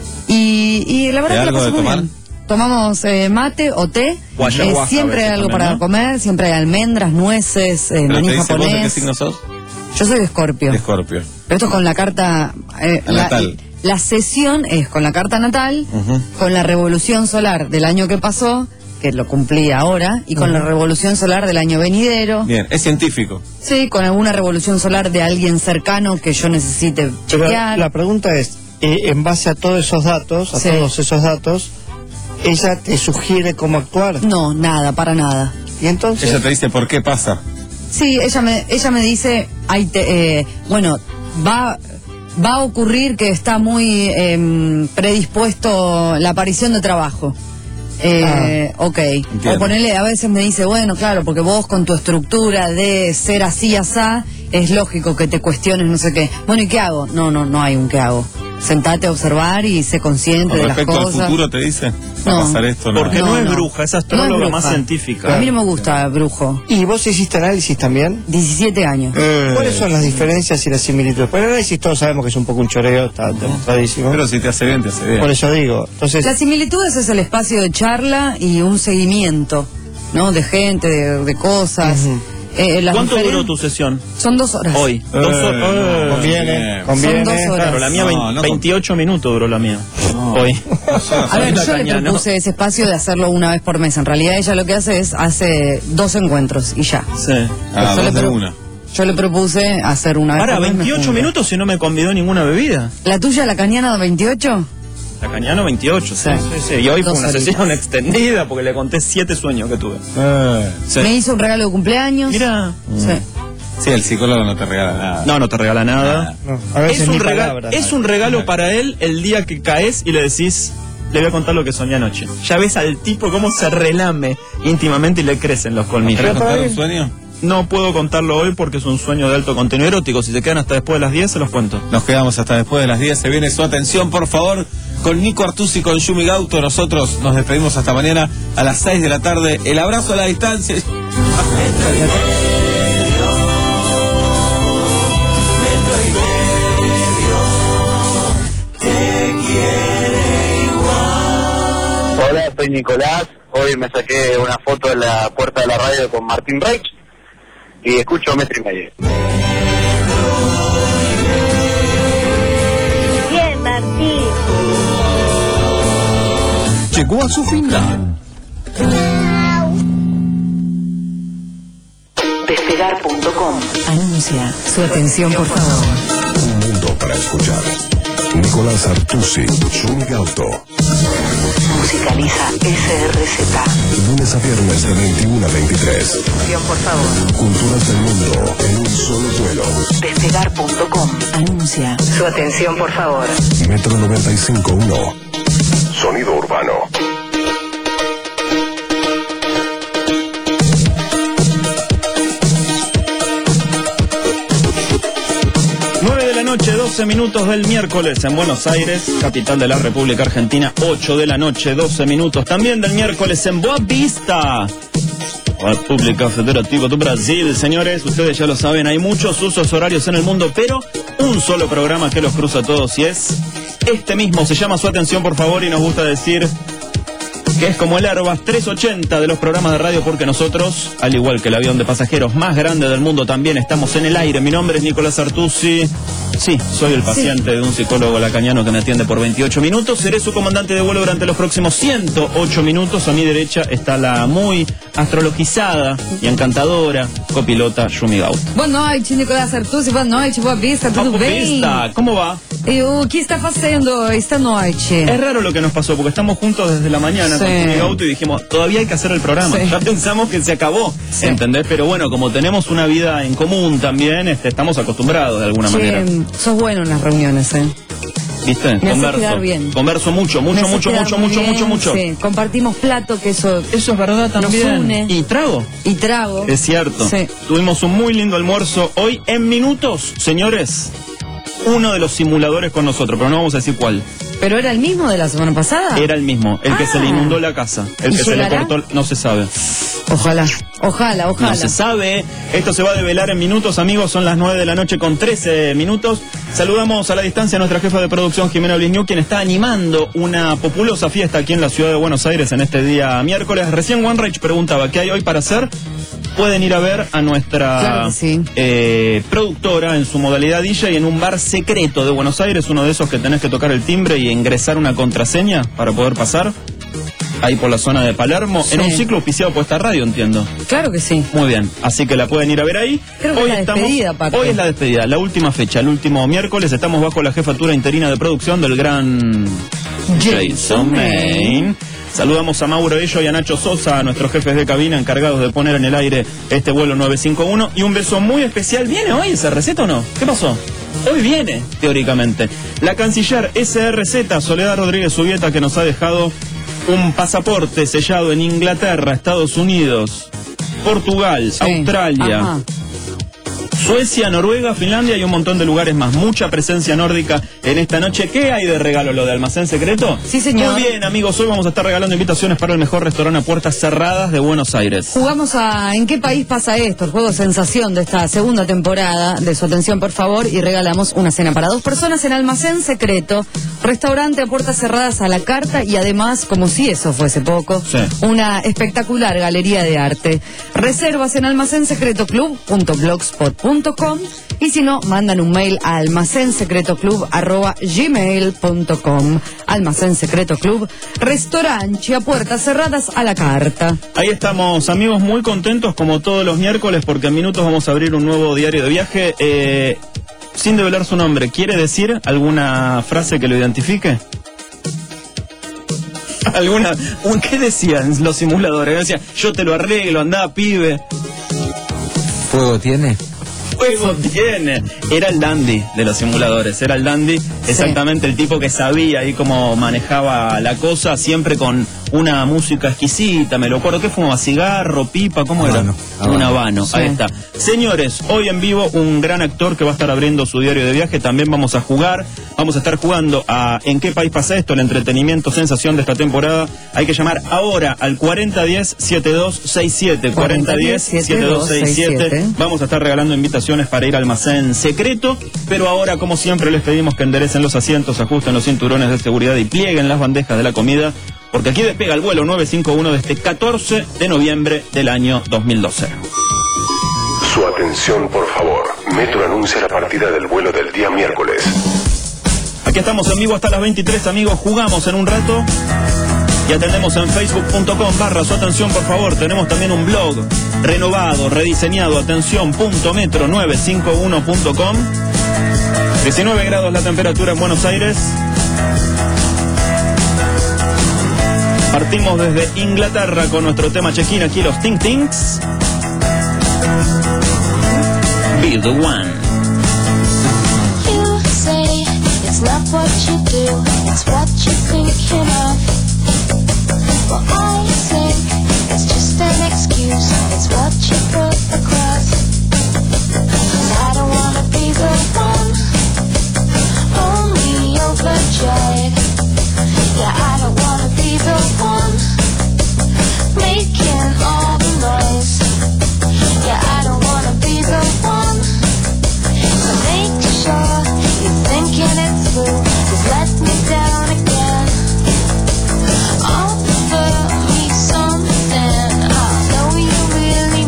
Y, y la verdad ¿Hay que la algo paso de muy tomar? bien. Tomamos eh, mate o té. O ayahuasca Eh, siempre a hay veces algo también, para ¿no? comer, siempre hay almendras, nueces, eh, ¿Pero maní te dice vos de qué japonés. signo sos? Yo soy de Escorpio. De Escorpio. Pero esto es con la carta... eh, La la, natal. la sesión es con la carta natal, Ujú. con la revolución solar del año que pasó, que lo cumplí ahora, y con Ujú. la revolución solar del año venidero. Bien, es científico. Sí, con alguna revolución solar de alguien cercano que yo necesite Pero chequear. la pregunta es, eh, en base a todos esos datos, a Sí. todos esos datos, ¿ella te sugiere cómo actuar? No, nada, para nada. ¿Y entonces? Ella te dice por qué pasa. Sí, ella me, ella me dice, ay, te, eh, bueno, va, va a ocurrir que está muy em, predispuesto la aparición de trabajo. Eh, ok. Entiendo. O ponerle, a veces me dice, bueno, claro, porque vos con tu estructura de ser así, asá, es lógico que te cuestiones no sé qué. Bueno, ¿y qué hago? No, no, no hay un qué hago. Sentate a observar y sé consciente Con de las respecto al cosas. futuro te dice, va a No. pasar esto, ¿no? Porque no, No, es no. bruja, es No astróloga es más bruja. científica. A mí no me gusta brujo. ¿Y vos hiciste análisis también? diecisiete años. ¿Cuáles son las diferencias y las similitudes? Pues el análisis todos sabemos que es un poco un choreo, está demostradísimo. Pero si te hace bien, te hace bien. Por eso digo, entonces... Las similitudes es el espacio de charla y un seguimiento, ¿no? De gente, de, de cosas. Eh, las ¿Cuánto diferen- duró tu sesión? Son dos horas. Hoy. Dos horas. no, conviene, Son conviene. dos horas. Claro, la mía No, vein- no, veintiocho minutos duró la mía. Hoy. A ver, La yo le caña, ¿no? propuse ese espacio de hacerlo una vez por mes. En realidad ella lo que hace es, hace dos encuentros y ya. Sí. Ah, Yo le dos de pro- una. Yo le propuse hacer una vez Para, por mes. me veintiocho junto. minutos y no me convidó ninguna bebida. ¿La tuya, la cañana, veintiocho? La cañano veintiocho, sí. Sí. sí, sí. Y hoy fue Dos una horitas. sesión extendida porque le conté siete sueños que tuve. Sí. Me hizo un regalo de cumpleaños. Mira. Sí. Sí, el psicólogo no te regala nada. No, no te regala nada. No, a veces Es un, ni rega- palabras. es un regalo para él el día que caes y le decís, le voy a contar lo que soñé anoche. Ya ves al tipo cómo se relame íntimamente y le crecen los colmillos. ¿Querés contar un sueño? No puedo contarlo hoy porque es un sueño de alto contenido erótico. Si se quedan hasta después de las diez, se los cuento. Nos quedamos hasta después de las diez. Se viene su atención, por favor, con Nico Artusi y con Yumi Gauto. Nosotros nos despedimos hasta mañana a las seis de la tarde. El abrazo a la distancia. Hola, soy Nicolás. Hoy me saqué una foto de la puerta de la radio con Martín Reich y escucho metro y medio. Bien, Martín. Llegó a su final. Despegar punto com anuncia su atención, por favor. Un mundo para escuchar. Nicolás Artusi, Yumi Gauto. Musicaliza S R Z. Lunes a viernes de veintiuno a veintitrés. Atención, por favor. Culturas del mundo en un solo vuelo. Despegar punto com anuncia su atención, por favor. Metro noventa y cinco punto uno. Sonido urbano. nueve de la noche, doce minutos del miércoles en Buenos Aires, capital de la República Argentina. ocho de la noche, doce minutos también del miércoles en Boa Vista, República Federativa do Brasil. Señores, ustedes ya lo saben, hay muchos usos horarios en el mundo, pero un solo programa que los cruza a todos y es este mismo. Se llama Su Atención, por favor, y nos gusta decir que es como el Airbus trescientos ochenta de los programas de radio, porque nosotros, al igual que el avión de pasajeros más grande del mundo, también estamos en el aire. Mi nombre es Nicolás Artusi. Sí, soy el paciente de un psicólogo lacaniano que me atiende por veintiocho minutos. Seré su comandante de vuelo durante los próximos ciento ocho minutos. A mi derecha está la muy astrologizada y encantadora copilota Yumi Gauto. Boa noite, Nicolás Artusi. Boa noite, Boa Vista. Tudo Boa bem? Vista, ¿cómo va? E o que está fazendo esta noite? Es raro lo que nos pasó, porque estamos juntos desde la mañana Sí. con Yumi Gauto y dijimos, todavía hay que hacer el programa. Sí. Ya pensamos que se acabó, Sí. ¿entendés? Pero bueno, como tenemos una vida en común también, este, estamos acostumbrados de alguna Che, manera. sos bueno en las reuniones, ¿eh? ¿viste? Me hace Converso. quedar bien. Converso mucho, mucho, Me hace mucho, quedar mucho, muy mucho, bien, mucho, mucho. Sí, compartimos plato, que eso. Eso es verdad también. Nos une. ¿Y trago? Y trago. Es cierto. Sí. Tuvimos un muy lindo almuerzo hoy en minutos, señores. Uno de los simuladores con nosotros, pero no vamos a decir cuál. ¿Pero era el mismo de la semana pasada? Era el mismo, el que Ah. se le inundó la casa, el ¿Y que se le llegará? cortó, no se sabe. Ojalá, ojalá, ojalá. No se sabe. Esto se va a develar en minutos, amigos. Son las nueve de la noche con trece minutos. Saludamos a la distancia a nuestra jefa de producción, Jimena Blisñú, quien está animando una populosa fiesta aquí en la ciudad de Buenos Aires en este día miércoles. Recién One Rage preguntaba, ¿qué hay hoy para hacer? Pueden ir a ver a nuestra Claro que sí. eh, productora en su modalidad D J en un bar secreto de Buenos Aires, uno de esos que tenés que tocar el timbre y ingresar una contraseña para poder pasar. Ahí por la zona de Palermo, Sí. en un ciclo auspiciado por esta radio, entiendo. Claro que sí. Muy bien, así que la pueden ir a ver ahí. Creo que hoy es la estamos, despedida, Paco. hoy es la despedida, la última fecha, el último miércoles. Estamos bajo la jefatura interina de producción del gran Jason Main. Saludamos a Mauro Ello y a Nacho Sosa, a nuestros jefes de cabina encargados de poner en el aire este vuelo nueve cinco uno. Y un beso muy especial. ¿Viene hoy esa receta o no? ¿Qué pasó? Hoy viene, teóricamente. La canciller S R Z, Soledad Rodríguez Subieta, que nos ha dejado un pasaporte sellado en Inglaterra, Estados Unidos, Portugal, Sí. Australia, Ajá. Suecia, Noruega, Finlandia y un montón de lugares más. Mucha presencia nórdica en esta noche. ¿Qué hay de regalo, lo de Almacén Secreto? Sí, señor. Muy bien, amigos. Hoy vamos a estar regalando invitaciones para el mejor restaurante a puertas cerradas de Buenos Aires. Jugamos a ¿En qué país pasa esto? El juego sensación de esta segunda temporada. De su atención, por favor, y regalamos una cena para dos personas en Almacén Secreto. Restaurante a puertas cerradas a la carta y además, como si eso fuese poco, Sí. una espectacular galería de arte. Reservas en almacén secreto club punto blogspot punto com y si no, mandan un mail a almacensecretoclub arroba gmail punto com. Almacén Secreto Club, restaurante a puertas cerradas a la carta. Ahí estamos, amigos, muy contentos como todos los miércoles porque en minutos vamos a abrir un nuevo diario de viaje. Eh, sin develar su nombre, ¿quiere decir alguna frase que lo identifique? ¿Alguna? un- ¿Qué decían los simuladores? Decían, yo te lo arreglo, andá, pibe. ¿Fuego tiene? Fuego tiene. Era el dandy de los simuladores, era el dandy, exactamente el tipo que sabía ahí cómo manejaba la cosa, siempre con una música exquisita, me lo acuerdo, ¿qué fumaba? ¿Cigarro, pipa? ¿Cómo era? Habano. Un habano, Sí. ahí está. Señores, hoy en vivo un gran actor que va a estar abriendo su diario de viaje, también vamos a jugar, vamos a estar jugando a ¿En qué país pasa esto? El entretenimiento sensación de esta temporada. Hay que llamar ahora al cuarenta diez setenta y dos sesenta y siete, cuarenta diez setenta y dos sesenta y siete. Vamos a estar regalando invitaciones para ir al Almacén Secreto, pero ahora, como siempre, les pedimos que enderecen los asientos, ajusten los cinturones de seguridad y plieguen las bandejas de la comida, porque aquí despega el vuelo nueve cinco uno de este catorce de noviembre del año dos mil doce. Su atención, por favor. Metro anuncia la partida del vuelo del día miércoles. Aquí estamos en vivo hasta las veintitrés, amigos. Jugamos en un rato y atendemos en facebook punto com barra su atención, por favor. Tenemos también un blog renovado, rediseñado, atención punto metro nueve cinco uno punto com. diecinueve grados la temperatura en Buenos Aires. Partimos desde Inglaterra con nuestro tema check-in. Aquí los Ting Tings. Be the one. You say it's not what you do, it's what you're thinking of. Well, I think it's just an excuse, it's what you put across. And I don't wanna be the one, only overjoyed. Yeah, I don't wanna be the one, making all the noise. Yeah, I don't wanna be the one, so make sure you're thinking it through, 'cause let me down again. Offer me something, I know you really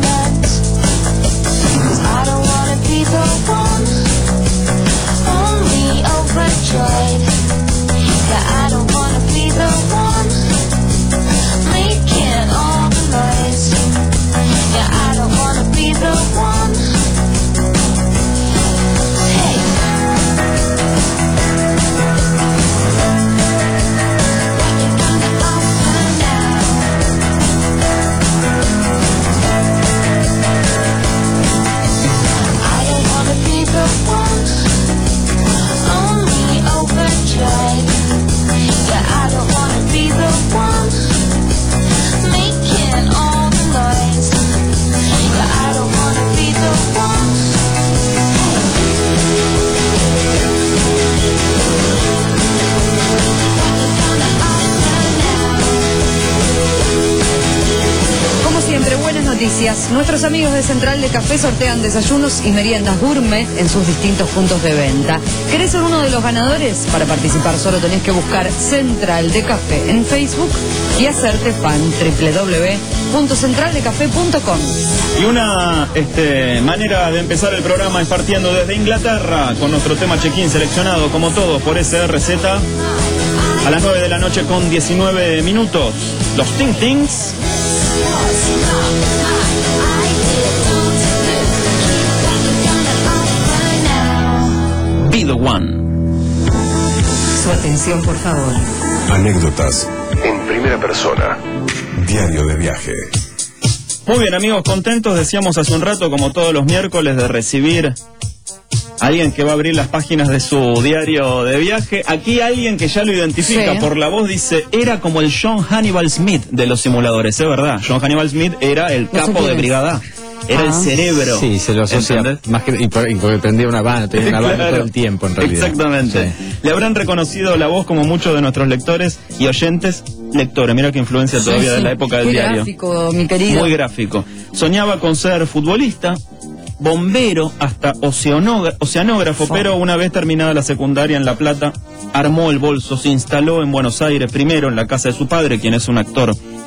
Nuestros amigos de Central de Café sortean desayunos y meriendas gourmet en sus distintos puntos de venta. ¿Querés ser uno de los ganadores? Para participar solo tenés que buscar Central de Café en Facebook y hacerte fan. doble u doble u doble u punto central de café punto com. Y una este, manera de empezar el programa es partiendo desde Inglaterra con nuestro tema check-in seleccionado como todos por S R Z a las nueve de la noche con diecinueve minutos. Los Ting Tings. Be the one. Su atención, por favor. Anécdotas en primera persona. Diario de viaje. Muy bien, amigos, contentos, decíamos hace un rato, como todos los miércoles, de recibir a alguien que va a abrir las páginas de su diario de viaje. Aquí alguien que ya lo identifica sí. por la voz, dice, era como el John Hannibal Smith de los simuladores, es verdad. John Hannibal Smith era el capo de brigada. Era ah. el cerebro. Sí, se lo asocia más que y porque prendía una banda, tenía una banda claro. todo el tiempo en realidad. Exactamente. Sí. Le habrán reconocido la voz como muchos de nuestros lectores y oyentes. Lectores, mira qué influencia sí, todavía sí. de la época del Muy diario. Gráfico, mi querido. Muy gráfico. Soñaba con ser futbolista, bombero, hasta oceanógrafo, oh. pero una vez terminada la secundaria en La Plata, armó el bolso, se instaló en Buenos Aires, primero en la casa de su padre, quien es un actor